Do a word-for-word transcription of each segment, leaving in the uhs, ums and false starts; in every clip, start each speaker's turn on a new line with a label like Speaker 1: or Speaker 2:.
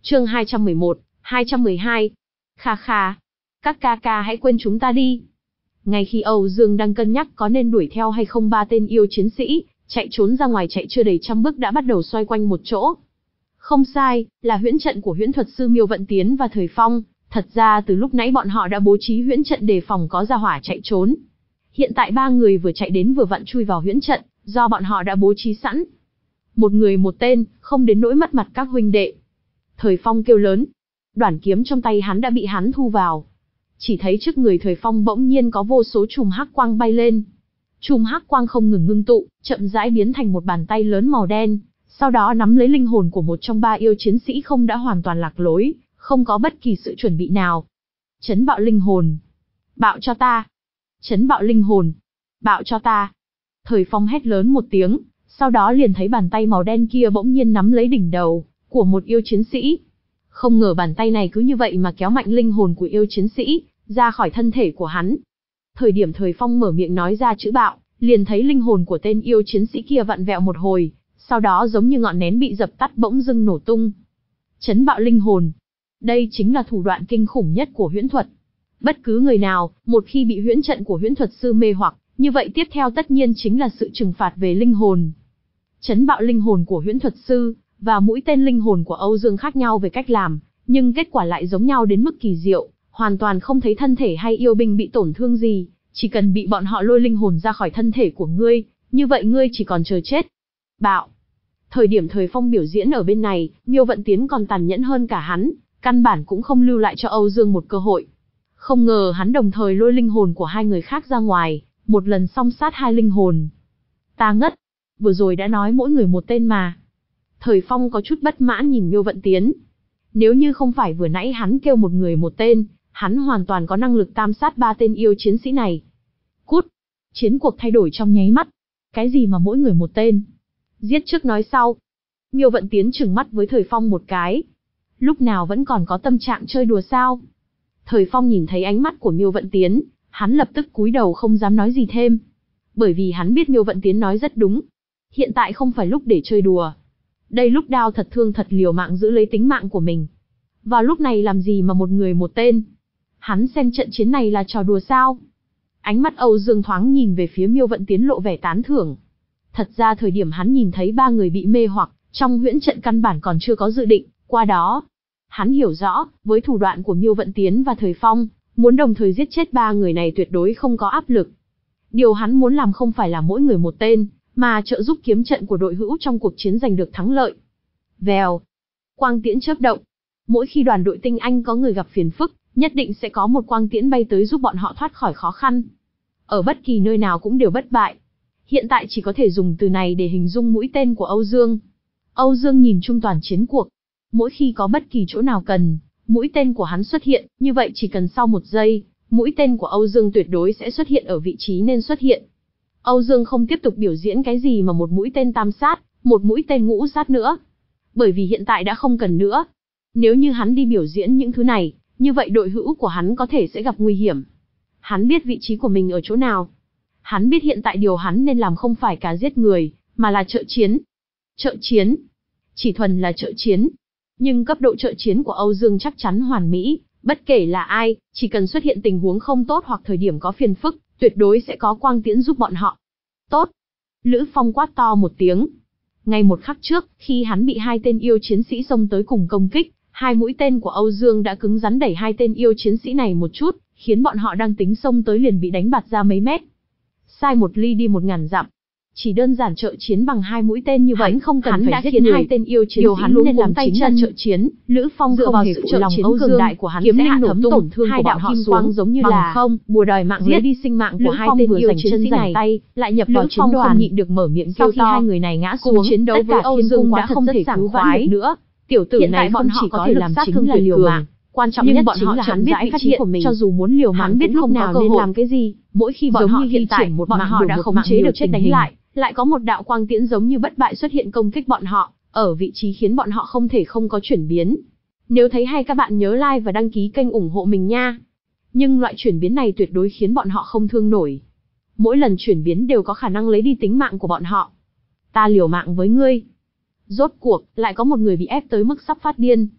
Speaker 1: Chương hai trăm mười một, hai trăm mười hai. Kha kha, các ca ca hãy quên chúng ta đi. Ngay khi Âu Dương đang cân nhắc có nên đuổi theo hay không, ba tên yêu chiến sĩ chạy trốn ra ngoài, chạy chưa đầy trăm bước đã bắt đầu xoay quanh một chỗ. Không sai, là huyễn trận của huyễn thuật sư Miêu Vận Tiến và Thời Phong. Thật ra từ lúc nãy bọn họ đã bố trí huyễn trận đề phòng có gia hỏa chạy trốn. Hiện tại ba người vừa chạy đến vừa vặn chui vào huyễn trận, do bọn họ đã bố trí sẵn. Một người một tên, không đến nỗi mất mặt các huynh đệ. Thời Phong kêu lớn. Đoản kiếm trong tay hắn đã bị hắn thu vào. Chỉ thấy trước người Thời Phong bỗng nhiên có vô số chùm hắc quang bay lên. Chùm hắc quang không ngừng ngưng tụ, chậm rãi biến thành một bàn tay lớn màu đen, sau đó nắm lấy linh hồn của một trong ba yêu chiến sĩ không đã hoàn toàn lạc lối, không có bất kỳ sự chuẩn bị nào. Chấn bạo linh hồn. Bạo cho ta. Chấn bạo linh hồn. Bạo cho ta. Thời Phong hét lớn một tiếng, sau đó liền thấy bàn tay màu đen kia bỗng nhiên nắm lấy đỉnh đầu của một yêu chiến sĩ. Không ngờ bàn tay này cứ như vậy mà kéo mạnh linh hồn của yêu chiến sĩ ra khỏi thân thể của hắn. Thời điểm Thời Phong mở miệng nói ra chữ bạo, liền thấy linh hồn của tên yêu chiến sĩ kia vặn vẹo một hồi, sau đó giống như ngọn nến bị dập tắt bỗng dưng nổ tung. Chấn bạo linh hồn. Đây chính là thủ đoạn kinh khủng nhất của huyễn thuật. Bất cứ người nào, một khi bị huyễn trận của huyễn thuật sư mê hoặc, như vậy tiếp theo tất nhiên chính là sự trừng phạt về linh hồn. Chấn bạo linh hồn của huyễn thuật sư và mũi tên linh hồn của Âu Dương khác nhau về cách làm, nhưng kết quả lại giống nhau đến mức kỳ diệu, hoàn toàn không thấy thân thể hay yêu binh bị tổn thương gì, chỉ cần bị bọn họ lôi linh hồn ra khỏi thân thể của ngươi, như vậy ngươi chỉ còn chờ chết. Bạo. Thời điểm Thời Phong biểu diễn ở bên này, Miêu Vận Tiến còn tàn nhẫn hơn cả hắn, căn bản cũng không lưu lại cho Âu Dương một cơ hội. Không ngờ hắn đồng thời lôi linh hồn của hai người khác ra ngoài, một lần song sát hai linh hồn. Ta ngất. Vừa rồi đã nói mỗi người một tên mà. Thời Phong có chút bất mãn nhìn Miêu Vận Tiến. Nếu như không phải vừa nãy hắn kêu một người một tên, hắn hoàn toàn có năng lực tam sát ba tên yêu chiến sĩ này. Cút. Chiến cuộc thay đổi trong nháy mắt. Cái gì mà mỗi người một tên? Giết trước nói sau. Miêu Vận Tiến trừng mắt với Thời Phong một cái. Lúc nào vẫn còn có tâm trạng chơi đùa sao? Thời Phong nhìn thấy ánh mắt của Miêu Vận Tiến, hắn lập tức cúi đầu không dám nói gì thêm. Bởi vì hắn biết Miêu Vận Tiến nói rất đúng. Hiện tại không phải lúc để chơi đùa. Đây lúc đao thật thương thật, liều mạng giữ lấy tính mạng của mình. Vào lúc này làm gì mà một người một tên? Hắn xem trận chiến này là trò đùa sao? Ánh mắt Âu Dương thoáng nhìn về phía Miêu Vận Tiến lộ vẻ tán thưởng. Thật ra thời điểm hắn nhìn thấy ba người bị mê hoặc, trong huyễn trận căn bản còn chưa có dự định, qua đó. Hắn hiểu rõ, với thủ đoạn của Miêu Vận Tiến và Thời Phong, muốn đồng thời giết chết ba người này tuyệt đối không có áp lực. Điều hắn muốn làm không phải là mỗi người một tên, mà trợ giúp kiếm trận của đội hữu trong cuộc chiến giành được thắng lợi. Vèo. Quang tiễn chớp động. Mỗi khi đoàn đội tinh anh có người gặp phiền phức, nhất định sẽ có một quang tiễn bay tới giúp bọn họ thoát khỏi khó khăn. Ở bất kỳ nơi nào cũng đều bất bại. Hiện tại chỉ có thể dùng từ này để hình dung mũi tên của Âu Dương. Âu Dương nhìn chung toàn chiến cuộc. Mỗi khi có bất kỳ chỗ nào cần, mũi tên của hắn xuất hiện, như vậy chỉ cần sau một giây, mũi tên của Âu Dương tuyệt đối sẽ xuất hiện ở vị trí nên xuất hiện. Âu Dương không tiếp tục biểu diễn cái gì mà một mũi tên tam sát, một mũi tên ngũ sát nữa. Bởi vì hiện tại đã không cần nữa. Nếu như hắn đi biểu diễn những thứ này, như vậy đội hữu của hắn có thể sẽ gặp nguy hiểm. Hắn biết vị trí của mình ở chỗ nào. Hắn biết hiện tại điều hắn nên làm không phải cá giết người, mà là trợ chiến. Trợ chiến. Chỉ thuần là trợ chiến. Nhưng cấp độ trợ chiến của Âu Dương chắc chắn hoàn mỹ, bất kể là ai, chỉ cần xuất hiện tình huống không tốt hoặc thời điểm có phiền phức, tuyệt đối sẽ có quang tiễn giúp bọn họ. Tốt. Lữ Phong quát to một tiếng. Ngay một khắc trước, khi hắn bị hai tên yêu chiến sĩ xông tới cùng công kích, hai mũi tên của Âu Dương đã cứng rắn đẩy hai tên yêu chiến sĩ này một chút, khiến bọn họ đang tính xông tới liền bị đánh bạt ra mấy mét. Sai một ly đi một ngàn dặm. Chỉ đơn giản trợ chiến bằng hai mũi tên như vậy, hắn không cần hắn phải đã giết khiến người. Hai tên yêu chiến sĩ hắn nên làm tay chân trợ chiến. Lữ Phong dựa vào sự trợ chiến cường đại của hắn kiếm sẽ hạ thấm tổn thương hai đạo kim quang giống như là không bùa đòi mạng lấy đi sinh mạng của hai tên yêu chiến sĩ này, tay lại nhập vào chiến đoàn, không nhịn được mở miệng kêu to. Sau khi hai người này ngã xuống, chiến đấu với Âu Dương đã không thể cứu vãn được nữa. Tiểu tử này bọn chỉ có thể làm chính là liều mạng. Quan trọng nhất chính là hắn biết vị trí của mình, cho dù muốn liều mạng hắn biết lúc nào nên làm cái gì. Mỗi khi bọn họ hiện tại một bọn họ đã khống chế được chết đánh lại, lại có một đạo quang tiễn giống như bất bại xuất hiện công kích bọn họ, ở vị trí khiến bọn họ không thể không có chuyển biến. Nếu thấy hay các bạn nhớ like và đăng ký kênh ủng hộ mình nha. Nhưng loại chuyển biến này tuyệt đối khiến bọn họ không thương nổi. Mỗi lần chuyển biến đều có khả năng lấy đi tính mạng của bọn họ. Ta liều mạng với ngươi. Rốt cuộc, lại có một người bị ép tới mức sắp phát điên.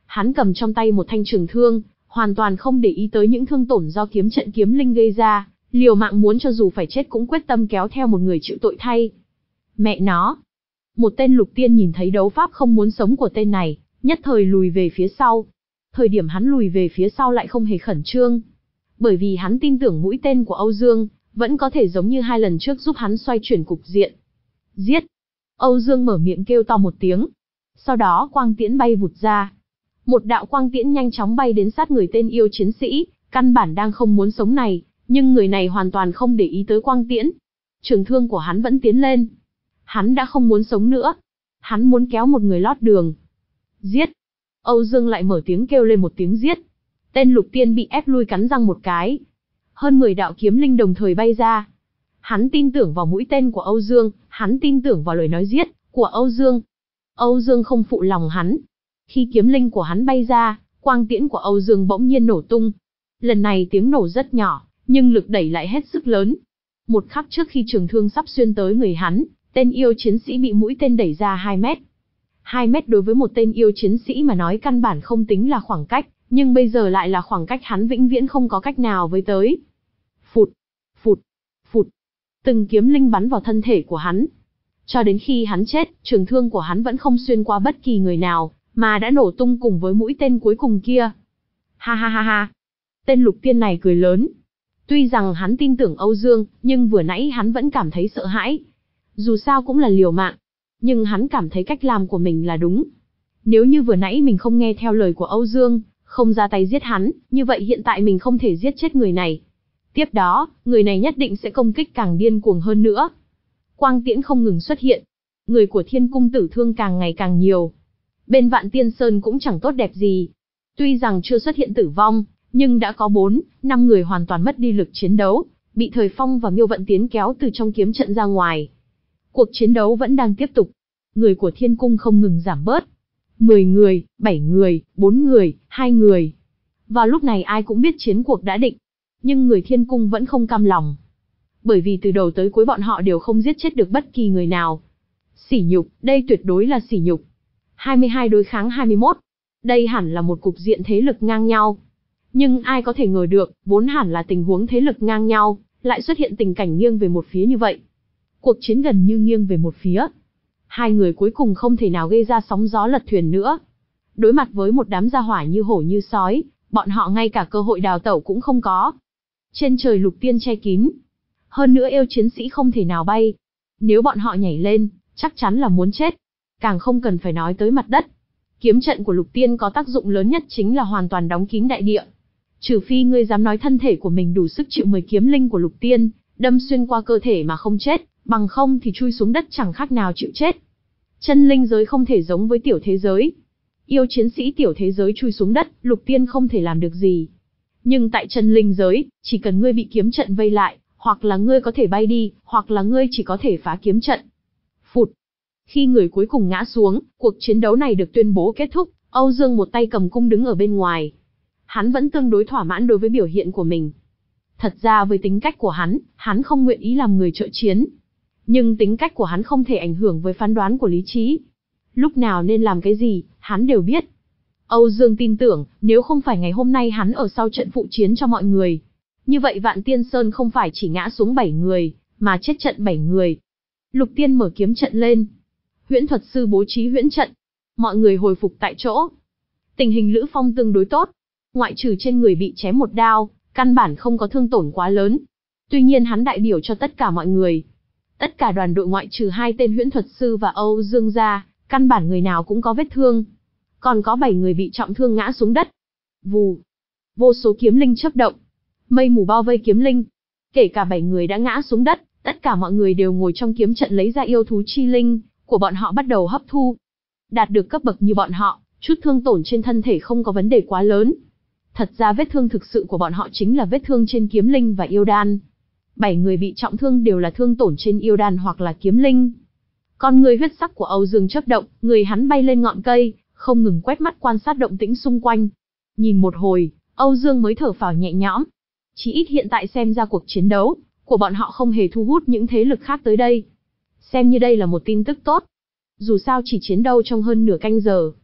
Speaker 1: Hắn cầm trong tay một thanh trường thương, hoàn toàn không để ý tới những thương tổn do kiếm trận kiếm linh gây ra, liều mạng muốn cho dù phải chết cũng quyết tâm kéo theo một người chịu tội thay. Mẹ nó! Một tên lục tiên nhìn thấy đấu pháp không muốn sống của tên này, nhất thời lùi về phía sau. Thời điểm hắn lùi về phía sau lại không hề khẩn trương. Bởi vì hắn tin tưởng mũi tên của Âu Dương, vẫn có thể giống như hai lần trước giúp hắn xoay chuyển cục diện. Giết! Âu Dương mở miệng kêu to một tiếng. Sau đó quang tiễn bay vụt ra. Một đạo quang tiễn nhanh chóng bay đến sát người tên yêu chiến sĩ, căn bản đang không muốn sống này, nhưng người này hoàn toàn không để ý tới quang tiễn. Trường thương của hắn vẫn tiến lên. Hắn đã không muốn sống nữa. Hắn muốn kéo một người lót đường. Giết! Âu Dương lại mở tiếng kêu lên một tiếng giết. Tên lục tiên bị ép lui cắn răng một cái. Hơn mười đạo kiếm linh đồng thời bay ra. Hắn tin tưởng vào mũi tên của Âu Dương, hắn tin tưởng vào lời nói giết của Âu Dương. Âu Dương không phụ lòng hắn. Khi kiếm linh của hắn bay ra, quang tiễn của Âu Dương bỗng nhiên nổ tung. Lần này tiếng nổ rất nhỏ, nhưng lực đẩy lại hết sức lớn. Một khắc trước khi trường thương sắp xuyên tới người hắn, tên yêu chiến sĩ bị mũi tên đẩy ra hai mét. hai mét đối với một tên yêu chiến sĩ mà nói căn bản không tính là khoảng cách, nhưng bây giờ lại là khoảng cách hắn vĩnh viễn không có cách nào với tới. Phụt, phụt, phụt. Từng kiếm linh bắn vào thân thể của hắn. Cho đến khi hắn chết, trường thương của hắn vẫn không xuyên qua bất kỳ người nào, mà đã nổ tung cùng với mũi tên cuối cùng kia. Ha ha ha ha. Tên lục tiên này cười lớn. Tuy rằng hắn tin tưởng Âu Dương, nhưng vừa nãy hắn vẫn cảm thấy sợ hãi. Dù sao cũng là liều mạng. Nhưng hắn cảm thấy cách làm của mình là đúng. Nếu như vừa nãy mình không nghe theo lời của Âu Dương, không ra tay giết hắn, như vậy hiện tại mình không thể giết chết người này. Tiếp đó, người này nhất định sẽ công kích càng điên cuồng hơn nữa. Quang tiễn không ngừng xuất hiện. Người của Thiên Cung tử thương càng ngày càng nhiều. Bên Vạn Tiên Sơn cũng chẳng tốt đẹp gì. Tuy rằng chưa xuất hiện tử vong, nhưng đã có bốn, năm người hoàn toàn mất đi lực chiến đấu, bị Thời Phong và Miêu Vận Tiến kéo từ trong kiếm trận ra ngoài. Cuộc chiến đấu vẫn đang tiếp tục. Người của Thiên Cung không ngừng giảm bớt. mười người, bảy người, bốn người, hai người. Vào lúc này ai cũng biết chiến cuộc đã định. Nhưng người Thiên Cung vẫn không cam lòng. Bởi vì từ đầu tới cuối bọn họ đều không giết chết được bất kỳ người nào. Sỉ nhục, đây tuyệt đối là sỉ nhục. hai mươi hai đối kháng hai mươi mốt. Đây hẳn là một cục diện thế lực ngang nhau. Nhưng ai có thể ngờ được, vốn hẳn là tình huống thế lực ngang nhau, lại xuất hiện tình cảnh nghiêng về một phía như vậy. Cuộc chiến gần như nghiêng về một phía. Hai người cuối cùng không thể nào gây ra sóng gió lật thuyền nữa. Đối mặt với một đám gia hỏa như hổ như sói, bọn họ ngay cả cơ hội đào tẩu cũng không có. Trên trời lục tiên che kín. Hơn nữa yêu chiến sĩ không thể nào bay. Nếu bọn họ nhảy lên, chắc chắn là muốn chết. Càng không cần phải nói tới mặt đất. Kiếm trận của lục tiên có tác dụng lớn nhất chính là hoàn toàn đóng kín đại địa. Trừ phi ngươi dám nói thân thể của mình đủ sức chịu mười kiếm linh của lục tiên, đâm xuyên qua cơ thể mà không chết, bằng không thì chui xuống đất chẳng khác nào chịu chết. Chân linh giới không thể giống với tiểu thế giới. Yêu chiến sĩ tiểu thế giới chui xuống đất, lục tiên không thể làm được gì. Nhưng tại chân linh giới, chỉ cần ngươi bị kiếm trận vây lại, hoặc là ngươi có thể bay đi, hoặc là ngươi chỉ có thể phá kiếm trận. Phụt. Khi người cuối cùng ngã xuống, cuộc chiến đấu này được tuyên bố kết thúc, Âu Dương một tay cầm cung đứng ở bên ngoài. Hắn vẫn tương đối thỏa mãn đối với biểu hiện của mình. Thật ra với tính cách của hắn, hắn không nguyện ý làm người trợ chiến. Nhưng tính cách của hắn không thể ảnh hưởng với phán đoán của lý trí. Lúc nào nên làm cái gì, hắn đều biết. Âu Dương tin tưởng, nếu không phải ngày hôm nay hắn ở sau trận phụ chiến cho mọi người. Như vậy Vạn Tiên Sơn không phải chỉ ngã xuống bảy người, mà chết trận bảy người. Lục tiên mở kiếm trận lên. Huyễn thuật sư bố trí huyễn trận. Mọi người hồi phục tại chỗ. Tình hình Lữ Phong tương đối tốt. Ngoại trừ trên người bị chém một đao, căn bản không có thương tổn quá lớn. Tuy nhiên hắn đại biểu cho tất cả mọi người. Tất cả đoàn đội ngoại trừ hai tên huyễn thuật sư và Âu Dương ra, căn bản người nào cũng có vết thương. Còn có bảy người bị trọng thương ngã xuống đất. Vù. Vô số kiếm linh chớp động. Mây mù bao vây kiếm linh. Kể cả bảy người đã ngã xuống đất, tất cả mọi người đều ngồi trong kiếm trận lấy ra yêu thú chi linh, của bọn họ bắt đầu hấp thu. Đạt được cấp bậc như bọn họ, chút thương tổn trên thân thể không có vấn đề quá lớn. Thật ra vết thương thực sự của bọn họ chính là vết thương trên kiếm linh và yêu đan. Bảy người bị trọng thương đều là thương tổn trên yêu đan hoặc là kiếm linh. Con người huyết sắc của Âu Dương chớp động, người hắn bay lên ngọn cây, không ngừng quét mắt quan sát động tĩnh xung quanh. Nhìn một hồi, Âu Dương mới thở phào nhẹ nhõm. Chỉ ít hiện tại xem ra cuộc chiến đấu của bọn họ không hề thu hút những thế lực khác tới đây. Xem như đây là một tin tức tốt. Dù sao chỉ chiến đấu trong hơn nửa canh giờ.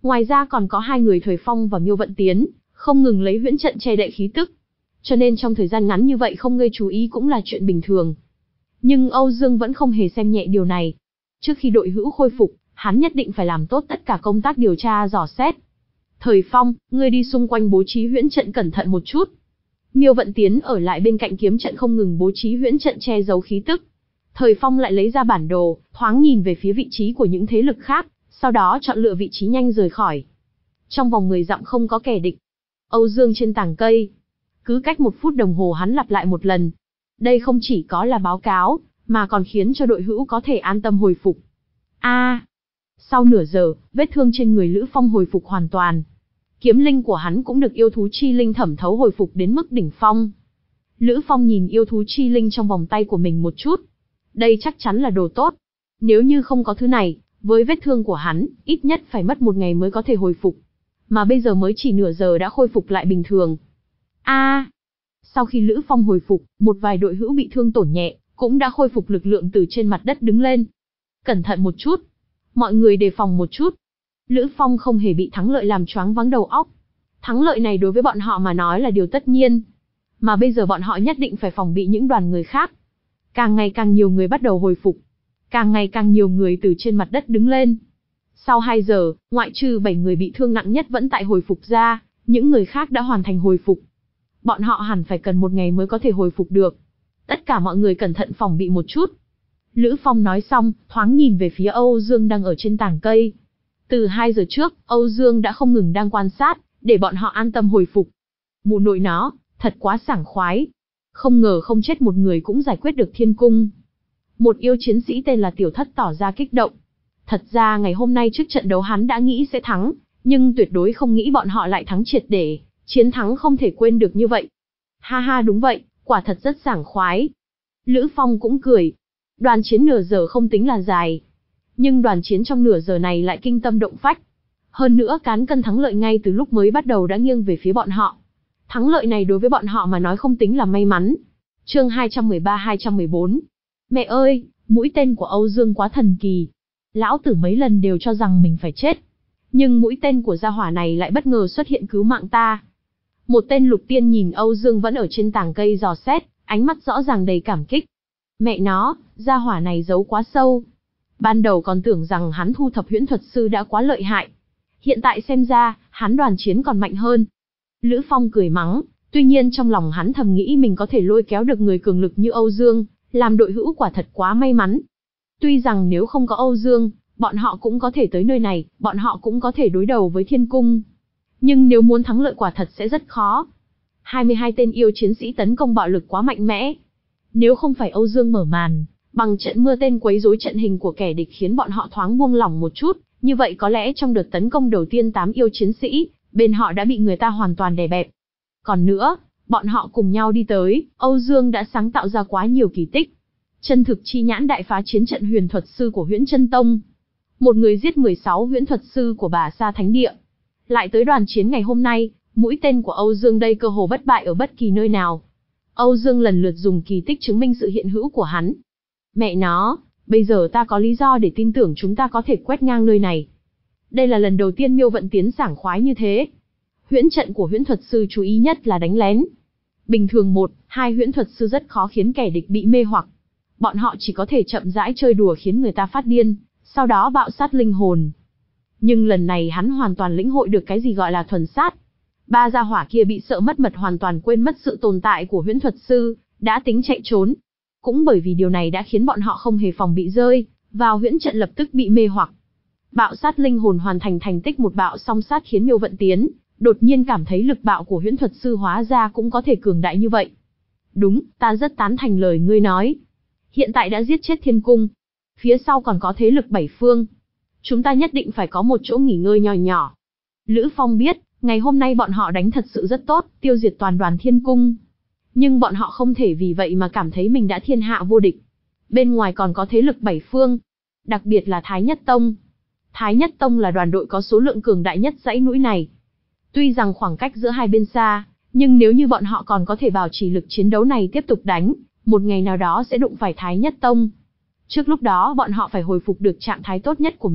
Speaker 1: Ngoài ra còn có hai người Thời Phong và Miêu Vận Tiến, không ngừng lấy huyễn trận che đậy khí tức. Cho nên trong thời gian ngắn như vậy không gây chú ý cũng là chuyện bình thường. Nhưng Âu Dương vẫn không hề xem nhẹ điều này. Trước khi đội hữu khôi phục, hắn nhất định phải làm tốt tất cả công tác điều tra dò xét. Thời Phong, ngươi đi xung quanh bố trí huyễn trận cẩn thận một chút. Miêu Vận Tiến ở lại bên cạnh kiếm trận không ngừng bố trí huyễn trận che giấu khí tức. Thời Phong lại lấy ra bản đồ, thoáng nhìn về phía vị trí của những thế lực khác, sau đó chọn lựa vị trí nhanh rời khỏi. Trong vòng mười dặm không có kẻ địch. Âu Dương trên tảng cây. Cứ cách một phút đồng hồ hắn lặp lại một lần. Đây không chỉ có là báo cáo, mà còn khiến cho đội hữu có thể an tâm hồi phục. A. À, sau nửa giờ, vết thương trên người Lữ Phong hồi phục hoàn toàn. Kiếm linh của hắn cũng được yêu thú chi linh thẩm thấu hồi phục đến mức đỉnh phong. Lữ Phong nhìn yêu thú chi linh trong vòng tay của mình một chút. Đây chắc chắn là đồ tốt. Nếu như không có thứ này, với vết thương của hắn, ít nhất phải mất một ngày mới có thể hồi phục. Mà bây giờ mới chỉ nửa giờ đã khôi phục lại bình thường. A. À, sau khi Lữ Phong hồi phục, một vài đội hữu bị thương tổn nhẹ, cũng đã khôi phục lực lượng từ trên mặt đất đứng lên. Cẩn thận một chút. Mọi người đề phòng một chút. Lữ Phong không hề bị thắng lợi làm choáng váng đầu óc. Thắng lợi này đối với bọn họ mà nói là điều tất nhiên. Mà bây giờ bọn họ nhất định phải phòng bị những đoàn người khác. Càng ngày càng nhiều người bắt đầu hồi phục. Càng ngày càng nhiều người từ trên mặt đất đứng lên. Sau hai giờ, ngoại trừ bảy người bị thương nặng nhất vẫn tại hồi phục ra, những người khác đã hoàn thành hồi phục. Bọn họ hẳn phải cần một ngày mới có thể hồi phục được. Tất cả mọi người cẩn thận phòng bị một chút. Lữ Phong nói xong, thoáng nhìn về phía Âu Dương đang ở trên tảng cây. Từ hai giờ trước, Âu Dương đã không ngừng đang quan sát, để bọn họ an tâm hồi phục. Mụ nội nó, thật quá sảng khoái. Không ngờ không chết một người cũng giải quyết được thiên cung. Một yêu chiến sĩ tên là Tiểu Thất tỏ ra kích động. Thật ra ngày hôm nay trước trận đấu hắn đã nghĩ sẽ thắng, nhưng tuyệt đối không nghĩ bọn họ lại thắng triệt để, chiến thắng không thể quên được như vậy. Ha ha đúng vậy, quả thật rất sảng khoái. Lữ Phong cũng cười. Đoàn chiến nửa giờ không tính là dài. Nhưng đoàn chiến trong nửa giờ này lại kinh tâm động phách. Hơn nữa cán cân thắng lợi ngay từ lúc mới bắt đầu đã nghiêng về phía bọn họ. Thắng lợi này đối với bọn họ mà nói không tính là may mắn. Chương hai trăm mười ba hai trăm mười bốn. Mẹ ơi, mũi tên của Âu Dương quá thần kỳ. Lão tử mấy lần đều cho rằng mình phải chết. Nhưng mũi tên của gia hỏa này lại bất ngờ xuất hiện cứu mạng ta. Một tên lục tiên nhìn Âu Dương vẫn ở trên tảng cây dò xét, ánh mắt rõ ràng đầy cảm kích. Mẹ nó, gia hỏa này giấu quá sâu. Ban đầu còn tưởng rằng hắn thu thập huyễn thuật sư đã quá lợi hại. Hiện tại xem ra, hắn đoàn chiến còn mạnh hơn. Lữ Phong cười mắng, tuy nhiên trong lòng hắn thầm nghĩ mình có thể lôi kéo được người cường lực như Âu Dương, làm đội hữu quả thật quá may mắn. Tuy rằng nếu không có Âu Dương, bọn họ cũng có thể tới nơi này, bọn họ cũng có thể đối đầu với thiên cung. Nhưng nếu muốn thắng lợi quả thật sẽ rất khó. hai mươi hai tên yêu chiến sĩ tấn công bạo lực quá mạnh mẽ. Nếu không phải Âu Dương mở màn, bằng trận mưa tên quấy rối trận hình của kẻ địch khiến bọn họ thoáng buông lỏng một chút, như vậy có lẽ trong đợt tấn công đầu tiên tám yêu chiến sĩ, bên họ đã bị người ta hoàn toàn đè bẹp. Còn nữa, bọn họ cùng nhau đi tới, Âu Dương đã sáng tạo ra quá nhiều kỳ tích. Chân thực chi nhãn đại phá chiến trận huyền thuật sư của Huyễn Chân Tông. Một người giết mười sáu huyễn thuật sư của Bà Sa Thánh Địa. Lại tới đoàn chiến ngày hôm nay, mũi tên của Âu Dương đây cơ hồ bất bại ở bất kỳ nơi nào. Âu Dương lần lượt dùng kỳ tích chứng minh sự hiện hữu của hắn. Mẹ nó, bây giờ ta có lý do để tin tưởng chúng ta có thể quét ngang nơi này. Đây là lần đầu tiên Miêu Vận Tiến sảng khoái như thế. Huyễn trận của huyễn thuật sư chú ý nhất là đánh lén. Bình thường một, hai huyễn thuật sư rất khó khiến kẻ địch bị mê hoặc. Bọn họ chỉ có thể chậm rãi chơi đùa khiến người ta phát điên, sau đó bạo sát linh hồn. Nhưng lần này hắn hoàn toàn lĩnh hội được cái gì gọi là thuần sát. Ba gia hỏa kia bị sợ mất mật hoàn toàn quên mất sự tồn tại của huyễn thuật sư, đã tính chạy trốn. Cũng bởi vì điều này đã khiến bọn họ không hề phòng bị rơi vào huyễn trận, lập tức bị mê hoặc. Bạo sát linh hồn hoàn thành thành tích một bạo song sát khiến Miêu Vận Tiến đột nhiên cảm thấy lực bạo của huyễn thuật sư hóa ra cũng có thể cường đại như vậy. Đúng, ta rất tán thành lời ngươi nói. Hiện tại đã giết chết thiên cung. Phía sau còn có thế lực bảy phương. Chúng ta nhất định phải có một chỗ nghỉ ngơi nhỏ nhỏ. Lữ Phong biết, ngày hôm nay bọn họ đánh thật sự rất tốt, tiêu diệt toàn đoàn thiên cung. Nhưng bọn họ không thể vì vậy mà cảm thấy mình đã thiên hạ vô địch. Bên ngoài còn có thế lực bảy phương. Đặc biệt là Thái Nhất Tông. Thái Nhất Tông là đoàn đội có số lượng cường đại nhất dãy núi này. Tuy rằng khoảng cách giữa hai bên xa, nhưng nếu như bọn họ còn có thể bảo trì lực chiến đấu này tiếp tục đánh, một ngày nào đó sẽ đụng phải Thái Nhất Tông. Trước lúc đó bọn họ phải hồi phục được trạng thái tốt nhất của mình,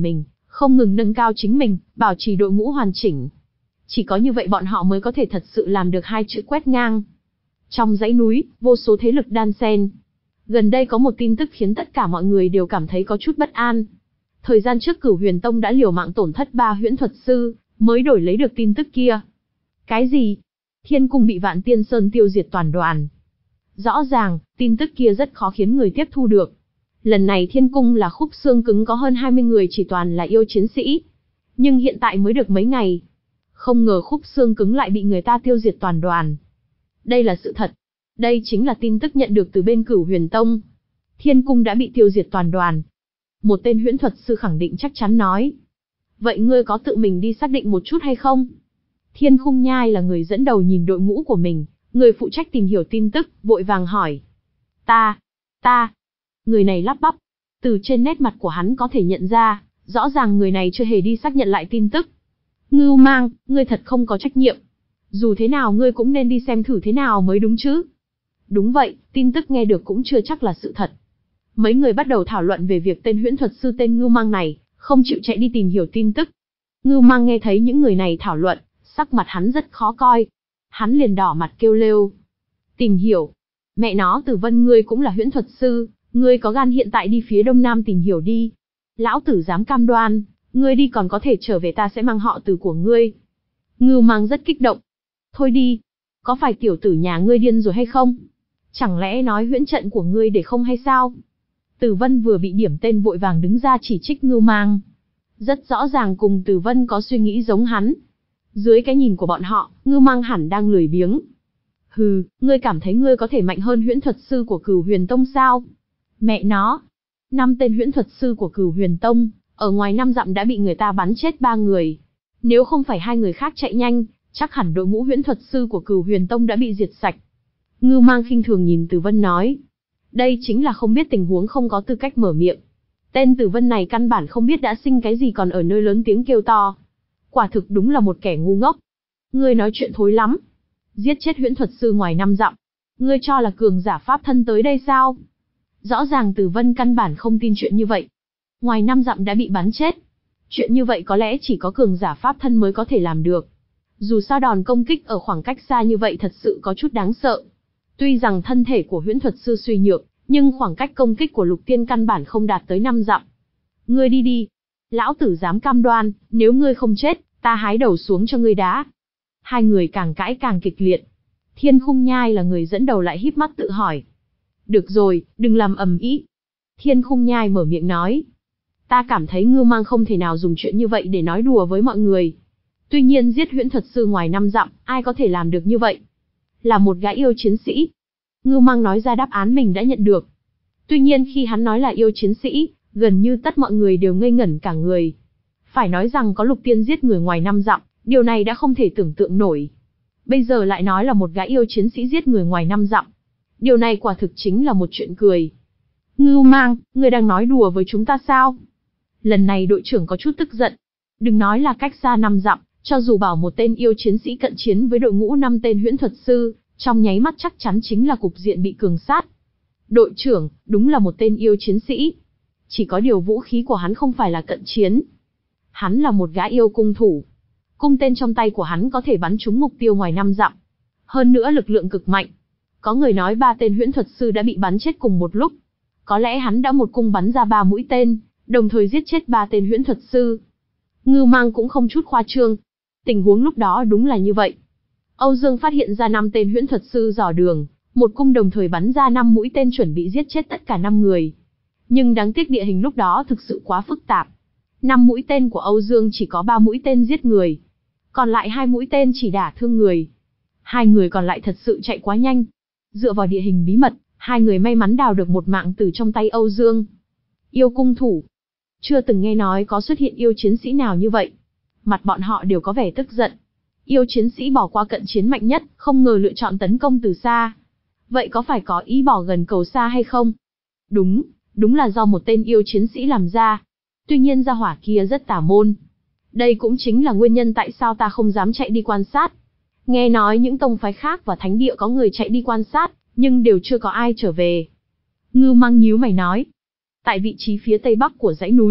Speaker 1: không ngừng nâng cao chính mình, bảo trì đội ngũ hoàn chỉnh. Chỉ có như vậy bọn họ mới có thể thật sự làm được hai chữ quét ngang. Trong dãy núi, vô số thế lực đan xen. Gần đây có một tin tức khiến tất cả mọi người đều cảm thấy có chút bất an. Thời gian trước Cửu Huyền Tông đã liều mạng tổn thất ba huyễn thuật sư, mới đổi lấy được tin tức kia. Cái gì? Thiên Cung bị Vạn Tiên Sơn tiêu diệt toàn đoàn. Rõ ràng, tin tức kia rất khó khiến người tiếp thu được. Lần này Thiên Cung là khúc xương cứng có hơn hai mươi người chỉ toàn là yêu chiến sĩ. Nhưng hiện tại mới được mấy ngày. Không ngờ khúc xương cứng lại bị người ta tiêu diệt toàn đoàn. Đây là sự thật. Đây chính là tin tức nhận được từ bên Cửu Huyền Tông. Thiên Cung đã bị tiêu diệt toàn đoàn. Một tên huyễn thuật sư khẳng định chắc chắn nói. Vậy ngươi có tự mình đi xác định một chút hay không? Thiên Khung Nhai là người dẫn đầu nhìn đội ngũ của mình, người phụ trách tìm hiểu tin tức, vội vàng hỏi. Ta, ta, người này lắp bắp. Từ trên nét mặt của hắn có thể nhận ra, rõ ràng người này chưa hề đi xác nhận lại tin tức. Ngưu Mang, ngươi thật không có trách nhiệm. Dù thế nào ngươi cũng nên đi xem thử thế nào mới đúng chứ. Đúng vậy, tin tức nghe được cũng chưa chắc là sự thật. Mấy người bắt đầu thảo luận về việc tên huyễn thuật sư tên Ngưu Mang này, không chịu chạy đi tìm hiểu tin tức. Ngưu Mang nghe thấy những người này thảo luận, sắc mặt hắn rất khó coi. Hắn liền đỏ mặt kêu lêu. Tìm hiểu. Mẹ nó, Tử Vân ngươi cũng là huyễn thuật sư, ngươi có gan hiện tại đi phía đông nam tìm hiểu đi. Lão tử dám cam đoan, ngươi đi còn có thể trở về ta sẽ mang họ Từ của ngươi. Ngưu Mang rất kích động. Thôi đi, có phải tiểu tử nhà ngươi điên rồi hay không? Chẳng lẽ nói huyễn trận của ngươi để không hay sao? Tử Vân vừa bị điểm tên vội vàng đứng ra chỉ trích Ngưu Mang. Rất rõ ràng cùng Tử Vân có suy nghĩ giống hắn. Dưới cái nhìn của bọn họ, Ngưu Mang hẳn đang lười biếng. Hừ, ngươi cảm thấy ngươi có thể mạnh hơn huyễn thuật sư của Cửu Huyền Tông sao? Mẹ nó! Năm tên huyễn thuật sư của Cửu Huyền Tông, ở ngoài năm dặm đã bị người ta bắn chết ba người. Nếu không phải hai người khác chạy nhanh, chắc hẳn đội ngũ huyễn thuật sư của Cửu Huyền Tông đã bị diệt sạch. Ngưu Mang khinh thường nhìn Tử Vân nói. Đây chính là không biết tình huống không có tư cách mở miệng. Tên Tử Vân này căn bản không biết đã sinh cái gì còn ở nơi lớn tiếng kêu to. Quả thực đúng là một kẻ ngu ngốc. Ngươi nói chuyện thối lắm. Giết chết huyễn thuật sư ngoài năm dặm. Ngươi cho là cường giả pháp thân tới đây sao? Rõ ràng Tử Vân căn bản không tin chuyện như vậy. Ngoài năm dặm đã bị bắn chết. Chuyện như vậy có lẽ chỉ có cường giả pháp thân mới có thể làm được. Dù sao đòn công kích ở khoảng cách xa như vậy thật sự có chút đáng sợ. Tuy rằng thân thể của huyễn thuật sư suy nhược, nhưng khoảng cách công kích của Lục Tiên căn bản không đạt tới năm dặm. Ngươi đi đi. Lão tử dám cam đoan, nếu ngươi không chết, ta hái đầu xuống cho ngươi đá. Hai người càng cãi càng kịch liệt. Thiên Khung Nhai là người dẫn đầu lại híp mắt tự hỏi. Được rồi, đừng làm ầm ĩ. Thiên Khung Nhai mở miệng nói. Ta cảm thấy Ngưu Mang không thể nào dùng chuyện như vậy để nói đùa với mọi người. Tuy nhiên giết huyễn thuật sư ngoài năm dặm, ai có thể làm được như vậy? Là một gã yêu chiến sĩ. Ngưu Mang nói ra đáp án mình đã nhận được. Tuy nhiên khi hắn nói là yêu chiến sĩ, gần như tất mọi người đều ngây ngẩn cả người. Phải nói rằng có Lục Tiên giết người ngoài năm dặm, điều này đã không thể tưởng tượng nổi. Bây giờ lại nói là một gã yêu chiến sĩ giết người ngoài năm dặm. Điều này quả thực chính là một chuyện cười. Ngưu Mang, ngươi đang nói đùa với chúng ta sao? Lần này đội trưởng có chút tức giận. Đừng nói là cách xa năm dặm, cho dù bảo một tên yêu chiến sĩ cận chiến với đội ngũ năm tên huyễn thuật sư, trong nháy mắt chắc chắn chính là cục diện bị cường sát. Đội trưởng, đúng là một tên yêu chiến sĩ. Chỉ có điều vũ khí của hắn không phải là cận chiến. Hắn là một gã yêu cung thủ. Cung tên trong tay của hắn có thể bắn trúng mục tiêu ngoài năm dặm. Hơn nữa lực lượng cực mạnh. Có người nói ba tên huyễn thuật sư đã bị bắn chết cùng một lúc. Có lẽ hắn đã một cung bắn ra ba mũi tên, đồng thời giết chết ba tên huyễn thuật sư. Ngưu Mang cũng không chút khoa trương. Tình huống lúc đó đúng là như vậy. Âu Dương phát hiện ra năm tên huyễn thuật sư dò đường, một cung đồng thời bắn ra năm mũi tên chuẩn bị giết chết tất cả năm người. Nhưng đáng tiếc địa hình lúc đó thực sự quá phức tạp. Năm mũi tên của Âu Dương chỉ có ba mũi tên giết người, còn lại hai mũi tên chỉ đả thương người. Hai người còn lại thật sự chạy quá nhanh. Dựa vào địa hình bí mật, hai người may mắn đào được một mạng từ trong tay Âu Dương. Yêu cung thủ. Chưa từng nghe nói có xuất hiện yêu chiến sĩ nào như vậy. Mặt bọn họ đều có vẻ tức giận. Yêu chiến sĩ bỏ qua cận chiến mạnh nhất, không ngờ lựa chọn tấn công từ xa. Vậy có phải có ý bỏ gần cầu xa hay không? Đúng, đúng là do một tên yêu chiến sĩ làm ra. Tuy nhiên gia hỏa kia rất tà môn. Đây cũng chính là nguyên nhân tại sao ta không dám chạy đi quan sát. Nghe nói những tông phái khác và thánh địa có người chạy đi quan sát, nhưng đều chưa có ai trở về. Ngưu Mang nhíu mày nói. Tại vị trí phía tây bắc của dãy núi,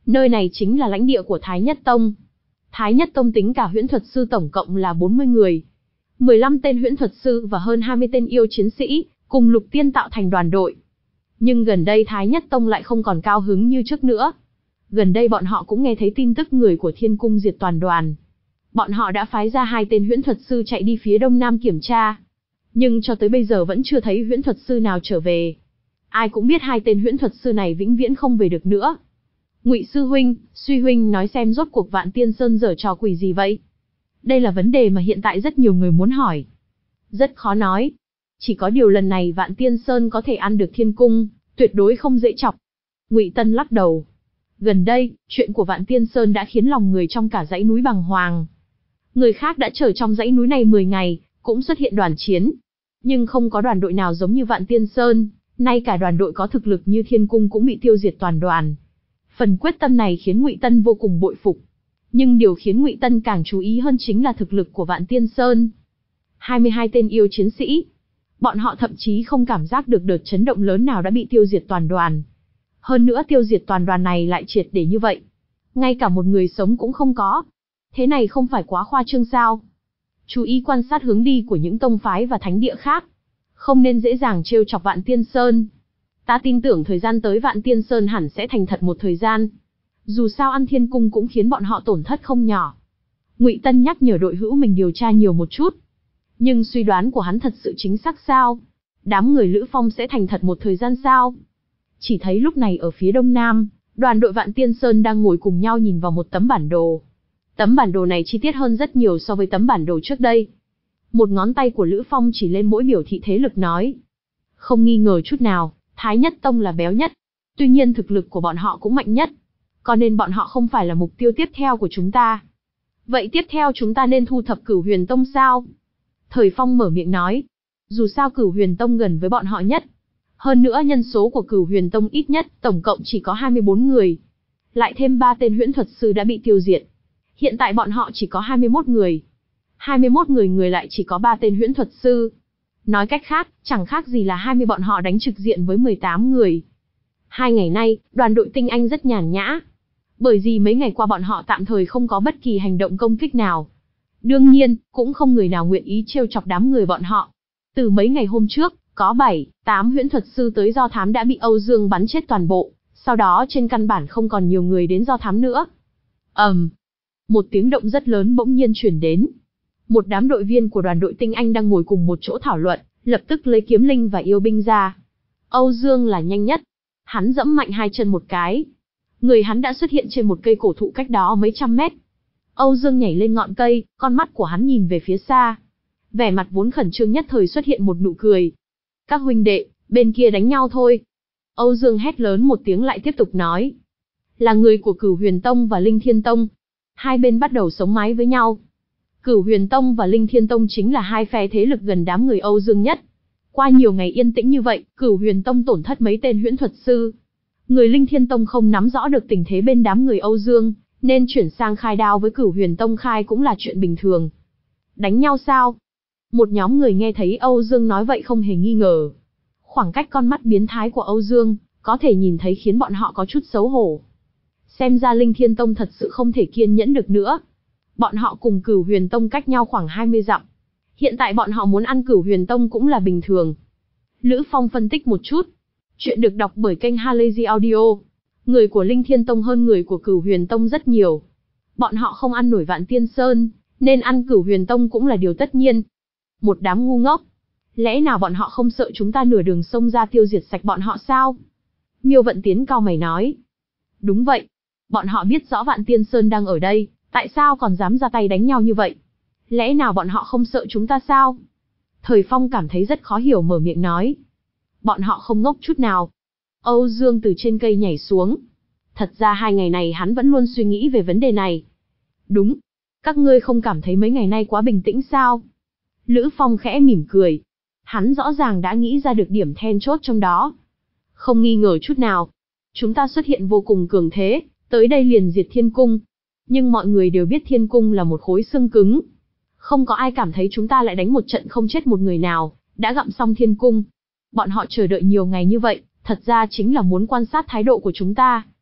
Speaker 1: Nơi này chính là lãnh địa của Thái Nhất Tông. Thái Nhất Tông tính cả huyễn thuật sư tổng cộng là bốn mươi người. mười lăm tên huyễn thuật sư và hơn hai mươi tên yêu chiến sĩ, cùng Lục Tiên tạo thành đoàn đội. Nhưng gần đây Thái Nhất Tông lại không còn cao hứng như trước nữa. Gần đây bọn họ cũng nghe thấy tin tức người của Thiên Cung diệt toàn đoàn. Bọn họ đã phái ra hai tên huyễn thuật sư chạy đi phía đông nam kiểm tra. Nhưng cho tới bây giờ vẫn chưa thấy huyễn thuật sư nào trở về. Ai cũng biết hai tên huyễn thuật sư này vĩnh viễn không về được nữa. Ngụy sư huynh, Suy huynh nói xem rốt cuộc Vạn Tiên Sơn giở trò quỷ gì vậy? Đây là vấn đề mà hiện tại rất nhiều người muốn hỏi. Rất khó nói. Chỉ có điều lần này Vạn Tiên Sơn có thể ăn được Thiên Cung, tuyệt đối không dễ chọc. Ngụy Tân lắc đầu. Gần đây, chuyện của Vạn Tiên Sơn đã khiến lòng người trong cả dãy núi bàng hoàng. Người khác đã chờ trong dãy núi này mười ngày, cũng xuất hiện đoàn chiến. Nhưng không có đoàn đội nào giống như Vạn Tiên Sơn, nay cả đoàn đội có thực lực như Thiên Cung cũng bị tiêu diệt toàn đoàn. Phần quyết tâm này khiến Ngụy Tân vô cùng bội phục. Nhưng điều khiến Ngụy Tân càng chú ý hơn chính là thực lực của Vạn Tiên Sơn. hai mươi hai tên yêu chiến sĩ. Bọn họ thậm chí không cảm giác được đợt chấn động lớn nào đã bị tiêu diệt toàn đoàn. Hơn nữa tiêu diệt toàn đoàn này lại triệt để như vậy. Ngay cả một người sống cũng không có. Thế này không phải quá khoa trương sao? Chú ý quan sát hướng đi của những tông phái và thánh địa khác. Không nên dễ dàng trêu chọc Vạn Tiên Sơn. Ta tin tưởng thời gian tới Vạn Tiên Sơn hẳn sẽ thành thật một thời gian. Dù sao ăn Thiên Cung cũng khiến bọn họ tổn thất không nhỏ. Ngụy Tân nhắc nhở đội hữu mình điều tra nhiều một chút. Nhưng suy đoán của hắn thật sự chính xác sao? Đám người Lữ Phong sẽ thành thật một thời gian sao? Chỉ thấy lúc này ở phía đông nam, đoàn đội Vạn Tiên Sơn đang ngồi cùng nhau nhìn vào một tấm bản đồ. Tấm bản đồ này chi tiết hơn rất nhiều so với tấm bản đồ trước đây. Một ngón tay của Lữ Phong chỉ lên mỗi biểu thị thế lực nói. Không nghi ngờ chút nào, Thái Nhất Tông là béo nhất. Tuy nhiên thực lực của bọn họ cũng mạnh nhất. Cho nên bọn họ không phải là mục tiêu tiếp theo của chúng ta. Vậy tiếp theo chúng ta nên thu thập Cửu Huyền Tông sao? Thời Phong mở miệng nói. Dù sao Cửu Huyền Tông gần với bọn họ nhất. Hơn nữa nhân số của Cửu Huyền Tông ít nhất, tổng cộng chỉ có hai mươi bốn người. Lại thêm ba tên huyễn thuật sư đã bị tiêu diệt. Hiện tại bọn họ chỉ có hai mươi mốt người. hai mươi mốt người người lại chỉ có ba tên huyễn thuật sư. Nói cách khác, chẳng khác gì là hai mươi bọn họ đánh trực diện với mười tám người. Hai ngày nay, đoàn đội tinh anh rất nhàn nhã. Bởi vì mấy ngày qua bọn họ tạm thời không có bất kỳ hành động công kích nào. Đương nhiên, cũng không người nào nguyện ý trêu chọc đám người bọn họ. Từ mấy ngày hôm trước, có bảy, tám huyễn thuật sư tới do thám đã bị Âu Dương bắn chết toàn bộ. Sau đó trên căn bản không còn nhiều người đến do thám nữa. ầm, um, một tiếng động rất lớn bỗng nhiên chuyển đến. Một đám đội viên của đoàn đội tinh anh đang ngồi cùng một chỗ thảo luận, lập tức lấy kiếm linh và yêu binh ra. Âu Dương là nhanh nhất. Hắn giẫm mạnh hai chân một cái. Người hắn đã xuất hiện trên một cây cổ thụ cách đó mấy trăm mét. Âu Dương nhảy lên ngọn cây, con mắt của hắn nhìn về phía xa. Vẻ mặt vốn khẩn trương nhất thời xuất hiện một nụ cười. Các huynh đệ, bên kia đánh nhau thôi. Âu Dương hét lớn một tiếng lại tiếp tục nói. Là người của Cửu Huyền Tông và Linh Thiên Tông. Hai bên bắt đầu sống mái với nhau. Cửu Huyền Tông và Linh Thiên Tông chính là hai phe thế lực gần đám người Âu Dương nhất. Qua nhiều ngày yên tĩnh như vậy, Cửu Huyền Tông tổn thất mấy tên huyễn thuật sư. Người Linh Thiên Tông không nắm rõ được tình thế bên đám người Âu Dương, nên chuyển sang khai đao với Cửu Huyền Tông khai cũng là chuyện bình thường. Đánh nhau sao? Một nhóm người nghe thấy Âu Dương nói vậy không hề nghi ngờ. Khoảng cách con mắt biến thái của Âu Dương, có thể nhìn thấy khiến bọn họ có chút xấu hổ. Xem ra Linh Thiên Tông thật sự không thể kiên nhẫn được nữa. Bọn họ cùng Cửu Huyền Tông cách nhau khoảng hai mươi dặm. Hiện tại bọn họ muốn ăn Cửu Huyền Tông cũng là bình thường. Lữ Phong phân tích một chút. Chuyện được đọc bởi kênh Halazy Audio. Người của Linh Thiên Tông hơn người của Cửu Huyền Tông rất nhiều. Bọn họ không ăn nổi Vạn Tiên Sơn, nên ăn Cửu Huyền Tông cũng là điều tất nhiên. Một đám ngu ngốc. Lẽ nào bọn họ không sợ chúng ta nửa đường xông ra tiêu diệt sạch bọn họ sao? Miêu Vận Tiến cau mày nói. Đúng vậy. Bọn họ biết rõ Vạn Tiên Sơn đang ở đây, tại sao còn dám ra tay đánh nhau như vậy? Lẽ nào bọn họ không sợ chúng ta sao? Thời Phong cảm thấy rất khó hiểu mở miệng nói. Bọn họ không ngốc chút nào. Âu Dương từ trên cây nhảy xuống. Thật ra hai ngày này hắn vẫn luôn suy nghĩ về vấn đề này. Đúng. Các ngươi không cảm thấy mấy ngày nay quá bình tĩnh sao? Lữ Phong khẽ mỉm cười. Hắn rõ ràng đã nghĩ ra được điểm then chốt trong đó. Không nghi ngờ chút nào. Chúng ta xuất hiện vô cùng cường thế, tới đây liền diệt Thiên Cung. Nhưng mọi người đều biết Thiên Cung là một khối xương cứng. Không có ai cảm thấy chúng ta lại đánh một trận không chết một người nào, đã gặm xong Thiên Cung. Bọn họ chờ đợi nhiều ngày như vậy, thật ra chính là muốn quan sát thái độ của chúng ta.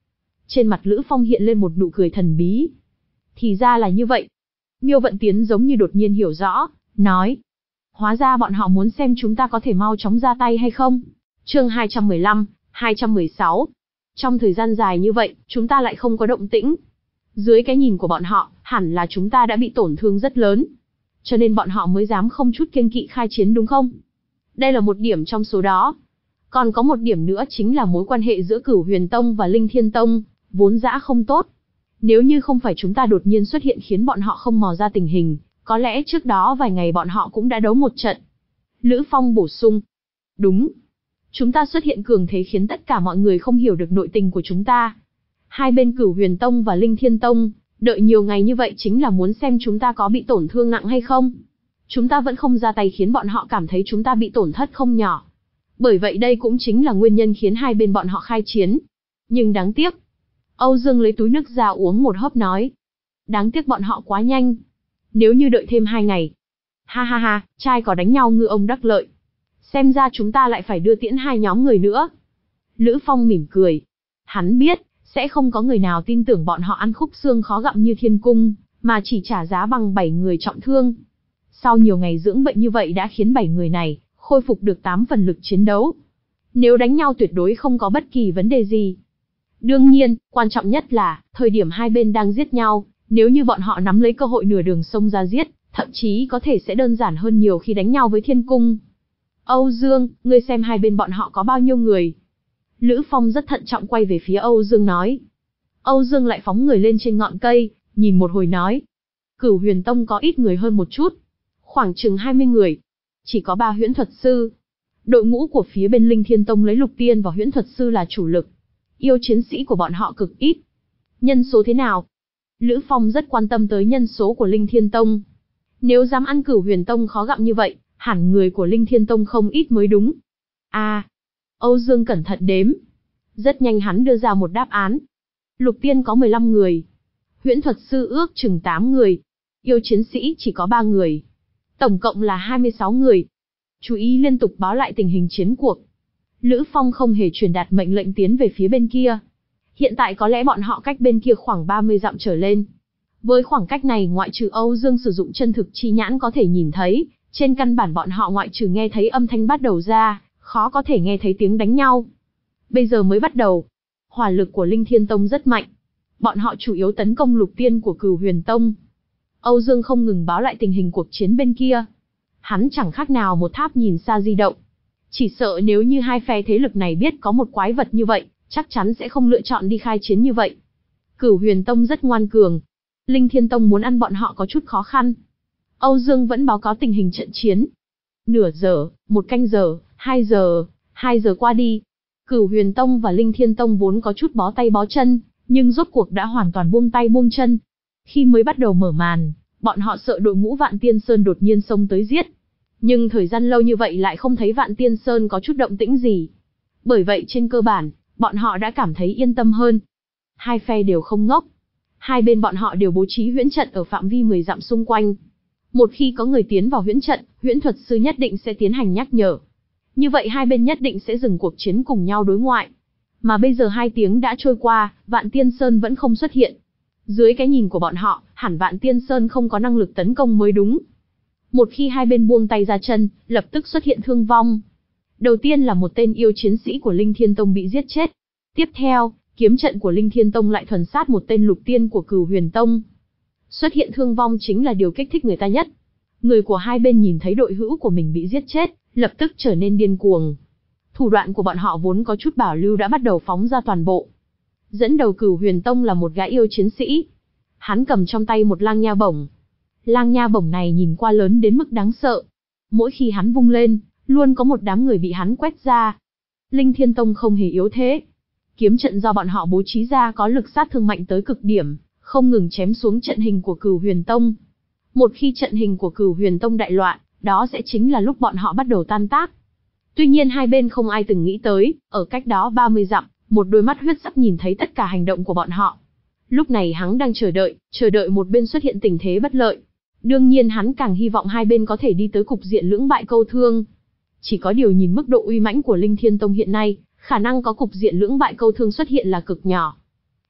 Speaker 1: Trên mặt Lữ Phong hiện lên một nụ cười thần bí. Thì ra là như vậy. Miêu Vận Tiến giống như đột nhiên hiểu rõ, nói. Hóa ra bọn họ muốn xem chúng ta có thể mau chóng ra tay hay không. Chương hai trăm mười lăm, hai trăm mười sáu. Trong thời gian dài như vậy, chúng ta lại không có động tĩnh. Dưới cái nhìn của bọn họ, hẳn là chúng ta đã bị tổn thương rất lớn. Cho nên bọn họ mới dám không chút kiêng kỵ khai chiến đúng không? Đây là một điểm trong số đó. Còn có một điểm nữa chính là mối quan hệ giữa Cửu Huyền Tông và Linh Thiên Tông, vốn dã không tốt. Nếu như không phải chúng ta đột nhiên xuất hiện khiến bọn họ không mò ra tình hình, có lẽ trước đó vài ngày bọn họ cũng đã đấu một trận. Lữ Phong bổ sung. Đúng. Chúng ta xuất hiện cường thế khiến tất cả mọi người không hiểu được nội tình của chúng ta. Hai bên Cửu Huyền Tông và Linh Thiên Tông, đợi nhiều ngày như vậy chính là muốn xem chúng ta có bị tổn thương nặng hay không. Chúng ta vẫn không ra tay khiến bọn họ cảm thấy chúng ta bị tổn thất không nhỏ. Bởi vậy đây cũng chính là nguyên nhân khiến hai bên bọn họ khai chiến. Nhưng đáng tiếc. Âu Dương lấy túi nước ra uống một hớp nói. Đáng tiếc bọn họ quá nhanh. Nếu như đợi thêm hai ngày. Ha ha ha, trai có đánh nhau ngư ông đắc lợi. Xem ra chúng ta lại phải đưa tiễn hai nhóm người nữa. Lữ Phong mỉm cười. Hắn biết, sẽ không có người nào tin tưởng bọn họ ăn khúc xương khó gặm như Thiên Cung, mà chỉ trả giá bằng bảy người trọng thương. Sau nhiều ngày dưỡng bệnh như vậy đã khiến bảy người này khôi phục được tám phần lực chiến đấu. Nếu đánh nhau tuyệt đối không có bất kỳ vấn đề gì. Đương nhiên, quan trọng nhất là, thời điểm hai bên đang giết nhau, nếu như bọn họ nắm lấy cơ hội nửa đường xông ra giết, thậm chí có thể sẽ đơn giản hơn nhiều khi đánh nhau với Thiên Cung. Âu Dương, ngươi xem hai bên bọn họ có bao nhiêu người? Lữ Phong rất thận trọng quay về phía Âu Dương nói. Âu Dương lại phóng người lên trên ngọn cây, nhìn một hồi nói. Cửu Huyền Tông có ít người hơn một chút. Khoảng chừng hai mươi người. Chỉ có ba huyễn thuật sư. Đội ngũ của phía bên Linh Thiên Tông lấy Lục Tiên và huyễn thuật sư là chủ lực. Yêu chiến sĩ của bọn họ cực ít. Nhân số thế nào? Lữ Phong rất quan tâm tới nhân số của Linh Thiên Tông. Nếu dám ăn Cửu Huyền Tông khó gặm như vậy, hẳn người của Linh Thiên Tông không ít mới đúng. À, Âu Dương cẩn thận đếm. Rất nhanh hắn đưa ra một đáp án. Lục Tiên có mười lăm người. Huyễn thuật sư ước chừng tám người. Yêu chiến sĩ chỉ có ba người. Tổng cộng là hai mươi sáu người. Chú ý liên tục báo lại tình hình chiến cuộc. Lữ Phong không hề truyền đạt mệnh lệnh tiến về phía bên kia. Hiện tại có lẽ bọn họ cách bên kia khoảng ba mươi dặm trở lên. Với khoảng cách này ngoại trừ Âu Dương sử dụng chân thực chi nhãn có thể nhìn thấy, trên căn bản bọn họ ngoại trừ nghe thấy âm thanh bắt đầu ra, khó có thể nghe thấy tiếng đánh nhau. Bây giờ mới bắt đầu. Hỏa lực của Linh Thiên Tông rất mạnh. Bọn họ chủ yếu tấn công Lục Tiên của Cửu Huyền Tông. Âu Dương không ngừng báo lại tình hình cuộc chiến bên kia. Hắn chẳng khác nào một tháp nhìn xa di động. Chỉ sợ nếu như hai phe thế lực này biết có một quái vật như vậy, chắc chắn sẽ không lựa chọn đi khai chiến như vậy. Cửu Huyền Tông rất ngoan cường. Linh Thiên Tông muốn ăn bọn họ có chút khó khăn. Âu Dương vẫn báo cáo tình hình trận chiến. Nửa giờ, một canh giờ, hai giờ, hai giờ qua đi. Cửu Huyền Tông và Linh Thiên Tông vốn có chút bó tay bó chân, nhưng rốt cuộc đã hoàn toàn buông tay buông chân. Khi mới bắt đầu mở màn, bọn họ sợ đội ngũ Vạn Tiên Sơn đột nhiên xông tới giết. Nhưng thời gian lâu như vậy lại không thấy Vạn Tiên Sơn có chút động tĩnh gì. Bởi vậy trên cơ bản, bọn họ đã cảm thấy yên tâm hơn. Hai phe đều không ngốc. Hai bên bọn họ đều bố trí huyễn trận ở phạm vi mười dặm xung quanh. Một khi có người tiến vào huyễn trận, huyễn thuật sư nhất định sẽ tiến hành nhắc nhở. Như vậy hai bên nhất định sẽ dừng cuộc chiến cùng nhau đối ngoại. Mà bây giờ hai tiếng đã trôi qua, Vạn Tiên Sơn vẫn không xuất hiện. Dưới cái nhìn của bọn họ, hẳn Vạn Tiên Sơn không có năng lực tấn công mới đúng. Một khi hai bên buông tay ra chân, lập tức xuất hiện thương vong. Đầu tiên là một tên yêu chiến sĩ của Linh Thiên Tông bị giết chết. Tiếp theo, kiếm trận của Linh Thiên Tông lại thuần sát một tên Lục Tiên của Cửu Huyền Tông. Xuất hiện thương vong chính là điều kích thích người ta nhất. Người của hai bên nhìn thấy đội hữu của mình bị giết chết, lập tức trở nên điên cuồng. Thủ đoạn của bọn họ vốn có chút bảo lưu đã bắt đầu phóng ra toàn bộ. Dẫn đầu Cửu Huyền Tông là một gã yêu chiến sĩ. Hắn cầm trong tay một lang nha bổng. Lang nha bổng này nhìn qua lớn đến mức đáng sợ. Mỗi khi hắn vung lên, luôn có một đám người bị hắn quét ra. Linh Thiên Tông không hề yếu thế. Kiếm trận do bọn họ bố trí ra có lực sát thương mạnh tới cực điểm, không ngừng chém xuống trận hình của Cửu Huyền Tông. Một khi trận hình của Cửu Huyền Tông đại loạn, đó sẽ chính là lúc bọn họ bắt đầu tan tác. Tuy nhiên hai bên không ai từng nghĩ tới, ở cách đó ba mươi dặm, một đôi mắt huyết sắc nhìn thấy tất cả hành động của bọn họ. Lúc này hắn đang chờ đợi, chờ đợi một bên xuất hiện tình thế bất lợi. Đương nhiên hắn càng hy vọng hai bên có thể đi tới cục diện lưỡng bại câu thương. Chỉ có điều nhìn mức độ uy mãnh của Linh Thiên Tông hiện nay, khả năng có cục diện lưỡng bại câu thương xuất hiện là cực nhỏ.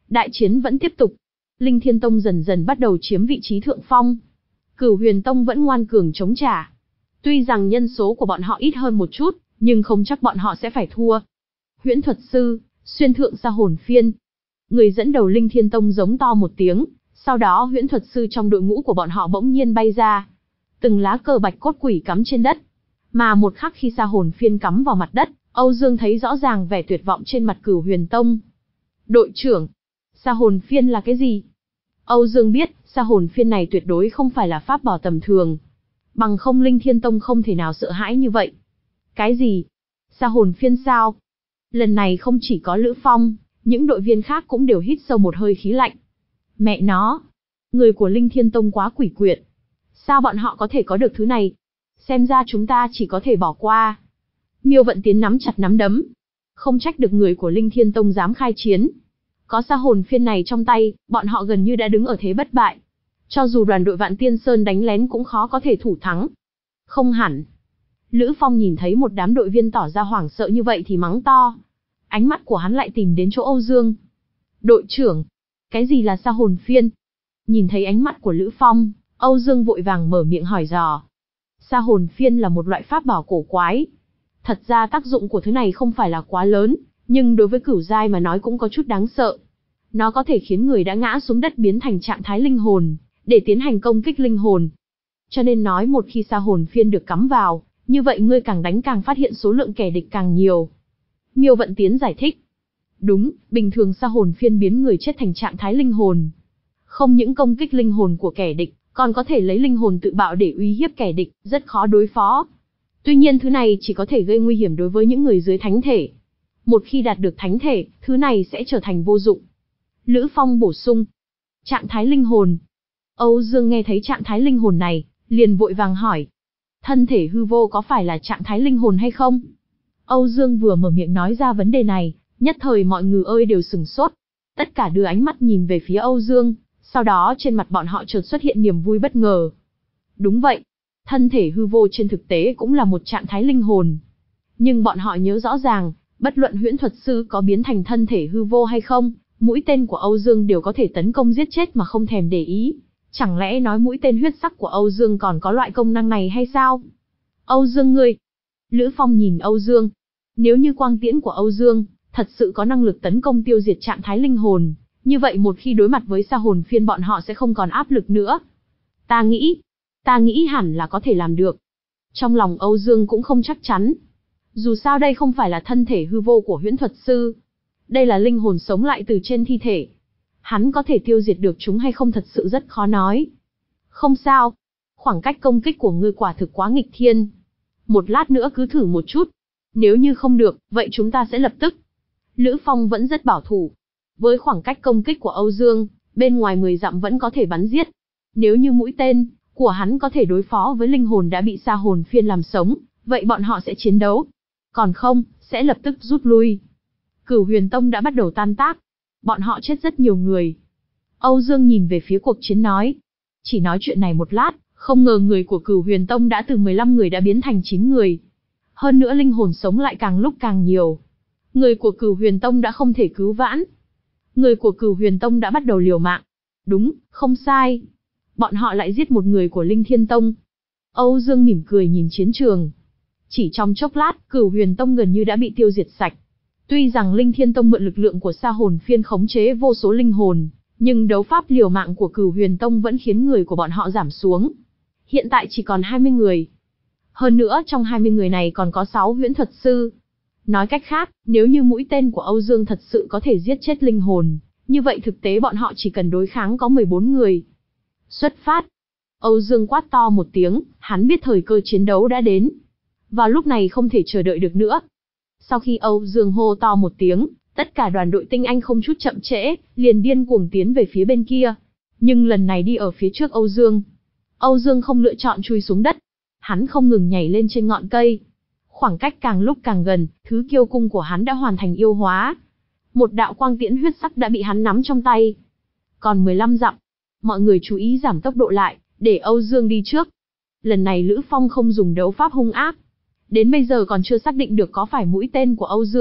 Speaker 1: Đại chiến vẫn tiếp tục. Linh Thiên Tông dần dần bắt đầu chiếm vị trí thượng phong. Cửu Huyền Tông vẫn ngoan cường chống trả. Tuy rằng nhân số của bọn họ ít hơn một chút, nhưng không chắc bọn họ sẽ phải thua. Huyễn thuật sư, xuyên thượng sa hồn phiên. Người dẫn đầu Linh Thiên Tông giống to một tiếng, sau đó huyễn thuật sư trong đội ngũ của bọn họ bỗng nhiên bay ra. Từng lá cờ bạch cốt quỷ cắm trên đất. Mà một khắc khi sa hồn phiên cắm vào mặt đất, Âu Dương thấy rõ ràng vẻ tuyệt vọng trên mặt Cửu Huyền Tông. Đội trưởng, sa hồn phiên là cái gì? Âu Dương biết, sa hồn phiên này tuyệt đối không phải là pháp bảo tầm thường. Bằng không Linh Thiên Tông không thể nào sợ hãi như vậy. Cái gì? Sa hồn phiên sao? Lần này không chỉ có Lữ Phong, những đội viên khác cũng đều hít sâu một hơi khí lạnh. Mẹ nó! Người của Linh Thiên Tông quá quỷ quyệt. Sao bọn họ có thể có được thứ này? Xem ra chúng ta chỉ có thể bỏ qua. Miêu Vận Tiến nắm chặt nắm đấm. Không trách được người của Linh Thiên Tông dám khai chiến. Có sa hồn phiên này trong tay, bọn họ gần như đã đứng ở thế bất bại. Cho dù đoàn đội Vạn Tiên Sơn đánh lén cũng khó có thể thủ thắng. Không hẳn. Lữ Phong nhìn thấy một đám đội viên tỏ ra hoảng sợ như vậy thì mắng to. Ánh mắt của hắn lại tìm đến chỗ Âu Dương. Đội trưởng, cái gì là sa hồn phiên? Nhìn thấy ánh mắt của Lữ Phong, Âu Dương vội vàng mở miệng hỏi dò. Sa hồn phiên là một loại pháp bảo cổ quái. Thật ra tác dụng của thứ này không phải là quá lớn, nhưng đối với cửu giai mà nói cũng có chút đáng sợ. Nó có thể khiến người đã ngã xuống đất biến thành trạng thái linh hồn, để tiến hành công kích linh hồn. Cho nên nói một khi sa hồn phiên được cắm vào, như vậy ngươi càng đánh càng phát hiện số lượng kẻ địch càng nhiều. Miêu Vận Tiến giải thích. Đúng, bình thường sa hồn phiên biến người chết thành trạng thái linh hồn. Không những công kích linh hồn của kẻ địch, còn có thể lấy linh hồn tự bạo để uy hiếp kẻ địch, rất khó đối phó. Tuy nhiên thứ này chỉ có thể gây nguy hiểm đối với những người dưới thánh thể. Một khi đạt được thánh thể, thứ này sẽ trở thành vô dụng. Lữ Phong bổ sung. Trạng thái linh hồn. Âu Dương nghe thấy trạng thái linh hồn này, liền vội vàng hỏi. Thân thể hư vô có phải là trạng thái linh hồn hay không? Âu Dương vừa mở miệng nói ra vấn đề này, nhất thời mọi người ơi đều sửng sốt. Tất cả đưa ánh mắt nhìn về phía Âu Dương, sau đó trên mặt bọn họ chợt xuất hiện niềm vui bất ngờ. Đúng vậy, thân thể hư vô trên thực tế cũng là một trạng thái linh hồn. Nhưng bọn họ nhớ rõ ràng, bất luận huyễn thuật sư có biến thành thân thể hư vô hay không, mũi tên của Âu Dương đều có thể tấn công giết chết mà không thèm để ý. Chẳng lẽ nói mũi tên huyết sắc của Âu Dương còn có loại công năng này hay sao? Âu Dương ngươi! Lữ Phong nhìn Âu Dương. Nếu như quang tiễn của Âu Dương thật sự có năng lực tấn công tiêu diệt trạng thái linh hồn, như vậy một khi đối mặt với sa hồn phiên bọn họ sẽ không còn áp lực nữa. Ta nghĩ, ta nghĩ hẳn là có thể làm được. Trong lòng Âu Dương cũng không chắc chắn. Dù sao đây không phải là thân thể hư vô của huyễn thuật sư. Đây là linh hồn sống lại từ trên thi thể. Hắn có thể tiêu diệt được chúng hay không thật sự rất khó nói. Không sao. Khoảng cách công kích của ngươi quả thực quá nghịch thiên. Một lát nữa cứ thử một chút. Nếu như không được, vậy chúng ta sẽ lập tức. Lữ Phong vẫn rất bảo thủ. Với khoảng cách công kích của Âu Dương, bên ngoài mười dặm vẫn có thể bắn giết. Nếu như mũi tên của hắn có thể đối phó với linh hồn đã bị sa hồn phiên làm sống, vậy bọn họ sẽ chiến đấu. Còn không, sẽ lập tức rút lui. Cửu Huyền Tông đã bắt đầu tan tác. Bọn họ chết rất nhiều người. Âu Dương nhìn về phía cuộc chiến nói. Chỉ nói chuyện này một lát, không ngờ người của Cửu Huyền Tông đã từ mười lăm người đã biến thành chín người. Hơn nữa linh hồn sống lại càng lúc càng nhiều. Người của Cửu Huyền Tông đã không thể cứu vãn. Người của Cửu Huyền Tông đã bắt đầu liều mạng. Đúng, không sai. Bọn họ lại giết một người của Linh Thiên Tông. Âu Dương mỉm cười nhìn chiến trường. Chỉ trong chốc lát, Cửu Huyền Tông gần như đã bị tiêu diệt sạch. Tuy rằng Linh Thiên Tông mượn lực lượng của sa hồn phiên khống chế vô số linh hồn, nhưng đấu pháp liều mạng của Cửu Huyền Tông vẫn khiến người của bọn họ giảm xuống. Hiện tại chỉ còn hai mươi người. Hơn nữa trong hai mươi người này còn có sáu huyễn thuật sư. Nói cách khác, nếu như mũi tên của Âu Dương thật sự có thể giết chết linh hồn, như vậy thực tế bọn họ chỉ cần đối kháng có mười bốn người. Xuất phát! Âu Dương quát to một tiếng, hắn biết thời cơ chiến đấu đã đến. Vào lúc này không thể chờ đợi được nữa. Sau khi Âu Dương hô to một tiếng, tất cả đoàn đội tinh anh không chút chậm trễ, liền điên cuồng tiến về phía bên kia. Nhưng lần này đi ở phía trước Âu Dương. Âu Dương không lựa chọn chui xuống đất. Hắn không ngừng nhảy lên trên ngọn cây. Khoảng cách càng lúc càng gần, thứ kiêu cung của hắn đã hoàn thành yêu hóa. Một đạo quang tiễn huyết sắc đã bị hắn nắm trong tay. Còn mười lăm dặm. Mọi người chú ý giảm tốc độ lại, để Âu Dương đi trước. Lần này Lữ Phong không dùng đấu pháp hung ác. Đến bây giờ còn chưa xác định được có phải mũi tên của Âu Dương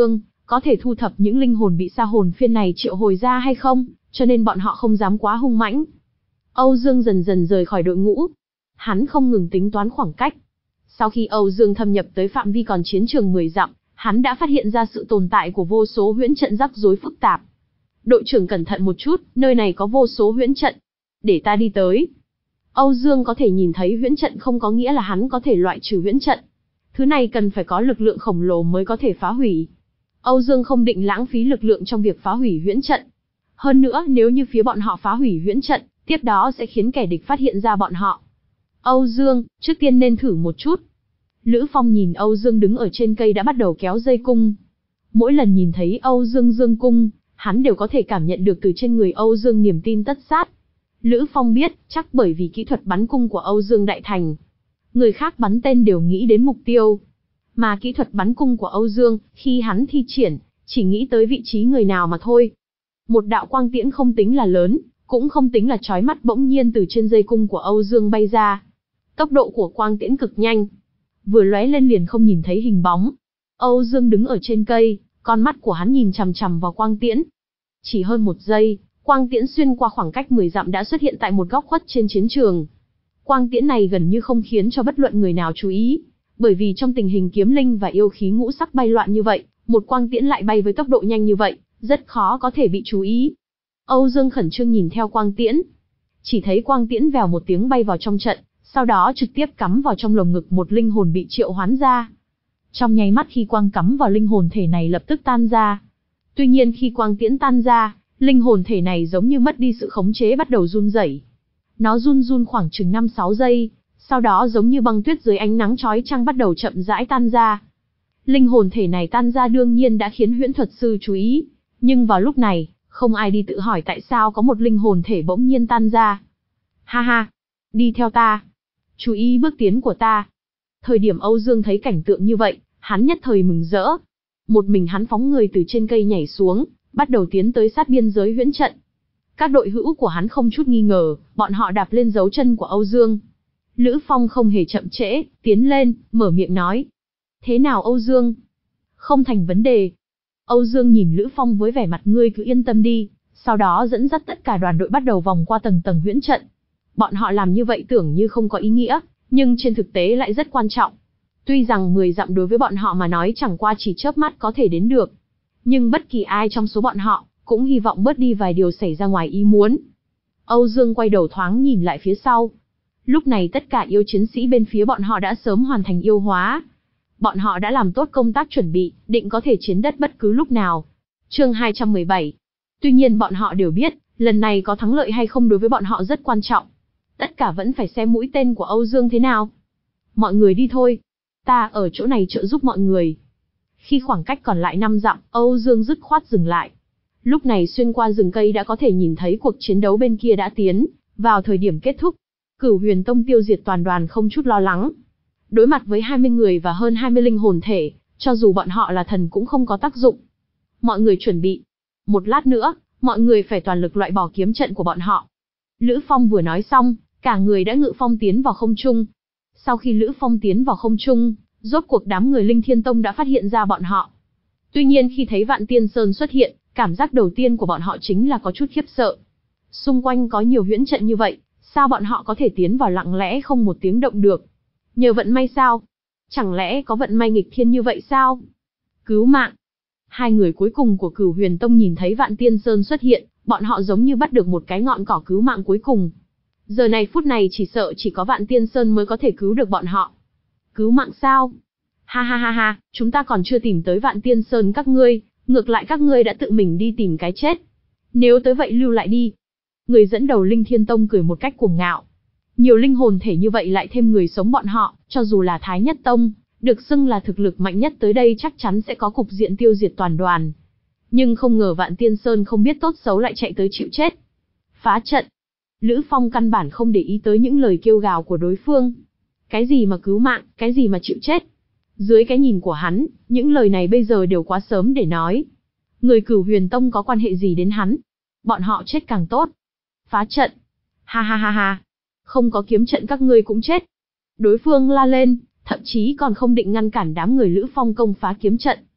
Speaker 1: có thể thu thập những linh hồn bị sa hồn phiên này triệu hồi ra hay không, cho nên bọn họ không dám quá hung mãnh. Âu Dương dần dần rời khỏi đội ngũ. Hắn không ngừng tính toán khoảng cách. Sau khi Âu Dương thâm nhập tới phạm vi còn chiến trường mười dặm, hắn đã phát hiện ra sự tồn tại của vô số huyễn trận rắc rối phức tạp. Đội trưởng cẩn thận một chút, nơi này có vô số huyễn trận. Để ta đi tới. Âu Dương có thể nhìn thấy huyễn trận không có nghĩa là hắn có thể loại trừ huyễn trận. Thứ này cần phải có lực lượng khổng lồ mới có thể phá hủy. Âu Dương không định lãng phí lực lượng trong việc phá hủy huyễn trận. Hơn nữa, nếu như phía bọn họ phá hủy huyễn trận, tiếp đó sẽ khiến kẻ địch phát hiện ra bọn họ. Âu Dương, trước tiên nên thử một chút. Lữ Phong nhìn Âu Dương đứng ở trên cây đã bắt đầu kéo dây cung. Mỗi lần nhìn thấy Âu Dương dương cung, hắn đều có thể cảm nhận được từ trên người Âu Dương niềm tin tất sát. Lữ Phong biết, chắc bởi vì kỹ thuật bắn cung của Âu Dương đại thành. Người khác bắn tên đều nghĩ đến mục tiêu. Mà kỹ thuật bắn cung của Âu Dương, khi hắn thi triển, chỉ nghĩ tới vị trí người nào mà thôi. Một đạo quang tiễn không tính là lớn, cũng không tính là chói mắt bỗng nhiên từ trên dây cung của Âu Dương bay ra. Tốc độ của quang tiễn cực nhanh. Vừa lóe lên liền không nhìn thấy hình bóng. Âu Dương đứng ở trên cây, con mắt của hắn nhìn chằm chằm vào quang tiễn. Chỉ hơn một giây, quang tiễn xuyên qua khoảng cách mười dặm đã xuất hiện tại một góc khuất trên chiến trường. Quang tiễn này gần như không khiến cho bất luận người nào chú ý, bởi vì trong tình hình kiếm linh và yêu khí ngũ sắc bay loạn như vậy, một quang tiễn lại bay với tốc độ nhanh như vậy, rất khó có thể bị chú ý. Âu Dương khẩn trương nhìn theo quang tiễn, chỉ thấy quang tiễn vèo một tiếng bay vào trong trận, sau đó trực tiếp cắm vào trong lồng ngực một linh hồn bị triệu hoán ra. Trong nháy mắt khi quang cắm vào linh hồn thể này lập tức tan ra. Tuy nhiên khi quang tiễn tan ra, linh hồn thể này giống như mất đi sự khống chế bắt đầu run rẩy. Nó run run khoảng chừng năm sáu giây, sau đó giống như băng tuyết dưới ánh nắng chói chang bắt đầu chậm rãi tan ra. Linh hồn thể này tan ra đương nhiên đã khiến huyễn thuật sư chú ý, nhưng vào lúc này, không ai đi tự hỏi tại sao có một linh hồn thể bỗng nhiên tan ra. Ha ha, đi theo ta. Chú ý bước tiến của ta. Thời điểm Âu Dương thấy cảnh tượng như vậy, hắn nhất thời mừng rỡ. Một mình hắn phóng người từ trên cây nhảy xuống, bắt đầu tiến tới sát biên giới huyễn trận. Các đội hữu của hắn không chút nghi ngờ, bọn họ đạp lên dấu chân của Âu Dương. Lữ Phong không hề chậm trễ, tiến lên, mở miệng nói. Thế nào Âu Dương? Không thành vấn đề. Âu Dương nhìn Lữ Phong với vẻ mặt ngươi cứ yên tâm đi, sau đó dẫn dắt tất cả đoàn đội bắt đầu vòng qua tầng tầng huyễn trận. Bọn họ làm như vậy tưởng như không có ý nghĩa, nhưng trên thực tế lại rất quan trọng. Tuy rằng mười dặm đối với bọn họ mà nói chẳng qua chỉ chớp mắt có thể đến được, nhưng bất kỳ ai trong số bọn họ cũng hy vọng bớt đi vài điều xảy ra ngoài ý muốn. Âu Dương quay đầu thoáng nhìn lại phía sau. Lúc này tất cả yêu chiến sĩ bên phía bọn họ đã sớm hoàn thành yêu hóa. Bọn họ đã làm tốt công tác chuẩn bị, định có thể chiến đất bất cứ lúc nào. Chương hai trăm mười bảy. Tuy nhiên bọn họ đều biết, lần này có thắng lợi hay không đối với bọn họ rất quan trọng. Tất cả vẫn phải xem mũi tên của Âu Dương thế nào. Mọi người đi thôi. Ta ở chỗ này trợ giúp mọi người. Khi khoảng cách còn lại năm dặm, Âu Dương dứt khoát dừng lại. Lúc này xuyên qua rừng cây đã có thể nhìn thấy cuộc chiến đấu bên kia đã tiến vào thời điểm kết thúc. Cửu Huyền Tông tiêu diệt toàn đoàn không chút lo lắng. Đối mặt với hai mươi người và hơn hai mươi linh hồn thể, cho dù bọn họ là thần cũng không có tác dụng. Mọi người chuẩn bị. Một lát nữa, mọi người phải toàn lực loại bỏ kiếm trận của bọn họ. Lữ Phong vừa nói xong, cả người đã ngự phong tiến vào không trung. Sau khi Lữ Phong tiến vào không trung, rốt cuộc đám người Linh Thiên Tông đã phát hiện ra bọn họ. Tuy nhiên khi thấy Vạn Tiên Sơn xuất hiện, cảm giác đầu tiên của bọn họ chính là có chút khiếp sợ. Xung quanh có nhiều huyễn trận như vậy, sao bọn họ có thể tiến vào lặng lẽ không một tiếng động được? Nhờ vận may sao? Chẳng lẽ có vận may nghịch thiên như vậy sao? Cứu mạng! Hai người cuối cùng của Cửu Huyền Tông nhìn thấy Vạn Tiên Sơn xuất hiện, bọn họ giống như bắt được một cái ngọn cỏ cứu mạng cuối cùng. Giờ này phút này chỉ sợ chỉ có Vạn Tiên Sơn mới có thể cứu được bọn họ. Cứu mạng sao? Ha ha ha ha, chúng ta còn chưa tìm tới Vạn Tiên Sơn các ngươi, ngược lại các ngươi đã tự mình đi tìm cái chết. Nếu tới vậy lưu lại đi. Người dẫn đầu Linh Thiên Tông cười một cách cuồng ngạo. Nhiều linh hồn thể như vậy lại thêm người sống bọn họ, cho dù là Thái Nhất Tông, được xưng là thực lực mạnh nhất tới đây chắc chắn sẽ có cục diện tiêu diệt toàn đoàn. Nhưng không ngờ Vạn Tiên Sơn không biết tốt xấu lại chạy tới chịu chết. Phá trận. Lữ Phong căn bản không để ý tới những lời kêu gào của đối phương. Cái gì mà cứu mạng, cái gì mà chịu chết. Dưới cái nhìn của hắn, những lời này bây giờ đều quá sớm để nói. Người Cửu Huyền Tông có quan hệ gì đến hắn? Bọn họ chết càng tốt. Phá trận. Ha ha ha ha. Không có kiếm trận các ngươi cũng chết. Đối phương la lên, thậm chí còn không định ngăn cản đám người Lữ Phong công phá kiếm trận.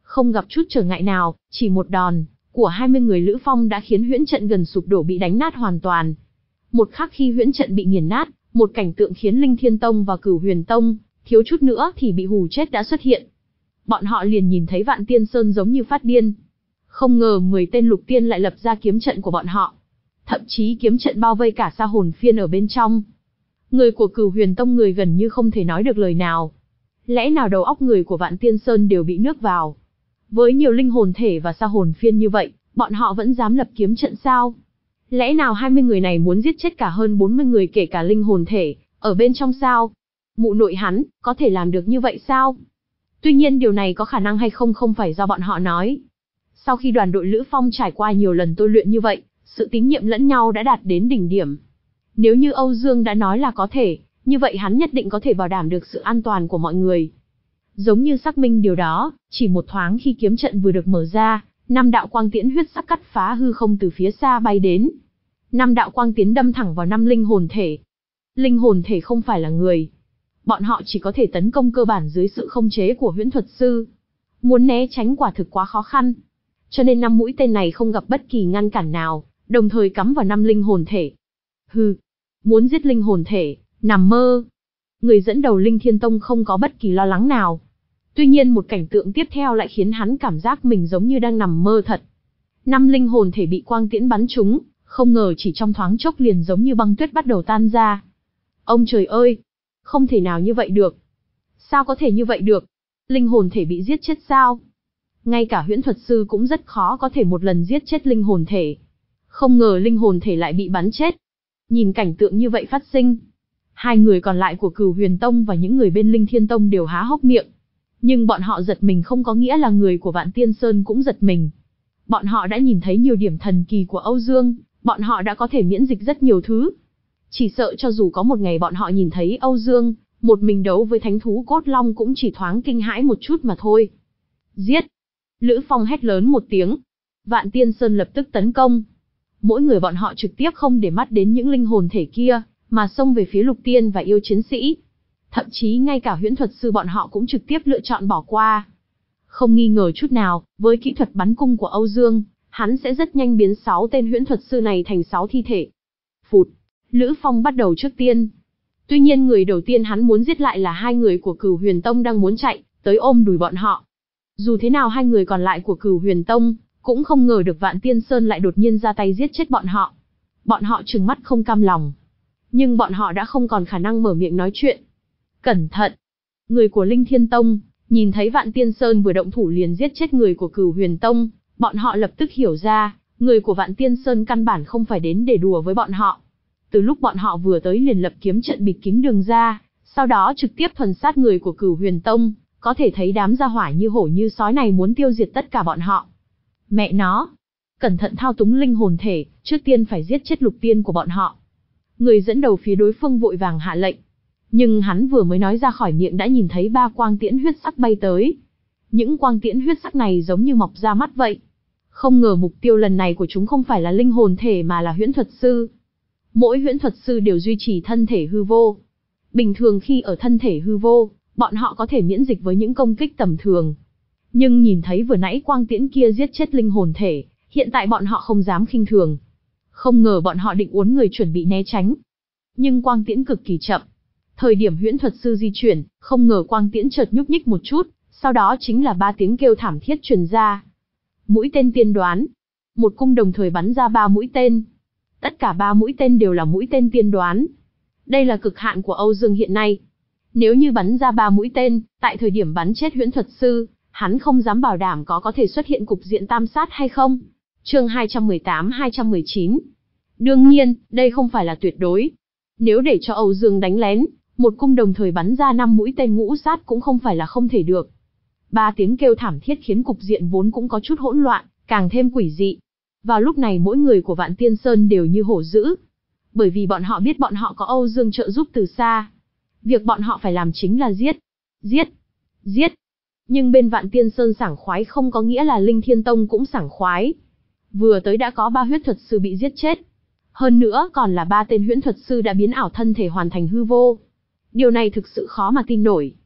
Speaker 1: Không gặp chút trở ngại nào, chỉ một đòn của hai mươi người Lữ Phong đã khiến huyễn trận gần sụp đổ bị đánh nát hoàn toàn. Một khắc khi huyễn trận bị nghiền nát, một cảnh tượng khiến Linh Thiên Tông và Cửu Huyền Tông thiếu chút nữa thì bị hù chết đã xuất hiện. Bọn họ liền nhìn thấy Vạn Tiên Sơn giống như phát điên. Không ngờ mười tên lục tiên lại lập ra kiếm trận của bọn họ. Thậm chí kiếm trận bao vây cả Sa Hồn Phiên ở bên trong. Người của Cửu Huyền Tông người gần như không thể nói được lời nào. Lẽ nào đầu óc người của Vạn Tiên Sơn đều bị nước vào? Với nhiều linh hồn thể và Sa Hồn Phiên như vậy, bọn họ vẫn dám lập kiếm trận sao? Lẽ nào hai mươi người này muốn giết chết cả hơn bốn mươi người kể cả linh hồn thể ở bên trong sao? Mụ nội hắn, có thể làm được như vậy sao? Tuy nhiên điều này có khả năng hay không không phải do bọn họ nói. Sau khi đoàn đội Lữ Phong trải qua nhiều lần tôi luyện như vậy, sự tín nhiệm lẫn nhau đã đạt đến đỉnh điểm. Nếu như Âu Dương đã nói là có thể, như vậy hắn nhất định có thể bảo đảm được sự an toàn của mọi người. Giống như xác minh điều đó, chỉ một thoáng khi kiếm trận vừa được mở ra, năm đạo quang tiễn huyết sắc cắt phá hư không từ phía xa bay đến. Năm đạo quang tiến đâm thẳng vào năm linh hồn thể. Linh hồn thể không phải là người. Bọn họ chỉ có thể tấn công cơ bản dưới sự khống chế của huyễn thuật sư. Muốn né tránh quả thực quá khó khăn. Cho nên năm mũi tên này không gặp bất kỳ ngăn cản nào, đồng thời cắm vào năm linh hồn thể. Hừ, muốn giết linh hồn thể, nằm mơ. Người dẫn đầu Linh Thiên Tông không có bất kỳ lo lắng nào. Tuy nhiên một cảnh tượng tiếp theo lại khiến hắn cảm giác mình giống như đang nằm mơ thật. Năm linh hồn thể bị quang tiễn bắn trúng, không ngờ chỉ trong thoáng chốc liền giống như băng tuyết bắt đầu tan ra. Ông trời ơi! Không thể nào như vậy được. Sao có thể như vậy được? Linh hồn thể bị giết chết sao? Ngay cả huyễn thuật sư cũng rất khó có thể một lần giết chết linh hồn thể. Không ngờ linh hồn thể lại bị bắn chết. Nhìn cảnh tượng như vậy phát sinh, hai người còn lại của Cửu Huyền Tông và những người bên Linh Thiên Tông đều há hốc miệng. Nhưng bọn họ giật mình không có nghĩa là người của Vạn Tiên Sơn cũng giật mình. Bọn họ đã nhìn thấy nhiều điểm thần kỳ của Âu Dương, bọn họ đã có thể miễn dịch rất nhiều thứ. Chỉ sợ cho dù có một ngày bọn họ nhìn thấy Âu Dương, một mình đấu với thánh thú cốt long cũng chỉ thoáng kinh hãi một chút mà thôi. Giết! Lữ Phong hét lớn một tiếng. Vạn Tiên Sơn lập tức tấn công. Mỗi người bọn họ trực tiếp không để mắt đến những linh hồn thể kia, mà xông về phía lục tiên và yêu chiến sĩ. Thậm chí ngay cả huyễn thuật sư bọn họ cũng trực tiếp lựa chọn bỏ qua. Không nghi ngờ chút nào, với kỹ thuật bắn cung của Âu Dương, hắn sẽ rất nhanh biến sáu tên huyễn thuật sư này thành sáu thi thể. Phụt! Lữ Phong bắt đầu trước tiên. Tuy nhiên người đầu tiên hắn muốn giết lại là hai người của Cửu Huyền Tông đang muốn chạy, tới ôm đùi bọn họ. Dù thế nào hai người còn lại của Cửu Huyền Tông, cũng không ngờ được Vạn Tiên Sơn lại đột nhiên ra tay giết chết bọn họ. Bọn họ trừng mắt không cam lòng. Nhưng bọn họ đã không còn khả năng mở miệng nói chuyện. Cẩn thận! Người của Linh Thiên Tông, nhìn thấy Vạn Tiên Sơn vừa động thủ liền giết chết người của Cửu Huyền Tông, bọn họ lập tức hiểu ra, người của Vạn Tiên Sơn căn bản không phải đến để đùa với bọn họ. Từ lúc bọn họ vừa tới liền lập kiếm trận bịt kín đường ra, sau đó trực tiếp thuần sát người của Cửu Huyền Tông, có thể thấy đám gia hỏa như hổ như sói này muốn tiêu diệt tất cả bọn họ. Mẹ nó! Cẩn thận thao túng linh hồn thể, trước tiên phải giết chết lục tiên của bọn họ. Người dẫn đầu phía đối phương vội vàng hạ lệnh. Nhưng hắn vừa mới nói ra khỏi miệng đã nhìn thấy ba quang tiễn huyết sắc bay tới. Những quang tiễn huyết sắc này giống như mọc ra mắt vậy. Không ngờ mục tiêu lần này của chúng không phải là linh hồn thể mà là huyễn thuật sư. Mỗi huyễn thuật sư đều duy trì thân thể hư vô. Bình thường khi ở thân thể hư vô, bọn họ có thể miễn dịch với những công kích tầm thường. Nhưng nhìn thấy vừa nãy quang tiễn kia giết chết linh hồn thể, hiện tại bọn họ không dám khinh thường. Không ngờ bọn họ định uốn người chuẩn bị né tránh. Nhưng quang tiễn cực kỳ chậm. Thời điểm huyễn thuật sư di chuyển, không ngờ quang tiễn chợt nhúc nhích một chút, sau đó chính là ba tiếng kêu thảm thiết truyền ra. Mũi tên tiên đoán. Một cung đồng thời bắn ra ba mũi tên. Tất cả ba mũi tên đều là mũi tên tiên đoán. Đây là cực hạn của Âu Dương hiện nay. Nếu như bắn ra ba mũi tên, tại thời điểm bắn chết huyễn thuật sư, hắn không dám bảo đảm có có thể xuất hiện cục diện tam sát hay không. Chương hai trăm mười tám hai trăm mười chín. Đương nhiên, đây không phải là tuyệt đối. Nếu để cho Âu Dương đánh lén, một cung đồng thời bắn ra năm mũi tên ngũ sát cũng không phải là không thể được. Ba tiếng kêu thảm thiết khiến cục diện vốn cũng có chút hỗn loạn, càng thêm quỷ dị. Vào lúc này mỗi người của Vạn Tiên Sơn đều như hổ dữ. Bởi vì bọn họ biết bọn họ có Âu Dương trợ giúp từ xa. Việc bọn họ phải làm chính là giết, giết, giết. Nhưng bên Vạn Tiên Sơn sảng khoái không có nghĩa là Linh Thiên Tông cũng sảng khoái. Vừa tới đã có ba huyễn thuật sư bị giết chết. Hơn nữa còn là ba tên huyễn thuật sư đã biến ảo thân thể hoàn thành hư vô. Điều này thực sự khó mà tin nổi.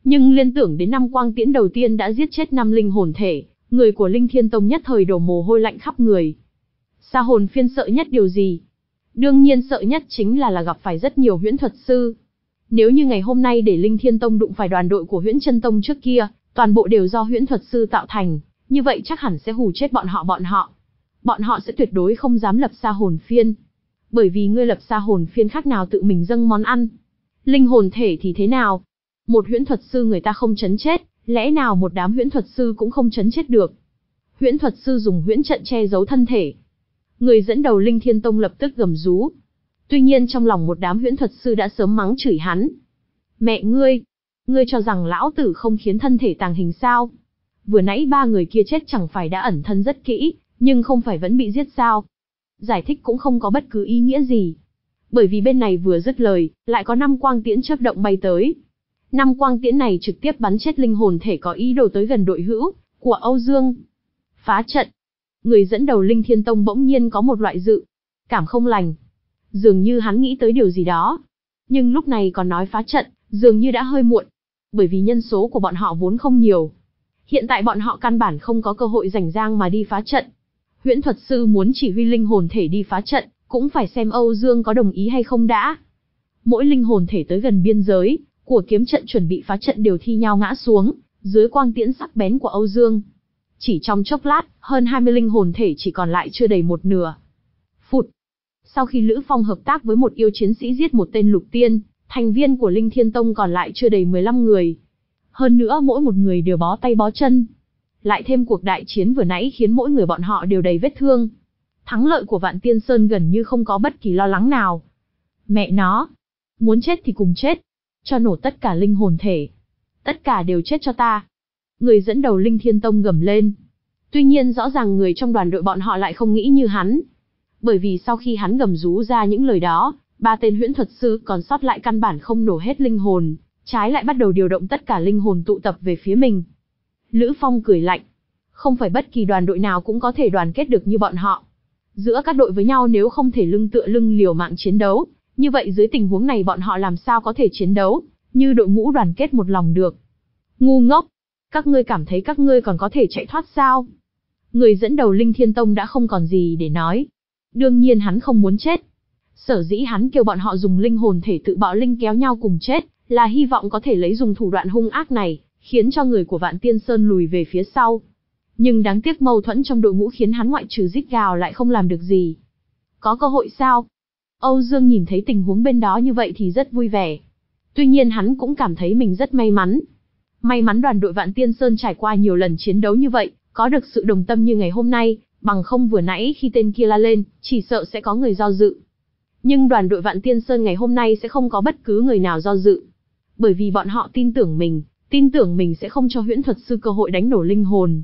Speaker 1: Nhưng liên tưởng đến năm quang tiễn đầu tiên đã giết chết năm linh hồn thể, người của Linh Thiên Tông nhất thời đổ mồ hôi lạnh khắp người. Sa hồn phiên sợ nhất điều gì? Đương nhiên sợ nhất chính là là gặp phải rất nhiều huyễn thuật sư. Nếu như ngày hôm nay để Linh Thiên Tông đụng phải đoàn đội của Huyễn Chân Tông trước kia, toàn bộ đều do huyễn thuật sư tạo thành, như vậy chắc hẳn sẽ hù chết bọn họ bọn họ. Bọn họ sẽ tuyệt đối không dám lập sa hồn phiên. Bởi vì ngươi lập sa hồn phiên khác nào tự mình dâng món ăn. Linh hồn thể thì thế nào? Một huyễn thuật sư người ta không chấn chết, lẽ nào một đám huyễn thuật sư cũng không chấn chết được? Huyễn thuật sư dùng huyễn trận che giấu thân thể. Người dẫn đầu Linh Thiên Tông lập tức gầm rú. Tuy nhiên trong lòng một đám huyễn thuật sư đã sớm mắng chửi hắn. Mẹ ngươi! Ngươi cho rằng lão tử không khiến thân thể tàng hình sao? Vừa nãy ba người kia chết chẳng phải đã ẩn thân rất kỹ, nhưng không phải vẫn bị giết sao? Giải thích cũng không có bất cứ ý nghĩa gì. Bởi vì bên này vừa dứt lời, lại có năm quang tiễn chớp động bay tới. Năm quang tiễn này trực tiếp bắn chết linh hồn thể có ý đồ tới gần đội hữu của Âu Dương. Phá trận. Người dẫn đầu Linh Thiên Tông bỗng nhiên có một loại dự cảm không lành. Dường như hắn nghĩ tới điều gì đó. Nhưng lúc này còn nói phá trận, dường như đã hơi muộn. Bởi vì nhân số của bọn họ vốn không nhiều. Hiện tại bọn họ căn bản không có cơ hội rảnh rang mà đi phá trận. Huyễn thuật sư muốn chỉ huy linh hồn thể đi phá trận, cũng phải xem Âu Dương có đồng ý hay không đã. Mỗi linh hồn thể tới gần biên giới của kiếm trận chuẩn bị phá trận đều thi nhau ngã xuống, dưới quang tiễn sắc bén của Âu Dương. Chỉ trong chốc lát, hơn hai mươi linh hồn thể chỉ còn lại chưa đầy một nửa. Phụt. Sau khi Lữ Phong hợp tác với một yêu chiến sĩ giết một tên lục tiên, thành viên của Linh Thiên Tông còn lại chưa đầy mười lăm người. Hơn nữa mỗi một người đều bó tay bó chân. Lại thêm cuộc đại chiến vừa nãy khiến mỗi người bọn họ đều đầy vết thương. Thắng lợi của Vạn Tiên Sơn gần như không có bất kỳ lo lắng nào. Mẹ nó! Muốn chết thì cùng chết. Cho nổ tất cả linh hồn thể. Tất cả đều chết cho ta. Người dẫn đầu Linh Thiên Tông gầm lên. Tuy nhiên rõ ràng người trong đoàn đội bọn họ lại không nghĩ như hắn. Bởi vì sau khi hắn gầm rú ra những lời đó, ba tên huyễn thuật sư còn sót lại căn bản không nổ hết linh hồn, trái lại bắt đầu điều động tất cả linh hồn tụ tập về phía mình. Lữ Phong cười lạnh. Không phải bất kỳ đoàn đội nào cũng có thể đoàn kết được như bọn họ. Giữa các đội với nhau nếu không thể lưng tựa lưng liều mạng chiến đấu, như vậy dưới tình huống này bọn họ làm sao có thể chiến đấu, như đội ngũ đoàn kết một lòng được. Ngu ngốc! Các ngươi cảm thấy các ngươi còn có thể chạy thoát sao? Người dẫn đầu Linh Thiên Tông đã không còn gì để nói. Đương nhiên hắn không muốn chết. Sở dĩ hắn kêu bọn họ dùng linh hồn thể tự bạo linh kéo nhau cùng chết, là hy vọng có thể lấy dùng thủ đoạn hung ác này, khiến cho người của Vạn Tiên Sơn lùi về phía sau. Nhưng đáng tiếc mâu thuẫn trong đội ngũ khiến hắn ngoại trừ rít gào lại không làm được gì. Có cơ hội sao? Âu Dương nhìn thấy tình huống bên đó như vậy thì rất vui vẻ. Tuy nhiên hắn cũng cảm thấy mình rất may mắn. May mắn đoàn đội Vạn Tiên Sơn trải qua nhiều lần chiến đấu như vậy, có được sự đồng tâm như ngày hôm nay, bằng không vừa nãy khi tên kia la lên, chỉ sợ sẽ có người do dự. Nhưng đoàn đội Vạn Tiên Sơn ngày hôm nay sẽ không có bất cứ người nào do dự. Bởi vì bọn họ tin tưởng mình, tin tưởng mình sẽ không cho huyễn thuật sư cơ hội đánh nổ linh hồn.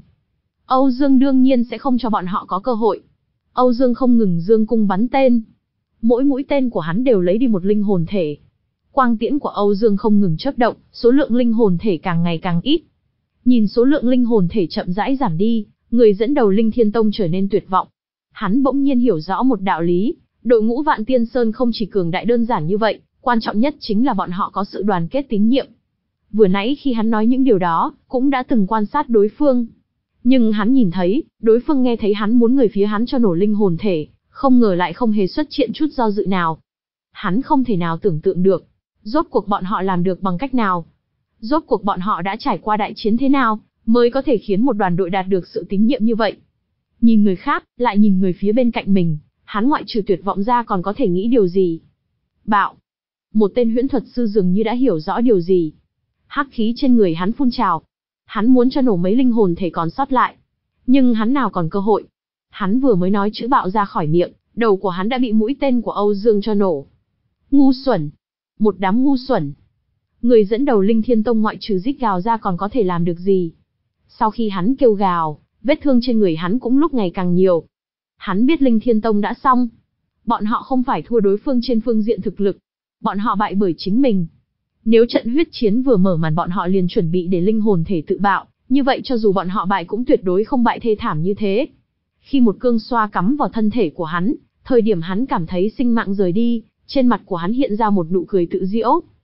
Speaker 1: Âu Dương đương nhiên sẽ không cho bọn họ có cơ hội. Âu Dương không ngừng dương cung bắn tên. Mỗi mũi tên của hắn đều lấy đi một linh hồn thể. Quang tiễn của Âu Dương không ngừng chớp động, số lượng linh hồn thể càng ngày càng ít. Nhìn số lượng linh hồn thể chậm rãi giảm đi, người dẫn đầu Linh Thiên Tông trở nên tuyệt vọng. Hắn bỗng nhiên hiểu rõ một đạo lý, đội ngũ Vạn Tiên Sơn không chỉ cường đại đơn giản như vậy, quan trọng nhất chính là bọn họ có sự đoàn kết tín nhiệm. Vừa nãy khi hắn nói những điều đó, cũng đã từng quan sát đối phương. Nhưng hắn nhìn thấy, đối phương nghe thấy hắn muốn người phía hắn cho nổ linh hồn thể, không ngờ lại không hề xuất hiện chút do dự nào. Hắn không thể nào tưởng tượng được, rốt cuộc bọn họ làm được bằng cách nào. Rốt cuộc bọn họ đã trải qua đại chiến thế nào, mới có thể khiến một đoàn đội đạt được sự tín nhiệm như vậy. Nhìn người khác, lại nhìn người phía bên cạnh mình, hắn ngoại trừ tuyệt vọng ra còn có thể nghĩ điều gì. Bạo! Một tên huyễn thuật sư dường như đã hiểu rõ điều gì. Hắc khí trên người hắn phun trào. Hắn muốn cho nổ mấy linh hồn thể còn sót lại. Nhưng hắn nào còn cơ hội. Hắn vừa mới nói chữ bạo ra khỏi miệng, đầu của hắn đã bị mũi tên của Âu Dương cho nổ. Ngu xuẩn! Một đám ngu xuẩn! Người dẫn đầu Linh Thiên Tông ngoại trừ rít gào ra còn có thể làm được gì. Sau khi hắn kêu gào, vết thương trên người hắn cũng lúc ngày càng nhiều. Hắn biết Linh Thiên Tông đã xong. Bọn họ không phải thua đối phương trên phương diện thực lực. Bọn họ bại bởi chính mình. Nếu trận huyết chiến vừa mở màn bọn họ liền chuẩn bị để linh hồn thể tự bạo, như vậy cho dù bọn họ bại cũng tuyệt đối không bại thê thảm như thế. Khi một cương xoa cắm vào thân thể của hắn, thời điểm hắn cảm thấy sinh mạng rời đi, trên mặt của hắn hiện ra một nụ cười tự giễu.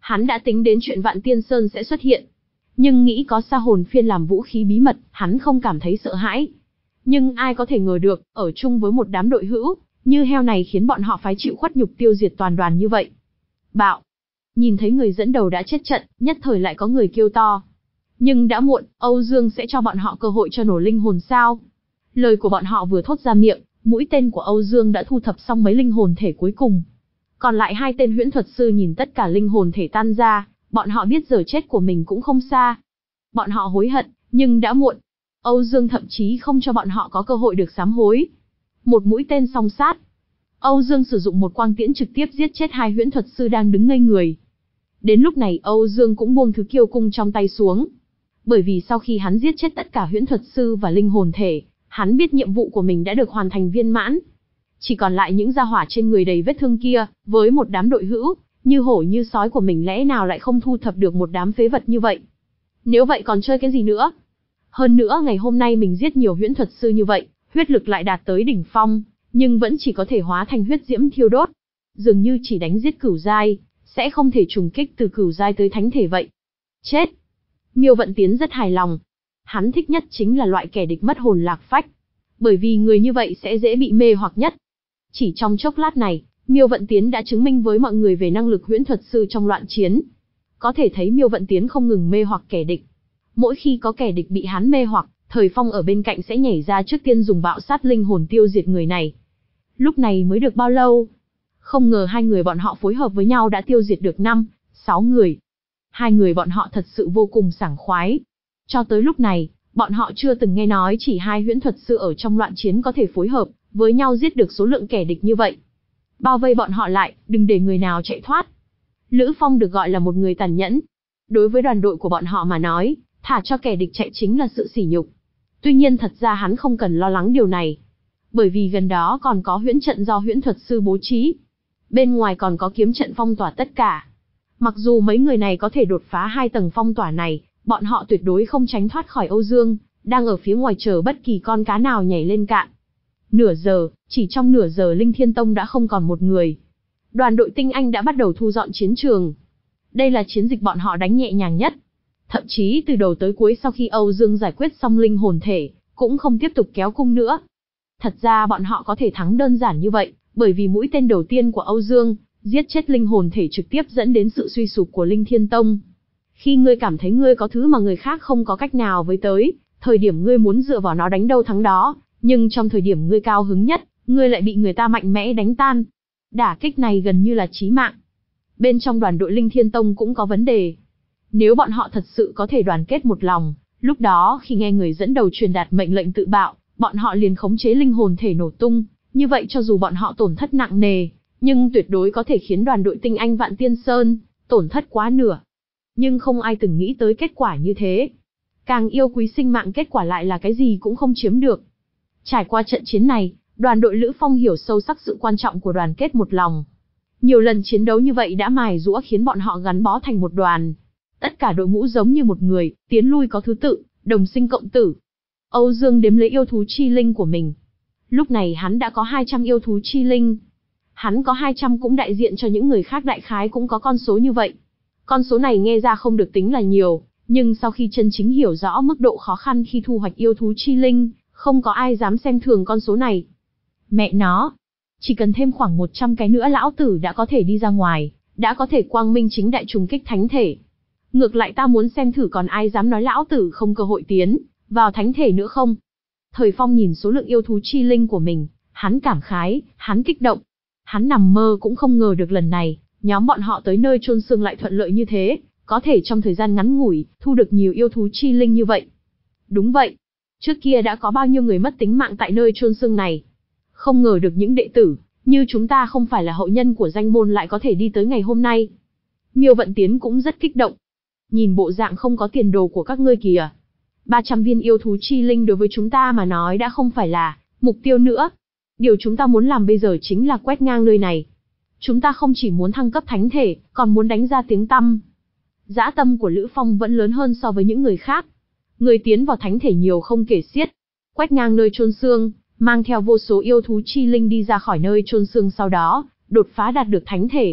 Speaker 1: Hắn đã tính đến chuyện Vạn Tiên Sơn sẽ xuất hiện. Nhưng nghĩ có Sa Hồn Phiên làm vũ khí bí mật, hắn không cảm thấy sợ hãi. Nhưng ai có thể ngờ được, ở chung với một đám đội hữu, như heo này khiến bọn họ phải chịu khuất nhục tiêu diệt toàn đoàn như vậy. Bạo! Nhìn thấy người dẫn đầu đã chết trận, nhất thời lại có người kêu to. Nhưng đã muộn, Âu Dương sẽ cho bọn họ cơ hội cho nổ linh hồn sao? Lời của bọn họ vừa thốt ra miệng, mũi tên của Âu Dương đã thu thập xong mấy linh hồn thể cuối cùng. Còn lại hai tên huyễn thuật sư nhìn tất cả linh hồn thể tan ra, bọn họ biết giờ chết của mình cũng không xa. Bọn họ hối hận, nhưng đã muộn. Âu Dương thậm chí không cho bọn họ có cơ hội được sám hối. Một mũi tên song sát. Âu Dương sử dụng một quang tiễn trực tiếp giết chết hai huyễn thuật sư đang đứng ngây người. Đến lúc này Âu Dương cũng buông thứ kiêu cung trong tay xuống. Bởi vì sau khi hắn giết chết tất cả huyễn thuật sư và linh hồn thể, hắn biết nhiệm vụ của mình đã được hoàn thành viên mãn. Chỉ còn lại những gia hỏa trên người đầy vết thương kia, với một đám đội hữu, như hổ như sói của mình lẽ nào lại không thu thập được một đám phế vật như vậy. Nếu vậy còn chơi cái gì nữa? Hơn nữa ngày hôm nay mình giết nhiều huyễn thuật sư như vậy, huyết lực lại đạt tới đỉnh phong, nhưng vẫn chỉ có thể hóa thành huyết diễm thiêu đốt. Dường như chỉ đánh giết cửu giai, sẽ không thể trùng kích từ cửu giai tới thánh thể vậy. Chết! Miêu Vận Tiến rất hài lòng. Hắn thích nhất chính là loại kẻ địch mất hồn lạc phách. Bởi vì người như vậy sẽ dễ bị mê hoặc nhất. Chỉ trong chốc lát này, Miêu Vận Tiến đã chứng minh với mọi người về năng lực huyễn thuật sư trong loạn chiến. Có thể thấy Miêu Vận Tiến không ngừng mê hoặc kẻ địch. Mỗi khi có kẻ địch bị hắn mê hoặc, Thời Phong ở bên cạnh sẽ nhảy ra trước tiên dùng bạo sát linh hồn tiêu diệt người này. Lúc này mới được bao lâu? Không ngờ hai người bọn họ phối hợp với nhau đã tiêu diệt được năm, sáu người. Hai người bọn họ thật sự vô cùng sảng khoái. Cho tới lúc này, bọn họ chưa từng nghe nói chỉ hai huyễn thuật sư ở trong loạn chiến có thể phối hợp với nhau giết được số lượng kẻ địch như vậy. Bao vây bọn họ lại, đừng để người nào chạy thoát. Lữ Phong được gọi là một người tàn nhẫn. Đối với đoàn đội của bọn họ mà nói, thả cho kẻ địch chạy chính là sự sỉ nhục. Tuy nhiên thật ra hắn không cần lo lắng điều này. Bởi vì gần đó còn có huyễn trận do huyễn thuật sư bố trí. Bên ngoài còn có kiếm trận phong tỏa tất cả. Mặc dù mấy người này có thể đột phá hai tầng phong tỏa này, bọn họ tuyệt đối không tránh thoát khỏi Âu Dương, đang ở phía ngoài chờ bất kỳ con cá nào nhảy lên cạn. Nửa giờ, chỉ trong nửa giờ Linh Thiên Tông đã không còn một người. Đoàn đội tinh anh đã bắt đầu thu dọn chiến trường. Đây là chiến dịch bọn họ đánh nhẹ nhàng nhất. Thậm chí từ đầu tới cuối sau khi Âu Dương giải quyết xong linh hồn thể, cũng không tiếp tục kéo cung nữa. Thật ra bọn họ có thể thắng đơn giản như vậy, bởi vì mũi tên đầu tiên của Âu Dương, giết chết linh hồn thể trực tiếp dẫn đến sự suy sụp của Linh Thiên Tông. Khi ngươi cảm thấy ngươi có thứ mà người khác không có cách nào với tới, thời điểm ngươi muốn dựa vào nó đánh đâu thắng đó, nhưng trong thời điểm ngươi cao hứng nhất, ngươi lại bị người ta mạnh mẽ đánh tan. Đả kích này gần như là chí mạng. Bên trong đoàn đội Linh Thiên Tông cũng có vấn đề. Nếu bọn họ thật sự có thể đoàn kết một lòng, lúc đó khi nghe người dẫn đầu truyền đạt mệnh lệnh tự bạo, bọn họ liền khống chế linh hồn thể nổ tung, như vậy cho dù bọn họ tổn thất nặng nề, nhưng tuyệt đối có thể khiến đoàn đội tinh anh Vạn Tiên Sơn tổn thất quá nửa. Nhưng không ai từng nghĩ tới kết quả như thế. Càng yêu quý sinh mạng kết quả lại là cái gì cũng không chiếm được. Trải qua trận chiến này, đoàn đội Lữ Phong hiểu sâu sắc sự quan trọng của đoàn kết một lòng. Nhiều lần chiến đấu như vậy đã mài giũa khiến bọn họ gắn bó thành một đoàn. Tất cả đội ngũ giống như một người, tiến lui có thứ tự, đồng sinh cộng tử. Âu Dương đếm lấy yêu thú chi linh của mình. Lúc này hắn đã có hai trăm yêu thú chi linh. Hắn có hai trăm cũng đại diện cho những người khác đại khái cũng có con số như vậy. Con số này nghe ra không được tính là nhiều, nhưng sau khi chân chính hiểu rõ mức độ khó khăn khi thu hoạch yêu thú chi linh, không có ai dám xem thường con số này. Mẹ nó, chỉ cần thêm khoảng một trăm cái nữa lão tử đã có thể đi ra ngoài, đã có thể quang minh chính đại trùng kích thánh thể. Ngược lại ta muốn xem thử còn ai dám nói lão tử không cơ hội tiến vào thánh thể nữa không. Thời Phong nhìn số lượng yêu thú chi linh của mình, hắn cảm khái, hắn kích động. Hắn nằm mơ cũng không ngờ được lần này, nhóm bọn họ tới nơi chôn xương lại thuận lợi như thế, có thể trong thời gian ngắn ngủi, thu được nhiều yêu thú chi linh như vậy. Đúng vậy, trước kia đã có bao nhiêu người mất tính mạng tại nơi chôn xương này. Không ngờ được những đệ tử, như chúng ta không phải là hậu nhân của danh môn lại có thể đi tới ngày hôm nay. Miêu Vận Tiến cũng rất kích động. Nhìn bộ dạng không có tiền đồ của các ngươi kìa. ba trăm viên yêu thú chi linh đối với chúng ta mà nói đã không phải là mục tiêu nữa. Điều chúng ta muốn làm bây giờ chính là quét ngang nơi này. Chúng ta không chỉ muốn thăng cấp thánh thể, còn muốn đánh ra tiếng tăm. Dã tâm của Lữ Phong vẫn lớn hơn so với những người khác. Người tiến vào thánh thể nhiều không kể xiết. Quét ngang nơi chôn xương, mang theo vô số yêu thú chi linh đi ra khỏi nơi chôn xương sau đó, đột phá đạt được thánh thể.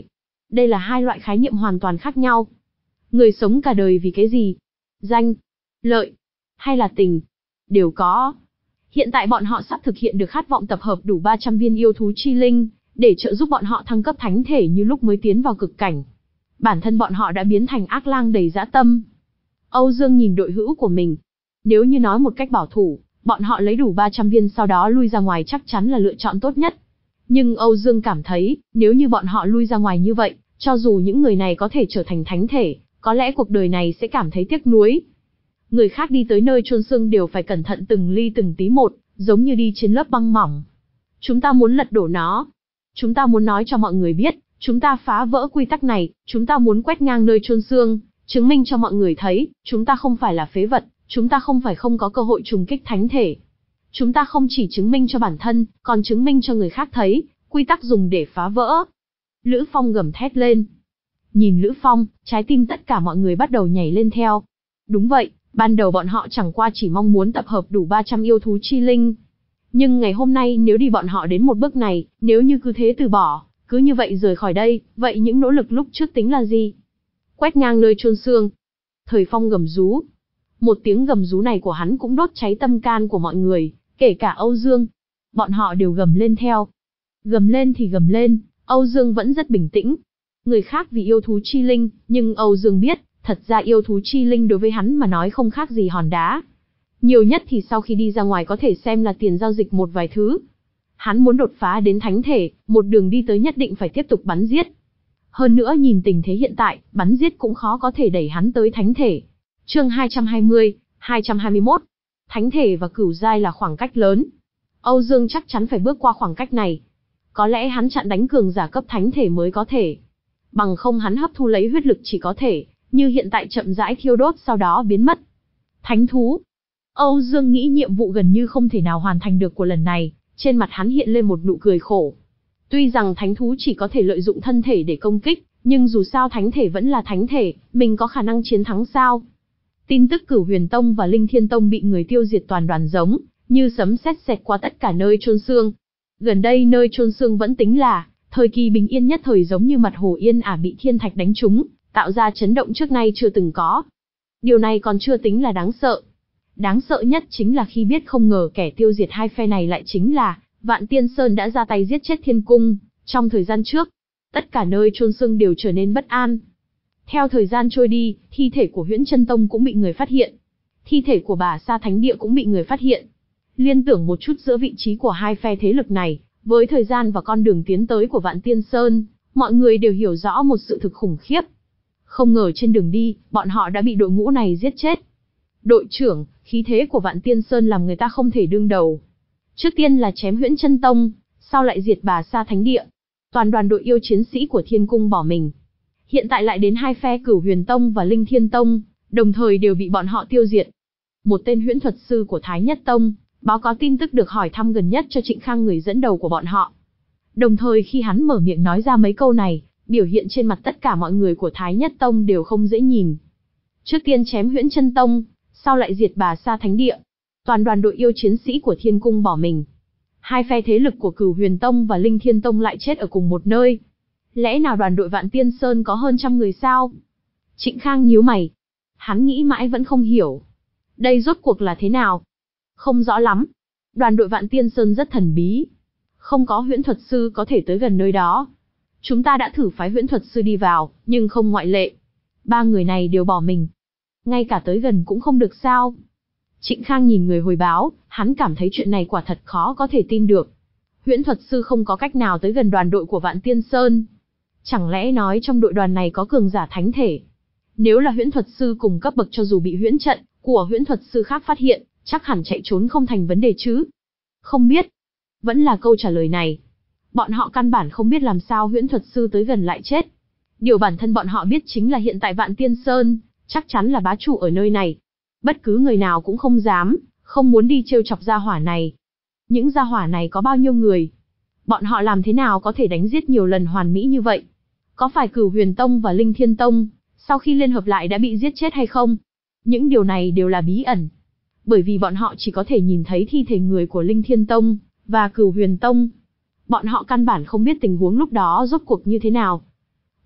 Speaker 1: Đây là hai loại khái niệm hoàn toàn khác nhau. Người sống cả đời vì cái gì? Danh, lợi, hay là tình? Đều có. Hiện tại bọn họ sắp thực hiện được khát vọng tập hợp đủ ba trăm viên yêu thú chi linh, để trợ giúp bọn họ thăng cấp thánh thể như lúc mới tiến vào cực cảnh. Bản thân bọn họ đã biến thành ác lang đầy dã tâm. Âu Dương nhìn đội hữu của mình. Nếu như nói một cách bảo thủ, bọn họ lấy đủ ba trăm viên sau đó lui ra ngoài chắc chắn là lựa chọn tốt nhất. Nhưng Âu Dương cảm thấy, nếu như bọn họ lui ra ngoài như vậy, cho dù những người này có thể trở thành thánh thể, có lẽ cuộc đời này sẽ cảm thấy tiếc nuối. Người khác đi tới nơi chôn xương đều phải cẩn thận từng ly từng tí một, giống như đi trên lớp băng mỏng. Chúng ta muốn lật đổ nó. Chúng ta muốn nói cho mọi người biết, chúng ta phá vỡ quy tắc này, chúng ta muốn quét ngang nơi chôn xương, chứng minh cho mọi người thấy, chúng ta không phải là phế vật, chúng ta không phải không có cơ hội trùng kích thánh thể. Chúng ta không chỉ chứng minh cho bản thân, còn chứng minh cho người khác thấy, quy tắc dùng để phá vỡ. Lữ Phong gầm thét lên. Nhìn Lữ Phong, trái tim tất cả mọi người bắt đầu nhảy lên theo. Đúng vậy, ban đầu bọn họ chẳng qua chỉ mong muốn tập hợp đủ ba trăm yêu thú chi linh. Nhưng ngày hôm nay nếu đi bọn họ đến một bước này, nếu như cứ thế từ bỏ, cứ như vậy rời khỏi đây, vậy những nỗ lực lúc trước tính là gì? Quét ngang nơi chôn xương. Thời Phong gầm rú. Một tiếng gầm rú này của hắn cũng đốt cháy tâm can của mọi người, kể cả Âu Dương. Bọn họ đều gầm lên theo. Gầm lên thì gầm lên, Âu Dương vẫn rất bình tĩnh. Người khác vì yêu thú chi linh, nhưng Âu Dương biết, thật ra yêu thú chi linh đối với hắn mà nói không khác gì hòn đá. Nhiều nhất thì sau khi đi ra ngoài có thể xem là tiền giao dịch một vài thứ. Hắn muốn đột phá đến thánh thể, một đường đi tới nhất định phải tiếp tục bắn giết. Hơn nữa nhìn tình thế hiện tại, bắn giết cũng khó có thể đẩy hắn tới thánh thể. Chương hai trăm hai mươi, hai trăm hai mươi mốt. Thánh thể và cửu giai là khoảng cách lớn. Âu Dương chắc chắn phải bước qua khoảng cách này. Có lẽ hắn chặn đánh cường giả cấp thánh thể mới có thể. Bằng không hắn hấp thu lấy huyết lực chỉ có thể, như hiện tại chậm rãi thiêu đốt sau đó biến mất. Thánh thú. Âu Dương nghĩ nhiệm vụ gần như không thể nào hoàn thành được của lần này, trên mặt hắn hiện lên một nụ cười khổ. Tuy rằng thánh thú chỉ có thể lợi dụng thân thể để công kích, nhưng dù sao thánh thể vẫn là thánh thể, mình có khả năng chiến thắng sao? Tin tức Cửu Huyền Tông và Linh Thiên Tông bị người tiêu diệt toàn đoàn giống, như sấm sét xẹt qua tất cả nơi chôn xương. Gần đây nơi chôn xương vẫn tính là thời kỳ bình yên nhất thời, giống như mặt hồ yên ả bị thiên thạch đánh trúng, tạo ra chấn động trước nay chưa từng có. Điều này còn chưa tính là đáng sợ. Đáng sợ nhất chính là khi biết không ngờ kẻ tiêu diệt hai phe này lại chính là Vạn Tiên Sơn đã ra tay giết chết Thiên Cung. Trong thời gian trước, tất cả nơi chôn xương đều trở nên bất an. Theo thời gian trôi đi, thi thể của Huyễn Chân Tông cũng bị người phát hiện. Thi thể của Bà Sa Thánh Địa cũng bị người phát hiện. Liên tưởng một chút giữa vị trí của hai phe thế lực này, với thời gian và con đường tiến tới của Vạn Tiên Sơn, mọi người đều hiểu rõ một sự thực khủng khiếp. Không ngờ trên đường đi, bọn họ đã bị đội ngũ này giết chết. Đội trưởng, khí thế của Vạn Tiên Sơn làm người ta không thể đương đầu. Trước tiên là chém Huyễn Chân Tông, sau lại diệt Bà Sa Thánh Địa. Toàn đoàn đội yêu chiến sĩ của Thiên Cung bỏ mình. Hiện tại lại đến hai phe Cửu Huyền Tông và Linh Thiên Tông, đồng thời đều bị bọn họ tiêu diệt. Một tên huyễn thuật sư của Thái Nhất Tông báo cáo tin tức được hỏi thăm gần nhất cho Trịnh Khang, người dẫn đầu của bọn họ. Đồng thời khi hắn mở miệng nói ra mấy câu này, biểu hiện trên mặt tất cả mọi người của Thái Nhất Tông đều không dễ nhìn. Trước tiên chém Huyễn Chân Tông, sau lại diệt Bà Sa Thánh Địa. Toàn đoàn đội yêu chiến sĩ của Thiên Cung bỏ mình. Hai phe thế lực của Cửu Huyền Tông và Linh Thiên Tông lại chết ở cùng một nơi. Lẽ nào đoàn đội Vạn Tiên Sơn có hơn trăm người sao? Trịnh Khang nhíu mày. Hắn nghĩ mãi vẫn không hiểu. Đây rốt cuộc là thế nào? Không rõ lắm. Đoàn đội Vạn Tiên Sơn rất thần bí. Không có huyễn thuật sư có thể tới gần nơi đó. Chúng ta đã thử phái huyễn thuật sư đi vào, nhưng không ngoại lệ. Ba người này đều bỏ mình. Ngay cả tới gần cũng không được sao? Trịnh Khang nhìn người hồi báo, hắn cảm thấy chuyện này quả thật khó có thể tin được. Huyễn thuật sư không có cách nào tới gần đoàn đội của Vạn Tiên Sơn. Chẳng lẽ nói trong đội đoàn này có cường giả thánh thể? Nếu là huyễn thuật sư cùng cấp bậc, cho dù bị huyễn trận của huyễn thuật sư khác phát hiện, chắc hẳn chạy trốn không thành vấn đề chứ. Không biết. Vẫn là câu trả lời này. Bọn họ căn bản không biết làm sao huyễn thuật sư tới gần lại chết. Điều bản thân bọn họ biết chính là hiện tại Vạn Tiên Sơn chắc chắn là bá chủ ở nơi này. Bất cứ người nào cũng không dám, không muốn đi trêu chọc gia hỏa này. Những gia hỏa này có bao nhiêu người? Bọn họ làm thế nào có thể đánh giết nhiều lần hoàn mỹ như vậy? Có phải Cửu Huyền Tông và Linh Thiên Tông, sau khi liên hợp lại đã bị giết chết hay không? Những điều này đều là bí ẩn. Bởi vì bọn họ chỉ có thể nhìn thấy thi thể người của Linh Thiên Tông và Cửu Huyền Tông. Bọn họ căn bản không biết tình huống lúc đó rốt cuộc như thế nào.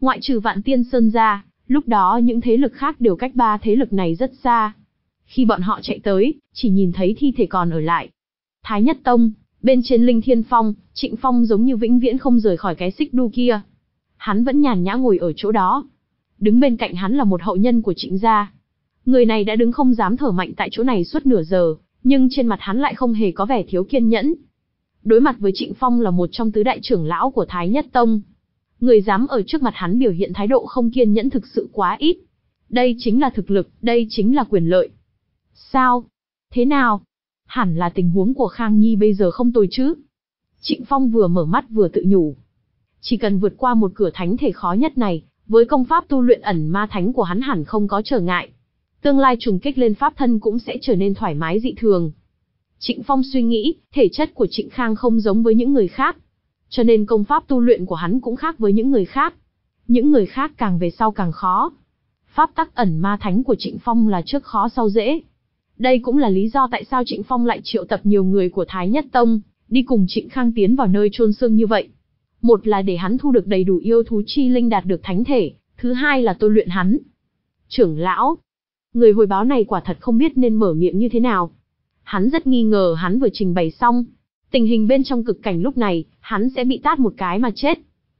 Speaker 1: Ngoại trừ Vạn Tiên Sơn ra, lúc đó những thế lực khác đều cách ba thế lực này rất xa. Khi bọn họ chạy tới, chỉ nhìn thấy thi thể còn ở lại. Thái Nhất Tông, bên trên Linh Thiên Phong, Trịnh Phong giống như vĩnh viễn không rời khỏi cái xích đu kia. Hắn vẫn nhàn nhã ngồi ở chỗ đó. Đứng bên cạnh hắn là một hậu nhân của Trịnh gia. Người này đã đứng không dám thở mạnh tại chỗ này suốt nửa giờ, nhưng trên mặt hắn lại không hề có vẻ thiếu kiên nhẫn. Đối mặt với Trịnh Phong là một trong tứ đại trưởng lão của Thái Nhất Tông. Người dám ở trước mặt hắn biểu hiện thái độ không kiên nhẫn thực sự quá ít. Đây chính là thực lực, đây chính là quyền lợi. Sao? Thế nào? Hẳn là tình huống của Khang Nhi bây giờ không tồi chứ? Trịnh Phong vừa mở mắt vừa tự nhủ. Chỉ cần vượt qua một cửa thánh thể khó nhất này, với công pháp tu luyện ẩn ma thánh của hắn hẳn không có trở ngại. Tương lai trùng kích lên pháp thân cũng sẽ trở nên thoải mái dị thường. Trịnh Phong suy nghĩ, thể chất của Trịnh Khang không giống với những người khác. Cho nên công pháp tu luyện của hắn cũng khác với những người khác. Những người khác càng về sau càng khó. Pháp tắc ẩn ma thánh của Trịnh Phong là trước khó sau dễ. Đây cũng là lý do tại sao Trịnh Phong lại triệu tập nhiều người của Thái Nhất Tông, đi cùng Trịnh Khang tiến vào nơi chôn xương như vậy. Một là để hắn thu được đầy đủ yêu thú chi linh đạt được thánh thể, thứ hai là tôi luyện hắn. Trưởng lão, người hồi báo này quả thật không biết nên mở miệng như thế nào. Hắn rất nghi ngờ hắn vừa trình bày xong. Tình hình bên trong cực cảnh lúc này, hắn sẽ bị tát một cái mà chết.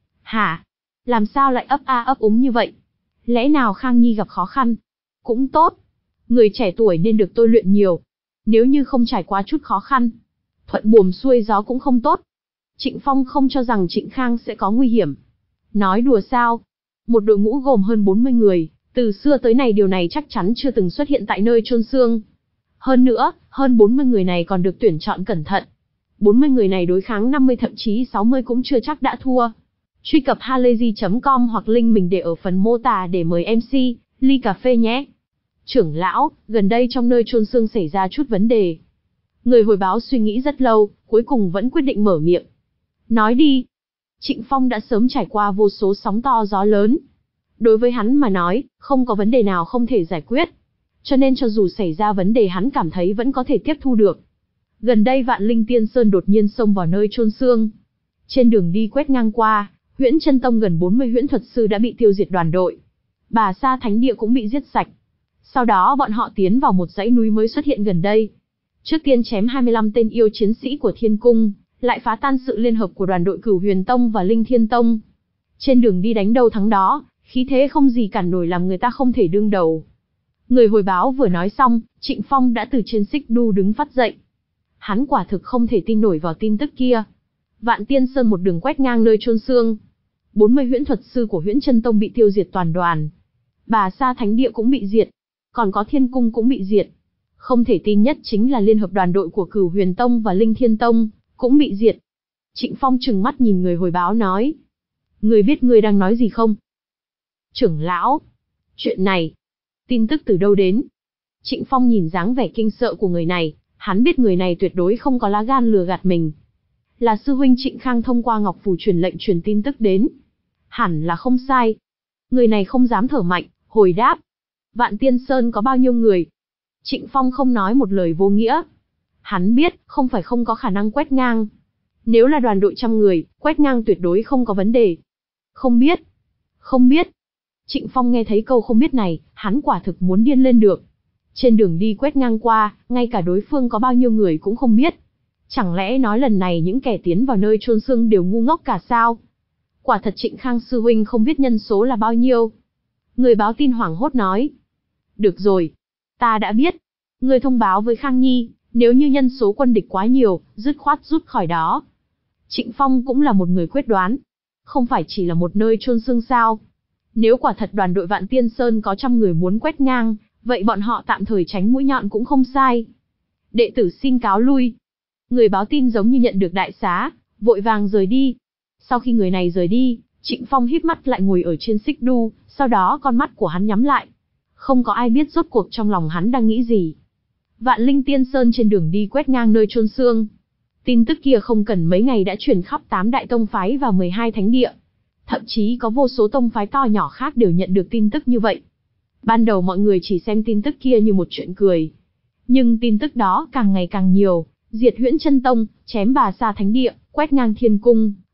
Speaker 1: Hả? Làm sao lại ấp a ấp úng như vậy? Lẽ nào Khang Nhi gặp khó khăn? Cũng tốt. Người trẻ tuổi nên được tôi luyện nhiều. Nếu như không trải qua chút khó khăn, thuận buồm xuôi gió cũng không tốt. Trịnh Phong không cho rằng Trịnh Khang sẽ có nguy hiểm. Nói đùa sao? Một đội ngũ gồm hơn bốn mươi người, từ xưa tới nay điều này chắc chắn chưa từng xuất hiện tại nơi chôn xương. Hơn nữa, hơn bốn mươi người này còn được tuyển chọn cẩn thận. bốn mươi người này đối kháng năm mươi thậm chí sáu mươi cũng chưa chắc đã thua. Truy cập halayzi chấm com hoặc link mình để ở phần mô tả để mời em xê, ly cà phê nhé. Trưởng lão, gần đây trong nơi chôn xương xảy ra chút vấn đề. Người hồi báo suy nghĩ rất lâu, cuối cùng vẫn quyết định mở miệng. Nói đi. Trịnh Phong đã sớm trải qua vô số sóng to gió lớn. Đối với hắn mà nói, không có vấn đề nào không thể giải quyết. Cho nên cho dù xảy ra vấn đề hắn cảm thấy vẫn có thể tiếp thu được. Gần đây Vạn Linh Tiên Sơn đột nhiên xông vào nơi chôn xương. Trên đường đi quét ngang qua, Huyễn Chân Tông gần bốn mươi huyễn thuật sư đã bị tiêu diệt đoàn đội. Bà Sa Thánh Địa cũng bị giết sạch. Sau đó bọn họ tiến vào một dãy núi mới xuất hiện gần đây. Trước tiên chém hai mươi lăm tên yêu chiến sĩ của Thiên Cung, lại phá tan sự liên hợp của đoàn đội Cửu Huyền Tông và Linh Thiên Tông. Trên đường đi đánh đâu thắng đó, khí thế không gì cản nổi làm người ta không thể đương đầu. Người hồi báo vừa nói xong, Trịnh Phong đã từ trên xích đu đứng phát dậy. Hắn quả thực không thể tin nổi vào tin tức kia. Vạn Tiên Sơn một đường quét ngang nơi chôn xương. bốn mươi huyễn thuật sư của Huyễn Chân Tông bị tiêu diệt toàn đoàn. Bà Sa Thánh Địa cũng bị diệt. Còn có Thiên Cung cũng bị diệt. Không thể tin nhất chính là liên hợp đoàn đội của Cửu Huyền Tông và Linh Thiên Tông cũng bị diệt. Trịnh Phong trừng mắt nhìn người hồi báo nói. Người biết người đang nói gì không? Trưởng lão. Chuyện này. Tin tức từ đâu đến? Trịnh Phong nhìn dáng vẻ kinh sợ của người này. Hắn biết người này tuyệt đối không có lá gan lừa gạt mình. Là sư huynh Trịnh Khang thông qua Ngọc Phù truyền lệnh truyền tin tức đến. Hẳn là không sai. Người này không dám thở mạnh, hồi đáp. Vạn Tiên Sơn có bao nhiêu người? Trịnh Phong không nói một lời vô nghĩa. Hắn biết, không phải không có khả năng quét ngang. Nếu là đoàn đội trăm người, quét ngang tuyệt đối không có vấn đề. Không biết. Không biết. Trịnh Phong nghe thấy câu không biết này, hắn quả thực muốn điên lên được. Trên đường đi quét ngang qua, ngay cả đối phương có bao nhiêu người cũng không biết. Chẳng lẽ nói lần này những kẻ tiến vào nơi chôn xương đều ngu ngốc cả sao? Quả thật Trịnh Khang sư huynh không biết nhân số là bao nhiêu. Người báo tin hoảng hốt nói. Được rồi. Ta đã biết. Người thông báo với Khang Nhi, nếu như nhân số quân địch quá nhiều, dứt khoát rút khỏi đó. Trịnh Phong cũng là một người quyết đoán. Không phải chỉ là một nơi chôn xương sao. Nếu quả thật đoàn đội Vạn Tiên Sơn có trăm người muốn quét ngang, vậy bọn họ tạm thời tránh mũi nhọn cũng không sai. Đệ tử xin cáo lui. Người báo tin giống như nhận được đại xá, vội vàng rời đi. Sau khi người này rời đi, Trịnh Phong híp mắt lại ngồi ở trên xích đu, sau đó con mắt của hắn nhắm lại. Không có ai biết rốt cuộc trong lòng hắn đang nghĩ gì. Vạn Linh Tiên Sơn trên đường đi quét ngang nơi chôn xương. Tin tức kia không cần mấy ngày đã truyền khắp tám đại tông phái và mười hai thánh địa. Thậm chí có vô số tông phái to nhỏ khác đều nhận được tin tức như vậy. Ban đầu mọi người chỉ xem tin tức kia như một chuyện cười. Nhưng tin tức đó càng ngày càng nhiều, diệt Huyễn Chân Tông, chém Bà Sa Thánh Địa, quét ngang Thiên Cung,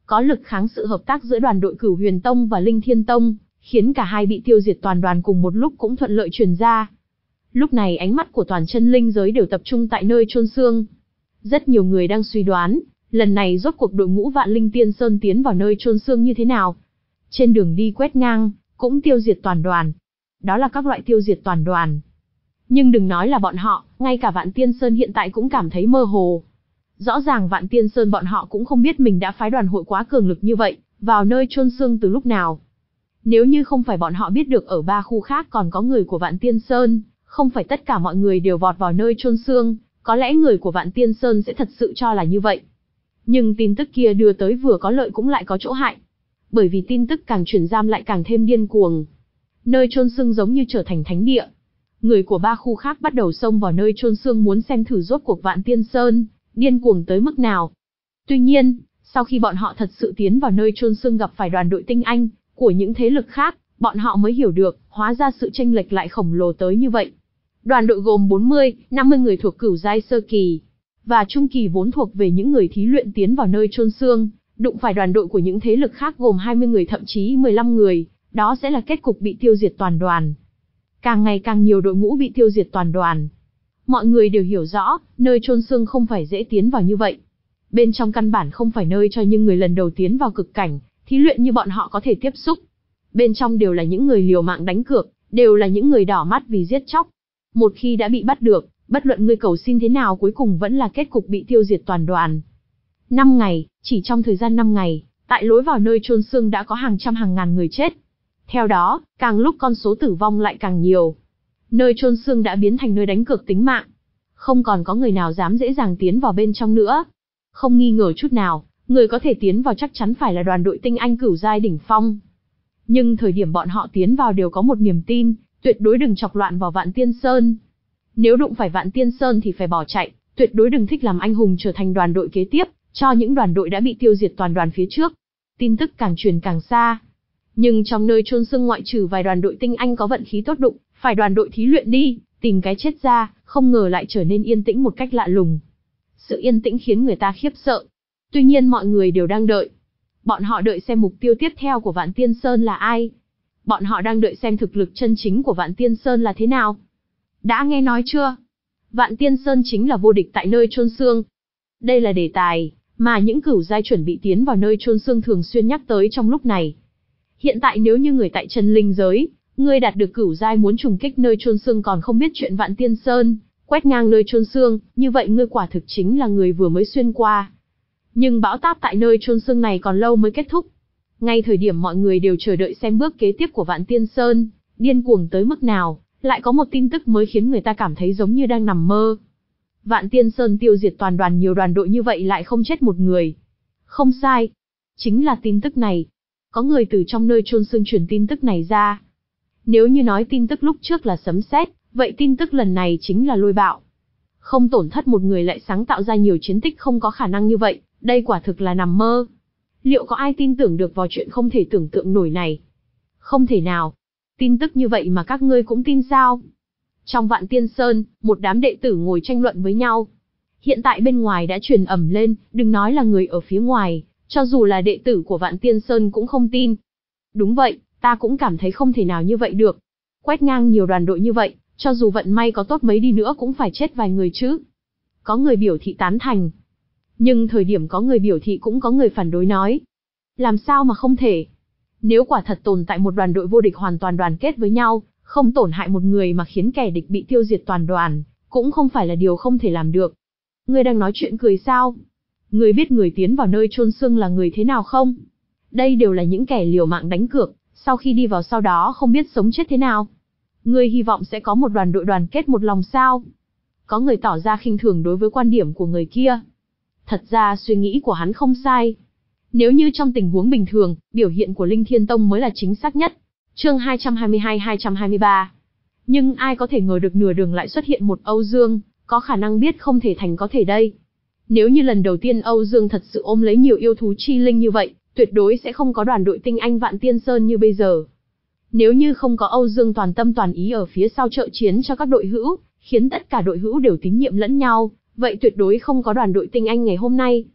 Speaker 1: có lực kháng sự hợp tác giữa đoàn đội Cửu Huyền Tông và Linh Thiên Tông, khiến cả hai bị tiêu diệt toàn đoàn cùng một lúc cũng thuận lợi truyền ra. Lúc này ánh mắt của toàn chân linh giới đều tập trung tại nơi chôn xương. Rất nhiều người đang suy đoán, lần này rốt cuộc đội ngũ Vạn Linh Tiên Sơn tiến vào nơi chôn xương như thế nào. Trên đường đi quét ngang, cũng tiêu diệt toàn đoàn. Đó là các loại tiêu diệt toàn đoàn. Nhưng đừng nói là bọn họ, ngay cả Vạn Tiên Sơn hiện tại cũng cảm thấy mơ hồ. Rõ ràng Vạn Tiên Sơn bọn họ cũng không biết mình đã phái đoàn hội quá cường lực như vậy, vào nơi chôn xương từ lúc nào. Nếu như không phải bọn họ biết được ở ba khu khác còn có người của Vạn Tiên Sơn, không phải tất cả mọi người đều vọt vào nơi chôn xương, có lẽ người của Vạn Tiên Sơn sẽ thật sự cho là như vậy. Nhưng tin tức kia đưa tới vừa có lợi cũng lại có chỗ hại. Bởi vì tin tức càng truyền giam lại càng thêm điên cuồng. Nơi chôn xương giống như trở thành thánh địa. Người của ba khu khác bắt đầu xông vào nơi chôn xương muốn xem thử rốt cuộc Vạn Tiên Sơn điên cuồng tới mức nào. Tuy nhiên, sau khi bọn họ thật sự tiến vào nơi chôn xương gặp phải đoàn đội tinh anh của những thế lực khác, bọn họ mới hiểu được, hóa ra sự chênh lệch lại khổng lồ tới như vậy. Đoàn đội gồm bốn mươi, năm mươi người thuộc cửu giai sơ kỳ và trung kỳ vốn thuộc về những người thí luyện tiến vào nơi chôn xương, đụng phải đoàn đội của những thế lực khác gồm hai mươi người thậm chí mười lăm người, đó sẽ là kết cục bị tiêu diệt toàn đoàn. Càng ngày càng nhiều đội ngũ bị tiêu diệt toàn đoàn. Mọi người đều hiểu rõ, nơi chôn xương không phải dễ tiến vào như vậy. Bên trong căn bản không phải nơi cho những người lần đầu tiến vào cực cảnh, thí luyện như bọn họ có thể tiếp xúc. Bên trong đều là những người liều mạng đánh cược, đều là những người đỏ mắt vì giết chóc. Một khi đã bị bắt được, bất luận ngươi cầu xin thế nào cuối cùng vẫn là kết cục bị tiêu diệt toàn đoàn. Năm ngày, chỉ trong thời gian năm ngày, tại lối vào nơi chôn xương đã có hàng trăm hàng ngàn người chết. Theo đó, càng lúc con số tử vong lại càng nhiều. Nơi chôn xương đã biến thành nơi đánh cược tính mạng. Không còn có người nào dám dễ dàng tiến vào bên trong nữa. Không nghi ngờ chút nào, người có thể tiến vào chắc chắn phải là đoàn đội tinh anh cửu giai đỉnh phong. Nhưng thời điểm bọn họ tiến vào đều có một niềm tin, tuyệt đối đừng chọc loạn vào Vạn Tiên Sơn. Nếu đụng phải Vạn Tiên Sơn thì phải bỏ chạy, tuyệt đối đừng thích làm anh hùng trở thành đoàn đội kế tiếp, cho những đoàn đội đã bị tiêu diệt toàn đoàn phía trước. Tin tức càng truyền càng xa. Nhưng trong nơi chôn xương ngoại trừ vài đoàn đội tinh anh có vận khí tốt đụng, phải đoàn đội thí luyện đi, tìm cái chết ra, không ngờ lại trở nên yên tĩnh một cách lạ lùng. Sự yên tĩnh khiến người ta khiếp sợ. Tuy nhiên mọi người đều đang đợi. Bọn họ đợi xem mục tiêu tiếp theo của Vạn Tiên Sơn là ai. Bọn họ đang đợi xem thực lực chân chính của Vạn Tiên Sơn là thế nào. Đã nghe nói chưa? Vạn Tiên Sơn chính là vô địch tại nơi chôn xương. Đây là đề tài mà những cửu giai chuẩn bị tiến vào nơi chôn xương thường xuyên nhắc tới trong lúc này. Hiện tại nếu như người tại chân linh giới, ngươi đạt được cửu giai muốn trùng kích nơi chôn xương còn không biết chuyện Vạn Tiên Sơn, quét ngang nơi chôn xương, như vậy ngươi quả thực chính là người vừa mới xuyên qua. Nhưng bão táp tại nơi chôn xương này còn lâu mới kết thúc. Ngay thời điểm mọi người đều chờ đợi xem bước kế tiếp của Vạn Tiên Sơn, điên cuồng tới mức nào, lại có một tin tức mới khiến người ta cảm thấy giống như đang nằm mơ. Vạn Tiên Sơn tiêu diệt toàn đoàn nhiều đoàn đội như vậy lại không chết một người. Không sai. Chính là tin tức này. Có người từ trong nơi chôn xương truyền tin tức này ra. Nếu như nói tin tức lúc trước là sấm sét, vậy tin tức lần này chính là lôi bạo. Không tổn thất một người lại sáng tạo ra nhiều chiến tích không có khả năng như vậy, đây quả thực là nằm mơ. Liệu có ai tin tưởng được vào chuyện không thể tưởng tượng nổi này? Không thể nào. Tin tức như vậy mà các ngươi cũng tin sao? Trong Vạn Tiên Sơn, một đám đệ tử ngồi tranh luận với nhau. Hiện tại bên ngoài đã truyền ầm lên, đừng nói là người ở phía ngoài, cho dù là đệ tử của Vạn Tiên Sơn cũng không tin. Đúng vậy, ta cũng cảm thấy không thể nào như vậy được. Quét ngang nhiều đoàn đội như vậy, cho dù vận may có tốt mấy đi nữa cũng phải chết vài người chứ. Có người biểu thị tán thành. Nhưng thời điểm có người biểu thị cũng có người phản đối nói. Làm sao mà không thể? Nếu quả thật tồn tại một đoàn đội vô địch hoàn toàn đoàn kết với nhau, không tổn hại một người mà khiến kẻ địch bị tiêu diệt toàn đoàn, cũng không phải là điều không thể làm được. Ngươi đang nói chuyện cười sao? Ngươi biết người tiến vào nơi chôn xương là người thế nào không? Đây đều là những kẻ liều mạng đánh cược, sau khi đi vào sau đó không biết sống chết thế nào. Ngươi hy vọng sẽ có một đoàn đội đoàn kết một lòng sao? Có người tỏ ra khinh thường đối với quan điểm của người kia. Thật ra suy nghĩ của hắn không sai. Nếu như trong tình huống bình thường, biểu hiện của Linh Thiên Tông mới là chính xác nhất. Chương hai trăm hai mươi hai hai trăm hai mươi ba. Nhưng ai có thể ngờ được nửa đường lại xuất hiện một Âu Dương, có khả năng biết không thể thành có thể đây. Nếu như lần đầu tiên Âu Dương thật sự ôm lấy nhiều yêu thú chi linh như vậy, tuyệt đối sẽ không có đoàn đội tinh anh Vạn Tiên Sơn như bây giờ. Nếu như không có Âu Dương toàn tâm toàn ý ở phía sau trợ chiến cho các đội hữu, khiến tất cả đội hữu đều tín nhiệm lẫn nhau, vậy tuyệt đối không có đoàn đội tinh anh ngày hôm nay.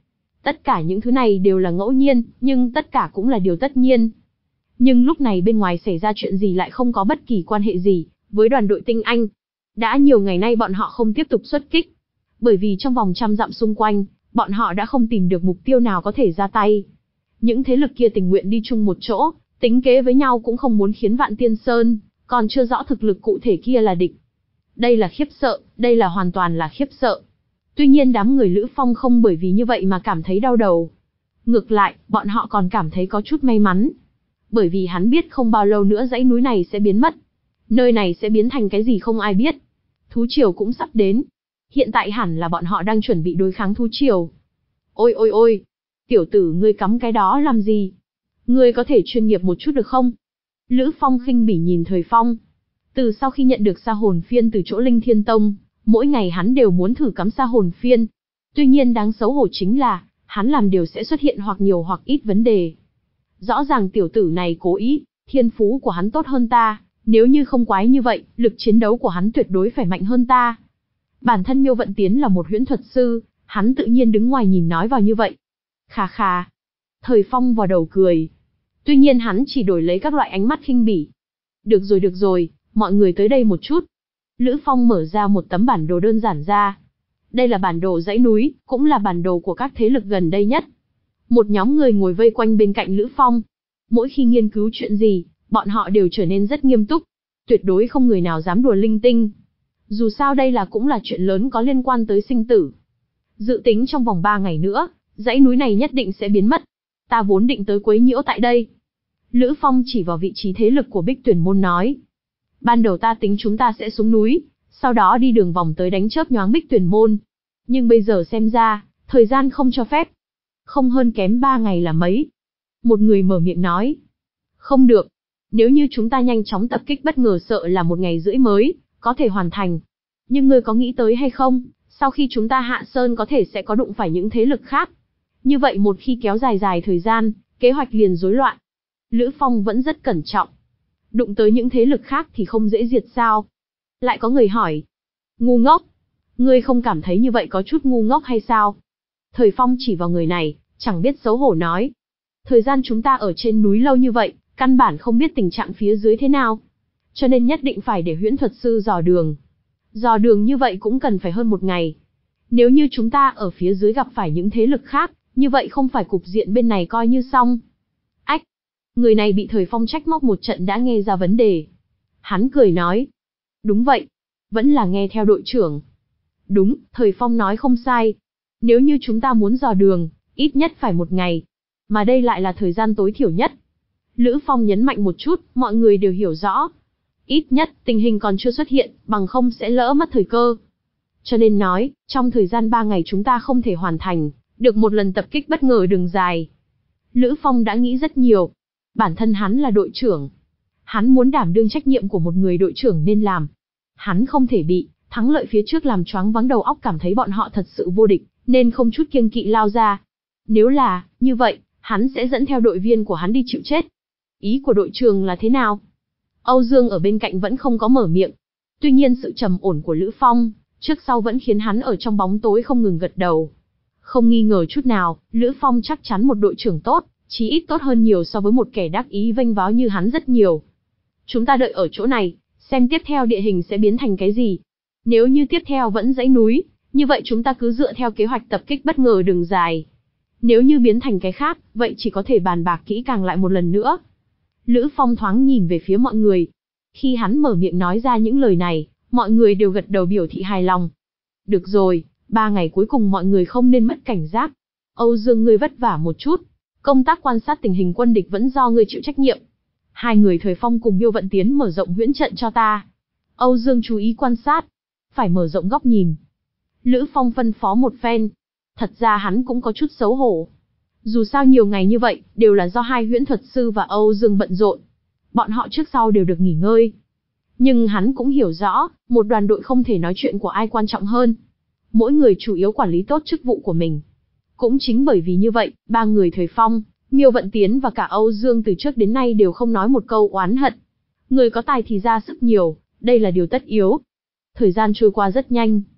Speaker 1: Tất cả những thứ này đều là ngẫu nhiên, nhưng tất cả cũng là điều tất nhiên. Nhưng lúc này bên ngoài xảy ra chuyện gì lại không có bất kỳ quan hệ gì với đoàn đội tinh anh. Đã nhiều ngày nay bọn họ không tiếp tục xuất kích. Bởi vì trong vòng trăm dặm xung quanh, bọn họ đã không tìm được mục tiêu nào có thể ra tay. Những thế lực kia tình nguyện đi chung một chỗ, tính kế với nhau cũng không muốn khiến Vạn Tiên Sơn, còn chưa rõ thực lực cụ thể kia là địch. Đây là khiếp sợ, đây là hoàn toàn là khiếp sợ. Tuy nhiên đám người Lữ Phong không bởi vì như vậy mà cảm thấy đau đầu. Ngược lại, bọn họ còn cảm thấy có chút may mắn. Bởi vì hắn biết không bao lâu nữa dãy núi này sẽ biến mất. Nơi này sẽ biến thành cái gì không ai biết. Thú triều cũng sắp đến. Hiện tại hẳn là bọn họ đang chuẩn bị đối kháng thú triều. Ôi ôi ôi, tiểu tử ngươi cắm cái đó làm gì? Ngươi có thể chuyên nghiệp một chút được không? Lữ Phong khinh bỉ nhìn Thời Phong. Từ sau khi nhận được sa hồn phiên từ chỗ Linh Thiên Tông, mỗi ngày hắn đều muốn thử cắm sa hồn phiên. Tuy nhiên đáng xấu hổ chính là, hắn làm điều sẽ xuất hiện hoặc nhiều hoặc ít vấn đề. Rõ ràng tiểu tử này cố ý, thiên phú của hắn tốt hơn ta, nếu như không quái như vậy, lực chiến đấu của hắn tuyệt đối phải mạnh hơn ta. Bản thân Miêu Vận Tiến là một huyễn thuật sư, hắn tự nhiên đứng ngoài nhìn nói vào như vậy. Khà khà. Thời Phong vào đầu cười. Tuy nhiên hắn chỉ đổi lấy các loại ánh mắt khinh bỉ. Được rồi được rồi, mọi người tới đây một chút. Lữ Phong mở ra một tấm bản đồ đơn giản ra. Đây là bản đồ dãy núi, cũng là bản đồ của các thế lực gần đây nhất. Một nhóm người ngồi vây quanh bên cạnh Lữ Phong. Mỗi khi nghiên cứu chuyện gì, bọn họ đều trở nên rất nghiêm túc. Tuyệt đối không người nào dám đùa linh tinh. Dù sao đây là cũng là chuyện lớn có liên quan tới sinh tử. Dự tính trong vòng ba ngày nữa, dãy núi này nhất định sẽ biến mất. Ta vốn định tới quấy nhiễu tại đây. Lữ Phong chỉ vào vị trí thế lực của Bích Tuyển Môn nói. Ban đầu ta tính chúng ta sẽ xuống núi, sau đó đi đường vòng tới đánh chớp nhoáng Bích Tuyển Môn. Nhưng bây giờ xem ra, thời gian không cho phép. Không hơn kém ba ngày là mấy. Một người mở miệng nói. Không được. Nếu như chúng ta nhanh chóng tập kích bất ngờ sợ là một ngày rưỡi mới, có thể hoàn thành. Nhưng ngươi có nghĩ tới hay không, sau khi chúng ta hạ sơn có thể sẽ có đụng phải những thế lực khác. Như vậy một khi kéo dài dài thời gian, kế hoạch liền rối loạn. Lữ Phong vẫn rất cẩn trọng. Đụng tới những thế lực khác thì không dễ diệt sao? Lại có người hỏi. Ngu ngốc. Ngươi không cảm thấy như vậy có chút ngu ngốc hay sao? Thời Phong chỉ vào người này, chẳng biết xấu hổ nói. Thời gian chúng ta ở trên núi lâu như vậy, căn bản không biết tình trạng phía dưới thế nào. Cho nên nhất định phải để huyễn thuật sư dò đường. Dò đường như vậy cũng cần phải hơn một ngày. Nếu như chúng ta ở phía dưới gặp phải những thế lực khác, như vậy không phải cục diện bên này coi như xong. Ách! Người này bị Thời Phong trách móc một trận đã nghe ra vấn đề. Hắn cười nói. Đúng vậy. Vẫn là nghe theo đội trưởng. Đúng, Thời Phong nói không sai. Nếu như chúng ta muốn dò đường, ít nhất phải một ngày. Mà đây lại là thời gian tối thiểu nhất. Lữ Phong nhấn mạnh một chút, mọi người đều hiểu rõ. Ít nhất, tình hình còn chưa xuất hiện, bằng không sẽ lỡ mất thời cơ. Cho nên nói, trong thời gian ba ngày chúng ta không thể hoàn thành, được một lần tập kích bất ngờ đường dài. Lữ Phong đã nghĩ rất nhiều. Bản thân hắn là đội trưởng. Hắn muốn đảm đương trách nhiệm của một người đội trưởng nên làm. Hắn không thể bị thắng lợi phía trước làm choáng váng đầu óc cảm thấy bọn họ thật sự vô địch, nên không chút kiêng kỵ lao ra. Nếu là như vậy, hắn sẽ dẫn theo đội viên của hắn đi chịu chết. Ý của đội trưởng là thế nào? Âu Dương ở bên cạnh vẫn không có mở miệng. Tuy nhiên sự trầm ổn của Lữ Phong, trước sau vẫn khiến hắn ở trong bóng tối không ngừng gật đầu. Không nghi ngờ chút nào, Lữ Phong chắc chắn một đội trưởng tốt, chí ít tốt hơn nhiều so với một kẻ đắc ý vênh váo như hắn rất nhiều. Chúng ta đợi ở chỗ này, xem tiếp theo địa hình sẽ biến thành cái gì. Nếu như tiếp theo vẫn dãy núi, như vậy chúng ta cứ dựa theo kế hoạch tập kích bất ngờ đường dài. Nếu như biến thành cái khác, vậy chỉ có thể bàn bạc kỹ càng lại một lần nữa. Lữ Phong thoáng nhìn về phía mọi người. Khi hắn mở miệng nói ra những lời này, mọi người đều gật đầu biểu thị hài lòng. Được rồi, ba ngày cuối cùng mọi người không nên mất cảnh giác. Âu Dương ngươi vất vả một chút. Công tác quan sát tình hình quân địch vẫn do ngươi chịu trách nhiệm. Hai người Thời Phong cùng Miêu Vận Tiến mở rộng huyễn trận cho ta. Âu Dương chú ý quan sát. Phải mở rộng góc nhìn. Lữ Phong phân phó một phen. Thật ra hắn cũng có chút xấu hổ. Dù sao nhiều ngày như vậy, đều là do hai huyễn thuật sư và Âu Dương bận rộn. Bọn họ trước sau đều được nghỉ ngơi. Nhưng hắn cũng hiểu rõ, một đoàn đội không thể nói chuyện của ai quan trọng hơn. Mỗi người chủ yếu quản lý tốt chức vụ của mình. Cũng chính bởi vì như vậy, ba người Thời Phong, Miêu Vận Tiến và cả Âu Dương từ trước đến nay đều không nói một câu oán hận. Người có tài thì ra sức nhiều, đây là điều tất yếu. Thời gian trôi qua rất nhanh.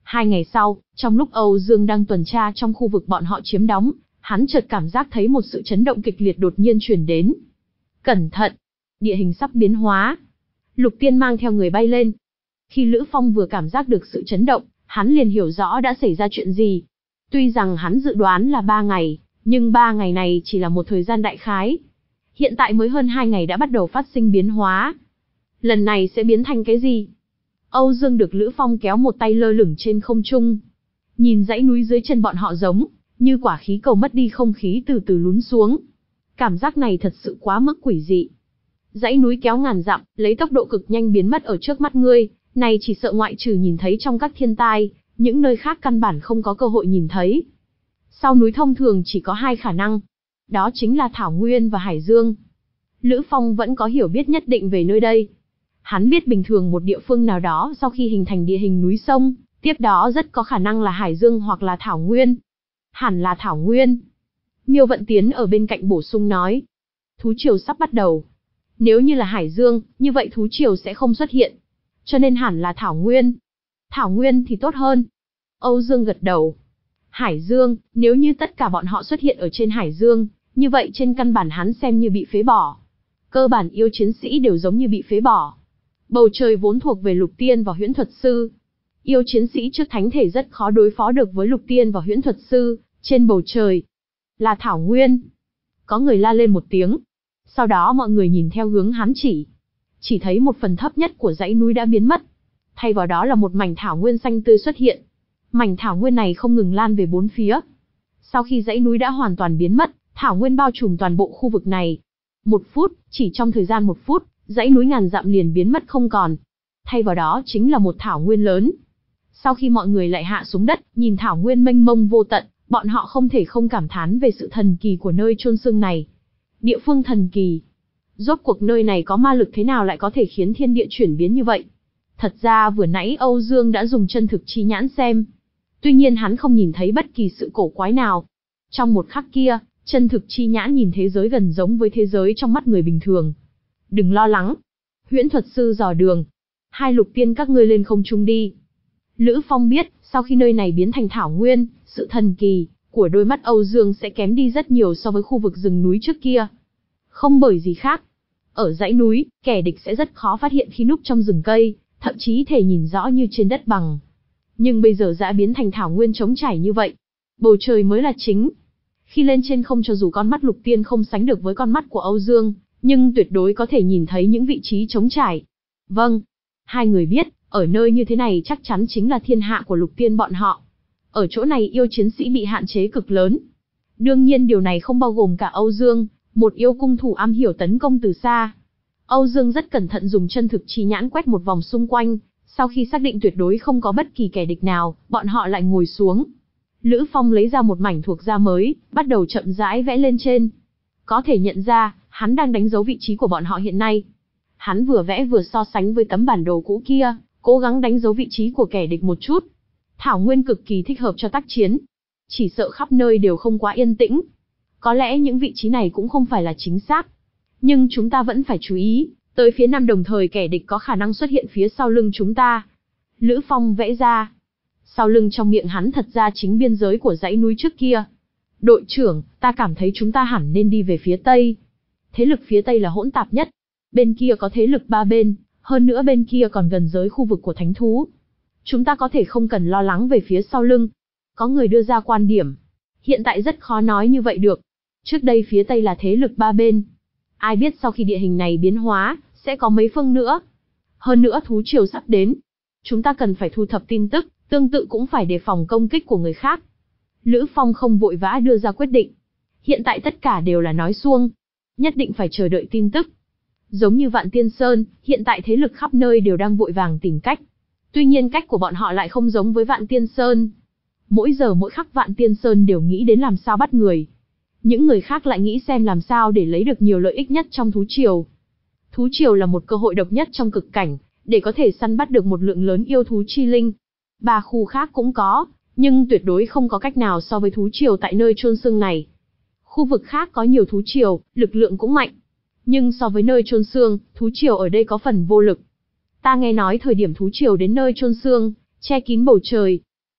Speaker 1: Hai ngày sau, trong lúc Âu Dương đang tuần tra trong khu vực bọn họ chiếm đóng, hắn chợt cảm giác thấy một sự chấn động kịch liệt đột nhiên truyền đến. Cẩn thận! Địa hình sắp biến hóa. Lục Tiên mang theo người bay lên. Khi Lữ Phong vừa cảm giác được sự chấn động, hắn liền hiểu rõ đã xảy ra chuyện gì. Tuy rằng hắn dự đoán là ba ngày, nhưng ba ngày này chỉ là một thời gian đại khái. Hiện tại mới hơn hai ngày đã bắt đầu phát sinh biến hóa. Lần này sẽ biến thành cái gì? Âu Dương được Lữ Phong kéo một tay lơ lửng trên không trung. Nhìn dãy núi dưới chân bọn họ giống như quả khí cầu mất đi không khí từ từ lún xuống. Cảm giác này thật sự quá mức quỷ dị. Dãy núi kéo ngàn dặm, lấy tốc độ cực nhanh biến mất ở trước mắt ngươi, này chỉ sợ ngoại trừ nhìn thấy trong các thiên tai, những nơi khác căn bản không có cơ hội nhìn thấy. Sau núi thông thường chỉ có hai khả năng, đó chính là Thảo Nguyên và Hải Dương. Lữ Phong vẫn có hiểu biết nhất định về nơi đây. Hắn biết bình thường một địa phương nào đó sau khi hình thành địa hình núi sông, tiếp đó rất có khả năng là Hải Dương hoặc là Thảo Nguyên. Hẳn là Thảo Nguyên. Miêu Vận Tiến ở bên cạnh bổ sung nói. Thú triều sắp bắt đầu. Nếu như là Hải Dương, như vậy thú triều sẽ không xuất hiện. Cho nên hẳn là Thảo Nguyên. Thảo Nguyên thì tốt hơn. Âu Dương gật đầu. Hải Dương, nếu như tất cả bọn họ xuất hiện ở trên Hải Dương, như vậy trên căn bản hắn xem như bị phế bỏ. Cơ bản yêu chiến sĩ đều giống như bị phế bỏ. Bầu trời vốn thuộc về Lục Tiên và Huyễn Thuật Sư. Yêu chiến sĩ trước thánh thể rất khó đối phó được với Lục Tiên và Huyễn Thuật Sư, trên bầu trời. Là Thảo Nguyên. Có người la lên một tiếng. Sau đó mọi người nhìn theo hướng hắn chỉ. Chỉ thấy một phần thấp nhất của dãy núi đã biến mất. Thay vào đó là một mảnh Thảo Nguyên xanh tươi xuất hiện. Mảnh Thảo Nguyên này không ngừng lan về bốn phía. Sau khi dãy núi đã hoàn toàn biến mất, Thảo Nguyên bao trùm toàn bộ khu vực này. Một phút, chỉ trong thời gian một phút, dãy núi ngàn dặm liền biến mất không còn. Thay vào đó chính là một Thảo Nguyên lớn. Sau khi mọi người lại hạ xuống đất, nhìn Thảo Nguyên mênh mông vô tận, bọn họ không thể không cảm thán về sự thần kỳ của nơi chôn xương này. Địa phương thần kỳ. Rốt cuộc nơi này có ma lực thế nào lại có thể khiến thiên địa chuyển biến như vậy? Thật ra vừa nãy Âu Dương đã dùng chân thực chi nhãn xem. Tuy nhiên hắn không nhìn thấy bất kỳ sự cổ quái nào. Trong một khắc kia, chân thực chi nhãn nhìn thế giới gần giống với thế giới trong mắt người bình thường. Đừng lo lắng. Huyễn Thuật Sư dò đường. Hai Lục Tiên các ngươi lên không trung đi. Lữ Phong biết, sau khi nơi này biến thành Thảo Nguyên, sự thần kỳ của đôi mắt Âu Dương sẽ kém đi rất nhiều so với khu vực rừng núi trước kia. Không bởi gì khác. Ở dãy núi, kẻ địch sẽ rất khó phát hiện khi núp trong rừng cây, thậm chí thể nhìn rõ như trên đất bằng. Nhưng bây giờ đã biến thành Thảo Nguyên trống trải như vậy. Bầu trời mới là chính. Khi lên trên không, cho dù con mắt Lục Tiên không sánh được với con mắt của Âu Dương, nhưng tuyệt đối có thể nhìn thấy những vị trí trống trải. Vâng. Hai người biết, ở nơi như thế này chắc chắn chính là thiên hạ của Lục Tiên bọn họ. Ở chỗ này yêu chiến sĩ bị hạn chế cực lớn. Đương nhiên điều này không bao gồm cả Âu Dương, một yêu cung thủ am hiểu tấn công từ xa. Âu Dương rất cẩn thận dùng chân thực chi nhãn quét một vòng xung quanh, sau khi xác định tuyệt đối không có bất kỳ kẻ địch nào, bọn họ lại ngồi xuống. Lữ Phong lấy ra một mảnh thuộc da mới, bắt đầu chậm rãi vẽ lên trên. Có thể nhận ra, hắn đang đánh dấu vị trí của bọn họ hiện nay. Hắn vừa vẽ vừa so sánh với tấm bản đồ cũ kia, cố gắng đánh dấu vị trí của kẻ địch một chút. Thảo Nguyên cực kỳ thích hợp cho tác chiến. Chỉ sợ khắp nơi đều không quá yên tĩnh. Có lẽ những vị trí này cũng không phải là chính xác. Nhưng chúng ta vẫn phải chú ý, tới phía nam đồng thời kẻ địch có khả năng xuất hiện phía sau lưng chúng ta. Lữ Phong vẽ ra. Sau lưng trong miệng hắn thật ra chính biên giới của dãy núi trước kia. Đội trưởng, ta cảm thấy chúng ta hẳn nên đi về phía tây. Thế lực phía tây là hỗn tạp nhất. Bên kia có thế lực ba bên, hơn nữa bên kia còn gần giới khu vực của thánh thú. Chúng ta có thể không cần lo lắng về phía sau lưng. Có người đưa ra quan điểm. Hiện tại rất khó nói như vậy được. Trước đây phía tây là thế lực ba bên. Ai biết sau khi địa hình này biến hóa, sẽ có mấy phương nữa. Hơn nữa thú triều sắp đến. Chúng ta cần phải thu thập tin tức, tương tự cũng phải đề phòng công kích của người khác. Lữ Phong không vội vã đưa ra quyết định. Hiện tại tất cả đều là nói suông. Nhất định phải chờ đợi tin tức. Giống như Vạn Tiên Sơn, hiện tại thế lực khắp nơi đều đang vội vàng tìm cách. Tuy nhiên cách của bọn họ lại không giống với Vạn Tiên Sơn. Mỗi giờ mỗi khắc Vạn Tiên Sơn đều nghĩ đến làm sao bắt người. Những người khác lại nghĩ xem làm sao để lấy được nhiều lợi ích nhất trong thú triều. Thú triều là một cơ hội độc nhất trong cực cảnh, để có thể săn bắt được một lượng lớn yêu thú chi linh. Ba khu khác cũng có, nhưng tuyệt đối không có cách nào so với thú triều tại nơi chôn xương này. Khu vực khác có nhiều thú triều, lực lượng cũng mạnh. Nhưng so với nơi chôn xương, thú triều ở đây có phần vô lực. Ta nghe nói thời điểm thú triều đến nơi chôn xương, che kín bầu trời.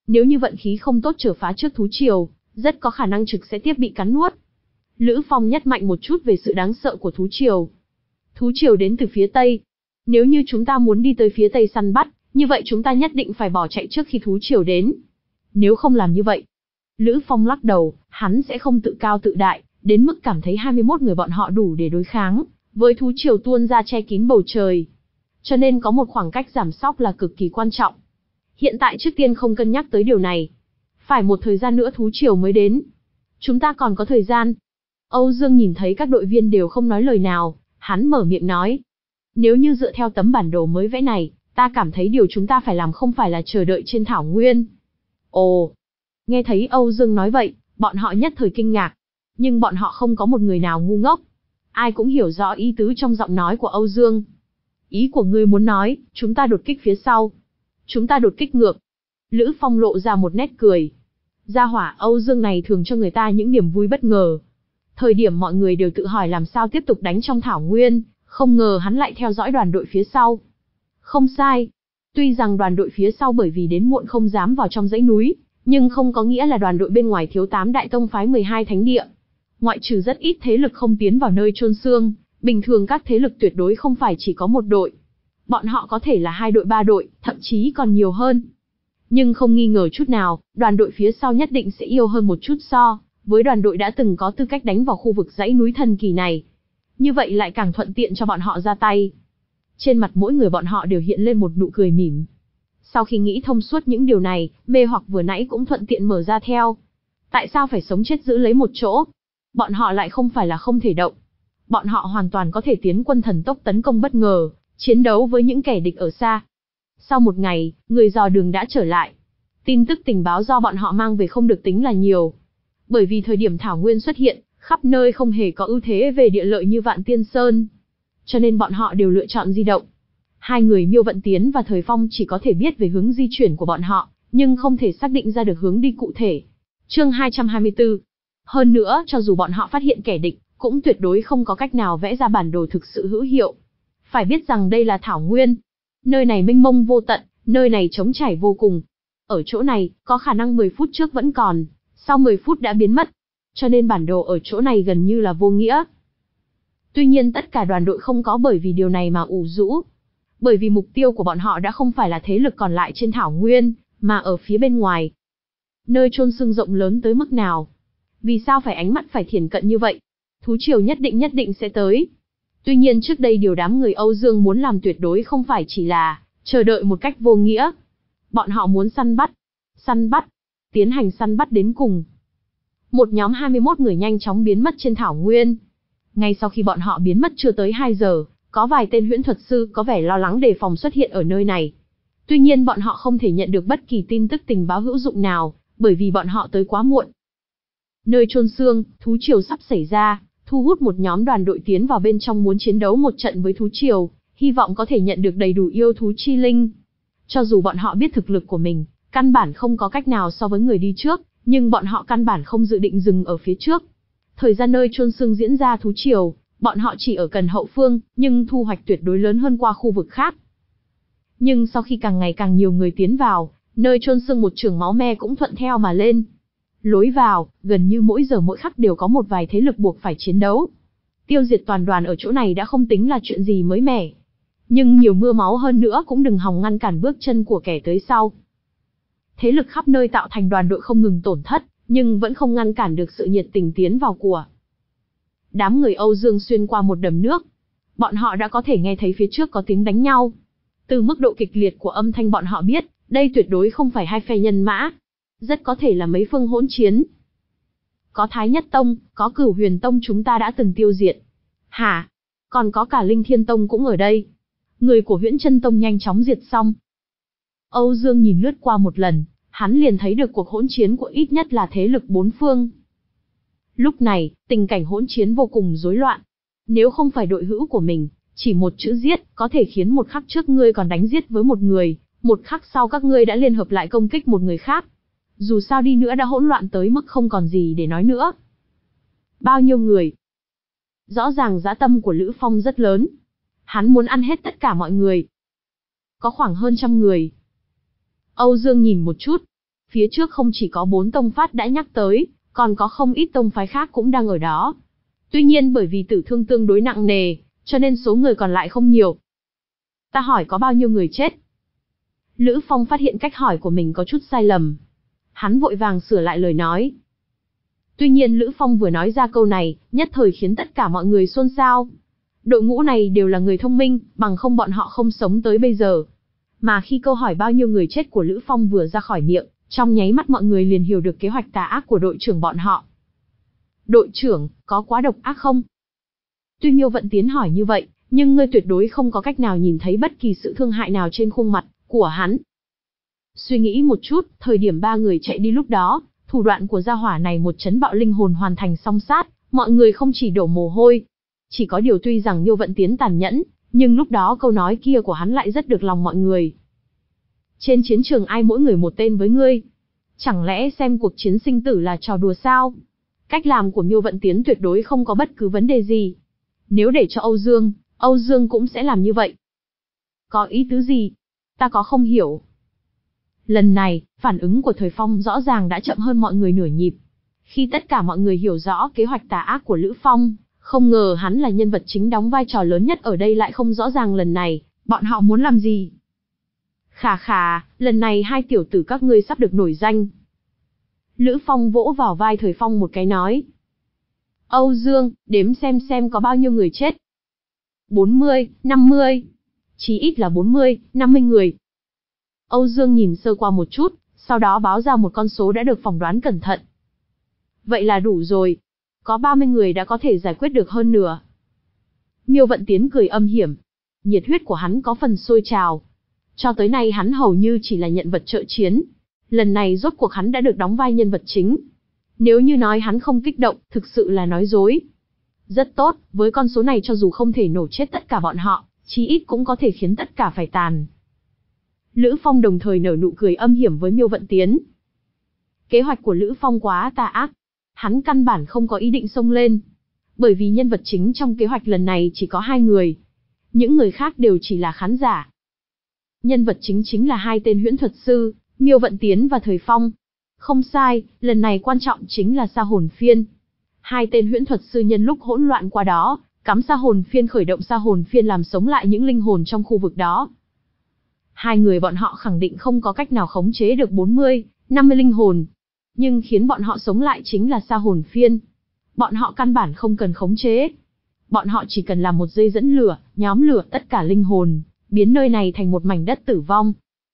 Speaker 1: Nếu như vận khí không tốt trở phá trước thú triều, rất có khả năng trực sẽ tiếp bị cắn nuốt. Lữ Phong nhắc mạnh một chút về sự đáng sợ của thú triều. Thú triều đến từ phía Tây. Nếu như chúng ta muốn đi tới phía Tây săn bắt, như vậy chúng ta nhất định phải bỏ chạy trước khi thú triều đến. Nếu không làm như vậy, Lữ Phong lắc đầu, hắn sẽ không tự cao tự đại, đến mức cảm thấy hai mươi mốt người bọn họ đủ để đối kháng với thú triều tuôn ra che kín bầu trời. Cho nên có một khoảng cách giảm sóc là cực kỳ quan trọng. Hiện tại trước tiên không cân nhắc tới điều này. Phải một thời gian nữa thú triều mới đến. Chúng ta còn có thời gian. Âu Dương nhìn thấy các đội viên đều không nói lời nào, hắn mở miệng nói. Nếu như dựa theo tấm bản đồ mới vẽ này, ta cảm thấy điều chúng ta phải làm không phải là chờ đợi trên thảo nguyên. Ồ! Nghe thấy Âu Dương nói vậy, bọn họ nhất thời kinh ngạc. Nhưng bọn họ không có một người nào ngu ngốc. Ai cũng hiểu rõ ý tứ trong giọng nói của Âu Dương. Ý của ngươi muốn nói, chúng ta đột kích phía sau. Chúng ta đột kích ngược. Lữ Phong lộ ra một nét cười. Gia hỏa Âu Dương này thường cho người ta những niềm vui bất ngờ. Thời điểm mọi người đều tự hỏi làm sao tiếp tục đánh trong thảo nguyên, không ngờ hắn lại theo dõi đoàn đội phía sau. Không sai. Tuy rằng đoàn đội phía sau bởi vì đến muộn không dám vào trong dãy núi, nhưng không có nghĩa là đoàn đội bên ngoài thiếu tám đại tông phái mười hai thánh địa. Ngoại trừ rất ít thế lực không tiến vào nơi chôn xương, bình thường các thế lực tuyệt đối không phải chỉ có một đội. Bọn họ có thể là hai đội ba đội, thậm chí còn nhiều hơn. Nhưng không nghi ngờ chút nào, đoàn đội phía sau nhất định sẽ yêu hơn một chút so với đoàn đội đã từng có tư cách đánh vào khu vực dãy núi thần kỳ này. Như vậy lại càng thuận tiện cho bọn họ ra tay. Trên mặt mỗi người bọn họ đều hiện lên một nụ cười mỉm. Sau khi nghĩ thông suốt những điều này, mê hoặc vừa nãy cũng thuận tiện mở ra theo. Tại sao phải sống chết giữ lấy một chỗ? Bọn họ lại không phải là không thể động. Bọn họ hoàn toàn có thể tiến quân thần tốc tấn công bất ngờ, chiến đấu với những kẻ địch ở xa. Sau một ngày, người dò đường đã trở lại. Tin tức tình báo do bọn họ mang về không được tính là nhiều. Bởi vì thời điểm Thảo Nguyên xuất hiện, khắp nơi không hề có ưu thế về địa lợi như Vạn Tiên Sơn. Cho nên bọn họ đều lựa chọn di động. Hai người Miêu Vận Tiến và Thời Phong chỉ có thể biết về hướng di chuyển của bọn họ, nhưng không thể xác định ra được hướng đi cụ thể. Chương hai trăm hai mươi tư. Hơn nữa, cho dù bọn họ phát hiện kẻ địch, cũng tuyệt đối không có cách nào vẽ ra bản đồ thực sự hữu hiệu. Phải biết rằng đây là Thảo Nguyên. Nơi này mênh mông vô tận, nơi này trống trải vô cùng. Ở chỗ này, có khả năng mười phút trước vẫn còn, sau mười phút đã biến mất. Cho nên bản đồ ở chỗ này gần như là vô nghĩa. Tuy nhiên tất cả đoàn đội không có bởi vì điều này mà ủ rũ. Bởi vì mục tiêu của bọn họ đã không phải là thế lực còn lại trên Thảo Nguyên, mà ở phía bên ngoài. Nơi chôn xương rộng lớn tới mức nào? Vì sao phải ánh mắt phải thiển cận như vậy? Thú triều nhất định nhất định sẽ tới. Tuy nhiên trước đây điều đám người Âu Dương muốn làm tuyệt đối không phải chỉ là chờ đợi một cách vô nghĩa. Bọn họ muốn săn bắt, săn bắt, tiến hành săn bắt đến cùng. Một nhóm hai mươi mốt người nhanh chóng biến mất trên Thảo Nguyên. Ngay sau khi bọn họ biến mất chưa tới hai giờ, có vài tên huyễn thuật sư có vẻ lo lắng đề phòng xuất hiện ở nơi này. Tuy nhiên bọn họ không thể nhận được bất kỳ tin tức tình báo hữu dụng nào, bởi vì bọn họ tới quá muộn. Nơi chôn xương, thú triều sắp xảy ra, thu hút một nhóm đoàn đội tiến vào bên trong muốn chiến đấu một trận với thú triều, hy vọng có thể nhận được đầy đủ yêu thú chi linh. Cho dù bọn họ biết thực lực của mình, căn bản không có cách nào so với người đi trước, nhưng bọn họ căn bản không dự định dừng ở phía trước. Thời gian nơi chôn xương diễn ra thú triều, bọn họ chỉ ở gần hậu phương, nhưng thu hoạch tuyệt đối lớn hơn qua khu vực khác. Nhưng sau khi càng ngày càng nhiều người tiến vào, nơi chôn xương một trường máu me cũng thuận theo mà lên. Lối vào, gần như mỗi giờ mỗi khắc đều có một vài thế lực buộc phải chiến đấu. Tiêu diệt toàn đoàn ở chỗ này đã không tính là chuyện gì mới mẻ. Nhưng nhiều mưa máu hơn nữa cũng đừng hòng ngăn cản bước chân của kẻ tới sau. Thế lực khắp nơi tạo thành đoàn đội không ngừng tổn thất, nhưng vẫn không ngăn cản được sự nhiệt tình tiến vào của. Đám người Âu Dương xuyên qua một đầm nước. Bọn họ đã có thể nghe thấy phía trước có tiếng đánh nhau. Từ mức độ kịch liệt của âm thanh bọn họ biết, đây tuyệt đối không phải hai phe nhân mã. Rất có thể là mấy phương hỗn chiến. Có Thái Nhất Tông, có Cửu Huyền Tông chúng ta đã từng tiêu diệt. Hả? Còn có cả Linh Thiên Tông cũng ở đây. Người của Huyễn Chân Tông nhanh chóng diệt xong. Âu Dương nhìn lướt qua một lần, hắn liền thấy được cuộc hỗn chiến của ít nhất là thế lực bốn phương. Lúc này, tình cảnh hỗn chiến vô cùng rối loạn. Nếu không phải đội hữu của mình, chỉ một chữ giết, có thể khiến một khắc trước ngươi còn đánh giết với một người, một khắc sau các ngươi đã liên hợp lại công kích một người khác. Dù sao đi nữa đã hỗn loạn tới mức không còn gì để nói nữa. Bao nhiêu người? Rõ ràng dã tâm của Lữ Phong rất lớn. Hắn muốn ăn hết tất cả mọi người. Có khoảng hơn trăm người. Âu Dương nhìn một chút. Phía trước không chỉ có bốn tông phát đã nhắc tới, còn có không ít tông phái khác cũng đang ở đó. Tuy nhiên bởi vì tử thương tương đối nặng nề, cho nên số người còn lại không nhiều. Ta hỏi có bao nhiêu người chết? Lữ Phong phát hiện cách hỏi của mình có chút sai lầm. Hắn vội vàng sửa lại lời nói. Tuy nhiên Lữ Phong vừa nói ra câu này, nhất thời khiến tất cả mọi người xôn xao. Đội ngũ này đều là người thông minh, bằng không bọn họ không sống tới bây giờ. Mà khi câu hỏi bao nhiêu người chết của Lữ Phong vừa ra khỏi miệng, trong nháy mắt mọi người liền hiểu được kế hoạch tà ác của đội trưởng bọn họ. Đội trưởng, có quá độc ác không? Tuy Miêu Vận Tiến hỏi như vậy, nhưng ngươi tuyệt đối không có cách nào nhìn thấy bất kỳ sự thương hại nào trên khuôn mặt của hắn. Suy nghĩ một chút, thời điểm ba người chạy đi lúc đó, thủ đoạn của gia hỏa này một chấn bạo linh hồn hoàn thành song sát, mọi người không chỉ đổ mồ hôi. Chỉ có điều tuy rằng Miêu Vận Tiến tàn nhẫn, nhưng lúc đó câu nói kia của hắn lại rất được lòng mọi người. Trên chiến trường ai mỗi người một tên với ngươi? Chẳng lẽ xem cuộc chiến sinh tử là trò đùa sao? Cách làm của Miêu Vận Tiến tuyệt đối không có bất cứ vấn đề gì. Nếu để cho Âu Dương, Âu Dương cũng sẽ làm như vậy. Có ý tứ gì? Ta có không hiểu. Lần này, phản ứng của Thời Phong rõ ràng đã chậm hơn mọi người nửa nhịp. Khi tất cả mọi người hiểu rõ kế hoạch tà ác của Lữ Phong, không ngờ hắn là nhân vật chính đóng vai trò lớn nhất ở đây lại không rõ ràng lần này, bọn họ muốn làm gì. Khà khà, lần này hai tiểu tử các ngươi sắp được nổi danh. Lữ Phong vỗ vào vai Thời Phong một cái nói. Âu Dương, đếm xem xem có bao nhiêu người chết. bốn mươi, năm mươi. Chí ít là bốn mươi, năm mươi người. Âu Dương nhìn sơ qua một chút, sau đó báo ra một con số đã được phỏng đoán cẩn thận. Vậy là đủ rồi. Có ba mươi người đã có thể giải quyết được hơn nửa. Miêu Vận Tiến cười âm hiểm. Nhiệt huyết của hắn có phần sôi trào. Cho tới nay hắn hầu như chỉ là nhận vật trợ chiến. Lần này rốt cuộc hắn đã được đóng vai nhân vật chính. Nếu như nói hắn không kích động, thực sự là nói dối. Rất tốt, với con số này cho dù không thể nổ chết tất cả bọn họ, chí ít cũng có thể khiến tất cả phải tàn. Lữ Phong đồng thời nở nụ cười âm hiểm với Miêu Vận Tiến. Kế hoạch của Lữ Phong quá tà ác. Hắn căn bản không có ý định xông lên. Bởi vì nhân vật chính trong kế hoạch lần này chỉ có hai người. Những người khác đều chỉ là khán giả. Nhân vật chính chính là hai tên huyễn thuật sư, Miêu Vận Tiến và Thời Phong. Không sai, lần này quan trọng chính là Sa Hồn Phiên. Hai tên huyễn thuật sư nhân lúc hỗn loạn qua đó, cắm Sa Hồn Phiên khởi động Sa Hồn Phiên làm sống lại những linh hồn trong khu vực đó. Hai người bọn họ khẳng định không có cách nào khống chế được bốn mươi, năm mươi linh hồn. Nhưng khiến bọn họ sống lại chính là Sa Hồn Phiên. Bọn họ căn bản không cần khống chế. Bọn họ chỉ cần làm một dây dẫn lửa, nhóm lửa tất cả linh hồn, biến nơi này thành một mảnh đất tử vong.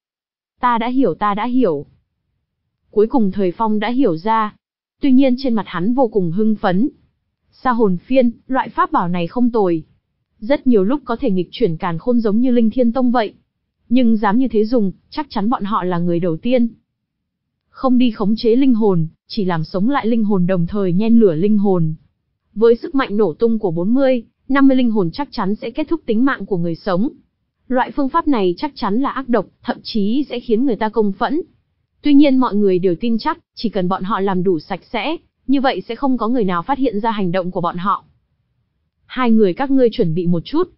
Speaker 1: Ta đã hiểu ta đã hiểu. Cuối cùng Thời Phong đã hiểu ra. Tuy nhiên trên mặt hắn vô cùng hưng phấn. Sa Hồn Phiên, loại pháp bảo này không tồi. Rất nhiều lúc có thể nghịch chuyển càn khôn giống như Linh Thiên Tông vậy. Nhưng dám như thế dùng, chắc chắn bọn họ là người đầu tiên. Không đi khống chế linh hồn, chỉ làm sống lại linh hồn đồng thời nhen lửa linh hồn. Với sức mạnh nổ tung của bốn mươi, năm mươi linh hồn chắc chắn sẽ kết thúc tính mạng của người sống. Loại phương pháp này chắc chắn là ác độc, thậm chí sẽ khiến người ta công phẫn. Tuy nhiên mọi người đều tin chắc, chỉ cần bọn họ làm đủ sạch sẽ, như vậy sẽ không có người nào phát hiện ra hành động của bọn họ. Hai người các ngươi chuẩn bị một chút.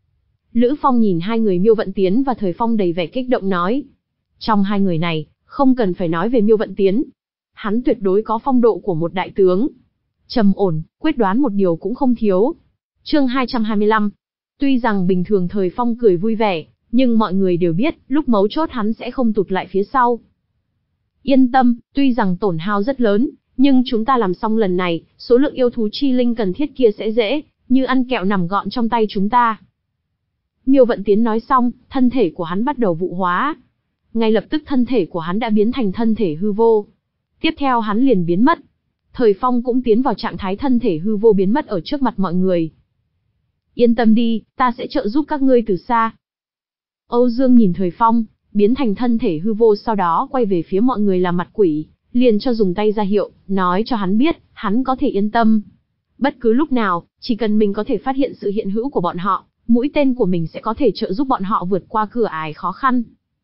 Speaker 1: Lữ Phong nhìn hai người Miêu Vận Tiến và Thời Phong đầy vẻ kích động nói. Trong hai người này, không cần phải nói về Miêu Vận Tiến. Hắn tuyệt đối có phong độ của một đại tướng. Trầm ổn, quyết đoán một điều cũng không thiếu. Chương hai trăm hai mươi lăm. Tuy rằng bình thường Thời Phong cười vui vẻ, nhưng mọi người đều biết, lúc mấu chốt hắn sẽ không tụt lại phía sau. Yên tâm, tuy rằng tổn hao rất lớn, nhưng chúng ta làm xong lần này, số lượng yêu thú chi linh cần thiết kia sẽ dễ, như ăn kẹo nằm gọn trong tay chúng ta. Miêu Vận Tiến nói xong, thân thể của hắn bắt đầu vụ hóa. Ngay lập tức thân thể của hắn đã biến thành thân thể hư vô. Tiếp theo hắn liền biến mất. Thời Phong cũng tiến vào trạng thái thân thể hư vô biến mất ở trước mặt mọi người. Yên tâm đi, ta sẽ trợ giúp các ngươi từ xa. Âu Dương nhìn Thời Phong, biến thành thân thể hư vô sau đó quay về phía mọi người làm mặt quỷ, liền cho dùng tay ra hiệu, nói cho hắn biết, hắn có thể yên tâm. Bất cứ lúc nào, chỉ cần mình có thể phát hiện sự hiện hữu của bọn họ, mũi tên của mình sẽ có thể trợ giúp bọn họ vượt qua cửa ải khó khăn.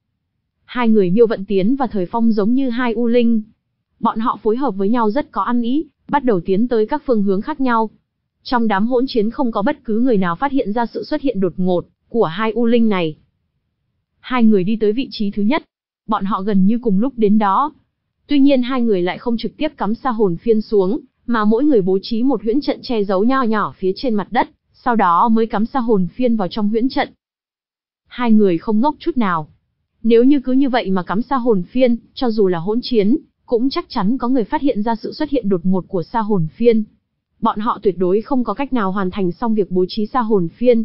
Speaker 1: Hai người Miêu Vận Tiến và Thời Phong giống như hai u linh. Bọn họ phối hợp với nhau rất có ăn ý, bắt đầu tiến tới các phương hướng khác nhau. Trong đám hỗn chiến không có bất cứ người nào phát hiện ra sự xuất hiện đột ngột của hai u linh này. Hai người đi tới vị trí thứ nhất. Bọn họ gần như cùng lúc đến đó. Tuy nhiên hai người lại không trực tiếp cắm sa hồn phiên xuống, mà mỗi người bố trí một huyễn trận che giấu nho nhỏ phía trên mặt đất, sau đó mới cắm sa hồn phiên vào trong huyễn trận. Hai người không ngốc chút nào. Nếu như cứ như vậy mà cắm sa hồn phiên, cho dù là hỗn chiến, cũng chắc chắn có người phát hiện ra sự xuất hiện đột ngột của sa hồn phiên. Bọn họ tuyệt đối không có cách nào hoàn thành xong việc bố trí sa hồn phiên.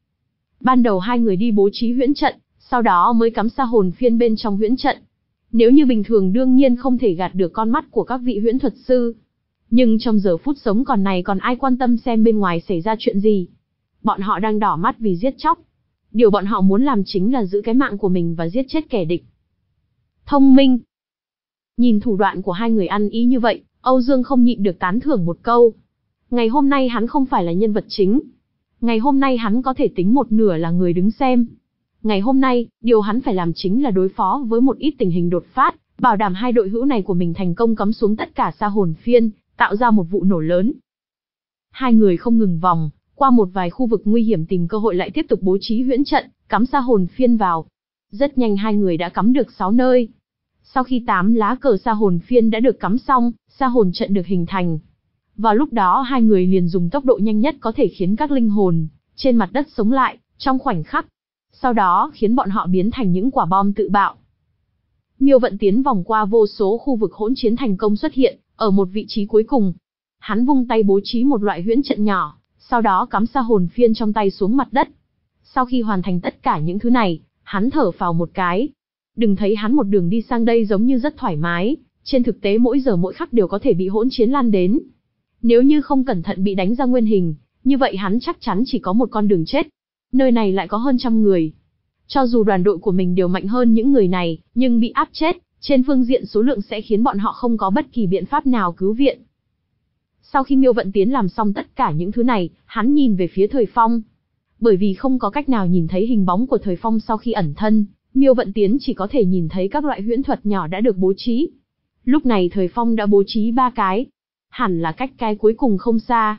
Speaker 1: Ban đầu hai người đi bố trí huyễn trận, sau đó mới cắm sa hồn phiên bên trong huyễn trận. Nếu như bình thường đương nhiên không thể gạt được con mắt của các vị huyễn thuật sư. Nhưng trong giờ phút sống còn này còn ai quan tâm xem bên ngoài xảy ra chuyện gì. Bọn họ đang đỏ mắt vì giết chóc. Điều bọn họ muốn làm chính là giữ cái mạng của mình và giết chết kẻ địch. Thông minh. Nhìn thủ đoạn của hai người ăn ý như vậy, Âu Dương không nhịn được tán thưởng một câu. Ngày hôm nay hắn không phải là nhân vật chính. Ngày hôm nay hắn có thể tính một nửa là người đứng xem. Ngày hôm nay, điều hắn phải làm chính là đối phó với một ít tình hình đột phát, bảo đảm hai đội hữu này của mình thành công cắm xuống tất cả sa hồn phiên, tạo ra một vụ nổ lớn. Hai người không ngừng vòng, qua một vài khu vực nguy hiểm tìm cơ hội lại tiếp tục bố trí huyễn trận, cắm sa hồn phiên vào. Rất nhanh hai người đã cắm được sáu nơi. Sau khi tám lá cờ sa hồn phiên đã được cắm xong, sa hồn trận được hình thành. Vào lúc đó hai người liền dùng tốc độ nhanh nhất có thể khiến các linh hồn trên mặt đất sống lại, trong khoảnh khắc. Sau đó khiến bọn họ biến thành những quả bom tự bạo. Miêu Vận Tiến vòng qua vô số khu vực hỗn chiến thành công xuất hiện, ở một vị trí cuối cùng. Hắn vung tay bố trí một loại huyễn trận nhỏ, sau đó cắm sa hồn phiên trong tay xuống mặt đất. Sau khi hoàn thành tất cả những thứ này, hắn thở phào một cái. Đừng thấy hắn một đường đi sang đây giống như rất thoải mái, trên thực tế mỗi giờ mỗi khắc đều có thể bị hỗn chiến lan đến. Nếu như không cẩn thận bị đánh ra nguyên hình, như vậy hắn chắc chắn chỉ có một con đường chết. Nơi này lại có hơn trăm người. Cho dù đoàn đội của mình đều mạnh hơn những người này, nhưng bị áp chết, trên phương diện số lượng sẽ khiến bọn họ không có bất kỳ biện pháp nào cứu viện. Sau khi Miêu Vận Tiến làm xong tất cả những thứ này, hắn nhìn về phía Thời Phong. Bởi vì không có cách nào nhìn thấy hình bóng của Thời Phong sau khi ẩn thân, Miêu Vận Tiến chỉ có thể nhìn thấy các loại huyễn thuật nhỏ đã được bố trí. Lúc này Thời Phong đã bố trí ba cái, hẳn là cách cái cuối cùng không xa.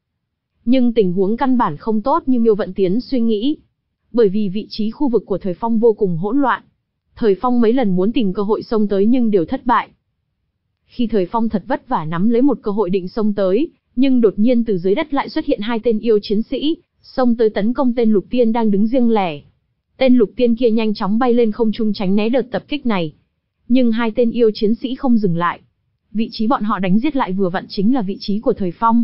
Speaker 1: Nhưng tình huống căn bản không tốt như Miêu Vận Tiến suy nghĩ. Bởi vì vị trí khu vực của Thời Phong vô cùng hỗn loạn. Thời Phong mấy lần muốn tìm cơ hội xông tới nhưng đều thất bại. Khi Thời Phong thật vất vả nắm lấy một cơ hội định xông tới, nhưng đột nhiên từ dưới đất lại xuất hiện hai tên yêu chiến sĩ, xông tới tấn công tên Lục Tiên đang đứng riêng lẻ. Tên Lục Tiên kia nhanh chóng bay lên không trung tránh né đợt tập kích này. Nhưng hai tên yêu chiến sĩ không dừng lại. Vị trí bọn họ đánh giết lại vừa vặn chính là vị trí của Thời Phong.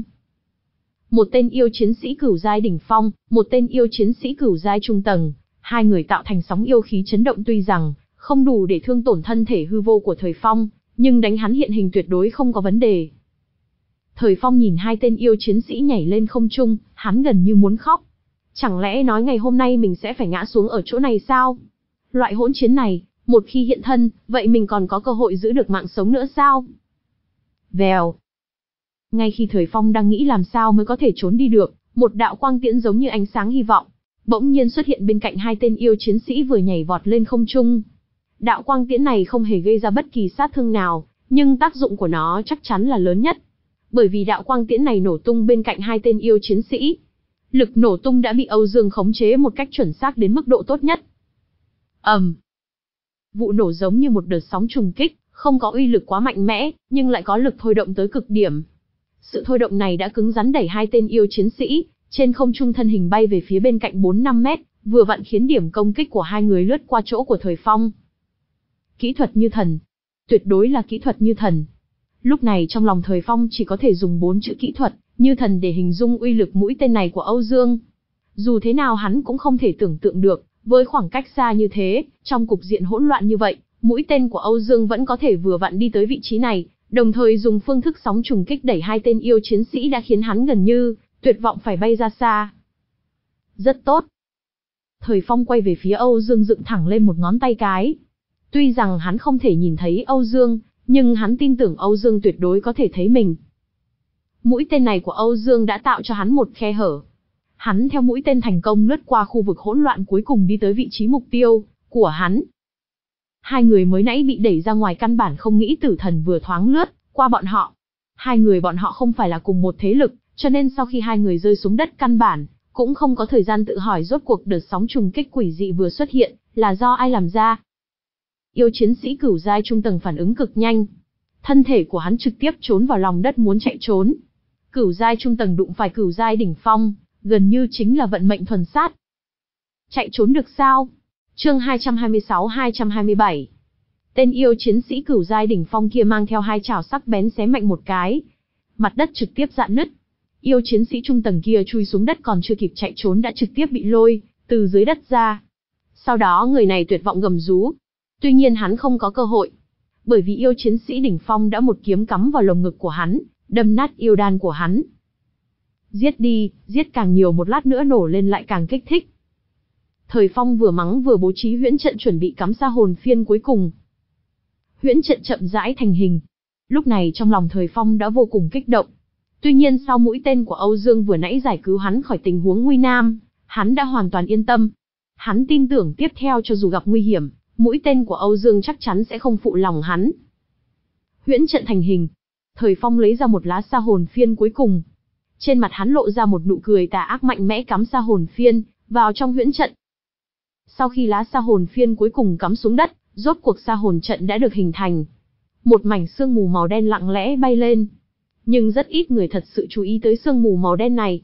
Speaker 1: Một tên yêu chiến sĩ cửu giai đỉnh phong, một tên yêu chiến sĩ cửu giai trung tầng, hai người tạo thành sóng yêu khí chấn động tuy rằng không đủ để thương tổn thân thể hư vô của Thời Phong, nhưng đánh hắn hiện hình tuyệt đối không có vấn đề. Thời Phong nhìn hai tên yêu chiến sĩ nhảy lên không trung, hắn gần như muốn khóc. Chẳng lẽ nói ngày hôm nay mình sẽ phải ngã xuống ở chỗ này sao? Loại hỗn chiến này, một khi hiện thân, vậy mình còn có cơ hội giữ được mạng sống nữa sao? Vèo. Ngay khi Thời Phong đang nghĩ làm sao mới có thể trốn đi được, một đạo quang tiễn giống như ánh sáng hy vọng, bỗng nhiên xuất hiện bên cạnh hai tên yêu chiến sĩ vừa nhảy vọt lên không trung. Đạo quang tiễn này không hề gây ra bất kỳ sát thương nào, nhưng tác dụng của nó chắc chắn là lớn nhất. Bởi vì đạo quang tiễn này nổ tung bên cạnh hai tên yêu chiến sĩ. Lực nổ tung đã bị Âu Dương khống chế một cách chuẩn xác đến mức độ tốt nhất. ầm, um. Vụ nổ giống như một đợt sóng trùng kích, không có uy lực quá mạnh mẽ, nhưng lại có lực thôi động tới cực điểm. Sự thôi động này đã cứng rắn đẩy hai tên yêu chiến sĩ trên không trung thân hình bay về phía bên cạnh bốn năm mét, vừa vặn khiến điểm công kích của hai người lướt qua chỗ của Thời Phong. Kỹ thuật như thần. Tuyệt đối là kỹ thuật như thần. Lúc này trong lòng Thời Phong chỉ có thể dùng bốn chữ kỹ thuật như thần để hình dung uy lực mũi tên này của Âu Dương. Dù thế nào hắn cũng không thể tưởng tượng được, với khoảng cách xa như thế, trong cục diện hỗn loạn như vậy, mũi tên của Âu Dương vẫn có thể vừa vặn đi tới vị trí này, đồng thời dùng phương thức sóng trùng kích đẩy hai tên yêu chiến sĩ đã khiến hắn gần như tuyệt vọng phải bay ra xa. Rất tốt. Thời Phong quay về phía Âu Dương dựng thẳng lên một ngón tay cái. Tuy rằng hắn không thể nhìn thấy Âu Dương, nhưng hắn tin tưởng Âu Dương tuyệt đối có thể thấy mình. Mũi tên này của Âu Dương đã tạo cho hắn một khe hở. Hắn theo mũi tên thành công lướt qua khu vực hỗn loạn cuối cùng đi tới vị trí mục tiêu của hắn. Hai người mới nãy bị đẩy ra ngoài căn bản không nghĩ tử thần vừa thoáng lướt qua bọn họ. Hai người bọn họ không phải là cùng một thế lực, cho nên sau khi hai người rơi xuống đất căn bản cũng không có thời gian tự hỏi rốt cuộc đợt sóng trùng kích quỷ dị vừa xuất hiện là do ai làm ra. Yêu chiến sĩ cửu giai trung tầng phản ứng cực nhanh. Thân thể của hắn trực tiếp trốn vào lòng đất muốn chạy trốn. Cửu giai trung tầng đụng phải cửu giai đỉnh phong, gần như chính là vận mệnh thuần sát. Chạy trốn được sao? Chương hai trăm hai mươi sáu hai trăm hai mươi bảy. Tên yêu chiến sĩ cửu giai đỉnh phong kia mang theo hai chảo sắc bén xé mạnh một cái. Mặt đất trực tiếp rạn nứt. Yêu chiến sĩ trung tầng kia chui xuống đất còn chưa kịp chạy trốn đã trực tiếp bị lôi từ dưới đất ra. Sau đó người này tuyệt vọng gầm rú. Tuy nhiên hắn không có cơ hội. Bởi vì yêu chiến sĩ đỉnh phong đã một kiếm cắm vào lồng ngực của hắn, đâm nát yêu đan của hắn. Giết đi, giết càng nhiều một lát nữa nổ lên lại càng kích thích. Thời Phong vừa mắng vừa bố trí huyễn trận chuẩn bị cắm sa hồn phiên cuối cùng. Huyễn trận chậm rãi thành hình. Lúc này trong lòng Thời Phong đã vô cùng kích động. Tuy nhiên sau mũi tên của Âu Dương vừa nãy giải cứu hắn khỏi tình huống nguy nan, hắn đã hoàn toàn yên tâm. Hắn tin tưởng tiếp theo cho dù gặp nguy hiểm, mũi tên của Âu Dương chắc chắn sẽ không phụ lòng hắn. Huyễn trận thành hình. Thời Phong lấy ra một lá sa hồn phiên cuối cùng. Trên mặt hắn lộ ra một nụ cười tà ác mạnh mẽ cắm sa hồn phiên vào trong huyễn trận. Sau khi lá sa hồn phiên cuối cùng cắm xuống đất, rốt cuộc sa hồn trận đã được hình thành. Một mảnh sương mù màu đen lặng lẽ bay lên. Nhưng rất ít người thật sự chú ý tới sương mù màu đen này.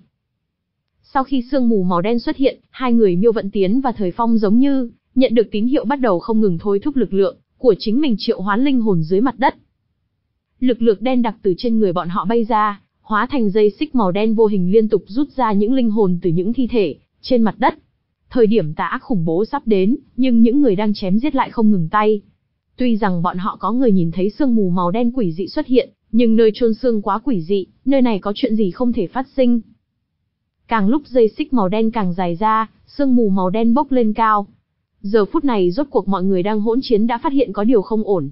Speaker 1: Sau khi sương mù màu đen xuất hiện, hai người Miêu Vận Tiến và Thời Phong giống như nhận được tín hiệu bắt đầu không ngừng thôi thúc lực lượng của chính mình triệu hoán linh hồn dưới mặt đất. Lực lượng đen đặc từ trên người bọn họ bay ra, hóa thành dây xích màu đen vô hình liên tục rút ra những linh hồn từ những thi thể trên mặt đất. Thời điểm tà ác khủng bố sắp đến, nhưng những người đang chém giết lại không ngừng tay. Tuy rằng bọn họ có người nhìn thấy sương mù màu đen quỷ dị xuất hiện, nhưng nơi chôn xương quá quỷ dị, nơi này có chuyện gì không thể phát sinh. Càng lúc dây xích màu đen càng dài ra, sương mù màu đen bốc lên cao. Giờ phút này rốt cuộc mọi người đang hỗn chiến đã phát hiện có điều không ổn.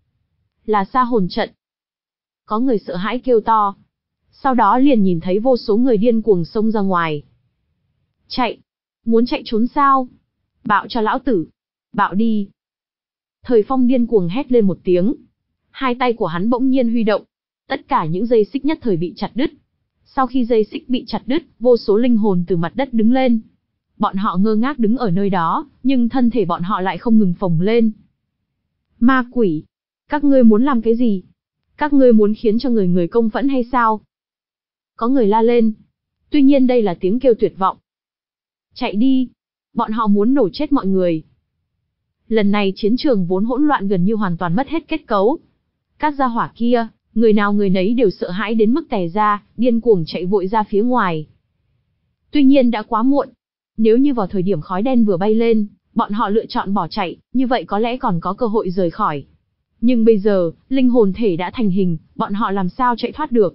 Speaker 1: Là sa hồn trận. Có người sợ hãi kêu to. Sau đó liền nhìn thấy vô số người điên cuồng xông ra ngoài. Chạy. Muốn chạy trốn sao? Bạo cho lão tử. Bạo đi. Thời Phong điên cuồng hét lên một tiếng. Hai tay của hắn bỗng nhiên huy động. Tất cả những dây xích nhất thời bị chặt đứt. Sau khi dây xích bị chặt đứt, vô số linh hồn từ mặt đất đứng lên. Bọn họ ngơ ngác đứng ở nơi đó, nhưng thân thể bọn họ lại không ngừng phồng lên. Ma quỷ! Các ngươi muốn làm cái gì? Các ngươi muốn khiến cho người người công phẫn hay sao? Có người la lên. Tuy nhiên đây là tiếng kêu tuyệt vọng. Chạy đi! Bọn họ muốn nổ chết mọi người. Lần này chiến trường vốn hỗn loạn gần như hoàn toàn mất hết kết cấu. Các gia hỏa kia, người nào người nấy đều sợ hãi đến mức tè ra, điên cuồng chạy vội ra phía ngoài. Tuy nhiên đã quá muộn. Nếu như vào thời điểm khói đen vừa bay lên, bọn họ lựa chọn bỏ chạy, như vậy có lẽ còn có cơ hội rời khỏi. Nhưng bây giờ, linh hồn thể đã thành hình, bọn họ làm sao chạy thoát được.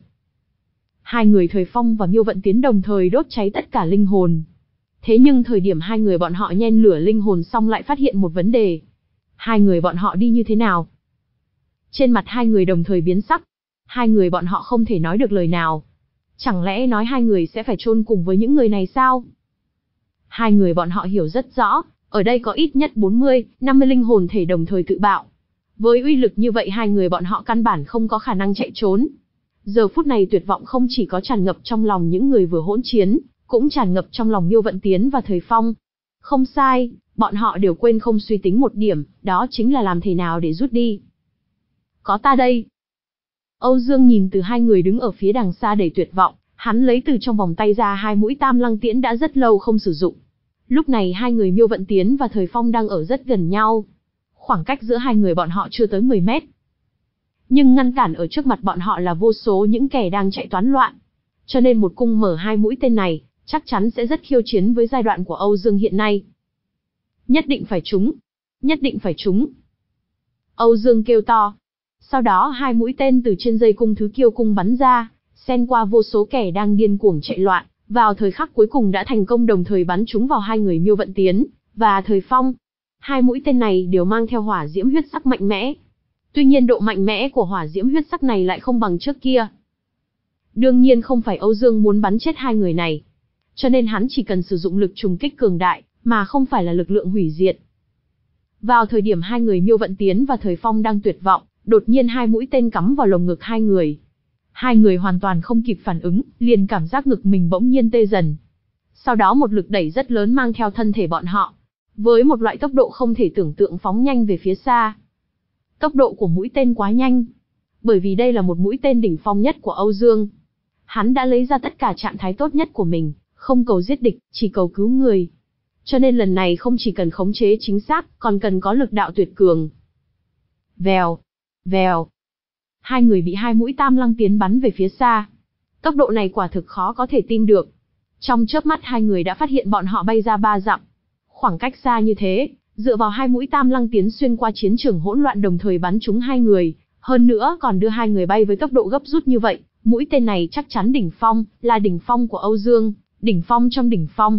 Speaker 1: Hai người Thời Phong và Miêu Vận Tiến đồng thời đốt cháy tất cả linh hồn. Thế nhưng thời điểm hai người bọn họ nhen lửa linh hồn xong lại phát hiện một vấn đề. Hai người bọn họ đi như thế nào? Trên mặt hai người đồng thời biến sắc. Hai người bọn họ không thể nói được lời nào. Chẳng lẽ nói hai người sẽ phải chôn cùng với những người này sao? Hai người bọn họ hiểu rất rõ, ở đây có ít nhất bốn mươi, năm mươi linh hồn thể đồng thời tự bạo. Với uy lực như vậy hai người bọn họ căn bản không có khả năng chạy trốn. Giờ phút này tuyệt vọng không chỉ có tràn ngập trong lòng những người vừa hỗn chiến, cũng tràn ngập trong lòng Miêu Vận Tiến và Thời Phong. Không sai, bọn họ đều quên không suy tính một điểm, đó chính là làm thế nào để rút đi. Có ta đây. Âu Dương nhìn từ hai người đứng ở phía đằng xa đầy tuyệt vọng, hắn lấy từ trong vòng tay ra hai mũi tam lăng tiễn đã rất lâu không sử dụng. Lúc này hai người Miêu Vận Tiến và Thời Phong đang ở rất gần nhau. Khoảng cách giữa hai người bọn họ chưa tới mười mét. Nhưng ngăn cản ở trước mặt bọn họ là vô số những kẻ đang chạy toán loạn. Cho nên một cung mở hai mũi tên này, chắc chắn sẽ rất khiêu chiến với giai đoạn của Âu Dương hiện nay. Nhất định phải trúng. Nhất định phải trúng. Âu Dương kêu to. Sau đó hai mũi tên từ trên dây cung thứ kiêu cung bắn ra, xen qua vô số kẻ đang điên cuồng chạy loạn, vào thời khắc cuối cùng đã thành công đồng thời bắn trúng vào hai người Miêu Vận Tiến và Thời Phong. Hai mũi tên này đều mang theo hỏa diễm huyết sắc mạnh mẽ. Tuy nhiên độ mạnh mẽ của hỏa diễm huyết sắc này lại không bằng trước kia. Đương nhiên không phải Âu Dương muốn bắn chết hai người này, cho nên hắn chỉ cần sử dụng lực trùng kích cường đại, mà không phải là lực lượng hủy diệt. Vào thời điểm hai người Miêu Vận Tiến và Thời Phong đang tuyệt vọng, đột nhiên hai mũi tên cắm vào lồng ngực hai người. Hai người hoàn toàn không kịp phản ứng, liền cảm giác ngực mình bỗng nhiên tê dần. Sau đó một lực đẩy rất lớn mang theo thân thể bọn họ. với một loại tốc độ không thể tưởng tượng phóng nhanh về phía xa. Tốc độ của mũi tên quá nhanh, bởi vì đây là một mũi tên đỉnh phong nhất của Âu Dương. Hắn đã lấy ra tất cả trạng thái tốt nhất của mình, không cầu giết địch, chỉ cầu cứu người. Cho nên lần này không chỉ cần khống chế chính xác, còn cần có lực đạo tuyệt cường. Vèo, vèo. Hai người bị hai mũi tam lăng tiến bắn về phía xa. Tốc độ này quả thực khó có thể tin được. Trong chớp mắt hai người đã phát hiện bọn họ bay ra ba dặm. Khoảng cách xa như thế, dựa vào hai mũi tam lăng tiến xuyên qua chiến trường hỗn loạn đồng thời bắn trúng hai người, hơn nữa còn đưa hai người bay với tốc độ gấp rút như vậy, mũi tên này chắc chắn đỉnh phong, là đỉnh phong của Âu Dương, đỉnh phong trong đỉnh phong.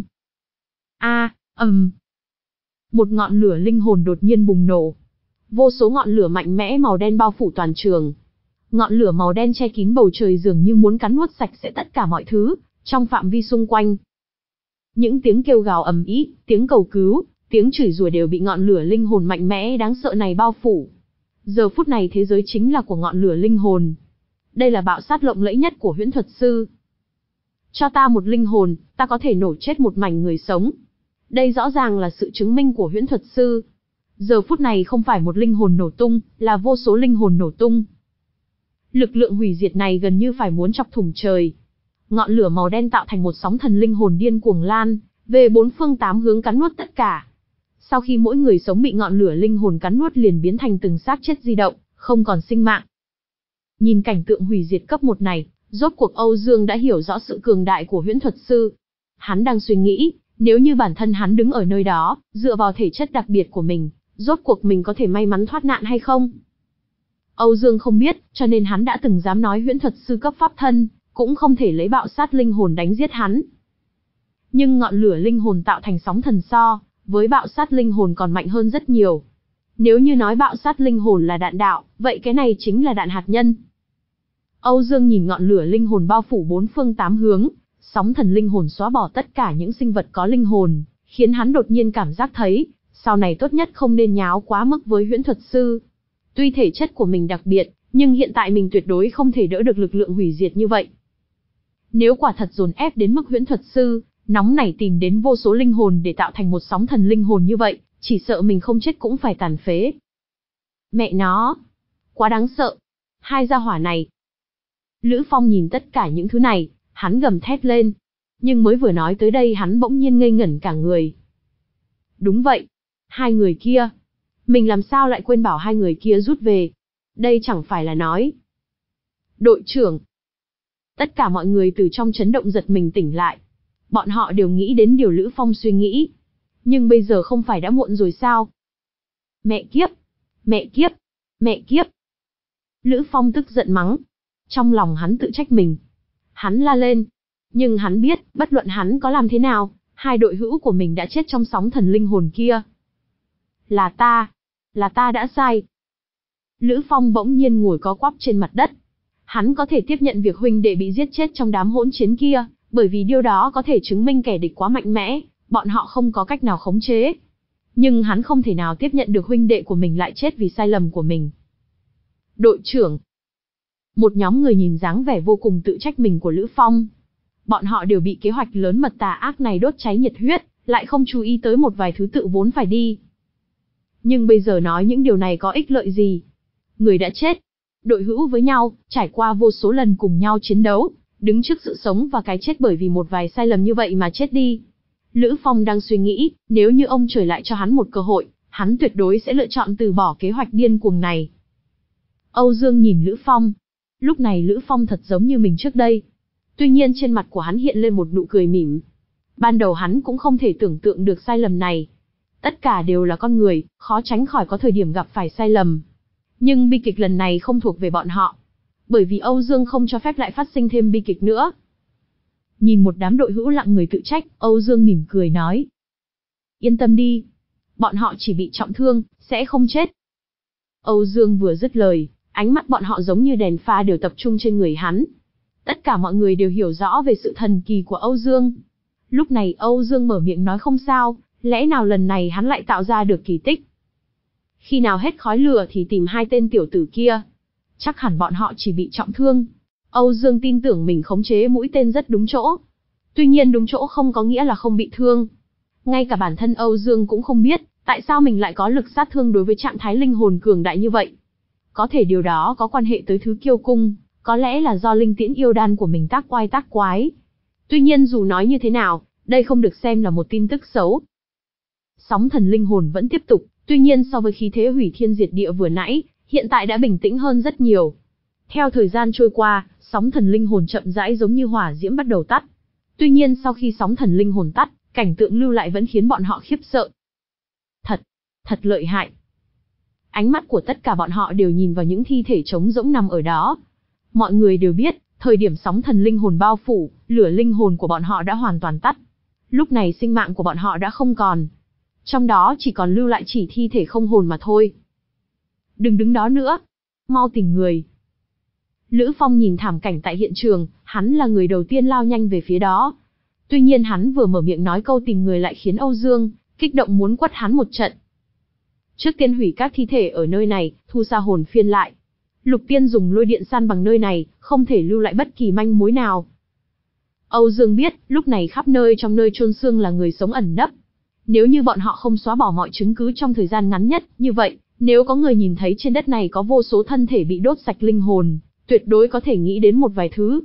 Speaker 1: A, ầm. Um. Một ngọn lửa linh hồn đột nhiên bùng nổ. Vô số ngọn lửa mạnh mẽ màu đen bao phủ toàn trường. Ngọn lửa màu đen che kín bầu trời dường như muốn cắn nuốt sạch sẽ tất cả mọi thứ trong phạm vi xung quanh. Những tiếng kêu gào ầm ĩ, tiếng cầu cứu, tiếng chửi rủa đều bị ngọn lửa linh hồn mạnh mẽ đáng sợ này bao phủ. Giờ phút này thế giới chính là của ngọn lửa linh hồn. Đây là bạo sát lộng lẫy nhất của huyễn thuật sư. Cho ta một linh hồn, ta có thể nổ chết một mảnh người sống. Đây rõ ràng là sự chứng minh của huyễn thuật sư. Giờ phút này không phải một linh hồn nổ tung, là vô số linh hồn nổ tung. Lực lượng hủy diệt này gần như phải muốn chọc thủng trời. Ngọn lửa màu đen tạo thành một sóng thần linh hồn điên cuồng lan, về bốn phương tám hướng cắn nuốt tất cả. Sau khi mỗi người sống bị ngọn lửa linh hồn cắn nuốt liền biến thành từng xác chết di động, không còn sinh mạng. Nhìn cảnh tượng hủy diệt cấp một này, rốt cuộc Âu Dương đã hiểu rõ sự cường đại của huyễn thuật sư. Hắn đang suy nghĩ, nếu như bản thân hắn đứng ở nơi đó, dựa vào thể chất đặc biệt của mình, rốt cuộc mình có thể may mắn thoát nạn hay không? Âu Dương không biết, cho nên hắn đã từng dám nói huyễn thuật sư cấp pháp thân, cũng không thể lấy bạo sát linh hồn đánh giết hắn. Nhưng ngọn lửa linh hồn tạo thành sóng thần so, với bạo sát linh hồn còn mạnh hơn rất nhiều. Nếu như nói bạo sát linh hồn là đạn đạo, vậy cái này chính là đạn hạt nhân. Âu Dương nhìn ngọn lửa linh hồn bao phủ bốn phương tám hướng, sóng thần linh hồn xóa bỏ tất cả những sinh vật có linh hồn, khiến hắn đột nhiên cảm giác thấy, sau này tốt nhất không nên nháo quá mức với huyễn thuật sư. Tuy thể chất của mình đặc biệt, nhưng hiện tại mình tuyệt đối không thể đỡ được lực lượng hủy diệt như vậy. Nếu quả thật dồn ép đến mức huyễn thuật sư, nóng nảy tìm đến vô số linh hồn để tạo thành một sóng thần linh hồn như vậy, chỉ sợ mình không chết cũng phải tàn phế. Mẹ nó! Quá đáng sợ! Hai gia hỏa này! Lữ Phong nhìn tất cả những thứ này, hắn gầm thét lên. Nhưng mới vừa nói tới đây hắn bỗng nhiên ngây ngẩn cả người. Đúng vậy! Hai người kia! Mình làm sao lại quên bảo hai người kia rút về? Đây chẳng phải là nói. Đội trưởng! Tất cả mọi người từ trong chấn động giật mình tỉnh lại. Bọn họ đều nghĩ đến điều Lữ Phong suy nghĩ. Nhưng bây giờ không phải đã muộn rồi sao? Mẹ kiếp! Mẹ kiếp! Mẹ kiếp! Lữ Phong tức giận mắng. Trong lòng hắn tự trách mình. Hắn la lên. Nhưng hắn biết, bất luận hắn có làm thế nào, hai đội hữu của mình đã chết trong sóng thần linh hồn kia. Là ta! Là ta đã sai! Lữ Phong bỗng nhiên ngồi co quắp trên mặt đất. Hắn có thể tiếp nhận việc huynh đệ bị giết chết trong đám hỗn chiến kia, bởi vì điều đó có thể chứng minh kẻ địch quá mạnh mẽ, bọn họ không có cách nào khống chế. Nhưng hắn không thể nào tiếp nhận được huynh đệ của mình lại chết vì sai lầm của mình. Đội trưởng! Một nhóm người nhìn dáng vẻ vô cùng tự trách mình của Lữ Phong. Bọn họ đều bị kế hoạch lớn mật tà ác này đốt cháy nhiệt huyết, lại không chú ý tới một vài thứ tự vốn phải đi. Nhưng bây giờ nói những điều này có ích lợi gì? Người đã chết. Đội hữu với nhau, trải qua vô số lần cùng nhau chiến đấu, đứng trước sự sống và cái chết bởi vì một vài sai lầm như vậy mà chết đi. Lữ Phong đang suy nghĩ, nếu như ông trời lại cho hắn một cơ hội, hắn tuyệt đối sẽ lựa chọn từ bỏ kế hoạch điên cuồng này. Âu Dương nhìn Lữ Phong. Lúc này Lữ Phong thật giống như mình trước đây. Tuy nhiên trên mặt của hắn hiện lên một nụ cười mỉm. Ban đầu hắn cũng không thể tưởng tượng được sai lầm này. Tất cả đều là con người, khó tránh khỏi có thời điểm gặp phải sai lầm. Nhưng bi kịch lần này không thuộc về bọn họ. Bởi vì Âu Dương không cho phép lại phát sinh thêm bi kịch nữa. Nhìn một đám đội hữu lặng người tự trách, Âu Dương mỉm cười nói. Yên tâm đi. Bọn họ chỉ bị trọng thương, sẽ không chết. Âu Dương vừa dứt lời, ánh mắt bọn họ giống như đèn pha đều tập trung trên người hắn. Tất cả mọi người đều hiểu rõ về sự thần kỳ của Âu Dương. Lúc này Âu Dương mở miệng nói không sao, lẽ nào lần này hắn lại tạo ra được kỳ tích. Khi nào hết khói lửa thì tìm hai tên tiểu tử kia. Chắc hẳn bọn họ chỉ bị trọng thương. Âu Dương tin tưởng mình khống chế mũi tên rất đúng chỗ. Tuy nhiên đúng chỗ không có nghĩa là không bị thương. Ngay cả bản thân Âu Dương cũng không biết, tại sao mình lại có lực sát thương đối với trạng thái linh hồn cường đại như vậy. Có thể điều đó có quan hệ tới thứ kiêu cung, có lẽ là do linh tiễn yêu đan của mình tác oai tác quái. Tuy nhiên dù nói như thế nào, đây không được xem là một tin tức xấu. Sóng thần linh hồn vẫn tiếp tục, tuy nhiên so với khí thế hủy thiên diệt địa vừa nãy, hiện tại đã bình tĩnh hơn rất nhiều. Theo thời gian trôi qua, sóng thần linh hồn chậm rãi giống như hỏa diễm bắt đầu tắt. Tuy nhiên sau khi sóng thần linh hồn tắt, cảnh tượng lưu lại vẫn khiến bọn họ khiếp sợ. Thật, thật lợi hại. Ánh mắt của tất cả bọn họ đều nhìn vào những thi thể trống rỗng nằm ở đó. Mọi người đều biết, thời điểm sóng thần linh hồn bao phủ, lửa linh hồn của bọn họ đã hoàn toàn tắt. Lúc này sinh mạng của bọn họ đã không còn. Trong đó chỉ còn lưu lại chỉ thi thể không hồn mà thôi. Đừng đứng đó nữa. Mau tìm người. Lữ Phong nhìn thảm cảnh tại hiện trường, hắn là người đầu tiên lao nhanh về phía đó. Tuy nhiên hắn vừa mở miệng nói câu tìm người lại khiến Âu Dương kích động muốn quất hắn một trận. Trước tiên hủy các thi thể ở nơi này, thu sa hồn phiên lại. Lục Tiên dùng lôi điện san bằng nơi này, không thể lưu lại bất kỳ manh mối nào. Âu Dương biết, lúc này khắp nơi trong nơi chôn xương là người sống ẩn nấp. Nếu như bọn họ không xóa bỏ mọi chứng cứ trong thời gian ngắn nhất, như vậy, nếu có người nhìn thấy trên đất này có vô số thân thể bị đốt sạch linh hồn, tuyệt đối có thể nghĩ đến một vài thứ.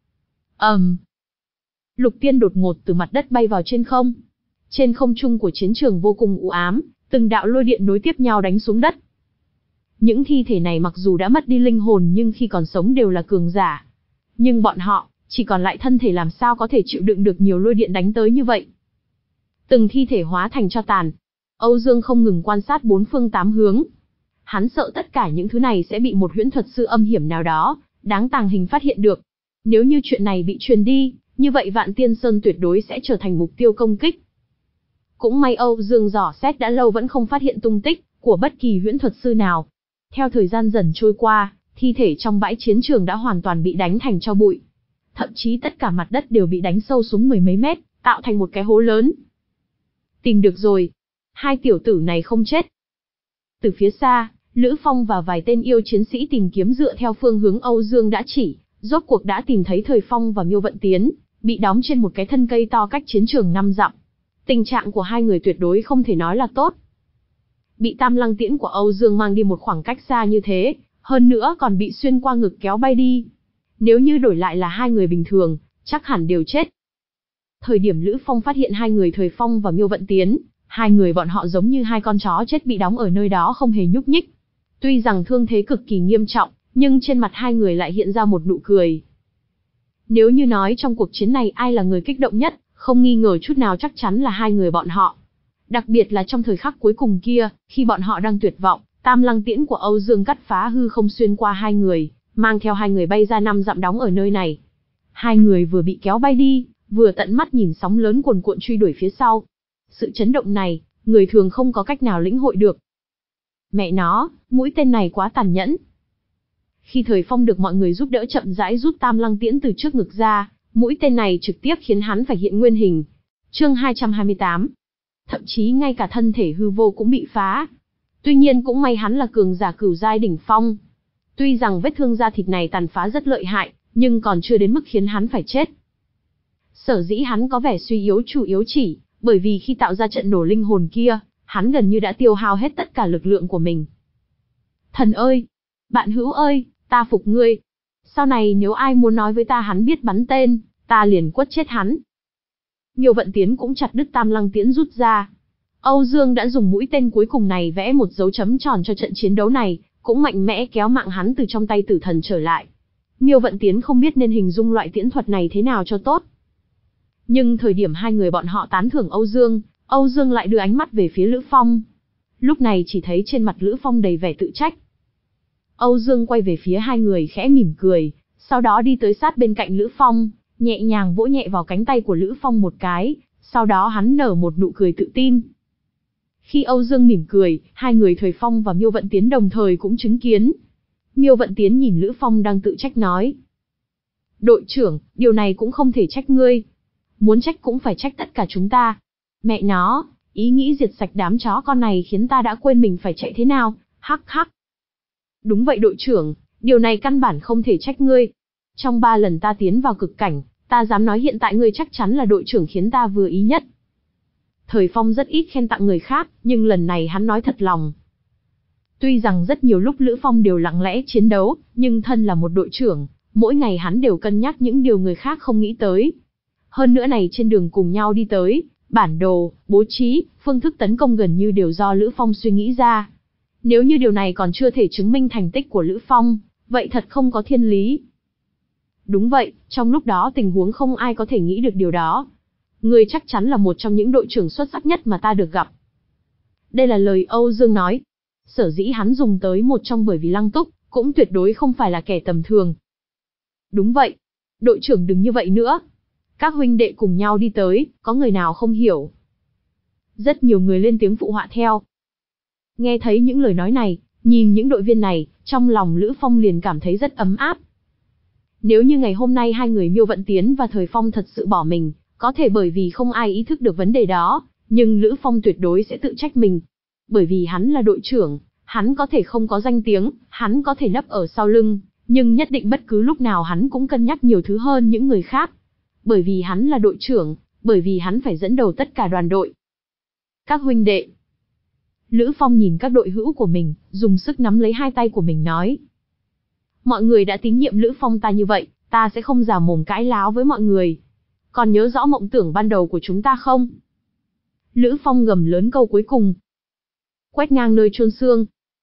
Speaker 1: ầm, um. Lục Tiên đột ngột từ mặt đất bay vào trên không. Trên không trung của chiến trường vô cùng u ám, từng đạo lôi điện nối tiếp nhau đánh xuống đất. Những thi thể này mặc dù đã mất đi linh hồn nhưng khi còn sống đều là cường giả. Nhưng bọn họ, chỉ còn lại thân thể làm sao có thể chịu đựng được nhiều lôi điện đánh tới như vậy. Từng thi thể hóa thành tro tàn. Âu Dương không ngừng quan sát bốn phương tám hướng. Hắn sợ tất cả những thứ này sẽ bị một huyễn thuật sư âm hiểm nào đó, đáng tàng hình phát hiện được. Nếu như chuyện này bị truyền đi, như vậy Vạn Tiên Sơn tuyệt đối sẽ trở thành mục tiêu công kích. Cũng may Âu Dương dò xét đã lâu vẫn không phát hiện tung tích của bất kỳ huyễn thuật sư nào. Theo thời gian dần trôi qua, thi thể trong bãi chiến trường đã hoàn toàn bị đánh thành tro bụi. Thậm chí tất cả mặt đất đều bị đánh sâu xuống mười mấy mét, tạo thành một cái hố lớn. Tìm được rồi. Hai tiểu tử này không chết. Từ phía xa, Lữ Phong và vài tên yêu chiến sĩ tìm kiếm dựa theo phương hướng Âu Dương đã chỉ, rốt cuộc đã tìm thấy Thời Phong và Miêu Vận Tiến, bị đóng trên một cái thân cây to cách chiến trường năm dặm. Tình trạng của hai người tuyệt đối không thể nói là tốt. Bị tam lăng tiễn của Âu Dương mang đi một khoảng cách xa như thế, hơn nữa còn bị xuyên qua ngực kéo bay đi. Nếu như đổi lại là hai người bình thường, chắc hẳn đều chết. Thời điểm Lữ Phong phát hiện hai người Thời Phong và Miêu Vận Tiến, hai người bọn họ giống như hai con chó chết bị đóng ở nơi đó không hề nhúc nhích. Tuy rằng thương thế cực kỳ nghiêm trọng, nhưng trên mặt hai người lại hiện ra một nụ cười. Nếu như nói trong cuộc chiến này ai là người kích động nhất, không nghi ngờ chút nào chắc chắn là hai người bọn họ. Đặc biệt là trong thời khắc cuối cùng kia, khi bọn họ đang tuyệt vọng, tam lăng tiễn của Âu Dương cắt phá hư không xuyên qua hai người, mang theo hai người bay ra năm dặm đóng ở nơi này. Hai người vừa bị kéo bay đi, vừa tận mắt nhìn sóng lớn cuồn cuộn truy đuổi phía sau. Sự chấn động này, người thường không có cách nào lĩnh hội được. Mẹ nó, mũi tên này quá tàn nhẫn. Khi Thời Phong được mọi người giúp đỡ chậm rãi rút tam lăng tiễn từ trước ngực ra, mũi tên này trực tiếp khiến hắn phải hiện nguyên hình. Chương hai trăm hai mươi tám. Thậm chí ngay cả thân thể hư vô cũng bị phá. Tuy nhiên cũng may hắn là cường giả cửu giai đỉnh phong. Tuy rằng vết thương da thịt này tàn phá rất lợi hại, nhưng còn chưa đến mức khiến hắn phải chết. Sở dĩ hắn có vẻ suy yếu chủ yếu chỉ, bởi vì khi tạo ra trận nổ linh hồn kia, hắn gần như đã tiêu hao hết tất cả lực lượng của mình. Thần ơi! Bạn hữu ơi! Ta phục ngươi! Sau này nếu ai muốn nói với ta hắn biết bắn tên, ta liền quất chết hắn. Miêu Vận Tiến cũng chặt đứt tam lăng tiễn rút ra. Âu Dương đã dùng mũi tên cuối cùng này vẽ một dấu chấm tròn cho trận chiến đấu này, cũng mạnh mẽ kéo mạng hắn từ trong tay tử thần trở lại. Miêu Vận Tiến không biết nên hình dung loại tiễn thuật này thế nào cho tốt. Nhưng thời điểm hai người bọn họ tán thưởng Âu Dương, Âu Dương lại đưa ánh mắt về phía Lữ Phong. Lúc này chỉ thấy trên mặt Lữ Phong đầy vẻ tự trách. Âu Dương quay về phía hai người khẽ mỉm cười, sau đó đi tới sát bên cạnh Lữ Phong, nhẹ nhàng vỗ nhẹ vào cánh tay của Lữ Phong một cái, sau đó hắn nở một nụ cười tự tin. Khi Âu Dương mỉm cười, hai người Thời Phong và Miêu Vận Tiến đồng thời cũng chứng kiến. Miêu Vận Tiến nhìn Lữ Phong đang tự trách nói. Đội trưởng, điều này cũng không thể trách ngươi. Muốn trách cũng phải trách tất cả chúng ta. Mẹ nó, ý nghĩ diệt sạch đám chó con này khiến ta đã quên mình phải chạy thế nào, hắc hắc. Đúng vậy đội trưởng, điều này căn bản không thể trách ngươi. Trong ba lần ta tiến vào cực cảnh, ta dám nói hiện tại ngươi chắc chắn là đội trưởng khiến ta vừa ý nhất. Thời Phong rất ít khen tặng người khác, nhưng lần này hắn nói thật lòng. Tuy rằng rất nhiều lúc Lữ Phong đều lặng lẽ chiến đấu, nhưng thân là một đội trưởng, mỗi ngày hắn đều cân nhắc những điều người khác không nghĩ tới. Hơn nữa này trên đường cùng nhau đi tới, bản đồ, bố trí, phương thức tấn công gần như đều do Lữ Phong suy nghĩ ra. Nếu như điều này còn chưa thể chứng minh thành tích của Lữ Phong, vậy thật không có thiên lý. Đúng vậy, trong lúc đó tình huống không ai có thể nghĩ được điều đó. Người chắc chắn là một trong những đội trưởng xuất sắc nhất mà ta được gặp. Đây là lời Âu Dương nói. Sở dĩ hắn dùng tới một trong bởi vì Lăng Túc, cũng tuyệt đối không phải là kẻ tầm thường. Đúng vậy. Đội trưởng đừng như vậy nữa. Các huynh đệ cùng nhau đi tới, có người nào không hiểu. Rất nhiều người lên tiếng phụ họa theo. Nghe thấy những lời nói này, nhìn những đội viên này, trong lòng Lữ Phong liền cảm thấy rất ấm áp. Nếu như ngày hôm nay hai người Miêu Vận Tiến và Thời Phong thật sự bỏ mình, có thể bởi vì không ai ý thức được vấn đề đó, nhưng Lữ Phong tuyệt đối sẽ tự trách mình. Bởi vì hắn là đội trưởng, hắn có thể không có danh tiếng, hắn có thể nấp ở sau lưng, nhưng nhất định bất cứ lúc nào hắn cũng cân nhắc nhiều thứ hơn những người khác. Bởi vì hắn là đội trưởng, bởi vì hắn phải dẫn đầu tất cả đoàn đội. Các huynh đệ. Lữ Phong nhìn các đội hữu của mình, dùng sức nắm lấy hai tay của mình nói. Mọi người đã tín nhiệm Lữ Phong ta như vậy, ta sẽ không già mồm cãi láo với mọi người. Còn nhớ rõ mộng tưởng ban đầu của chúng ta không? Lữ Phong gầm lớn câu cuối cùng. Quét ngang nơi chôn xương.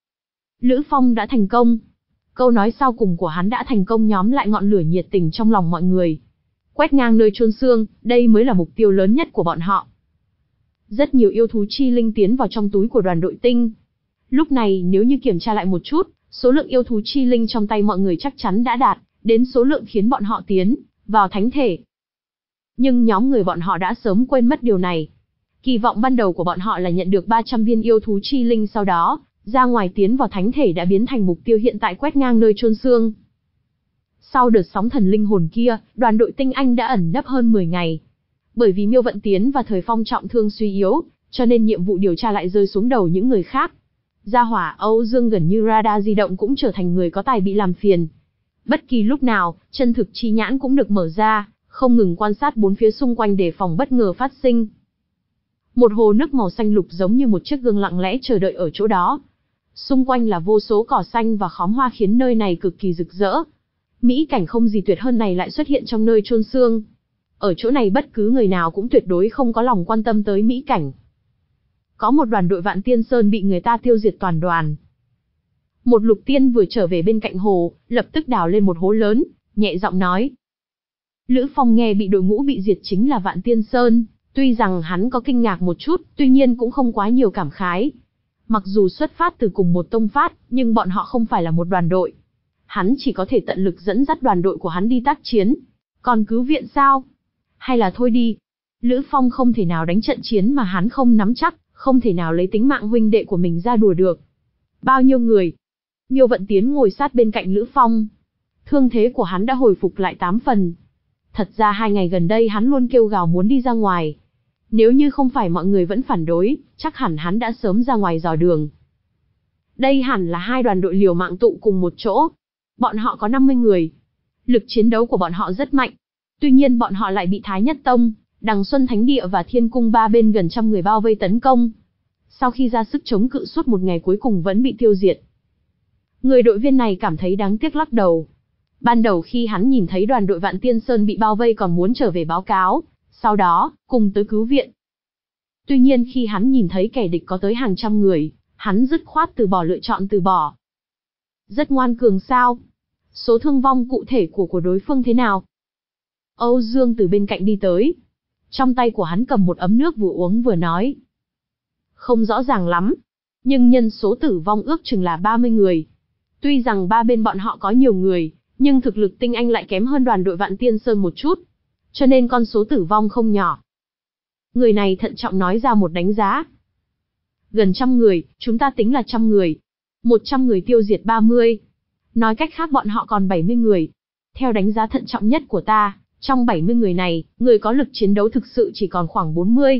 Speaker 1: Lữ Phong đã thành công. Câu nói sau cùng của hắn đã thành công nhóm lại ngọn lửa nhiệt tình trong lòng mọi người. Quét ngang nơi chôn xương, đây mới là mục tiêu lớn nhất của bọn họ. Rất nhiều yêu thú chi linh tiến vào trong túi của đoàn đội tinh. Lúc này nếu như kiểm tra lại một chút, số lượng yêu thú chi linh trong tay mọi người chắc chắn đã đạt đến số lượng khiến bọn họ tiến vào thánh thể. Nhưng nhóm người bọn họ đã sớm quên mất điều này. Kỳ vọng ban đầu của bọn họ là nhận được ba trăm viên yêu thú chi linh, sau đó ra ngoài tiến vào thánh thể đã biến thành mục tiêu hiện tại quét ngang nơi chôn xương. Sau đợt sóng thần linh hồn kia, đoàn đội tinh anh đã ẩn nấp hơn mười ngày. Bởi vì Miêu Vận Tiến và Thời Phong trọng thương suy yếu, cho nên nhiệm vụ điều tra lại rơi xuống đầu những người khác. Gia hỏa Âu Dương gần như radar di động cũng trở thành người có tài bị làm phiền. Bất kỳ lúc nào, chân thực chi nhãn cũng được mở ra, không ngừng quan sát bốn phía xung quanh để phòng bất ngờ phát sinh. Một hồ nước màu xanh lục giống như một chiếc gương lặng lẽ chờ đợi ở chỗ đó. Xung quanh là vô số cỏ xanh và khóm hoa khiến nơi này cực kỳ rực rỡ. Mỹ cảnh không gì tuyệt hơn này lại xuất hiện trong nơi chôn xương. Ở chỗ này bất cứ người nào cũng tuyệt đối không có lòng quan tâm tới mỹ cảnh. Có một đoàn đội Vạn Tiên Sơn bị người ta tiêu diệt toàn đoàn. Một lục tiên vừa trở về bên cạnh hồ, lập tức đào lên một hố lớn, nhẹ giọng nói. Lữ Phong nghe bị đội ngũ bị diệt chính là Vạn Tiên Sơn, tuy rằng hắn có kinh ngạc một chút, tuy nhiên cũng không quá nhiều cảm khái. Mặc dù xuất phát từ cùng một tông phát, nhưng bọn họ không phải là một đoàn đội. Hắn chỉ có thể tận lực dẫn dắt đoàn đội của hắn đi tác chiến. Còn cứu viện sao? Hay là thôi đi. Lữ Phong không thể nào đánh trận chiến mà hắn không nắm chắc, không thể nào lấy tính mạng huynh đệ của mình ra đùa được. Bao nhiêu người? Miêu Vận Tiến ngồi sát bên cạnh Lữ Phong. Thương thế của hắn đã hồi phục lại tám phần. Thật ra hai ngày gần đây hắn luôn kêu gào muốn đi ra ngoài. Nếu như không phải mọi người vẫn phản đối, chắc hẳn hắn đã sớm ra ngoài dò đường. Đây hẳn là hai đoàn đội liều mạng tụ cùng một chỗ. Bọn họ có năm mươi người. Lực chiến đấu của bọn họ rất mạnh. Tuy nhiên bọn họ lại bị Thái Nhất Tông, Đằng Xuân Thánh Địa và Thiên Cung ba bên gần trăm người bao vây tấn công. Sau khi ra sức chống cự suốt một ngày cuối cùng vẫn bị tiêu diệt. Người đội viên này cảm thấy đáng tiếc lắc đầu. Ban đầu khi hắn nhìn thấy đoàn đội Vạn Tiên Sơn bị bao vây còn muốn trở về báo cáo, sau đó, cùng tới cứu viện. Tuy nhiên khi hắn nhìn thấy kẻ địch có tới hàng trăm người, hắn dứt khoát từ bỏ lựa chọn từ bỏ. Rất ngoan cường sao? Số thương vong cụ thể của của đối phương thế nào? Âu Dương từ bên cạnh đi tới. Trong tay của hắn cầm một ấm nước vừa uống vừa nói. Không rõ ràng lắm, nhưng nhân số tử vong ước chừng là ba mươi người. Tuy rằng ba bên bọn họ có nhiều người, nhưng thực lực tinh anh lại kém hơn đoàn đội Vạn Tiên Sơn một chút. Cho nên con số tử vong không nhỏ. Người này thận trọng nói ra một đánh giá. Gần trăm người, chúng ta tính là trăm người. một trăm người tiêu diệt ba mươi. Nói cách khác bọn họ còn bảy mươi người. Theo đánh giá thận trọng nhất của ta, trong bảy mươi người này, người có lực chiến đấu thực sự chỉ còn khoảng bốn mươi.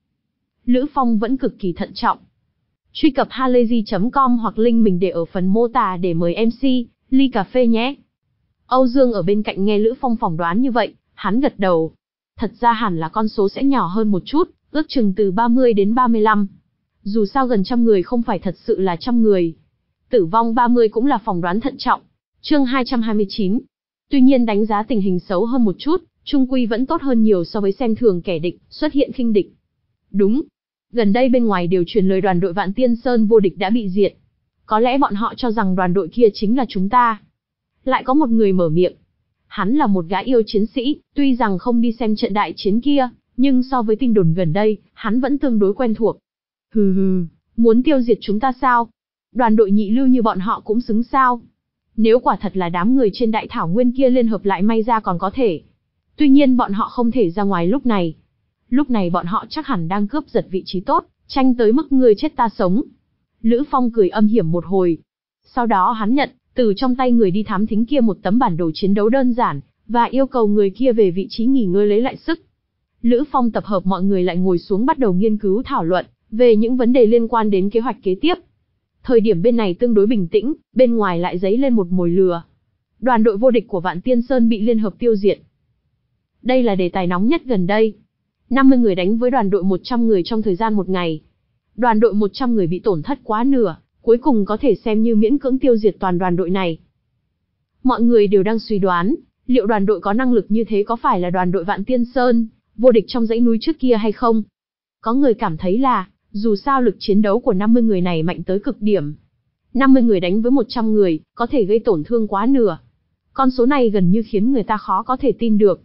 Speaker 1: Lữ Phong vẫn cực kỳ thận trọng. Truy cập halayzi chấm com hoặc link mình để ở phần mô tả để mời em xê, ly cà phê nhé. Âu Dương ở bên cạnh nghe Lữ Phong phỏng đoán như vậy, hắn gật đầu. Thật ra hẳn là con số sẽ nhỏ hơn một chút, ước chừng từ ba mươi đến ba mươi lăm. Dù sao gần trăm người không phải thật sự là trăm người. Tử vong ba mươi cũng là phỏng đoán thận trọng. Chương hai trăm hai mươi chín. Tuy nhiên đánh giá tình hình xấu hơn một chút, chung quy vẫn tốt hơn nhiều so với xem thường kẻ địch, xuất hiện khinh địch. Đúng. Gần đây bên ngoài đều truyền lời đoàn đội Vạn Tiên Sơn vô địch đã bị diệt. Có lẽ bọn họ cho rằng đoàn đội kia chính là chúng ta. Lại có một người mở miệng. Hắn là một gã yêu chiến sĩ, tuy rằng không đi xem trận đại chiến kia, nhưng so với tin đồn gần đây, hắn vẫn tương đối quen thuộc. Hừ hừ, muốn tiêu diệt chúng ta sao? Đoàn đội nhị lưu như bọn họ cũng xứng sao? Nếu quả thật là đám người trên đại thảo nguyên kia liên hợp lại may ra còn có thể. Tuy nhiên bọn họ không thể ra ngoài lúc này. Lúc này bọn họ chắc hẳn đang cướp giật vị trí tốt, tranh tới mức người chết ta sống. Lữ Phong cười âm hiểm một hồi. Sau đó hắn nhận, từ trong tay người đi thám thính kia một tấm bản đồ chiến đấu đơn giản, và yêu cầu người kia về vị trí nghỉ ngơi lấy lại sức. Lữ Phong tập hợp mọi người lại ngồi xuống bắt đầu nghiên cứu thảo luận về những vấn đề liên quan đến kế hoạch kế tiếp. Thời điểm bên này tương đối bình tĩnh, bên ngoài lại dấy lên một mồi lửa. Đoàn đội vô địch của Vạn Tiên Sơn bị liên hợp tiêu diệt. Đây là đề tài nóng nhất gần đây. năm mươi người đánh với đoàn đội một trăm người trong thời gian một ngày. Đoàn đội một trăm người bị tổn thất quá nửa, cuối cùng có thể xem như miễn cưỡng tiêu diệt toàn đoàn đội này. Mọi người đều đang suy đoán, liệu đoàn đội có năng lực như thế có phải là đoàn đội Vạn Tiên Sơn, vô địch trong dãy núi trước kia hay không? Có người cảm thấy là, dù sao lực chiến đấu của năm mươi người này mạnh tới cực điểm. năm mươi người đánh với một trăm người, có thể gây tổn thương quá nửa. Con số này gần như khiến người ta khó có thể tin được.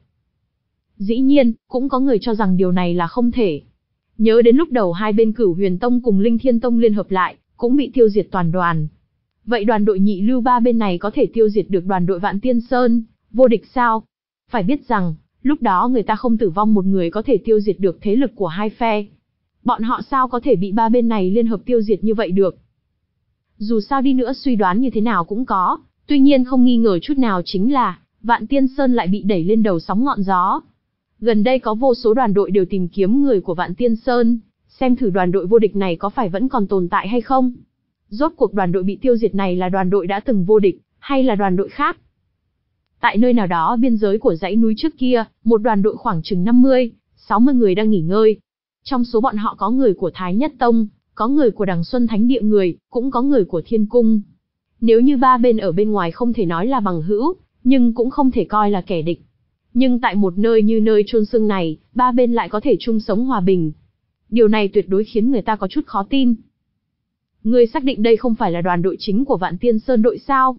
Speaker 1: Dĩ nhiên, cũng có người cho rằng điều này là không thể. Nhớ đến lúc đầu hai bên Cửu Huyền Tông cùng Linh Thiên Tông liên hợp lại, cũng bị tiêu diệt toàn đoàn. Vậy đoàn đội nhị lưu ba bên này có thể tiêu diệt được đoàn đội Vạn Tiên Sơn, vô địch sao? Phải biết rằng, lúc đó người ta không tử vong một người có thể tiêu diệt được thế lực của hai phe. Bọn họ sao có thể bị ba bên này liên hợp tiêu diệt như vậy được? Dù sao đi nữa suy đoán như thế nào cũng có, tuy nhiên không nghi ngờ chút nào chính là, Vạn Tiên Sơn lại bị đẩy lên đầu sóng ngọn gió. Gần đây có vô số đoàn đội đều tìm kiếm người của Vạn Tiên Sơn, xem thử đoàn đội vô địch này có phải vẫn còn tồn tại hay không. Rốt cuộc đoàn đội bị tiêu diệt này là đoàn đội đã từng vô địch, hay là đoàn đội khác? Tại nơi nào đó biên giới của dãy núi trước kia, một đoàn đội khoảng chừng năm mươi, sáu mươi người đang nghỉ ngơi. Trong số bọn họ có người của Thái Nhất Tông, có người của Đằng Xuân Thánh Địa người, cũng có người của Thiên Cung. Nếu như ba bên ở bên ngoài không thể nói là bằng hữu, nhưng cũng không thể coi là kẻ địch. Nhưng tại một nơi như nơi chôn xương này, ba bên lại có thể chung sống hòa bình. Điều này tuyệt đối khiến người ta có chút khó tin. Ngươi xác định đây không phải là đoàn đội chính của Vạn Tiên Sơn đội sao?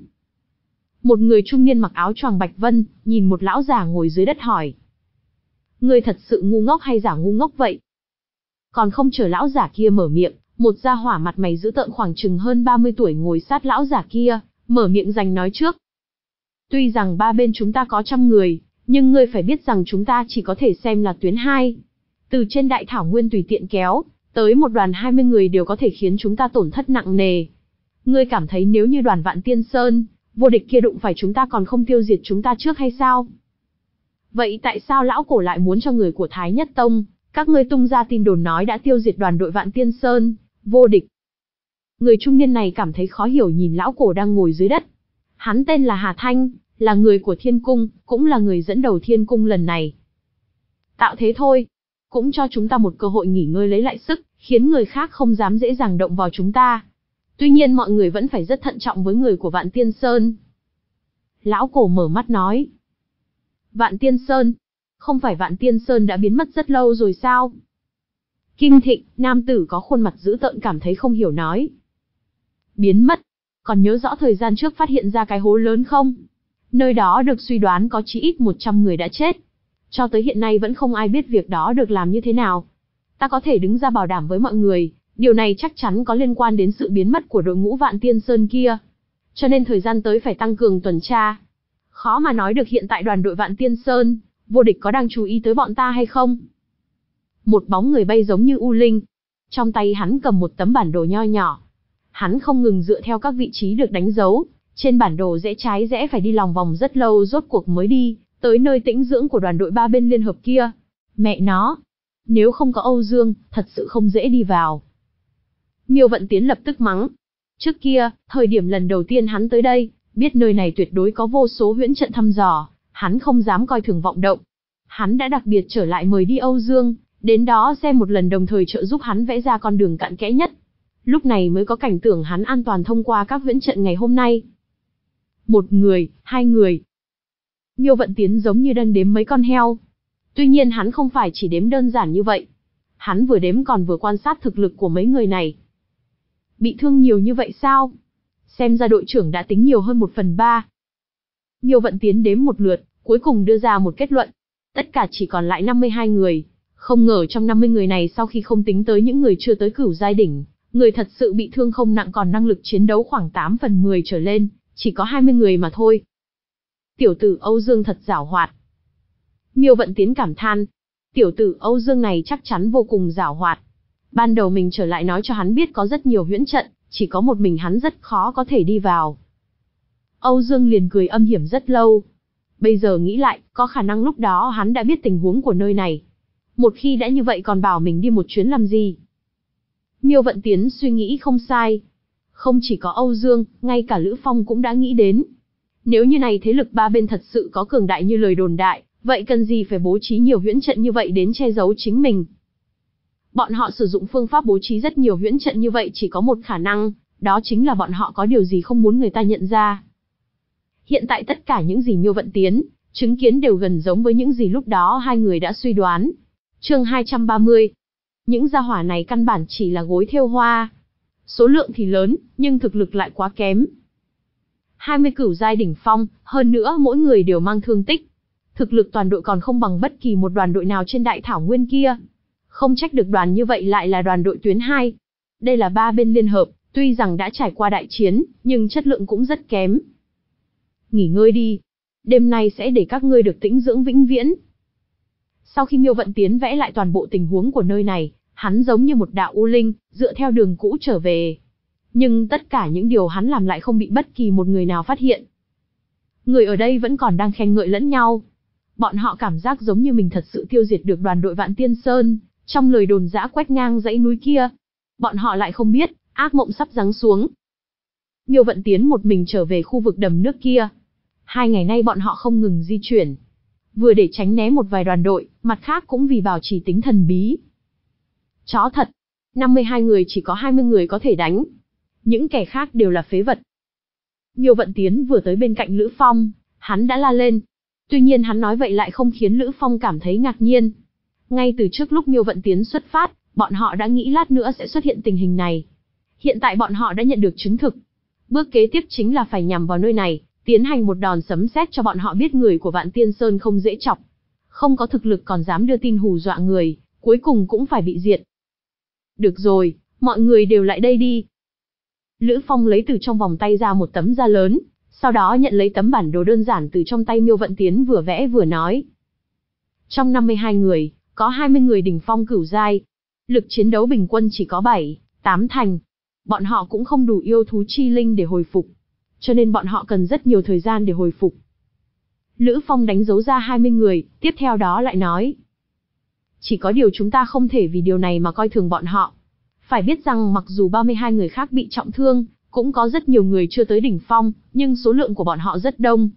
Speaker 1: Một người trung niên mặc áo choàng bạch vân, nhìn một lão già ngồi dưới đất hỏi. Ngươi thật sự ngu ngốc hay giả ngu ngốc vậy? Còn không chờ lão giả kia mở miệng, một gia hỏa mặt mày dữ tợn khoảng chừng hơn ba mươi tuổi ngồi sát lão giả kia, mở miệng giành nói trước. Tuy rằng ba bên chúng ta có trăm người, nhưng ngươi phải biết rằng chúng ta chỉ có thể xem là tuyến hai. Từ trên đại thảo nguyên tùy tiện kéo, tới một đoàn hai mươi người đều có thể khiến chúng ta tổn thất nặng nề. Ngươi cảm thấy nếu như đoàn Vạn Tiên Sơn, vô địch kia đụng phải chúng ta còn không tiêu diệt chúng ta trước hay sao? Vậy tại sao lão cổ lại muốn cho người của Thái Nhất Tông, các ngươi tung ra tin đồn nói đã tiêu diệt đoàn đội Vạn Tiên Sơn, vô địch? Người trung niên này cảm thấy khó hiểu nhìn lão cổ đang ngồi dưới đất. Hắn tên là Hà Thanh, là người của Thiên Cung, cũng là người dẫn đầu Thiên Cung lần này. Tạo thế thôi, cũng cho chúng ta một cơ hội nghỉ ngơi lấy lại sức, khiến người khác không dám dễ dàng động vào chúng ta. Tuy nhiên mọi người vẫn phải rất thận trọng với người của Vạn Tiên Sơn. Lão cổ mở mắt nói. Vạn Tiên Sơn? Không phải Vạn Tiên Sơn đã biến mất rất lâu rồi sao? Kim Thịnh, nam tử có khuôn mặt dữ tợn cảm thấy không hiểu nói. Biến mất? Còn nhớ rõ thời gian trước phát hiện ra cái hố lớn không? Nơi đó được suy đoán có chí ít một trăm người đã chết. Cho tới hiện nay vẫn không ai biết việc đó được làm như thế nào. Ta có thể đứng ra bảo đảm với mọi người, điều này chắc chắn có liên quan đến sự biến mất của đội ngũ Vạn Tiên Sơn kia. Cho nên thời gian tới phải tăng cường tuần tra. Khó mà nói được hiện tại đoàn đội Vạn Tiên Sơn, vô địch có đang chú ý tới bọn ta hay không? Một bóng người bay giống như u linh. Trong tay hắn cầm một tấm bản đồ nho nhỏ. Hắn không ngừng dựa theo các vị trí được đánh dấu. Trên bản đồ rẽ trái rẽ phải đi lòng vòng rất lâu rốt cuộc mới đi tới nơi tĩnh dưỡng của đoàn đội ba bên liên hợp kia. Mẹ nó! Nếu không có Âu Dương, thật sự không dễ đi vào. Miêu Vận Tiến lập tức mắng. Trước kia, thời điểm lần đầu tiên hắn tới đây, biết nơi này tuyệt đối có vô số huyễn trận thăm dò, hắn không dám coi thường vọng động. Hắn đã đặc biệt trở lại mời đi Âu Dương, Đến đó xem một lần đồng thời trợ giúp hắn vẽ ra con đường cặn kẽ nhất. Lúc này mới có cảnh tưởng hắn an toàn thông qua các viễn trận ngày hôm nay. Một người, hai người. Miêu Vận Tiến giống như đang đếm mấy con heo. Tuy nhiên hắn không phải chỉ đếm đơn giản như vậy. Hắn vừa đếm còn vừa quan sát thực lực của mấy người này. Bị thương nhiều như vậy sao? Xem ra đội trưởng đã tính nhiều hơn một phần ba. Miêu Vận Tiến đếm một lượt, cuối cùng đưa ra một kết luận. Tất cả chỉ còn lại năm mươi hai người. Không ngờ trong năm mươi người này sau khi không tính tới những người chưa tới cửu giai đỉnh, người thật sự bị thương không nặng còn năng lực chiến đấu khoảng tám phần mười trở lên, chỉ có hai mươi người mà thôi. Tiểu tử Âu Dương thật giảo hoạt. Miêu Vận Tiến cảm than. Tiểu tử Âu Dương này chắc chắn vô cùng giảo hoạt. Ban đầu mình trở lại nói cho hắn biết có rất nhiều huyễn trận, chỉ có một mình hắn rất khó có thể đi vào. Âu Dương liền cười âm hiểm rất lâu. Bây giờ nghĩ lại, có khả năng lúc đó hắn đã biết tình huống của nơi này. Một khi đã như vậy còn bảo mình đi một chuyến làm gì? Miêu Vận Tiến suy nghĩ không sai. Không chỉ có Âu Dương, ngay cả Lữ Phong cũng đã nghĩ đến. Nếu như này thế lực ba bên thật sự có cường đại như lời đồn đại, vậy cần gì phải bố trí nhiều huyễn trận như vậy đến che giấu chính mình? Bọn họ sử dụng phương pháp bố trí rất nhiều huyễn trận như vậy chỉ có một khả năng, đó chính là bọn họ có điều gì không muốn người ta nhận ra. Hiện tại tất cả những gì Miêu Vận Tiến chứng kiến đều gần giống với những gì lúc đó hai người đã suy đoán. Chương hai trăm ba mươi. Những gia hỏa này căn bản chỉ là gối thêu hoa. Số lượng thì lớn, nhưng thực lực lại quá kém. hai mươi cửu giai đỉnh phong, hơn nữa mỗi người đều mang thương tích. Thực lực toàn đội còn không bằng bất kỳ một đoàn đội nào trên đại thảo nguyên kia. Không trách được đoàn như vậy lại là đoàn đội tuyến hai. Đây là ba bên liên hợp, tuy rằng đã trải qua đại chiến, nhưng chất lượng cũng rất kém. Nghỉ ngơi đi. Đêm nay sẽ để các ngươi được tĩnh dưỡng vĩnh viễn. Sau khi Miêu Vận Tiến vẽ lại toàn bộ tình huống của nơi này, hắn giống như một đạo u linh, dựa theo đường cũ trở về. Nhưng tất cả những điều hắn làm lại không bị bất kỳ một người nào phát hiện. Người ở đây vẫn còn đang khen ngợi lẫn nhau. Bọn họ cảm giác giống như mình thật sự tiêu diệt được đoàn đội Vạn Tiên Sơn, trong lời đồn dã quét ngang dãy núi kia. Bọn họ lại không biết, ác mộng sắp giáng xuống. Miêu Vận Tiến một mình trở về khu vực đầm nước kia. Hai ngày nay bọn họ không ngừng di chuyển. Vừa để tránh né một vài đoàn đội, mặt khác cũng vì bảo trì tính thần bí. Chó thật, năm mươi hai người chỉ có hai mươi người có thể đánh. Những kẻ khác đều là phế vật. Miêu Vận Tiến vừa tới bên cạnh Lữ Phong, hắn đã la lên. Tuy nhiên hắn nói vậy lại không khiến Lữ Phong cảm thấy ngạc nhiên. Ngay từ trước lúc Miêu Vận Tiến xuất phát, bọn họ đã nghĩ lát nữa sẽ xuất hiện tình hình này. Hiện tại bọn họ đã nhận được chứng thực. Bước kế tiếp chính là phải nhằm vào nơi này, tiến hành một đòn sấm sét cho bọn họ biết người của Vạn Tiên Sơn không dễ chọc. Không có thực lực còn dám đưa tin hù dọa người, cuối cùng cũng phải bị diệt. Được rồi, mọi người đều lại đây đi. Lữ Phong lấy từ trong vòng tay ra một tấm da lớn, sau đó nhận lấy tấm bản đồ đơn giản từ trong tay Miêu Vận Tiến vừa vẽ vừa nói. Trong năm mươi hai người, có hai mươi người đỉnh phong cửu giai. Lực chiến đấu bình quân chỉ có bảy, tám thành. Bọn họ cũng không đủ yêu thú chi linh để hồi phục. Cho nên bọn họ cần rất nhiều thời gian để hồi phục. Lữ Phong đánh dấu ra hai mươi người, tiếp theo đó lại nói. Chỉ có điều chúng ta không thể vì điều này mà coi thường bọn họ. Phải biết rằng mặc dù ba mươi hai người khác bị trọng thương, cũng có rất nhiều người chưa tới đỉnh phong, nhưng số lượng của bọn họ rất đông.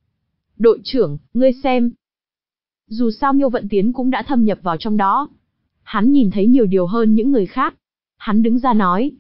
Speaker 1: Đội trưởng, ngươi xem. Dù sao Miêu Vận Tiến cũng đã thâm nhập vào trong đó. Hắn nhìn thấy nhiều điều hơn những người khác. Hắn đứng ra nói.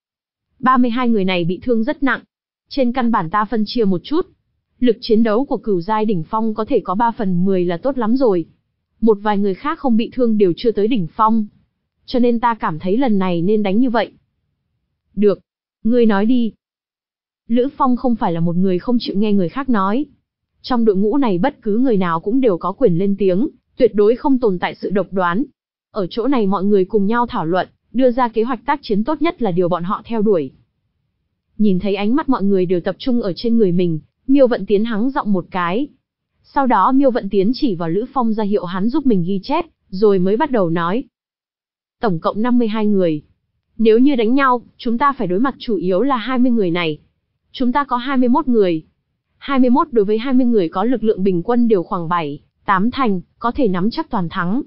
Speaker 1: ba mươi hai người này bị thương rất nặng. Trên căn bản ta phân chia một chút. Lực chiến đấu của cửu giai đỉnh phong có thể có ba phần mười là tốt lắm rồi. Một vài người khác không bị thương đều chưa tới đỉnh phong. Cho nên ta cảm thấy lần này nên đánh như vậy. Được. Ngươi nói đi. Lữ Phong không phải là một người không chịu nghe người khác nói. Trong đội ngũ này bất cứ người nào cũng đều có quyền lên tiếng, tuyệt đối không tồn tại sự độc đoán. Ở chỗ này mọi người cùng nhau thảo luận, đưa ra kế hoạch tác chiến tốt nhất là điều bọn họ theo đuổi. Nhìn thấy ánh mắt mọi người đều tập trung ở trên người mình, Miêu Vận Tiến hắng giọng một cái. Sau đó Miêu Vận Tiến chỉ vào Lữ Phong ra hiệu hắn giúp mình ghi chép, rồi mới bắt đầu nói. Tổng cộng năm mươi hai người. Nếu như đánh nhau, chúng ta phải đối mặt chủ yếu là hai mươi người này. Chúng ta có hai mươi mốt người. hai mươi mốt đối với hai mươi người có lực lượng bình quân đều khoảng bảy, tám thành, có thể nắm chắc toàn thắng.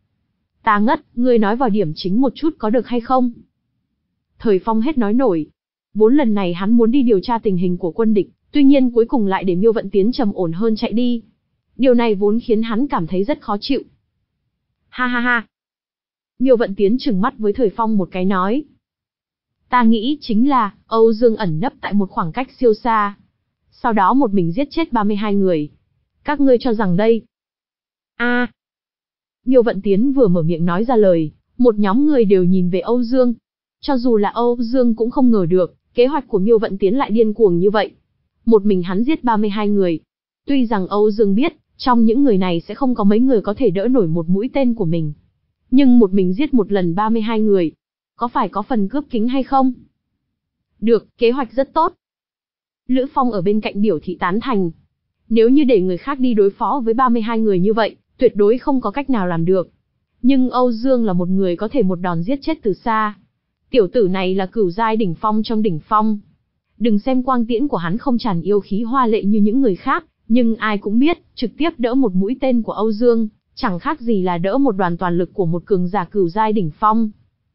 Speaker 1: Ta ngất, ngươi nói vào điểm chính một chút có được hay không? Thời Phong hết nói nổi. Vốn lần này hắn muốn đi điều tra tình hình của quân địch, tuy nhiên cuối cùng lại để Miêu Vận Tiến trầm ổn hơn chạy đi. Điều này vốn khiến hắn cảm thấy rất khó chịu. Ha ha ha. Miêu Vận Tiến trừng mắt với Thời Phong một cái nói. Ta nghĩ chính là, Âu Dương ẩn nấp tại một khoảng cách siêu xa. Sau đó một mình giết chết ba mươi hai người. Các ngươi cho rằng đây... a à. Miêu Vận Tiến vừa mở miệng nói ra lời, một nhóm người đều nhìn về Âu Dương. Cho dù là Âu Dương cũng không ngờ được, kế hoạch của Miêu Vận Tiến lại điên cuồng như vậy. Một mình hắn giết ba mươi hai người. Tuy rằng Âu Dương biết, trong những người này sẽ không có mấy người có thể đỡ nổi một mũi tên của mình. Nhưng một mình giết một lần ba mươi hai người, có phải có phần cướp kính hay không? Được, kế hoạch rất tốt. Lữ Phong ở bên cạnh biểu thị tán thành. Nếu như để người khác đi đối phó với ba mươi hai người như vậy, tuyệt đối không có cách nào làm được. Nhưng Âu Dương là một người có thể một đòn giết chết từ xa. Tiểu tử này là cửu giai đỉnh phong trong đỉnh phong. Đừng xem quang tiễn của hắn không tràn yêu khí hoa lệ như những người khác, nhưng ai cũng biết, trực tiếp đỡ một mũi tên của Âu Dương, chẳng khác gì là đỡ một đoàn toàn lực của một cường giả cửu giai đỉnh phong.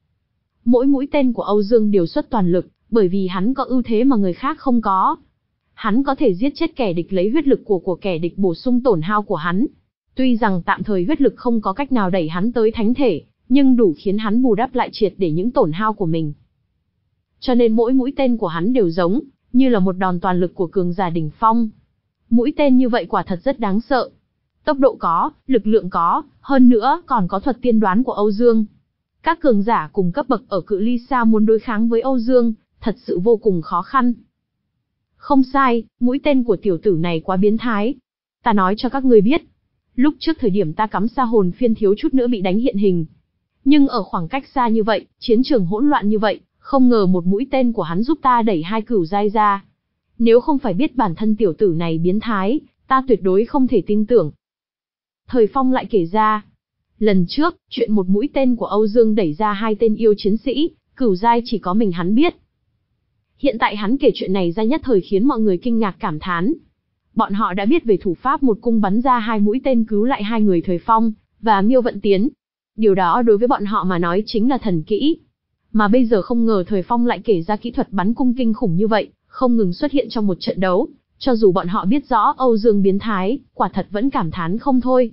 Speaker 1: Mỗi mũi tên của Âu Dương đều xuất toàn lực, bởi vì hắn có ưu thế mà người khác không có. Hắn có thể giết chết kẻ địch lấy huyết lực của của kẻ địch bổ sung tổn hao của hắn. Tuy rằng tạm thời huyết lực không có cách nào đẩy hắn tới thánh thể, nhưng đủ khiến hắn bù đắp lại triệt để những tổn hao của mình. Cho nên mỗi mũi tên của hắn đều giống, như là một đòn toàn lực của cường giả đỉnh phong. Mũi tên như vậy quả thật rất đáng sợ. Tốc độ có, lực lượng có, hơn nữa còn có thuật tiên đoán của Âu Dương. Các cường giả cùng cấp bậc ở cự ly xa muốn đối kháng với Âu Dương, thật sự vô cùng khó khăn. Không sai, mũi tên của tiểu tử này quá biến thái. Ta nói cho các ngươi biết, lúc trước thời điểm ta cắm Sa Hồn Phiên thiếu chút nữa bị đánh hiện hình. Nhưng ở khoảng cách xa như vậy, chiến trường hỗn loạn như vậy, không ngờ một mũi tên của hắn giúp ta đẩy hai cửu giai ra. Nếu không phải biết bản thân tiểu tử này biến thái, ta tuyệt đối không thể tin tưởng. Thời Phong lại kể ra, lần trước, chuyện một mũi tên của Âu Dương đẩy ra hai tên yêu chiến sĩ, cửu giai chỉ có mình hắn biết. Hiện tại hắn kể chuyện này ra nhất thời khiến mọi người kinh ngạc cảm thán. Bọn họ đã biết về thủ pháp một cung bắn ra hai mũi tên cứu lại hai người Thời Phong và Miêu Vận Tiến. Điều đó đối với bọn họ mà nói chính là thần kỹ. Mà bây giờ không ngờ Thời Phong lại kể ra kỹ thuật bắn cung kinh khủng như vậy, không ngừng xuất hiện trong một trận đấu. Cho dù bọn họ biết rõ Âu Dương biến thái, quả thật vẫn cảm thán không thôi.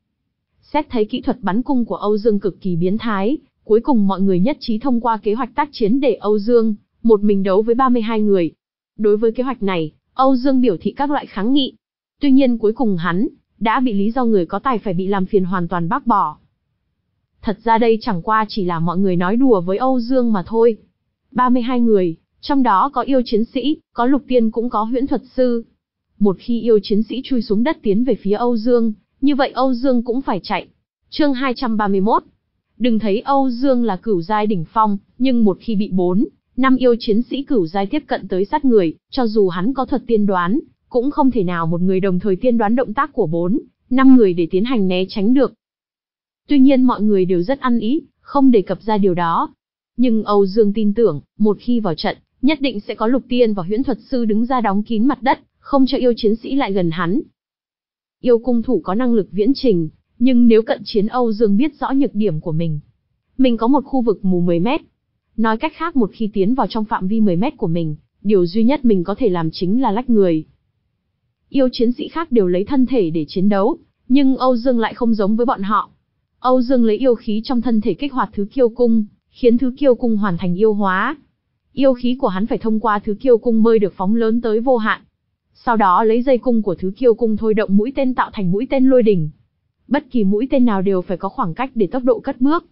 Speaker 1: Xét thấy kỹ thuật bắn cung của Âu Dương cực kỳ biến thái, cuối cùng mọi người nhất trí thông qua kế hoạch tác chiến để Âu Dương một mình đấu với ba mươi hai người. Đối với kế hoạch này, Âu Dương biểu thị các loại kháng nghị. Tuy nhiên cuối cùng hắn đã bị lý do người có tài phải bị làm phiền hoàn toàn bác bỏ. Thật ra đây chẳng qua chỉ là mọi người nói đùa với Âu Dương mà thôi. ba mươi hai người, trong đó có yêu chiến sĩ, có lục tiên cũng có huyễn thuật sư. Một khi yêu chiến sĩ chui xuống đất tiến về phía Âu Dương, như vậy Âu Dương cũng phải chạy. Chương hai trăm ba mươi mốt. Đừng thấy Âu Dương là cửu giai đỉnh phong, nhưng một khi bị bốn, năm yêu chiến sĩ cửu giai tiếp cận tới sát người, cho dù hắn có thuật tiên đoán, cũng không thể nào một người đồng thời tiên đoán động tác của bốn, năm người để tiến hành né tránh được. Tuy nhiên mọi người đều rất ăn ý, không đề cập ra điều đó. Nhưng Âu Dương tin tưởng, một khi vào trận, nhất định sẽ có lục tiên và huyễn thuật sư đứng ra đóng kín mặt đất, không cho yêu chiến sĩ lại gần hắn. Yêu cung thủ có năng lực viễn trình, nhưng nếu cận chiến Âu Dương biết rõ nhược điểm của mình. Mình có một khu vực mù mười mét. Nói cách khác một khi tiến vào trong phạm vi mười mét của mình, điều duy nhất mình có thể làm chính là lách người. Yêu chiến sĩ khác đều lấy thân thể để chiến đấu, nhưng Âu Dương lại không giống với bọn họ. Âu Dương lấy yêu khí trong thân thể kích hoạt thứ kiêu cung, khiến thứ kiêu cung hoàn thành yêu hóa. Yêu khí của hắn phải thông qua thứ kiêu cung mới được phóng lớn tới vô hạn. Sau đó lấy dây cung của thứ kiêu cung thôi động mũi tên tạo thành mũi tên lôi đỉnh. Bất kỳ mũi tên nào đều phải có khoảng cách để tốc độ cất bước.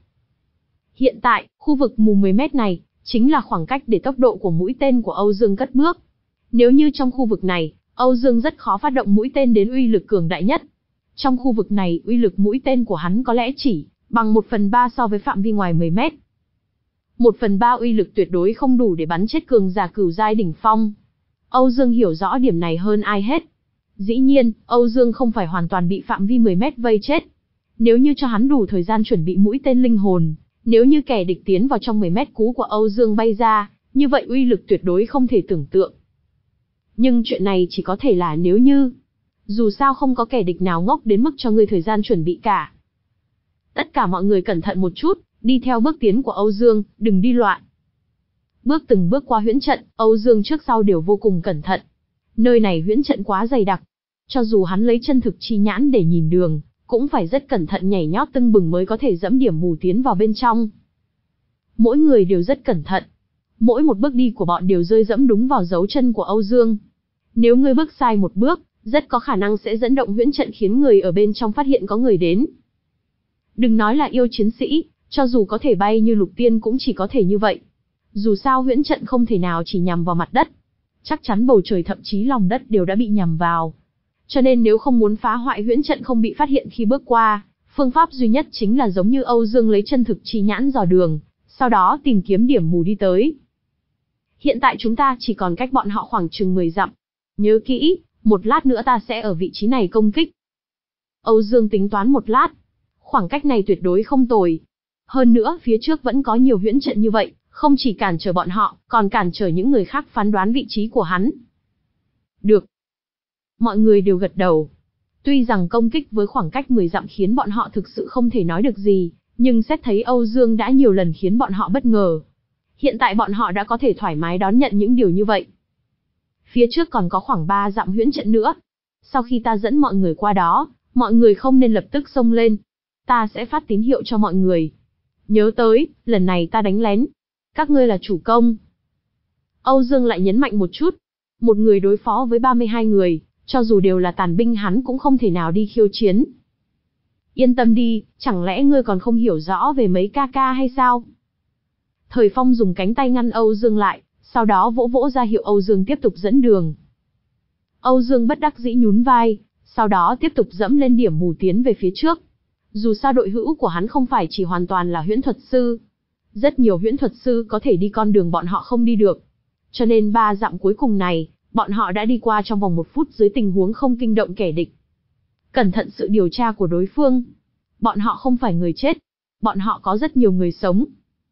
Speaker 1: Hiện tại, khu vực mù mười mét này, chính là khoảng cách để tốc độ của mũi tên của Âu Dương cất bước. Nếu như trong khu vực này, Âu Dương rất khó phát động mũi tên đến uy lực cường đại nhất. Trong khu vực này, uy lực mũi tên của hắn có lẽ chỉ bằng một phần ba so với phạm vi ngoài mười mét. một phần ba uy lực tuyệt đối không đủ để bắn chết cường giả cửu giai đỉnh phong. Âu Dương hiểu rõ điểm này hơn ai hết. Dĩ nhiên, Âu Dương không phải hoàn toàn bị phạm vi mười mét vây chết. Nếu như cho hắn đủ thời gian chuẩn bị mũi tên linh hồn, nếu như kẻ địch tiến vào trong mười mét cú của Âu Dương bay ra, như vậy uy lực tuyệt đối không thể tưởng tượng. Nhưng chuyện này chỉ có thể là nếu như. Dù sao không có kẻ địch nào ngốc đến mức cho ngươi thời gian chuẩn bị cả. Tất cả mọi người cẩn thận một chút, đi theo bước tiến của Âu Dương, đừng đi loạn. Bước từng bước qua huyễn trận, Âu Dương trước sau đều vô cùng cẩn thận. Nơi này huyễn trận quá dày đặc. Cho dù hắn lấy chân thực chi nhãn để nhìn đường, cũng phải rất cẩn thận nhảy nhót tưng bừng mới có thể dẫm điểm mù tiến vào bên trong. Mỗi người đều rất cẩn thận. Mỗi một bước đi của bọn đều rơi dẫm đúng vào dấu chân của Âu Dương. Nếu ngươi bước sai một bước, rất có khả năng sẽ dẫn động huyễn trận khiến người ở bên trong phát hiện có người đến. Đừng nói là yêu chiến sĩ, cho dù có thể bay như lục tiên cũng chỉ có thể như vậy. Dù sao huyễn trận không thể nào chỉ nhằm vào mặt đất. Chắc chắn bầu trời thậm chí lòng đất đều đã bị nhằm vào. Cho nên nếu không muốn phá hoại huyễn trận không bị phát hiện khi bước qua, phương pháp duy nhất chính là giống như Âu Dương lấy chân thực chi nhãn dò đường, sau đó tìm kiếm điểm mù đi tới. Hiện tại chúng ta chỉ còn cách bọn họ khoảng chừng mười dặm. Nhớ kỹ, một lát nữa ta sẽ ở vị trí này công kích. Âu Dương tính toán một lát. Khoảng cách này tuyệt đối không tồi. Hơn nữa phía trước vẫn có nhiều huyễn trận như vậy, không chỉ cản trở bọn họ, còn cản trở những người khác phán đoán vị trí của hắn. Được. Mọi người đều gật đầu. Tuy rằng công kích với khoảng cách mười dặm khiến bọn họ thực sự không thể nói được gì, nhưng xét thấy Âu Dương đã nhiều lần khiến bọn họ bất ngờ. Hiện tại bọn họ đã có thể thoải mái đón nhận những điều như vậy. Phía trước còn có khoảng ba dặm huyễn trận nữa. Sau khi ta dẫn mọi người qua đó, mọi người không nên lập tức xông lên. Ta sẽ phát tín hiệu cho mọi người. Nhớ tới, lần này ta đánh lén. Các ngươi là chủ công. Âu Dương lại nhấn mạnh một chút. Một người đối phó với ba mươi hai người, cho dù đều là tàn binh hắn cũng không thể nào đi khiêu chiến. Yên tâm đi, chẳng lẽ ngươi còn không hiểu rõ về mấy ca ca hay sao? Thời Phong dùng cánh tay ngăn Âu Dương lại, sau đó vỗ vỗ ra hiệu Âu Dương tiếp tục dẫn đường. Âu Dương bất đắc dĩ nhún vai, sau đó tiếp tục dẫm lên điểm mù tiến về phía trước. Dù sao đội hữu của hắn không phải chỉ hoàn toàn là huyễn thuật sư. Rất nhiều huyễn thuật sư có thể đi con đường bọn họ không đi được. Cho nên ba dặm cuối cùng này, bọn họ đã đi qua trong vòng một phút dưới tình huống không kinh động kẻ địch. Cẩn thận sự điều tra của đối phương. Bọn họ không phải người chết. Bọn họ có rất nhiều người sống.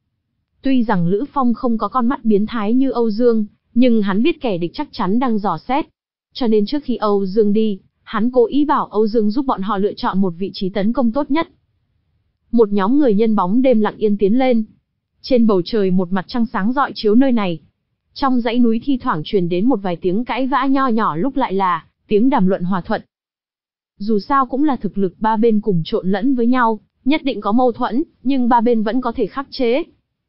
Speaker 1: Tuy rằng Lữ Phong không có con mắt biến thái như Âu Dương, nhưng hắn biết kẻ địch chắc chắn đang dò xét. Cho nên trước khi Âu Dương đi, hắn cố ý bảo Âu Dương giúp bọn họ lựa chọn một vị trí tấn công tốt nhất. Một nhóm người nhân bóng đêm lặng yên tiến lên. Trên bầu trời một mặt trăng sáng rọi chiếu nơi này. Trong dãy núi thi thoảng truyền đến một vài tiếng cãi vã nho nhỏ lúc lại là tiếng đàm luận hòa thuận. Dù sao cũng là thực lực ba bên cùng trộn lẫn với nhau, nhất định có mâu thuẫn, nhưng ba bên vẫn có thể khắc chế.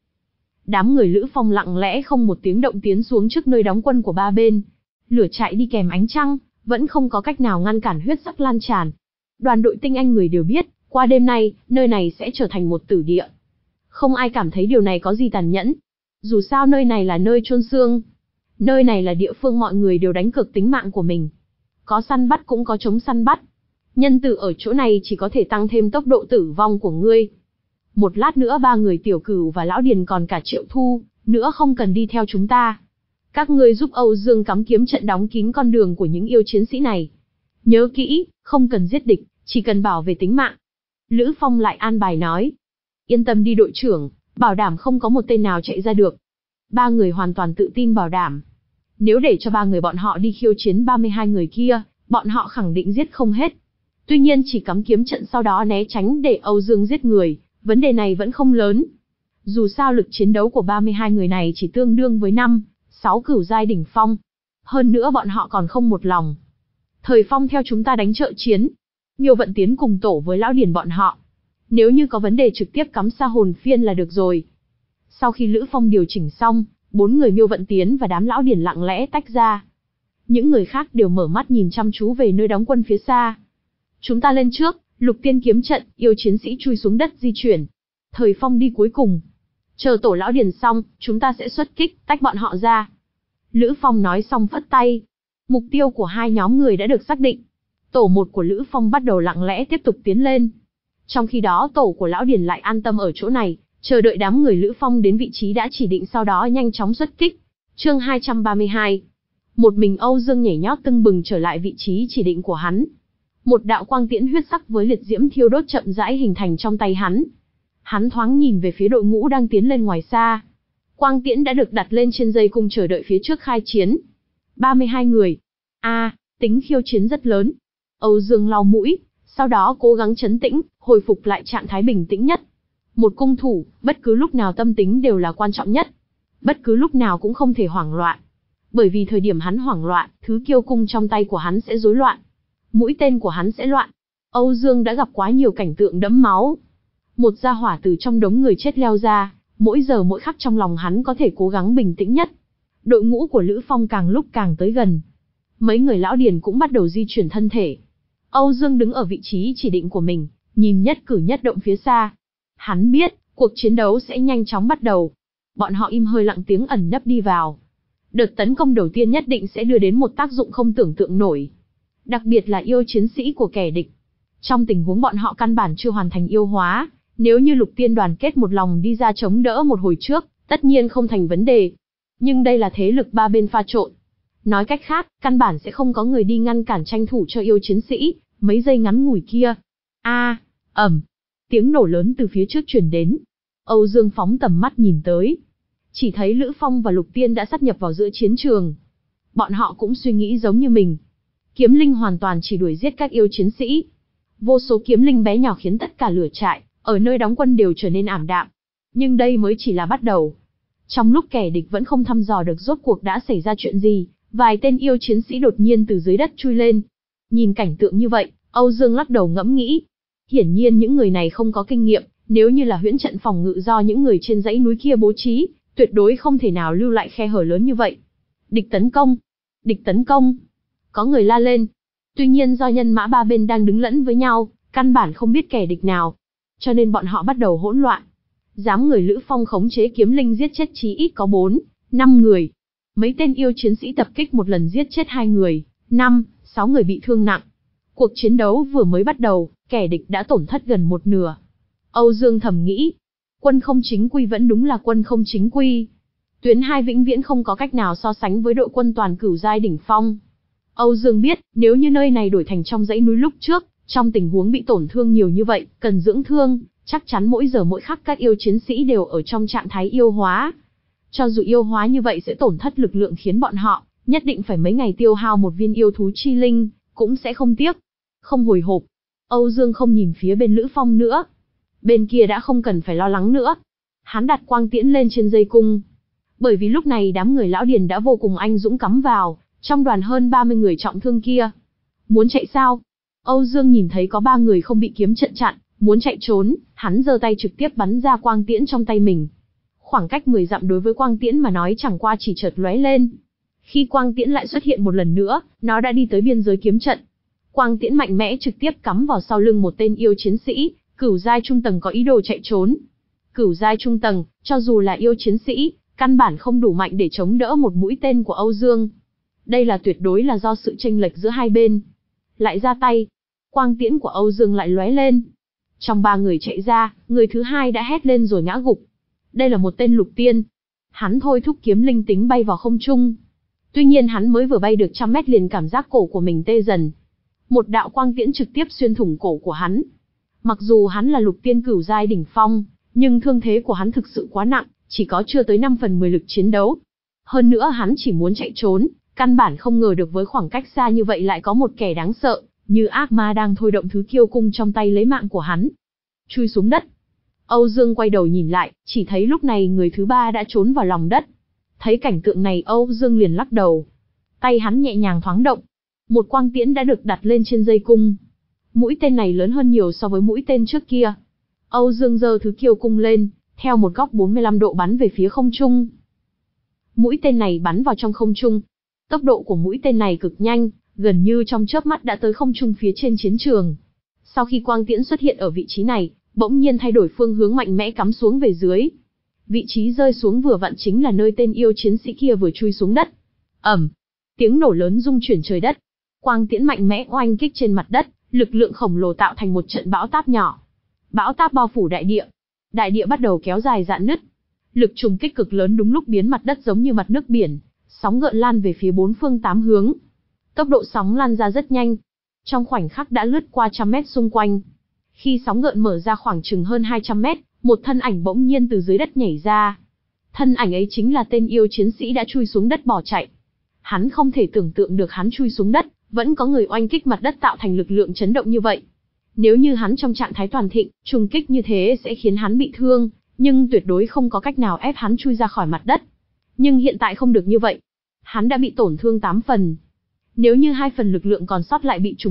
Speaker 1: Đám người Lữ Phong lặng lẽ không một tiếng động tiến xuống trước nơi đóng quân của ba bên. Lửa chạy đi kèm ánh trăng, vẫn không có cách nào ngăn cản huyết sắc lan tràn. Đoàn đội tinh anh người đều biết, qua đêm nay, nơi này sẽ trở thành một tử địa. Không ai cảm thấy điều này có gì tàn nhẫn. Dù sao nơi này là nơi chôn xương. Nơi này là địa phương mọi người đều đánh cược tính mạng của mình. Có săn bắt cũng có chống săn bắt. Nhân tử ở chỗ này chỉ có thể tăng thêm tốc độ tử vong của ngươi. Một lát nữa ba người Tiểu Cửu và Lão Điền còn cả Triệu Thu, nữa không cần đi theo chúng ta. Các ngươi giúp Âu Dương cắm kiếm trận đóng kín con đường của những yêu chiến sĩ này. Nhớ kỹ, không cần giết địch, chỉ cần bảo vệ tính mạng. Lữ Phong lại an bài nói. Yên tâm đi đội trưởng, bảo đảm không có một tên nào chạy ra được. Ba người hoàn toàn tự tin bảo đảm. Nếu để cho ba người bọn họ đi khiêu chiến ba mươi hai người kia, bọn họ khẳng định giết không hết. Tuy nhiên chỉ cắm kiếm trận sau đó né tránh để Âu Dương giết người, vấn đề này vẫn không lớn. Dù sao lực chiến đấu của ba mươi hai người này chỉ tương đương với năm, sáu cửu giai đỉnh phong. Hơn nữa bọn họ còn không một lòng. Thời Phong theo chúng ta đánh trợ chiến. Miêu Vận Tiến cùng tổ với Lão Điền bọn họ. Nếu như có vấn đề trực tiếp cắm Sa Hồn Phiên là được rồi. Sau khi Lữ Phong điều chỉnh xong, bốn người Miêu Vận Tiến và đám Lão Điền lặng lẽ tách ra. Những người khác đều mở mắt nhìn chăm chú về nơi đóng quân phía xa. Chúng ta lên trước, Lục Tiên kiếm trận, yêu chiến sĩ chui xuống đất di chuyển. Thời Phong đi cuối cùng. Chờ tổ Lão Điền xong, chúng ta sẽ xuất kích, tách bọn họ ra. Lữ Phong nói xong phất tay. Mục tiêu của hai nhóm người đã được xác định. Tổ một của Lữ Phong bắt đầu lặng lẽ tiếp tục tiến lên. Trong khi đó tổ của Lão Điền lại an tâm ở chỗ này, chờ đợi đám người Lữ Phong đến vị trí đã chỉ định sau đó nhanh chóng xuất kích. Chương hai trăm ba mươi hai. Một mình Âu Dương nhảy nhót tưng bừng trở lại vị trí chỉ định của hắn. Một đạo quang tiễn huyết sắc với liệt diễm thiêu đốt chậm rãi hình thành trong tay hắn. Hắn thoáng nhìn về phía đội ngũ đang tiến lên ngoài xa. Quang tiễn đã được đặt lên trên dây cung chờ đợi phía trước khai chiến. ba mươi hai người. A, à, tính khiêu chiến rất lớn. Âu Dương lau mũi, sau đó cố gắng trấn tĩnh, hồi phục lại trạng thái bình tĩnh nhất. Một cung thủ, bất cứ lúc nào tâm tính đều là quan trọng nhất. Bất cứ lúc nào cũng không thể hoảng loạn. Bởi vì thời điểm hắn hoảng loạn, thứ kiêu cung trong tay của hắn sẽ rối loạn. Mũi tên của hắn sẽ loạn. Âu Dương đã gặp quá nhiều cảnh tượng đẫm máu. Một gia hỏa từ trong đống người chết leo ra, mỗi giờ mỗi khắc trong lòng hắn có thể cố gắng bình tĩnh nhất. Đội ngũ của Lữ Phong càng lúc càng tới gần. Mấy người lão điền cũng bắt đầu di chuyển thân thể. Âu Dương đứng ở vị trí chỉ định của mình, nhìn nhất cử nhất động phía xa. Hắn biết, cuộc chiến đấu sẽ nhanh chóng bắt đầu. Bọn họ im hơi lặng tiếng ẩn nấp đi vào. Đợt tấn công đầu tiên nhất định sẽ đưa đến một tác dụng không tưởng tượng nổi. Đặc biệt là yêu chiến sĩ của kẻ địch. Trong tình huống bọn họ căn bản chưa hoàn thành yêu hóa, nếu như Lục Tiên đoàn kết một lòng đi ra chống đỡ một hồi trước, tất nhiên không thành vấn đề. Nhưng đây là thế lực ba bên pha trộn. Nói cách khác, căn bản sẽ không có người đi ngăn cản tranh thủ cho yêu chiến sĩ, mấy giây ngắn ngủi kia. A, ầm, tiếng nổ lớn từ phía trước truyền đến. Âu Dương phóng tầm mắt nhìn tới. Chỉ thấy Lữ Phong và Lục Tiên đã sát nhập vào giữa chiến trường. Bọn họ cũng suy nghĩ giống như mình. Kiếm linh hoàn toàn chỉ đuổi giết các yêu chiến sĩ. Vô số kiếm linh bé nhỏ khiến tất cả lửa trại ở nơi đóng quân đều trở nên ảm đạm. Nhưng đây mới chỉ là bắt đầu. Trong lúc kẻ địch vẫn không thăm dò được rốt cuộc đã xảy ra chuyện gì, vài tên yêu chiến sĩ đột nhiên từ dưới đất chui lên. Nhìn cảnh tượng như vậy, Âu Dương lắc đầu ngẫm nghĩ. Hiển nhiên những người này không có kinh nghiệm, nếu như là huyễn trận phòng ngự do những người trên dãy núi kia bố trí, tuyệt đối không thể nào lưu lại khe hở lớn như vậy. Địch tấn công! Địch tấn công! Có người la lên. Tuy nhiên do nhân mã ba bên đang đứng lẫn với nhau, căn bản không biết kẻ địch nào. Cho nên bọn họ bắt đầu hỗn loạn. Dám người Lữ Phong khống chế kiếm linh giết chết chí ít có bốn, năm người. Mấy tên yêu chiến sĩ tập kích một lần giết chết hai người, năm, sáu người bị thương nặng. Cuộc chiến đấu vừa mới bắt đầu, kẻ địch đã tổn thất gần một nửa. Âu Dương thầm nghĩ, quân không chính quy vẫn đúng là quân không chính quy. Tuyến hai vĩnh viễn không có cách nào so sánh với đội quân toàn cửu giai đỉnh phong. Âu Dương biết, nếu như nơi này đổi thành trong dãy núi lúc trước, trong tình huống bị tổn thương nhiều như vậy, cần dưỡng thương, chắc chắn mỗi giờ mỗi khắc các yêu chiến sĩ đều ở trong trạng thái yêu hóa. Cho dù yêu hóa như vậy sẽ tổn thất lực lượng khiến bọn họ, nhất định phải mấy ngày tiêu hao một viên yêu thú chi linh, cũng sẽ không tiếc. Không hồi hộp, Âu Dương không nhìn phía bên Lữ Phong nữa. Bên kia đã không cần phải lo lắng nữa. Hắn đặt quang tiễn lên trên dây cung. Bởi vì lúc này đám người lão điền đã vô cùng anh dũng cắm vào, trong đoàn hơn ba mươi người trọng thương kia. Muốn chạy sao? Âu Dương nhìn thấy có ba người không bị kiếm trận chặn, muốn chạy trốn, hắn giơ tay trực tiếp bắn ra quang tiễn trong tay mình. Khoảng cách mười dặm đối với quang tiễn mà nói chẳng qua chỉ chợt lóe lên. Khi quang tiễn lại xuất hiện một lần nữa, nó đã đi tới biên giới kiếm trận. Quang tiễn mạnh mẽ trực tiếp cắm vào sau lưng một tên yêu chiến sĩ, cửu giai trung tầng có ý đồ chạy trốn. Cửu giai trung tầng, cho dù là yêu chiến sĩ, căn bản không đủ mạnh để chống đỡ một mũi tên của Âu Dương. Đây là tuyệt đối là do sự chênh lệch giữa hai bên. Lại ra tay, quang tiễn của Âu Dương lại lóe lên. Trong ba người chạy ra, người thứ hai đã hét lên rồi ngã gục. Đây là một tên Lục Tiên. Hắn thôi thúc kiếm linh tính bay vào không trung. Tuy nhiên hắn mới vừa bay được trăm mét liền cảm giác cổ của mình tê dần. Một đạo quang tiễn trực tiếp xuyên thủng cổ của hắn. Mặc dù hắn là Lục Tiên cửu giai đỉnh phong, nhưng thương thế của hắn thực sự quá nặng, chỉ có chưa tới năm phần mười lực chiến đấu. Hơn nữa hắn chỉ muốn chạy trốn, căn bản không ngờ được với khoảng cách xa như vậy lại có một kẻ đáng sợ, như ác ma đang thôi động thứ kiêu cung trong tay lấy mạng của hắn. Chui xuống đất. Âu Dương quay đầu nhìn lại, chỉ thấy lúc này người thứ ba đã trốn vào lòng đất. Thấy cảnh tượng này Âu Dương liền lắc đầu. Tay hắn nhẹ nhàng thoáng động. Một quang tiễn đã được đặt lên trên dây cung. Mũi tên này lớn hơn nhiều so với mũi tên trước kia. Âu Dương giơ thứ kiêu cung lên, theo một góc bốn mươi lăm độ bắn về phía không trung. Mũi tên này bắn vào trong không trung. Tốc độ của mũi tên này cực nhanh, gần như trong chớp mắt đã tới không trung phía trên chiến trường. Sau khi quang tiễn xuất hiện ở vị trí này, bỗng nhiên thay đổi phương hướng mạnh mẽ cắm xuống về dưới. Vị trí rơi xuống vừa vặn chính là nơi tên yêu chiến sĩ kia vừa chui xuống đất. Ầm, tiếng nổ lớn rung chuyển trời đất. Quang tiễn mạnh mẽ oanh kích trên mặt đất, lực lượng khổng lồ tạo thành một trận bão táp nhỏ. Bão táp bao phủ đại địa. Đại địa bắt đầu kéo dài rạn nứt. Lực trùng kích cực lớn đúng lúc biến mặt đất giống như mặt nước biển, sóng gợn lan về phía bốn phương tám hướng. Tốc độ sóng lan ra rất nhanh. Trong khoảnh khắc đã lướt qua trăm mét xung quanh. Khi sóng gợn mở ra khoảng chừng hơn hai trăm mét, một thân ảnh bỗng nhiên từ dưới đất nhảy ra. Thân ảnh ấy chính là tên yêu chiến sĩ đã chui xuống đất bỏ chạy. Hắn không thể tưởng tượng được hắn chui xuống đất, vẫn có người oanh kích mặt đất tạo thành lực lượng chấn động như vậy. Nếu như hắn trong trạng thái toàn thịnh, trùng kích như thế sẽ khiến hắn bị thương, nhưng tuyệt đối không có cách nào ép hắn chui ra khỏi mặt đất. Nhưng hiện tại không được như vậy. Hắn đã bị tổn thương tám phần. Nếu như hai phần lực lượng còn sót lại bị trùng kích,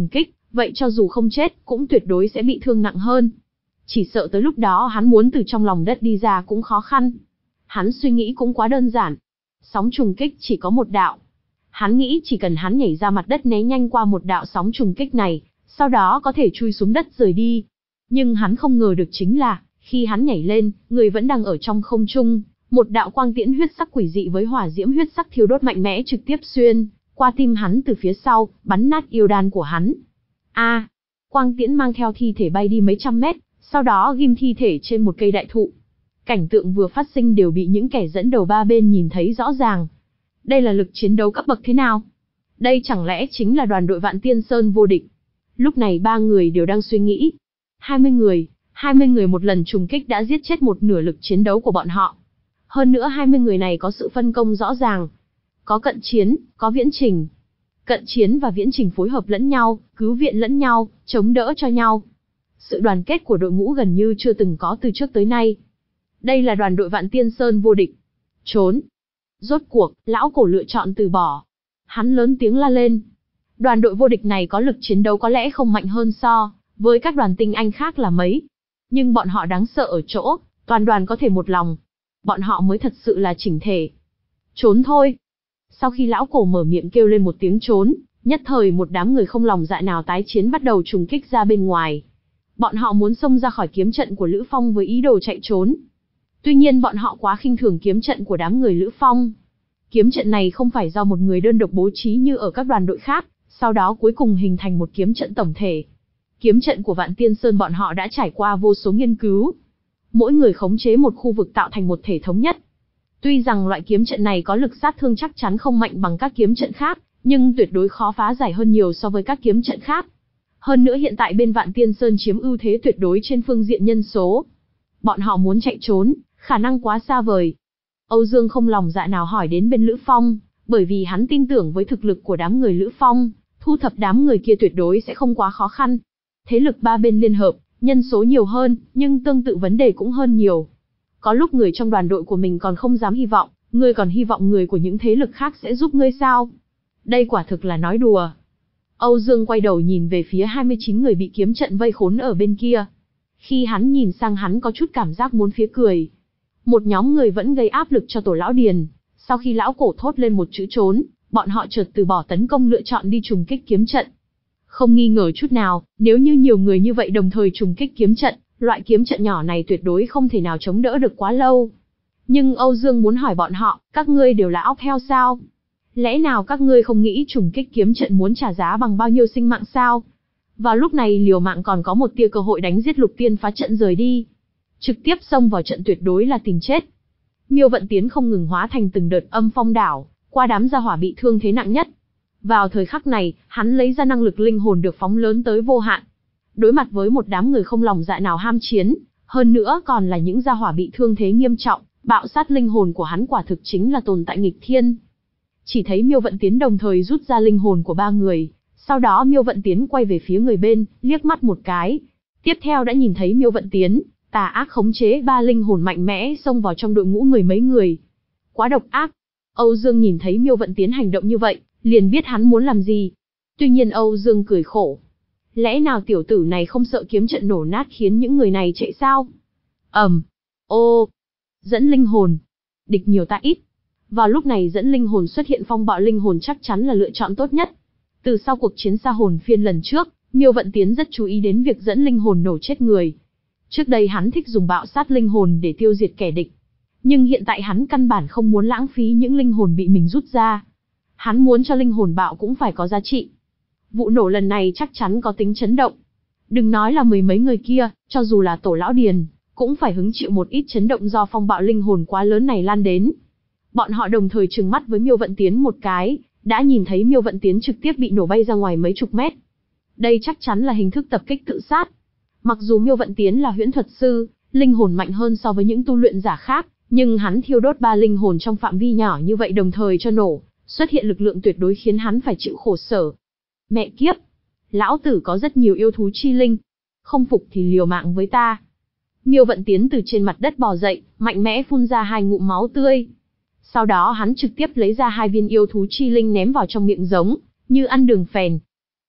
Speaker 1: vậy cho dù không chết, cũng tuyệt đối sẽ bị thương nặng hơn. Chỉ sợ tới lúc đó hắn muốn từ trong lòng đất đi ra cũng khó khăn. Hắn suy nghĩ cũng quá đơn giản. Sóng trùng kích chỉ có một đạo. Hắn nghĩ chỉ cần hắn nhảy ra mặt đất né nhanh qua một đạo sóng trùng kích này, sau đó có thể chui xuống đất rời đi. Nhưng hắn không ngờ được chính là, khi hắn nhảy lên, người vẫn đang ở trong không trung, một đạo quang tiễn huyết sắc quỷ dị với hỏa diễm huyết sắc thiêu đốt mạnh mẽ trực tiếp xuyên qua tim hắn từ phía sau, bắn nát yêu đan của hắn. A, à, quang tiễn mang theo thi thể bay đi mấy trăm mét, sau đó ghim thi thể trên một cây đại thụ. Cảnh tượng vừa phát sinh đều bị những kẻ dẫn đầu ba bên nhìn thấy rõ ràng. Đây là lực chiến đấu cấp bậc thế nào? Đây chẳng lẽ chính là đoàn đội Vạn Tiên Sơn vô địch? Lúc này ba người đều đang suy nghĩ. hai mươi người, hai mươi người một lần trùng kích đã giết chết một nửa lực chiến đấu của bọn họ. Hơn nữa hai mươi người này có sự phân công rõ ràng. Có cận chiến, có viễn trình. Cận chiến và viễn trình phối hợp lẫn nhau, cứu viện lẫn nhau, chống đỡ cho nhau. Sự đoàn kết của đội ngũ gần như chưa từng có từ trước tới nay. Đây là đoàn đội Vạn Tiên Sơn vô địch. Trốn. Rốt cuộc, lão cổ lựa chọn từ bỏ. Hắn lớn tiếng la lên. Đoàn đội vô địch này có lực chiến đấu có lẽ không mạnh hơn so với các đoàn tinh anh khác là mấy. Nhưng bọn họ đáng sợ ở chỗ, toàn đoàn có thể một lòng. Bọn họ mới thật sự là chỉnh thể. Trốn thôi. Sau khi lão cổ mở miệng kêu lên một tiếng trốn, nhất thời một đám người không lòng dạ nào tái chiến bắt đầu trùng kích ra bên ngoài. Bọn họ muốn xông ra khỏi kiếm trận của Lữ Phong với ý đồ chạy trốn. Tuy nhiên bọn họ quá khinh thường kiếm trận của đám người Lữ Phong. Kiếm trận này không phải do một người đơn độc bố trí như ở các đoàn đội khác, sau đó cuối cùng hình thành một kiếm trận tổng thể. Kiếm trận của Vạn Tiên Sơn bọn họ đã trải qua vô số nghiên cứu. Mỗi người khống chế một khu vực tạo thành một thể thống nhất. Tuy rằng loại kiếm trận này có lực sát thương chắc chắn không mạnh bằng các kiếm trận khác, nhưng tuyệt đối khó phá giải hơn nhiều so với các kiếm trận khác. Hơn nữa hiện tại bên Vạn Tiên Sơn chiếm ưu thế tuyệt đối trên phương diện nhân số. Bọn họ muốn chạy trốn, khả năng quá xa vời. Âu Dương không lòng dạ nào hỏi đến bên Lữ Phong, bởi vì hắn tin tưởng với thực lực của đám người Lữ Phong, thu thập đám người kia tuyệt đối sẽ không quá khó khăn. Thế lực ba bên liên hợp, nhân số nhiều hơn, nhưng tương tự vấn đề cũng hơn nhiều. Có lúc người trong đoàn đội của mình còn không dám hy vọng, ngươi còn hy vọng người của những thế lực khác sẽ giúp ngươi sao? Đây quả thực là nói đùa. Âu Dương quay đầu nhìn về phía hai mươi chín người bị kiếm trận vây khốn ở bên kia. Khi hắn nhìn sang hắn có chút cảm giác muốn phía cười. Một nhóm người vẫn gây áp lực cho tổ lão Điền. Sau khi lão cổ thốt lên một chữ trốn, bọn họ chợt từ bỏ tấn công lựa chọn đi trùng kích kiếm trận. Không nghi ngờ chút nào, nếu như nhiều người như vậy đồng thời trùng kích kiếm trận, loại kiếm trận nhỏ này tuyệt đối không thể nào chống đỡ được quá lâu. Nhưng Âu Dương muốn hỏi bọn họ, các ngươi đều là óc heo sao? Lẽ nào các ngươi không nghĩ trùng kích kiếm trận muốn trả giá bằng bao nhiêu sinh mạng sao? Vào lúc này liều mạng còn có một tia cơ hội đánh giết Lục Tiên phá trận rời đi. Trực tiếp xông vào trận tuyệt đối là tìm chết. Miêu Vận Tiến không ngừng hóa thành từng đợt âm phong đảo, qua đám gia hỏa bị thương thế nặng nhất. Vào thời khắc này, hắn lấy ra năng lực linh hồn được phóng lớn tới vô hạn. Đối mặt với một đám người không lòng dạ nào ham chiến, hơn nữa còn là những gia hỏa bị thương thế nghiêm trọng, bạo sát linh hồn của hắn quả thực chính là tồn tại nghịch thiên. Chỉ thấy Miêu Vận Tiến đồng thời rút ra linh hồn của ba người, sau đó Miêu Vận Tiến quay về phía người bên, liếc mắt một cái. Tiếp theo đã nhìn thấy Miêu Vận Tiến, tà ác khống chế ba linh hồn mạnh mẽ xông vào trong đội ngũ mười mấy người. Quá độc ác. Âu Dương nhìn thấy Miêu Vận Tiến hành động như vậy, liền biết hắn muốn làm gì. Tuy nhiên Âu Dương cười khổ. Lẽ nào tiểu tử này không sợ kiếm trận nổ nát khiến những người này chạy sao? Ầm. Um. Ô. Dẫn linh hồn. Địch nhiều ta ít. Vào lúc này dẫn linh hồn xuất hiện phong bạo linh hồn chắc chắn là lựa chọn tốt nhất. Từ sau cuộc chiến xa hồn phiên lần trước, Miêu Vận Tiến rất chú ý đến việc dẫn linh hồn nổ chết người. Trước đây hắn thích dùng bạo sát linh hồn để tiêu diệt kẻ địch. Nhưng hiện tại hắn căn bản không muốn lãng phí những linh hồn bị mình rút ra. Hắn muốn cho linh hồn bạo cũng phải có giá trị. Vụ nổ lần này chắc chắn có tính chấn động. Đừng nói là mười mấy người kia, cho dù là tổ lão Điền, cũng phải hứng chịu một ít chấn động do phong bạo linh hồn quá lớn này lan đến. Bọn họ đồng thời trừng mắt với Miêu Vận Tiến một cái, đã nhìn thấy Miêu Vận Tiến trực tiếp bị nổ bay ra ngoài mấy chục mét. Đây chắc chắn là hình thức tập kích tự sát. Mặc dù Miêu Vận Tiến là huyễn thuật sư, linh hồn mạnh hơn so với những tu luyện giả khác, nhưng hắn thiêu đốt ba linh hồn trong phạm vi nhỏ như vậy đồng thời cho nổ, xuất hiện lực lượng tuyệt đối khiến hắn phải chịu khổ sở. Mẹ kiếp! Lão tử có rất nhiều yêu thú chi linh. Không phục thì liều mạng với ta. Miêu Vận Tiến từ trên mặt đất bò dậy, mạnh mẽ phun ra hai ngụm máu tươi. Sau đó hắn trực tiếp lấy ra hai viên yêu thú chi linh ném vào trong miệng giống, như ăn đường phèn.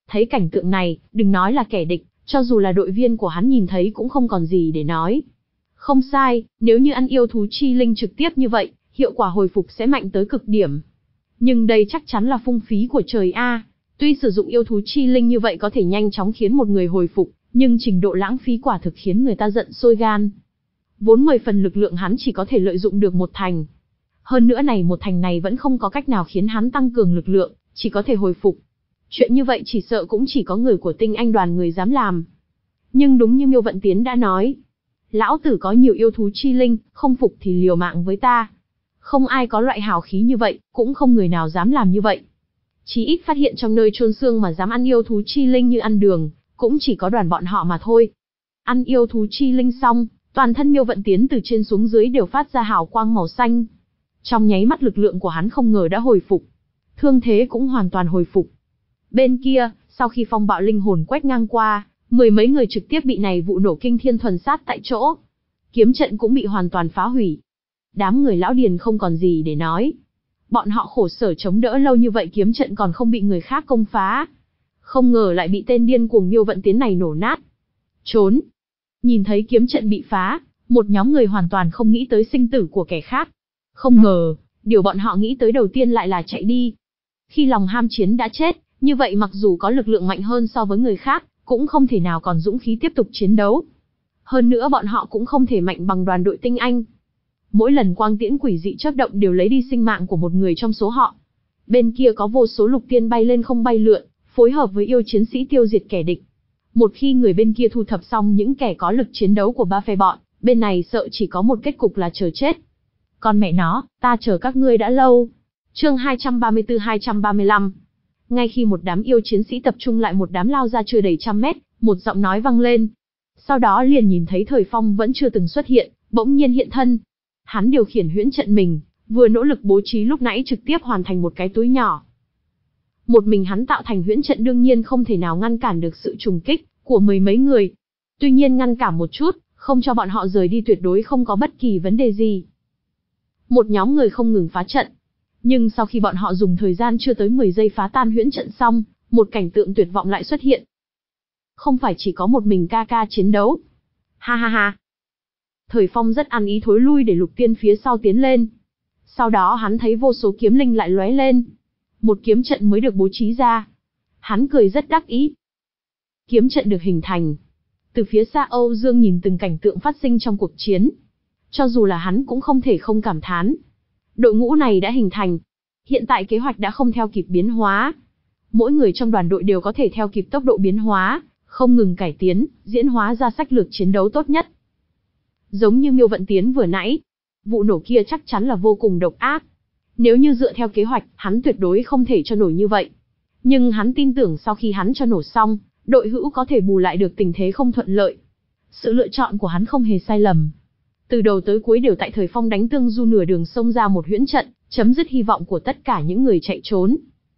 Speaker 1: Thấy cảnh tượng này, đừng nói là kẻ địch, cho dù là đội viên của hắn nhìn thấy cũng không còn gì để nói. Không sai, nếu như ăn yêu thú chi linh trực tiếp như vậy, hiệu quả hồi phục sẽ mạnh tới cực điểm. Nhưng đây chắc chắn là phung phí của trời a. Tuy sử dụng yêu thú chi linh như vậy có thể nhanh chóng khiến một người hồi phục, nhưng trình độ lãng phí quả thực khiến người ta giận sôi gan. Vốn mười phần lực lượng hắn chỉ có thể lợi dụng được một thành. Hơn nữa này một thành này vẫn không có cách nào khiến hắn tăng cường lực lượng, chỉ có thể hồi phục. Chuyện như vậy chỉ sợ cũng chỉ có người của tinh anh đoàn người dám làm. Nhưng đúng như Miêu Vận Tiến đã nói, lão tử có nhiều yêu thú chi linh, không phục thì liều mạng với ta. Không ai có loại hào khí như vậy, cũng không người nào dám làm như vậy. Chí ít phát hiện trong nơi chôn xương mà dám ăn yêu thú chi linh như ăn đường, cũng chỉ có đoàn bọn họ mà thôi. Ăn yêu thú chi linh xong, toàn thân Miêu Vận Tiến từ trên xuống dưới đều phát ra hào quang màu xanh. Trong nháy mắt lực lượng của hắn không ngờ đã hồi phục. Thương thế cũng hoàn toàn hồi phục. Bên kia, sau khi phong bạo linh hồn quét ngang qua, mười mấy người trực tiếp bị này vụ nổ kinh thiên thuần sát tại chỗ. Kiếm trận cũng bị hoàn toàn phá hủy. Đám người lão Điền không còn gì để nói. Bọn họ khổ sở chống đỡ lâu như vậy kiếm trận còn không bị người khác công phá. Không ngờ lại bị tên điên cuồng Miêu Vận Tiến này nổ nát. Trốn. Nhìn thấy kiếm trận bị phá, một nhóm người hoàn toàn không nghĩ tới sinh tử của kẻ khác. Không ngờ, điều bọn họ nghĩ tới đầu tiên lại là chạy đi. Khi lòng ham chiến đã chết, như vậy mặc dù có lực lượng mạnh hơn so với người khác, cũng không thể nào còn dũng khí tiếp tục chiến đấu. Hơn nữa bọn họ cũng không thể mạnh bằng đoàn đội tinh anh. Mỗi lần quang tiễn quỷ dị chớp động đều lấy đi sinh mạng của một người trong số họ. Bên kia có vô số lục tiên bay lên không bay lượn, phối hợp với yêu chiến sĩ tiêu diệt kẻ địch. Một khi người bên kia thu thập xong những kẻ có lực chiến đấu của ba phe bọn, bên này sợ chỉ có một kết cục là chờ chết. Còn mẹ nó, ta chờ các ngươi đã lâu. Chương hai trăm ba mươi tư hai trăm ba mươi lăm. Ngay khi một đám yêu chiến sĩ tập trung lại một đám lao ra chưa đầy trăm mét, một giọng nói vang lên. Sau đó liền nhìn thấy Thời Phong vẫn chưa từng xuất hiện, bỗng nhiên hiện thân. Hắn điều khiển huyễn trận mình, vừa nỗ lực bố trí lúc nãy trực tiếp hoàn thành một cái túi nhỏ. Một mình hắn tạo thành huyễn trận đương nhiên không thể nào ngăn cản được sự trùng kích của mười mấy người. Tuy nhiên ngăn cản một chút, không cho bọn họ rời đi tuyệt đối không có bất kỳ vấn đề gì. Một nhóm người không ngừng phá trận. Nhưng sau khi bọn họ dùng thời gian chưa tới mười giây phá tan huyễn trận xong, một cảnh tượng tuyệt vọng lại xuất hiện. Không phải chỉ có một mình ca ca chiến đấu. Ha ha ha. Thời Phong rất ăn ý thối lui để lục tiên phía sau tiến lên. Sau đó hắn thấy vô số kiếm linh lại lóe lên. Một kiếm trận mới được bố trí ra. Hắn cười rất đắc ý. Kiếm trận được hình thành. Từ phía xa Âu Dương nhìn từng cảnh tượng phát sinh trong cuộc chiến. Cho dù là hắn cũng không thể không cảm thán. Đội ngũ này đã hình thành. Hiện tại kế hoạch đã không theo kịp biến hóa. Mỗi người trong đoàn đội đều có thể theo kịp tốc độ biến hóa, không ngừng cải tiến, diễn hóa ra sách lược chiến đấu tốt nhất. Giống như Miêu Vận Tiến vừa nãy, vụ nổ kia chắc chắn là vô cùng độc ác. Nếu như dựa theo kế hoạch, hắn tuyệt đối không thể cho nổi như vậy. Nhưng hắn tin tưởng sau khi hắn cho nổ xong, đội hữu có thể bù lại được tình thế không thuận lợi. Sự lựa chọn của hắn không hề sai lầm. Từ đầu tới cuối đều tại Thời Phong đánh tương du nửa đường xông ra một huyễn trận, chấm dứt hy vọng của tất cả những người chạy trốn.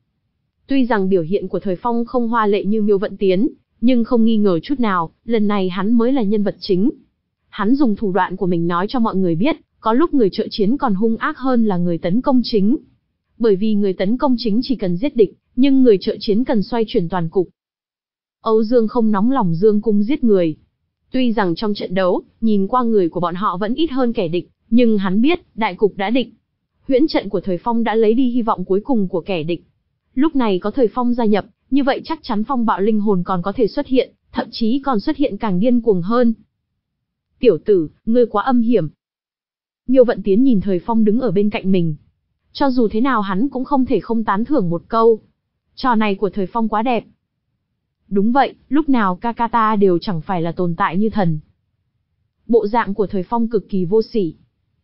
Speaker 1: Tuy rằng biểu hiện của Thời Phong không hoa lệ như Miêu Vận Tiến, nhưng không nghi ngờ chút nào, lần này hắn mới là nhân vật chính. Hắn dùng thủ đoạn của mình nói cho mọi người biết, có lúc người trợ chiến còn hung ác hơn là người tấn công chính. Bởi vì người tấn công chính chỉ cần giết địch, nhưng người trợ chiến cần xoay chuyển toàn cục. Âu Dương không nóng lòng dương cung giết người. Tuy rằng trong trận đấu, nhìn qua người của bọn họ vẫn ít hơn kẻ địch, nhưng hắn biết, đại cục đã định. Huyễn trận của Thời Phong đã lấy đi hy vọng cuối cùng của kẻ địch. Lúc này có Thời Phong gia nhập, như vậy chắc chắn phong bạo linh hồn còn có thể xuất hiện, thậm chí còn xuất hiện càng điên cuồng hơn. Tiểu tử, ngươi quá âm hiểm. Miêu Vận Tiến nhìn Thời Phong đứng ở bên cạnh mình. Cho dù thế nào hắn cũng không thể không tán thưởng một câu. Trò này của Thời Phong quá đẹp. Đúng vậy, lúc nào Kakata đều chẳng phải là tồn tại như thần. Bộ dạng của Thời Phong cực kỳ vô sỉ.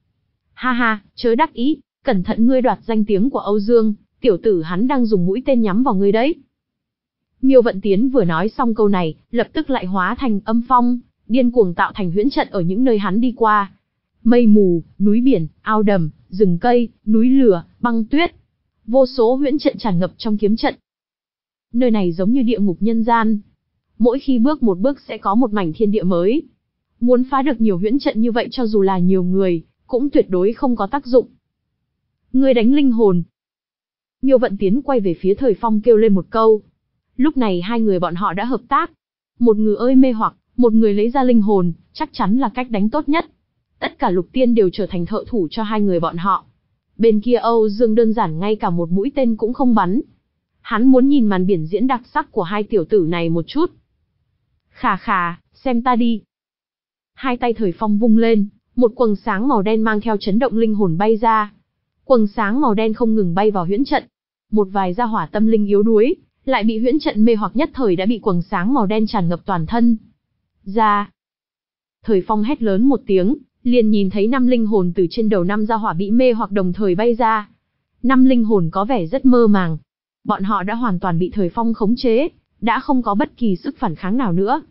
Speaker 1: Ha ha, chớ đắc ý, cẩn thận ngươi đoạt danh tiếng của Âu Dương, tiểu tử hắn đang dùng mũi tên nhắm vào ngươi đấy. Miêu Vận Tiến vừa nói xong câu này, lập tức lại hóa thành âm phong, điên cuồng tạo thành huyễn trận ở những nơi hắn đi qua. Mây mù, núi biển, ao đầm, rừng cây, núi lửa, băng tuyết. Vô số huyễn trận tràn ngập trong kiếm trận. Nơi này giống như địa ngục nhân gian. Mỗi khi bước một bước sẽ có một mảnh thiên địa mới. Muốn phá được nhiều huyễn trận như vậy cho dù là nhiều người, cũng tuyệt đối không có tác dụng. Ngươi đánh linh hồn. Miêu Vận Tiến quay về phía Thời Phong kêu lên một câu. Lúc này hai người bọn họ đã hợp tác. Một người ơi mê hoặc, một người lấy ra linh hồn, chắc chắn là cách đánh tốt nhất. Tất cả lục tiên đều trở thành thợ thủ cho hai người bọn họ. Bên kia Âu Dương đơn giản ngay cả một mũi tên cũng không bắn. Hắn muốn nhìn màn biển diễn đặc sắc của hai tiểu tử này một chút. Khà khà, xem ta đi. Hai tay Thời Phong vung lên, một quầng sáng màu đen mang theo chấn động linh hồn bay ra. Quầng sáng màu đen không ngừng bay vào huyễn trận. Một vài gia hỏa tâm linh yếu đuối, lại bị huyễn trận mê hoặc nhất thời đã bị quầng sáng màu đen tràn ngập toàn thân. Ra. Thời Phong hét lớn một tiếng, liền nhìn thấy năm linh hồn từ trên đầu năm gia hỏa bị mê hoặc đồng thời bay ra. Năm linh hồn có vẻ rất mơ màng. Bọn họ đã hoàn toàn bị Thời Phong khống chế, đã không có bất kỳ sức phản kháng nào nữa.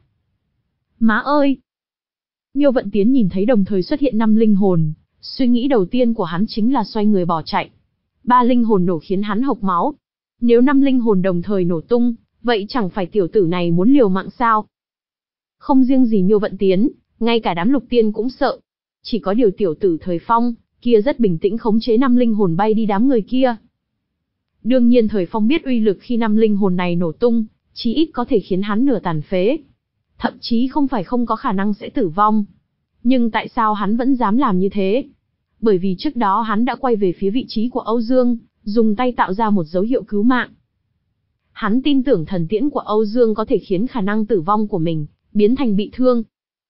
Speaker 1: Má ơi! Miêu Vận Tiến nhìn thấy đồng thời xuất hiện năm linh hồn, suy nghĩ đầu tiên của hắn chính là xoay người bỏ chạy. Ba linh hồn nổ khiến hắn hộc máu. Nếu năm linh hồn đồng thời nổ tung, vậy chẳng phải tiểu tử này muốn liều mạng sao? Không riêng gì Miêu Vận Tiến, ngay cả đám lục tiên cũng sợ. Chỉ có điều tiểu tử Thời Phong, kia rất bình tĩnh khống chế năm linh hồn bay đi đám người kia. Đương nhiên Thời Phong biết uy lực khi năm linh hồn này nổ tung, chí ít có thể khiến hắn nửa tàn phế. Thậm chí không phải không có khả năng sẽ tử vong. Nhưng tại sao hắn vẫn dám làm như thế? Bởi vì trước đó hắn đã quay về phía vị trí của Âu Dương, dùng tay tạo ra một dấu hiệu cứu mạng. Hắn tin tưởng thần tiễn của Âu Dương có thể khiến khả năng tử vong của mình biến thành bị thương.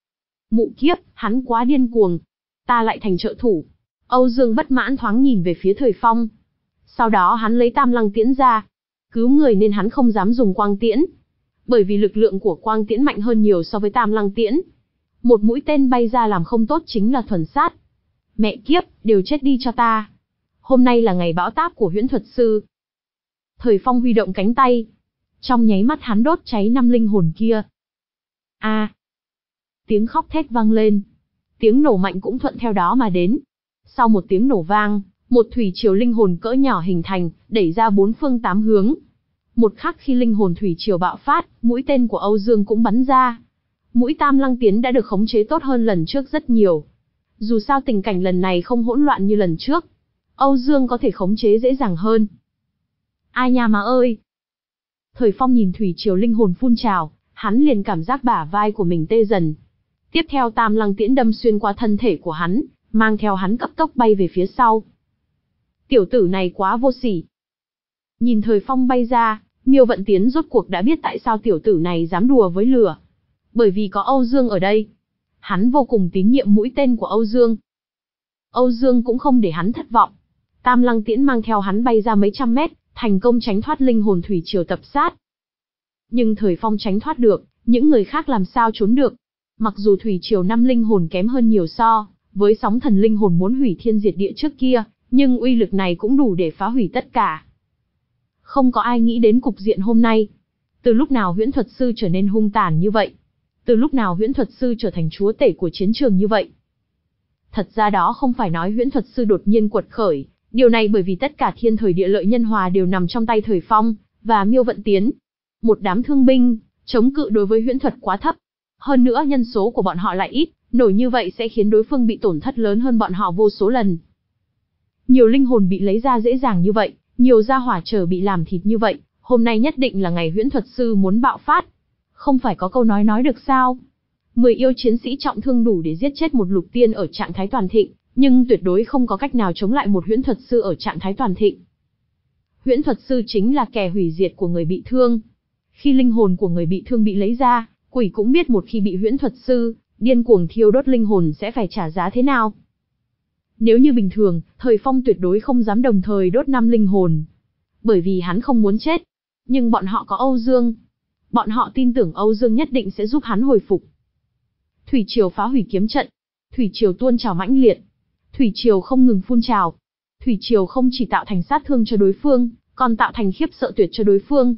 Speaker 1: Mụ kiếp, hắn quá điên cuồng. Ta lại thành trợ thủ. Âu Dương bất mãn thoáng nhìn về phía Thời Phong. Sau đó hắn lấy Tam Lăng Tiễn ra. Cứu người nên hắn không dám dùng quang tiễn. Bởi vì lực lượng của quang tiễn mạnh hơn nhiều so với Tam Lăng Tiễn. Một mũi tên bay ra làm không tốt chính là thuần sát. Mẹ kiếp, đều chết đi cho ta. Hôm nay là ngày bão táp của huyễn thuật sư. Thời Phong huy động cánh tay. Trong nháy mắt hắn đốt cháy năm linh hồn kia. A! À. Tiếng khóc thét vang lên. Tiếng nổ mạnh cũng thuận theo đó mà đến. Sau một tiếng nổ vang, một thủy triều linh hồn cỡ nhỏ hình thành, đẩy ra bốn phương tám hướng. Một khắc khi linh hồn thủy triều bạo phát, mũi tên của Âu Dương cũng bắn ra. Mũi Tam Lăng Tiễn đã được khống chế tốt hơn lần trước rất nhiều. Dù sao tình cảnh lần này không hỗn loạn như lần trước. Âu Dương có thể khống chế dễ dàng hơn. Ai nha má ơi! Thời Phong nhìn thủy triều linh hồn phun trào, hắn liền cảm giác bả vai của mình tê dần. Tiếp theo Tam Lăng Tiễn đâm xuyên qua thân thể của hắn, mang theo hắn cấp tốc bay về phía sau. Tiểu tử này quá vô sỉ. Nhìn Thời Phong bay ra, Miêu Vận Tiến rốt cuộc đã biết tại sao tiểu tử này dám đùa với lửa. Bởi vì có Âu Dương ở đây. Hắn vô cùng tín nhiệm mũi tên của Âu Dương. Âu Dương cũng không để hắn thất vọng. Tam Lăng Tiễn mang theo hắn bay ra mấy trăm mét, thành công tránh thoát linh hồn thủy triều tập sát. Nhưng Thời Phong tránh thoát được, những người khác làm sao trốn được. Mặc dù thủy triều năm linh hồn kém hơn nhiều so với sóng thần linh hồn muốn hủy thiên diệt địa trước kia, nhưng uy lực này cũng đủ để phá hủy tất cả. Không có ai nghĩ đến cục diện hôm nay. Từ lúc nào huyễn thuật sư trở nên hung tàn như vậy? Từ lúc nào huyễn thuật sư trở thành chúa tể của chiến trường như vậy? Thật ra đó không phải nói huyễn thuật sư đột nhiên quật khởi, điều này bởi vì tất cả thiên thời địa lợi nhân hòa đều nằm trong tay Thời Phong và Miêu Vận Tiến. Một đám thương binh, chống cự đối với huyễn thuật quá thấp. Hơn nữa nhân số của bọn họ lại ít, nổi như vậy sẽ khiến đối phương bị tổn thất lớn hơn bọn họ vô số lần. Nhiều linh hồn bị lấy ra dễ dàng như vậy, nhiều gia hỏa chờ bị làm thịt như vậy, hôm nay nhất định là ngày huyễn thuật sư muốn bạo phát. Không phải có câu nói nói được sao? Mười yêu chiến sĩ trọng thương đủ để giết chết một lục tiên ở trạng thái toàn thịnh, nhưng tuyệt đối không có cách nào chống lại một huyễn thuật sư ở trạng thái toàn thịnh. Huyễn thuật sư chính là kẻ hủy diệt của người bị thương. Khi linh hồn của người bị thương bị lấy ra, quỷ cũng biết một khi bị huyễn thuật sư điên cuồng thiêu đốt linh hồn sẽ phải trả giá thế nào. Nếu như bình thường, Thời Phong tuyệt đối không dám đồng thời đốt năm linh hồn. Bởi vì hắn không muốn chết. Nhưng bọn họ có Âu Dương. Bọn họ tin tưởng Âu Dương nhất định sẽ giúp hắn hồi phục. Thủy triều phá hủy kiếm trận. Thủy triều tuôn trào mãnh liệt. Thủy triều không ngừng phun trào. Thủy triều không chỉ tạo thành sát thương cho đối phương, còn tạo thành khiếp sợ tuyệt cho đối phương.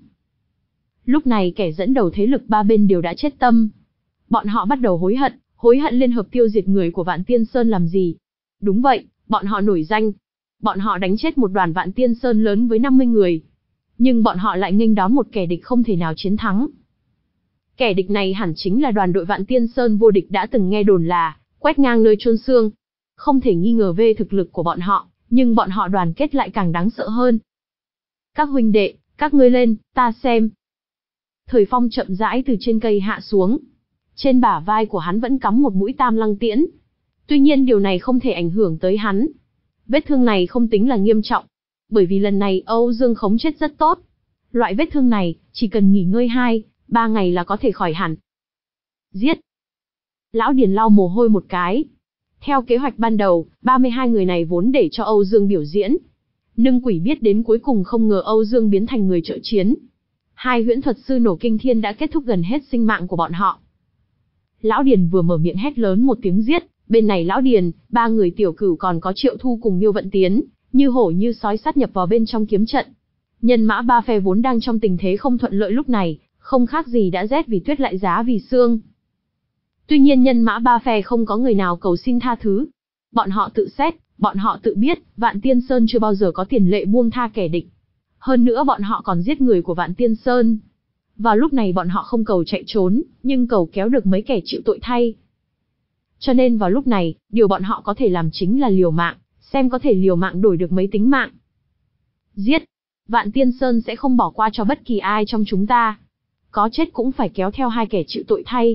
Speaker 1: Lúc này kẻ dẫn đầu thế lực ba bên đều đã chết tâm. Bọn họ bắt đầu hối hận, hối hận liên hợp tiêu diệt người của Vạn Tiên Sơn làm gì. Đúng vậy, bọn họ nổi danh. Bọn họ đánh chết một đoàn Vạn Tiên Sơn lớn với năm mươi người. Nhưng bọn họ lại nghênh đón một kẻ địch không thể nào chiến thắng. Kẻ địch này hẳn chính là đoàn đội Vạn Tiên Sơn vô địch đã từng nghe đồn là quét ngang nơi chôn xương. Không thể nghi ngờ về thực lực của bọn họ, nhưng bọn họ đoàn kết lại càng đáng sợ hơn. Các huynh đệ, các ngươi lên, ta xem. Thời Phong chậm rãi từ trên cây hạ xuống. Trên bả vai của hắn vẫn cắm một mũi tam lăng tiễn. Tuy nhiên điều này không thể ảnh hưởng tới hắn. Vết thương này không tính là nghiêm trọng, bởi vì lần này Âu Dương khống chết rất tốt. Loại vết thương này, chỉ cần nghỉ ngơi hai, ba ngày là có thể khỏi hẳn. Giết! Lão Điền lau mồ hôi một cái. Theo kế hoạch ban đầu, ba mươi hai người này vốn để cho Âu Dương biểu diễn. Nhưng quỷ biết đến cuối cùng không ngờ Âu Dương biến thành người trợ chiến. Hai huyễn thuật sư nổ kinh thiên đã kết thúc gần hết sinh mạng của bọn họ. Lão Điền vừa mở miệng hét lớn một tiếng giết, bên này Lão Điền, ba người tiểu cửu còn có Triệu Thu cùng Miêu Vận Tiến, như hổ như sói sát nhập vào bên trong kiếm trận. Nhân mã ba phe vốn đang trong tình thế không thuận lợi lúc này, không khác gì đã rét vì tuyết lại giá vì sương. Tuy nhiên nhân mã ba phe không có người nào cầu xin tha thứ. Bọn họ tự xét, bọn họ tự biết, Vạn Tiên Sơn chưa bao giờ có tiền lệ buông tha kẻ địch. Hơn nữa bọn họ còn giết người của Vạn Tiên Sơn. Vào lúc này bọn họ không cầu chạy trốn, nhưng cầu kéo được mấy kẻ chịu tội thay. Cho nên vào lúc này, điều bọn họ có thể làm chính là liều mạng, xem có thể liều mạng đổi được mấy tính mạng. Giết! Vạn Tiên Sơn sẽ không bỏ qua cho bất kỳ ai trong chúng ta. Có chết cũng phải kéo theo hai kẻ chịu tội thay.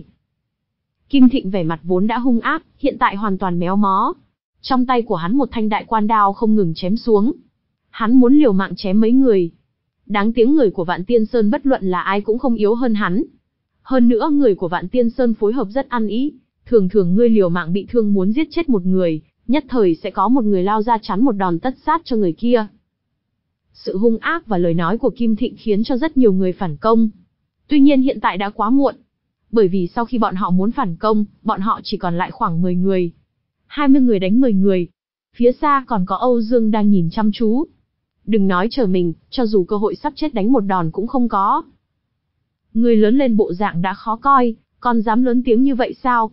Speaker 1: Kim Thịnh vẻ mặt vốn đã hung ác, hiện tại hoàn toàn méo mó. Trong tay của hắn một thanh đại quan đao không ngừng chém xuống. Hắn muốn liều mạng chém mấy người. Đáng tiếng người của Vạn Tiên Sơn bất luận là ai cũng không yếu hơn hắn. Hơn nữa người của Vạn Tiên Sơn phối hợp rất ăn ý. Thường thường ngươi liều mạng bị thương muốn giết chết một người, nhất thời sẽ có một người lao ra chắn một đòn tất sát cho người kia. Sự hung ác và lời nói của Kim Thịnh khiến cho rất nhiều người phản công. Tuy nhiên hiện tại đã quá muộn. Bởi vì sau khi bọn họ muốn phản công, bọn họ chỉ còn lại khoảng mười người. hai mươi người đánh mười người. Phía xa còn có Âu Dương đang nhìn chăm chú. Đừng nói chờ mình, cho dù cơ hội sắp chết đánh một đòn cũng không có. Người lớn lên bộ dạng đã khó coi, còn dám lớn tiếng như vậy sao?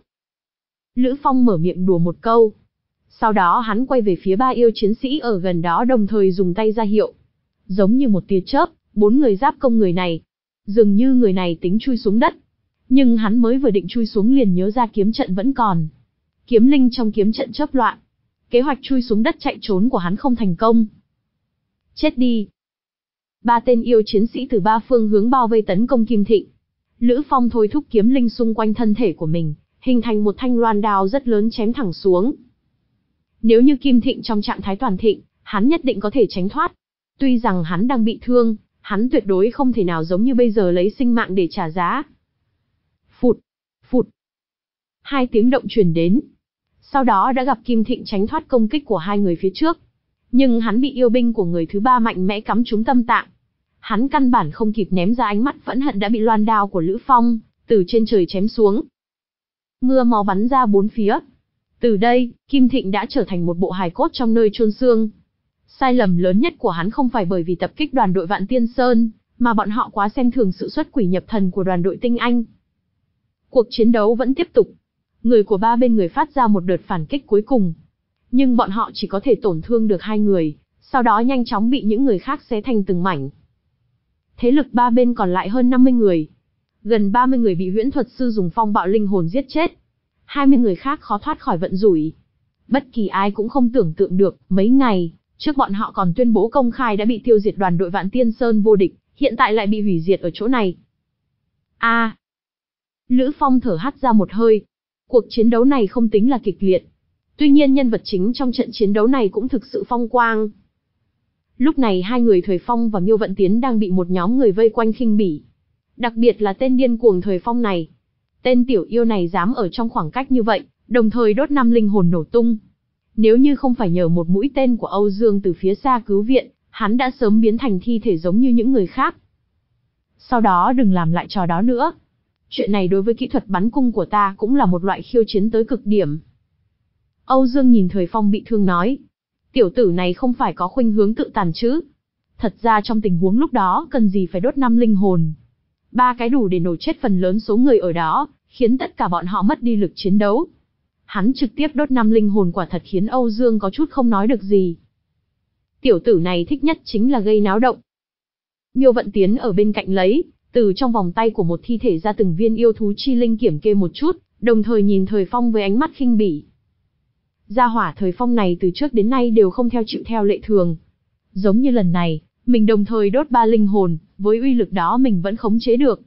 Speaker 1: Lữ Phong mở miệng đùa một câu. Sau đó hắn quay về phía ba yêu chiến sĩ ở gần đó đồng thời dùng tay ra hiệu. Giống như một tia chớp, bốn người giáp công người này. Dường như người này tính chui xuống đất. Nhưng hắn mới vừa định chui xuống liền nhớ ra kiếm trận vẫn còn. Kiếm linh trong kiếm trận chớp loạn. Kế hoạch chui xuống đất chạy trốn của hắn không thành công. Chết đi! Ba tên yêu chiến sĩ từ ba phương hướng bao vây tấn công Kim Thịnh. Lữ Phong thôi thúc kiếm linh xung quanh thân thể của mình, hình thành một thanh loan đao rất lớn chém thẳng xuống. Nếu như Kim Thịnh trong trạng thái toàn thịnh, hắn nhất định có thể tránh thoát. Tuy rằng hắn đang bị thương, hắn tuyệt đối không thể nào giống như bây giờ lấy sinh mạng để trả giá. Phụt, phụt. Hai tiếng động truyền đến. Sau đó đã gặp Kim Thịnh tránh thoát công kích của hai người phía trước. Nhưng hắn bị yêu binh của người thứ ba mạnh mẽ cắm trúng tâm tạng. Hắn căn bản không kịp ném ra ánh mắt phẫn hận đã bị loan đao của Lữ Phong từ trên trời chém xuống. Mưa máu bắn ra bốn phía. Từ đây, Kim Thịnh đã trở thành một bộ hài cốt trong nơi chôn xương. Sai lầm lớn nhất của hắn không phải bởi vì tập kích đoàn đội Vạn Tiên Sơn, mà bọn họ quá xem thường sự xuất quỷ nhập thần của đoàn đội Tinh Anh. Cuộc chiến đấu vẫn tiếp tục. Người của ba bên người phát ra một đợt phản kích cuối cùng. Nhưng bọn họ chỉ có thể tổn thương được hai người, sau đó nhanh chóng bị những người khác xé thành từng mảnh. Thế lực ba bên còn lại hơn năm mươi người. Gần ba mươi người bị huyễn thuật sư dùng phong bạo linh hồn giết chết. hai mươi người khác khó thoát khỏi vận rủi. Bất kỳ ai cũng không tưởng tượng được, mấy ngày trước bọn họ còn tuyên bố công khai đã bị tiêu diệt đoàn đội Vạn Tiên Sơn vô địch, hiện tại lại bị hủy diệt ở chỗ này. A. À, Lữ Phong thở hắt ra một hơi. Cuộc chiến đấu này không tính là kịch liệt. Tuy nhiên nhân vật chính trong trận chiến đấu này cũng thực sự phong quang. Lúc này hai người Thời Phong và Miêu Vận Tiến đang bị một nhóm người vây quanh khinh bỉ. Đặc biệt là tên điên cuồng Thời Phong này. Tên tiểu yêu này dám ở trong khoảng cách như vậy, đồng thời đốt năm linh hồn nổ tung. Nếu như không phải nhờ một mũi tên của Âu Dương từ phía xa cứu viện, hắn đã sớm biến thành thi thể giống như những người khác. Sau đó đừng làm lại trò đó nữa. Chuyện này đối với kỹ thuật bắn cung của ta cũng là một loại khiêu chiến tới cực điểm. Âu Dương nhìn Thời Phong bị thương nói. Tiểu tử này không phải có khuynh hướng tự tàn chứ. Thật ra trong tình huống lúc đó cần gì phải đốt năm linh hồn. Ba cái đủ để nổ chết phần lớn số người ở đó, khiến tất cả bọn họ mất đi lực chiến đấu. Hắn trực tiếp đốt năm linh hồn quả thật khiến Âu Dương có chút không nói được gì. Tiểu tử này thích nhất chính là gây náo động. Miêu Vận Tiến ở bên cạnh lấy, từ trong vòng tay của một thi thể ra từng viên yêu thú chi linh kiểm kê một chút, đồng thời nhìn Thời Phong với ánh mắt khinh bỉ. Gia hỏa Thời Phong này từ trước đến nay đều không theo chịu theo lệ thường. Giống như lần này, mình đồng thời đốt ba linh hồn, với uy lực đó mình vẫn khống chế được.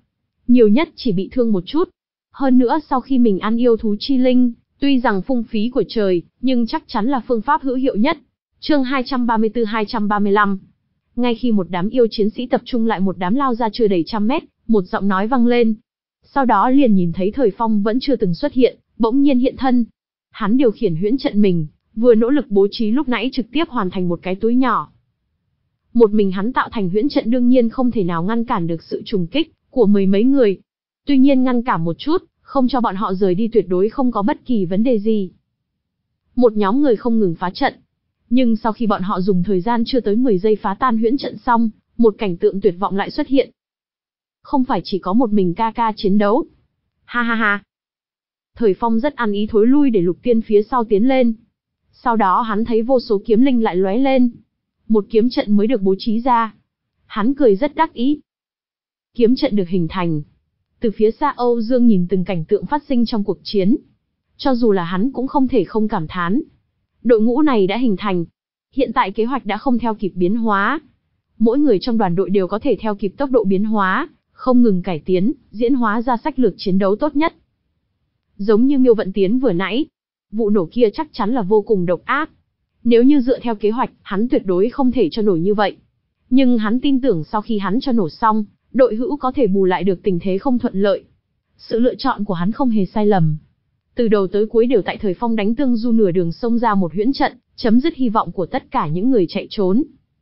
Speaker 1: nhiều nhất chỉ bị thương một chút. Hơn nữa sau khi mình ăn yêu thú chi linh, tuy rằng phung phí của trời, nhưng chắc chắn là phương pháp hữu hiệu nhất. Chương hai trăm ba mươi tư hai trăm ba mươi lăm. Ngay khi một đám yêu chiến sĩ tập trung lại một đám lao ra chưa đầy trăm mét, một giọng nói vang lên. Sau đó liền nhìn thấy Thời Phong vẫn chưa từng xuất hiện, bỗng nhiên hiện thân. Hắn điều khiển huyễn trận mình, vừa nỗ lực bố trí lúc nãy trực tiếp hoàn thành một cái túi nhỏ. Một mình hắn tạo thành huyễn trận đương nhiên không thể nào ngăn cản được sự trùng kích của mười mấy người. Tuy nhiên ngăn cản một chút, không cho bọn họ rời đi tuyệt đối không có bất kỳ vấn đề gì. Một nhóm người không ngừng phá trận. Nhưng sau khi bọn họ dùng thời gian chưa tới mười giây phá tan huyễn trận xong, một cảnh tượng tuyệt vọng lại xuất hiện. Không phải chỉ có một mình ca ca chiến đấu. Ha ha ha. Thời Phong rất ăn ý thối lui để Lục Tiên phía sau tiến lên. Sau đó hắn thấy vô số kiếm linh lại lóe lên. Một kiếm trận mới được bố trí ra. Hắn cười rất đắc ý. Kiếm trận được hình thành. Từ phía xa Âu Dương nhìn từng cảnh tượng phát sinh trong cuộc chiến. Cho dù là hắn cũng không thể không cảm thán. Đội ngũ này đã hình thành. Hiện tại kế hoạch đã không theo kịp biến hóa. Mỗi người trong đoàn đội đều có thể theo kịp tốc độ biến hóa, không ngừng cải tiến, diễn hóa ra sách lược chiến đấu tốt nhất. Giống như Miêu Vận Tiến vừa nãy. Vụ nổ kia chắc chắn là vô cùng độc ác. Nếu như dựa theo kế hoạch, hắn tuyệt đối không thể cho nổi như vậy. Nhưng hắn tin tưởng sau khi hắn cho nổ xong, đội hữu có thể bù lại được tình thế không thuận lợi. Sự lựa chọn của hắn không hề sai lầm. Từ đầu tới cuối đều tại Thời Phong đánh tương du nửa đường xông ra một huyễn trận, chấm dứt hy vọng của tất cả những người chạy trốn.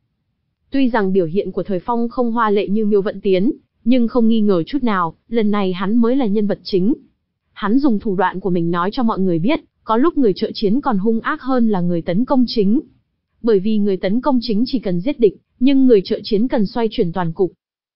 Speaker 1: Tuy rằng biểu hiện của Thời Phong không hoa lệ như Miêu Vận Tiến, nhưng không nghi ngờ chút nào, lần này hắn mới là nhân vật chính. Hắn dùng thủ đoạn của mình nói cho mọi người biết, có lúc người trợ chiến còn hung ác hơn là người tấn công chính. Bởi vì người tấn công chính chỉ cần giết địch, nhưng người trợ chiến cần xoay chuyển toàn cục.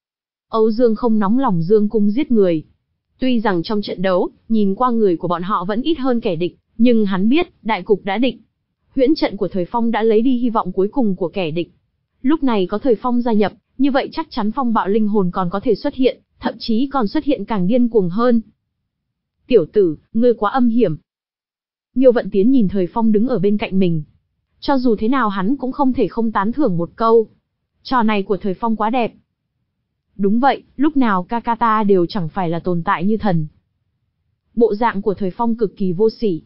Speaker 1: Âu Dương không nóng lòng dương cung giết người. Tuy rằng trong trận đấu, nhìn qua người của bọn họ vẫn ít hơn kẻ địch, nhưng hắn biết, đại cục đã định. Huyễn trận của Thời Phong đã lấy đi hy vọng cuối cùng của kẻ địch. Lúc này có Thời Phong gia nhập, như vậy chắc chắn phong bạo linh hồn còn có thể xuất hiện, thậm chí còn xuất hiện càng điên cuồng hơn. Tiểu tử, ngươi quá âm hiểm. Miêu Vận Tiến nhìn Thời Phong đứng ở bên cạnh mình. Cho dù thế nào hắn cũng không thể không tán thưởng một câu. Trò này của Thời Phong quá đẹp. Đúng vậy, lúc nào ca ca ta đều chẳng phải là tồn tại như thần. Bộ dạng của Thời Phong cực kỳ vô sỉ.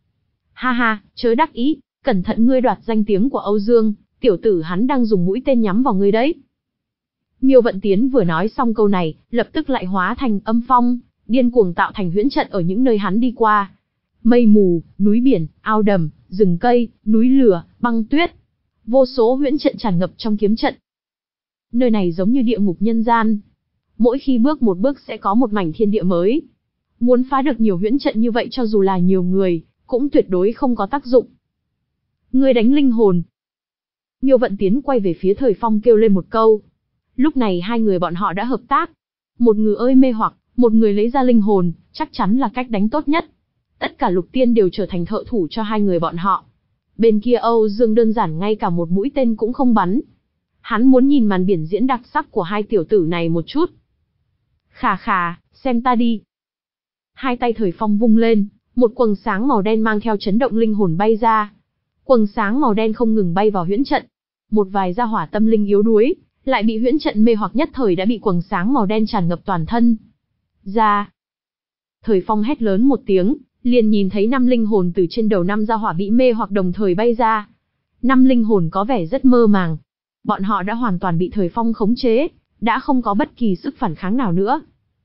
Speaker 1: Ha ha, chớ đắc ý, cẩn thận ngươi đoạt danh tiếng của Âu Dương, tiểu tử hắn đang dùng mũi tên nhắm vào ngươi đấy. Miêu Vận Tiến vừa nói xong câu này, lập tức lại hóa thành âm phong, điên cuồng tạo thành huyễn trận ở những nơi hắn đi qua. Mây mù, núi biển, ao đầm, rừng cây, núi lửa, băng tuyết. Vô số huyễn trận tràn ngập trong kiếm trận. Nơi này giống như địa ngục nhân gian. Mỗi khi bước một bước sẽ có một mảnh thiên địa mới. Muốn phá được nhiều huyễn trận như vậy cho dù là nhiều người, cũng tuyệt đối không có tác dụng. Ngươi đánh linh hồn. Miêu Vận Tiến quay về phía Thời Phong kêu lên một câu. Lúc này hai người bọn họ đã hợp tác. Một người ơi mê hoặc, một người lấy ra linh hồn, chắc chắn là cách đánh tốt nhất. Tất cả lục tiên đều trở thành thợ thủ cho hai người bọn họ. Bên kia Âu Dương đơn giản ngay cả một mũi tên cũng không bắn. Hắn muốn nhìn màn biển diễn đặc sắc của hai tiểu tử này một chút. Khà khà, xem ta đi. Hai tay Thời Phong vung lên, một quầng sáng màu đen mang theo chấn động linh hồn bay ra. Quầng sáng màu đen không ngừng bay vào huyễn trận. Một vài gia hỏa tâm linh yếu đuối, lại bị huyễn trận mê hoặc nhất thời đã bị quầng sáng màu đen tràn ngập toàn thân. Ra. Thời Phong hét lớn một tiếng, liền nhìn thấy năm linh hồn từ trên đầu năm gia hỏa bị mê hoặc đồng thời bay ra. Năm linh hồn có vẻ rất mơ màng. Bọn họ đã hoàn toàn bị Thời Phong khống chế, đã không có bất kỳ sức phản kháng nào nữa.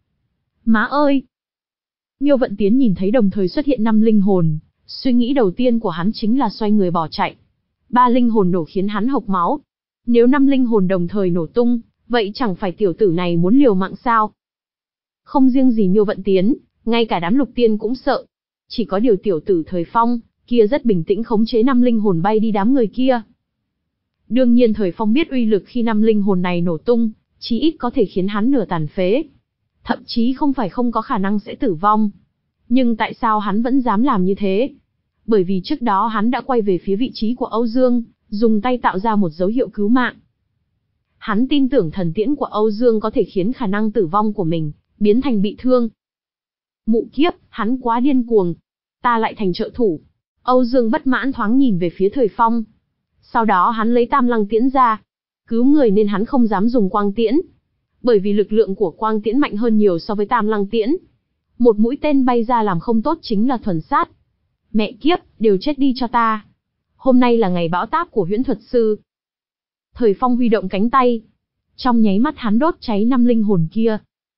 Speaker 1: Má ơi! Miêu Vận Tiến nhìn thấy đồng thời xuất hiện năm linh hồn, suy nghĩ đầu tiên của hắn chính là xoay người bỏ chạy. Ba linh hồn nổ khiến hắn hộc máu. Nếu năm linh hồn đồng thời nổ tung, vậy chẳng phải tiểu tử này muốn liều mạng sao? Không riêng gì Miêu Vận Tiến, ngay cả đám lục tiên cũng sợ. Chỉ có điều tiểu tử Thời Phong, kia rất bình tĩnh khống chế năm linh hồn bay đi đám người kia. Đương nhiên Thời Phong biết uy lực khi năm linh hồn này nổ tung, chí ít có thể khiến hắn nửa tàn phế. Thậm chí không phải không có khả năng sẽ tử vong. Nhưng tại sao hắn vẫn dám làm như thế? Bởi vì trước đó hắn đã quay về phía vị trí của Âu Dương, dùng tay tạo ra một dấu hiệu cứu mạng. Hắn tin tưởng thần tiễn của Âu Dương có thể khiến khả năng tử vong của mình biến thành bị thương. Mụ kiếp, hắn quá điên cuồng. Ta lại thành trợ thủ. Âu Dương bất mãn thoáng nhìn về phía Thời Phong. Sau đó hắn lấy tam lăng tiễn ra. Cứu người nên hắn không dám dùng quang tiễn. Bởi vì lực lượng của quang tiễn mạnh hơn nhiều so với tam lăng tiễn. Một mũi tên bay ra làm không tốt chính là thuần sát. Mẹ kiếp, đều chết đi cho ta. Hôm nay là ngày bão táp của huyễn thuật sư. Thời Phong huy động cánh tay. Trong nháy mắt hắn đốt cháy năm linh hồn kia.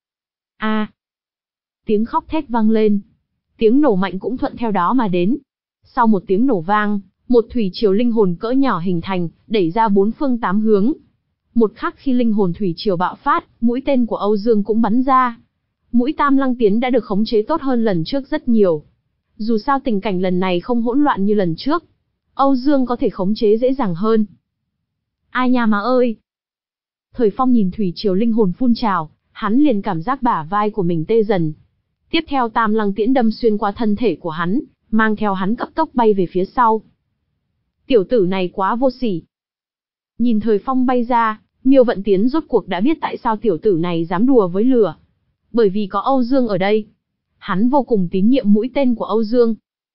Speaker 1: A! À. Tiếng khóc thét vang lên. Tiếng nổ mạnh cũng thuận theo đó mà đến. Sau một tiếng nổ vang, một thủy triều linh hồn cỡ nhỏ hình thành, đẩy ra bốn phương tám hướng. Một khắc khi linh hồn thủy triều bạo phát, mũi tên của Âu Dương cũng bắn ra. Mũi tam lăng tiến đã được khống chế tốt hơn lần trước rất nhiều. Dù sao tình cảnh lần này không hỗn loạn như lần trước. Âu Dương có thể khống chế dễ dàng hơn. Ai nha má ơi! Thời Phong nhìn thủy triều linh hồn phun trào, hắn liền cảm giác bả vai của mình tê dần. Tiếp theo tam lăng tiễn đâm xuyên qua thân thể của hắn, mang theo hắn cấp tốc bay về phía sau. Tiểu tử này quá vô sỉ. Nhìn Thời Phong bay ra, Miêu Vận Tiến rốt cuộc đã biết tại sao tiểu tử này dám đùa với lửa. Bởi vì có Âu Dương ở đây. Hắn vô cùng tín nhiệm mũi tên của Âu Dương.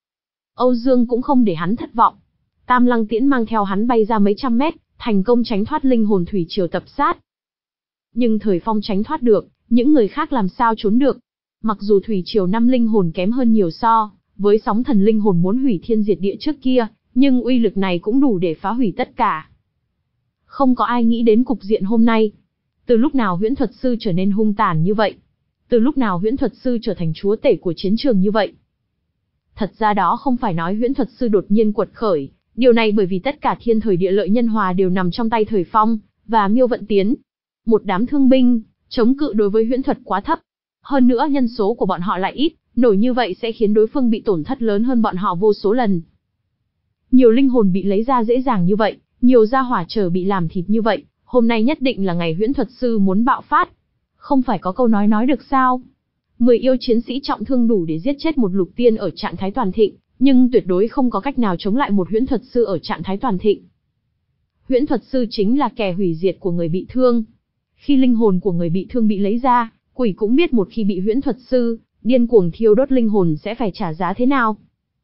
Speaker 1: Âu Dương cũng không để hắn thất vọng. Tam lăng tiễn mang theo hắn bay ra mấy trăm mét, thành công tránh thoát linh hồn thủy triều tập sát. Nhưng Thời Phong tránh thoát được, những người khác làm sao trốn được. Mặc dù thủy triều năm linh hồn kém hơn nhiều so với sóng thần linh hồn muốn hủy thiên diệt địa trước kia, nhưng uy lực này cũng đủ để phá hủy tất cả. Không có ai nghĩ đến cục diện hôm nay. Từ lúc nào huyễn thuật sư trở nên hung tàn như vậy? Từ lúc nào huyễn thuật sư trở thành chúa tể của chiến trường như vậy? Thật ra đó không phải nói huyễn thuật sư đột nhiên quật khởi, điều này bởi vì tất cả thiên thời địa lợi nhân hòa đều nằm trong tay Thời Phong và Miêu Vận Tiến. Một đám thương binh, chống cự đối với huyễn thuật quá thấp. Hơn nữa nhân số của bọn họ lại ít, nổi như vậy sẽ khiến đối phương bị tổn thất lớn hơn bọn họ vô số lần. Nhiều linh hồn bị lấy ra dễ dàng như vậy, nhiều gia hỏa chờ bị làm thịt như vậy, hôm nay nhất định là ngày huyễn thuật sư muốn bạo phát. Không phải có câu nói nói được sao? Mười yêu chiến sĩ trọng thương đủ để giết chết một lục tiên ở trạng thái toàn thịnh, nhưng tuyệt đối không có cách nào chống lại một huyễn thuật sư ở trạng thái toàn thịnh. Huyễn thuật sư chính là kẻ hủy diệt của người bị thương. Khi linh hồn của người bị thương bị lấy ra, quỷ cũng biết một khi bị huyễn thuật sư điên cuồng thiêu đốt linh hồn sẽ phải trả giá thế nào.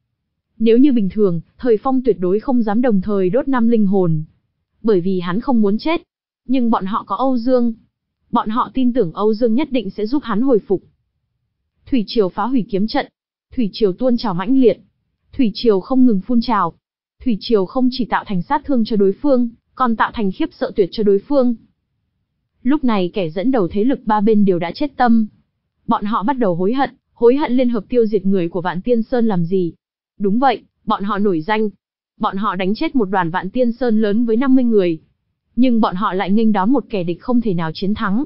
Speaker 1: Nếu như bình thường, Thời Phong tuyệt đối không dám đồng thời đốt năm linh hồn. Bởi vì hắn không muốn chết. Nhưng bọn họ có Âu Dương. Bọn họ tin tưởng Âu Dương nhất định sẽ giúp hắn hồi phục. Thủy triều phá hủy kiếm trận. Thủy triều tuôn trào mãnh liệt. Thủy triều không ngừng phun trào. Thủy triều không chỉ tạo thành sát thương cho đối phương, còn tạo thành khiếp sợ tuyệt cho đối phương. Lúc này kẻ dẫn đầu thế lực ba bên đều đã chết tâm. Bọn họ bắt đầu hối hận, hối hận liên hợp tiêu diệt người của Vạn Tiên Sơn làm gì. Đúng vậy, bọn họ nổi danh. Bọn họ đánh chết một đoàn Vạn Tiên Sơn lớn với năm mươi người. Nhưng bọn họ lại nghênh đón một kẻ địch không thể nào chiến thắng.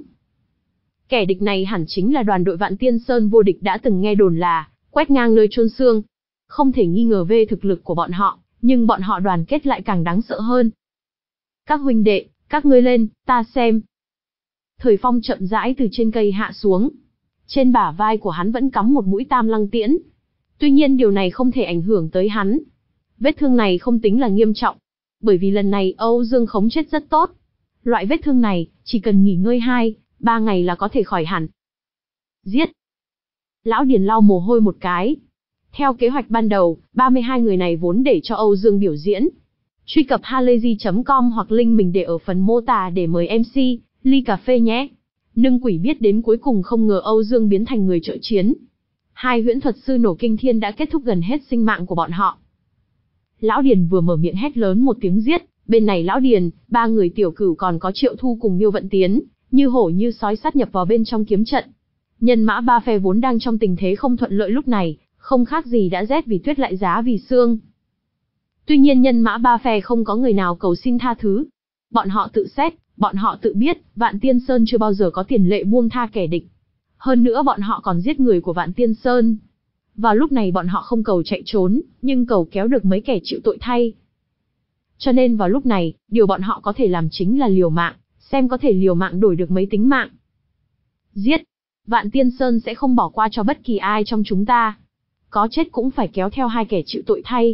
Speaker 1: Kẻ địch này hẳn chính là đoàn đội Vạn Tiên Sơn vô địch đã từng nghe đồn là quét ngang nơi chôn xương. Không thể nghi ngờ về thực lực của bọn họ, nhưng bọn họ đoàn kết lại càng đáng sợ hơn. Các huynh đệ, các ngươi lên, ta xem. Thời Phong chậm rãi từ trên cây hạ xuống. Trên bả vai của hắn vẫn cắm một mũi tam lăng tiễn. Tuy nhiên điều này không thể ảnh hưởng tới hắn. Vết thương này không tính là nghiêm trọng. Bởi vì lần này Âu Dương khống chết rất tốt. Loại vết thương này, chỉ cần nghỉ ngơi hai, ba ngày là có thể khỏi hẳn. Giết! Lão Điền lau mồ hôi một cái. Theo kế hoạch ban đầu, ba mươi hai người này vốn để cho Âu Dương biểu diễn. Truy cập halayzi chấm com hoặc link mình để ở phần mô tả để mời em xê, ly cà phê nhé. Nưng quỷ biết đến cuối cùng không ngờ Âu Dương biến thành người trợ chiến. Hai huyễn thuật sư nổ kinh thiên đã kết thúc gần hết sinh mạng của bọn họ. Lão Điền vừa mở miệng hét lớn một tiếng giết, bên này Lão Điền, ba người tiểu cửu còn có Triệu Thu cùng Miêu Vận Tiến, như hổ như sói sát nhập vào bên trong kiếm trận. Nhân mã ba phe vốn đang trong tình thế không thuận lợi lúc này, không khác gì đã rét vì tuyết lại giá vì sương. Tuy nhiên nhân mã ba phe không có người nào cầu xin tha thứ. Bọn họ tự xét, bọn họ tự biết, Vạn Tiên Sơn chưa bao giờ có tiền lệ buông tha kẻ địch. Hơn nữa bọn họ còn giết người của Vạn Tiên Sơn. Vào lúc này bọn họ không cầu chạy trốn, nhưng cầu kéo được mấy kẻ chịu tội thay. Cho nên vào lúc này, điều bọn họ có thể làm chính là liều mạng, xem có thể liều mạng đổi được mấy tính mạng. Giết! Vạn Tiên Sơn sẽ không bỏ qua cho bất kỳ ai trong chúng ta. Có chết cũng phải kéo theo hai kẻ chịu tội thay.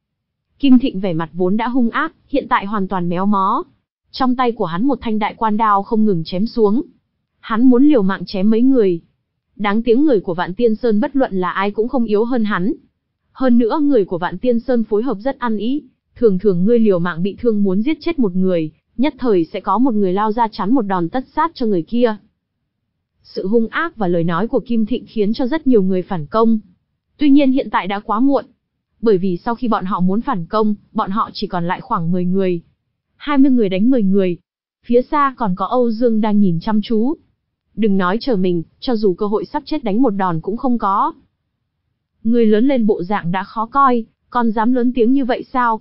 Speaker 1: Kim Thịnh vẻ mặt vốn đã hung ác, hiện tại hoàn toàn méo mó. Trong tay của hắn một thanh đại quan đao không ngừng chém xuống. Hắn muốn liều mạng chém mấy người. Đáng tiếng người của Vạn Tiên Sơn bất luận là ai cũng không yếu hơn hắn. Hơn nữa người của Vạn Tiên Sơn phối hợp rất ăn ý. Thường thường ngươi liều mạng bị thương muốn giết chết một người, nhất thời sẽ có một người lao ra chắn một đòn tất sát cho người kia. Sự hung ác và lời nói của Kim Thịnh khiến cho rất nhiều người phản công. Tuy nhiên hiện tại đã quá muộn. Bởi vì sau khi bọn họ muốn phản công, bọn họ chỉ còn lại khoảng mười người. hai mươi người đánh mười người. Phía xa còn có Âu Dương đang nhìn chăm chú. Đừng nói chờ mình, cho dù cơ hội sắp chết đánh một đòn cũng không có. Người lớn lên bộ dạng đã khó coi, còn dám lớn tiếng như vậy sao?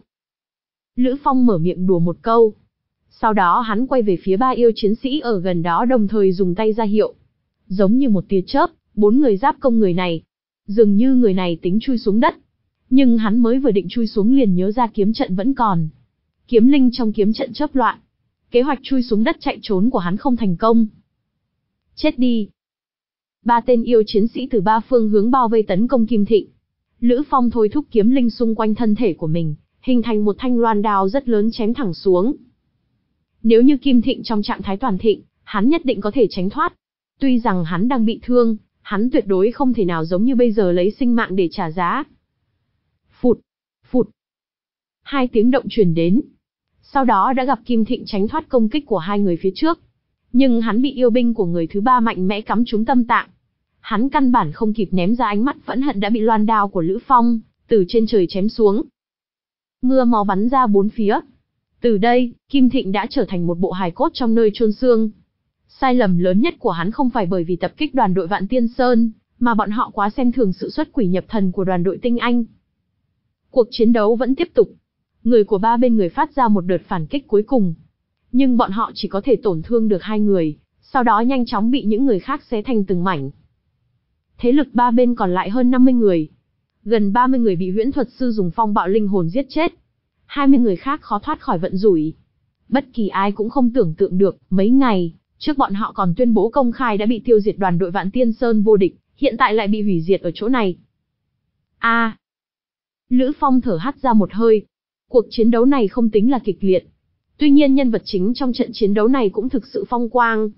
Speaker 1: Lữ Phong mở miệng đùa một câu. Sau đó hắn quay về phía ba yêu chiến sĩ ở gần đó đồng thời dùng tay ra hiệu. Giống như một tia chớp, bốn người giáp công người này. Dường như người này tính chui xuống đất. Nhưng hắn mới vừa định chui xuống liền nhớ ra kiếm trận vẫn còn. Kiếm linh trong kiếm trận chớp loạn. Kế hoạch chui xuống đất chạy trốn của hắn không thành công. Chết đi. Ba tên yêu chiến sĩ từ ba phương hướng bao vây tấn công Kim Thịnh. Lữ Phong thôi thúc kiếm linh xung quanh thân thể của mình, hình thành một thanh loan đao rất lớn chém thẳng xuống. Nếu như Kim Thịnh trong trạng thái toàn thịnh, hắn nhất định có thể tránh thoát. Tuy rằng hắn đang bị thương, hắn tuyệt đối không thể nào giống như bây giờ lấy sinh mạng để trả giá. Phụt, phụt. Hai tiếng động truyền đến. Sau đó đã gặp Kim Thịnh tránh thoát công kích của hai người phía trước. Nhưng hắn bị yêu binh của người thứ ba mạnh mẽ cắm trúng tâm tạng. Hắn căn bản không kịp ném ra ánh mắt phẫn hận đã bị loan đao của Lữ Phong từ trên trời chém xuống. Mưa máu bắn ra bốn phía. Từ đây, Kim Thịnh đã trở thành một bộ hài cốt trong nơi chôn xương. Sai lầm lớn nhất của hắn không phải bởi vì tập kích đoàn đội Vạn Tiên Sơn, mà bọn họ quá xem thường sự xuất quỷ nhập thần của đoàn đội Tinh Anh. Cuộc chiến đấu vẫn tiếp tục. Người của ba bên người phát ra một đợt phản kích cuối cùng. Nhưng bọn họ chỉ có thể tổn thương được hai người, sau đó nhanh chóng bị những người khác xé thành từng mảnh. Thế lực ba bên còn lại hơn năm mươi người. Gần ba mươi người bị huyễn thuật sư dùng phong bạo linh hồn giết chết. hai mươi người khác khó thoát khỏi vận rủi. Bất kỳ ai cũng không tưởng tượng được, mấy ngày trước bọn họ còn tuyên bố công khai đã bị tiêu diệt đoàn đội Vạn Tiên Sơn vô địch, hiện tại lại bị hủy diệt ở chỗ này. A. À, Lữ Phong thở hắt ra một hơi. Cuộc chiến đấu này không tính là kịch liệt. Tuy nhiên nhân vật chính trong trận chiến đấu này cũng thực sự phong quang.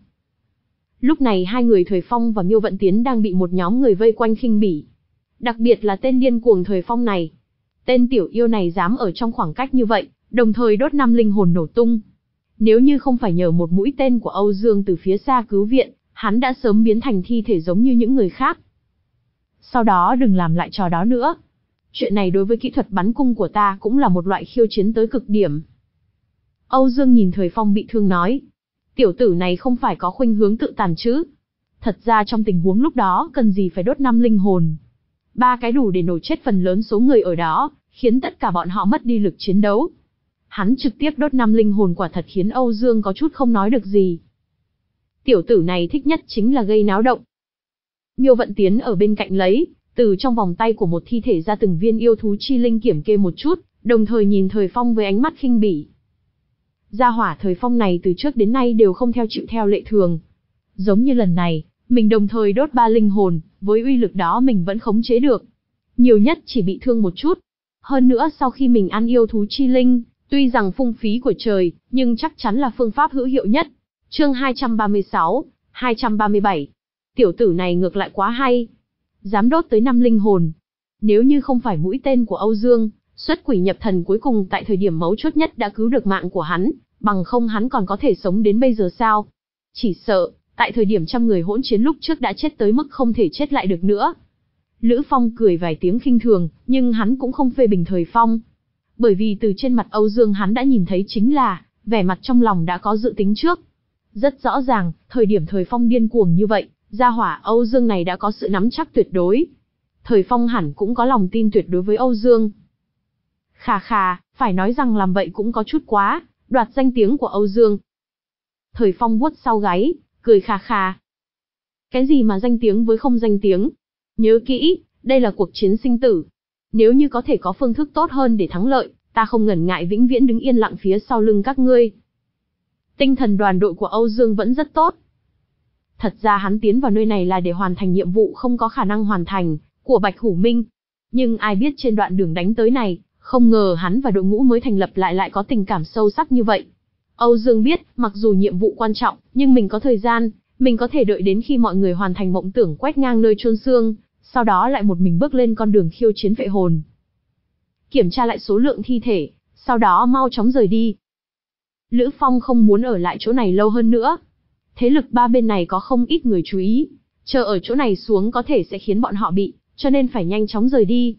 Speaker 1: Lúc này hai người Thời Phong và Miêu Vận Tiến đang bị một nhóm người vây quanh khinh bỉ. Đặc biệt là tên điên cuồng Thời Phong này. Tên tiểu yêu này dám ở trong khoảng cách như vậy, đồng thời đốt năm linh hồn nổ tung. Nếu như không phải nhờ một mũi tên của Âu Dương từ phía xa cứu viện, hắn đã sớm biến thành thi thể giống như những người khác. Sau đó đừng làm lại trò đó nữa. Chuyện này đối với kỹ thuật bắn cung của ta cũng là một loại khiêu chiến tới cực điểm. Âu Dương nhìn Thời Phong bị thương nói. Tiểu tử này không phải có khuynh hướng tự tàn chứ. Thật ra trong tình huống lúc đó cần gì phải đốt năm linh hồn. Ba cái đủ để nổ chết phần lớn số người ở đó, khiến tất cả bọn họ mất đi lực chiến đấu. Hắn trực tiếp đốt năm linh hồn quả thật khiến Âu Dương có chút không nói được gì. Tiểu tử này thích nhất chính là gây náo động. Miêu Vận Tiến ở bên cạnh lấy, từ trong vòng tay của một thi thể ra từng viên yêu thú chi linh kiểm kê một chút, đồng thời nhìn Thời Phong với ánh mắt khinh bỉ. Gia hỏa Thời Phong này từ trước đến nay đều không theo chịu theo lệ thường. Giống như lần này, mình đồng thời đốt ba linh hồn, với uy lực đó mình vẫn khống chế được. Nhiều nhất chỉ bị thương một chút. Hơn nữa sau khi mình ăn yêu thú chi linh, tuy rằng phung phí của trời, nhưng chắc chắn là phương pháp hữu hiệu nhất. Chương hai trăm ba mươi sáu, hai trăm ba mươi bảy. Tiểu tử này ngược lại quá hay. Dám đốt tới năm linh hồn. Nếu như không phải mũi tên của Âu Dương, xuất quỷ nhập thần cuối cùng tại thời điểm mấu chốt nhất đã cứu được mạng của hắn, bằng không hắn còn có thể sống đến bây giờ sao? Chỉ sợ, tại thời điểm trăm người hỗn chiến lúc trước đã chết tới mức không thể chết lại được nữa. Lữ Phong cười vài tiếng khinh thường, nhưng hắn cũng không phê bình Thời Phong. Bởi vì từ trên mặt Âu Dương hắn đã nhìn thấy chính là, vẻ mặt trong lòng đã có dự tính trước. Rất rõ ràng, thời điểm Thời Phong điên cuồng như vậy, gia hỏa Âu Dương này đã có sự nắm chắc tuyệt đối. Thời Phong hẳn cũng có lòng tin tuyệt đối với Âu Dương. Khà khà, phải nói rằng làm vậy cũng có chút quá, đoạt danh tiếng của Âu Dương. Thời Phong vuốt sau gáy, cười khà khà. Cái gì mà danh tiếng với không danh tiếng? Nhớ kỹ, đây là cuộc chiến sinh tử. Nếu như có thể có phương thức tốt hơn để thắng lợi, ta không ngần ngại vĩnh viễn đứng yên lặng phía sau lưng các ngươi. Tinh thần đoàn đội của Âu Dương vẫn rất tốt. Thật ra hắn tiến vào nơi này là để hoàn thành nhiệm vụ không có khả năng hoàn thành, của Bạch Hủ Minh. Nhưng ai biết trên đoạn đường đánh tới này, không ngờ hắn và đội ngũ mới thành lập lại lại có tình cảm sâu sắc như vậy. Âu Dương biết, mặc dù nhiệm vụ quan trọng, nhưng mình có thời gian, mình có thể đợi đến khi mọi người hoàn thành mộng tưởng quét ngang nơi chôn xương, sau đó lại một mình bước lên con đường khiêu chiến phệ hồn. Kiểm tra lại số lượng thi thể, sau đó mau chóng rời đi. Lữ Phong không muốn ở lại chỗ này lâu hơn nữa. Thế lực ba bên này có không ít người chú ý, chờ ở chỗ này xuống có thể sẽ khiến bọn họ bị, cho nên phải nhanh chóng rời đi.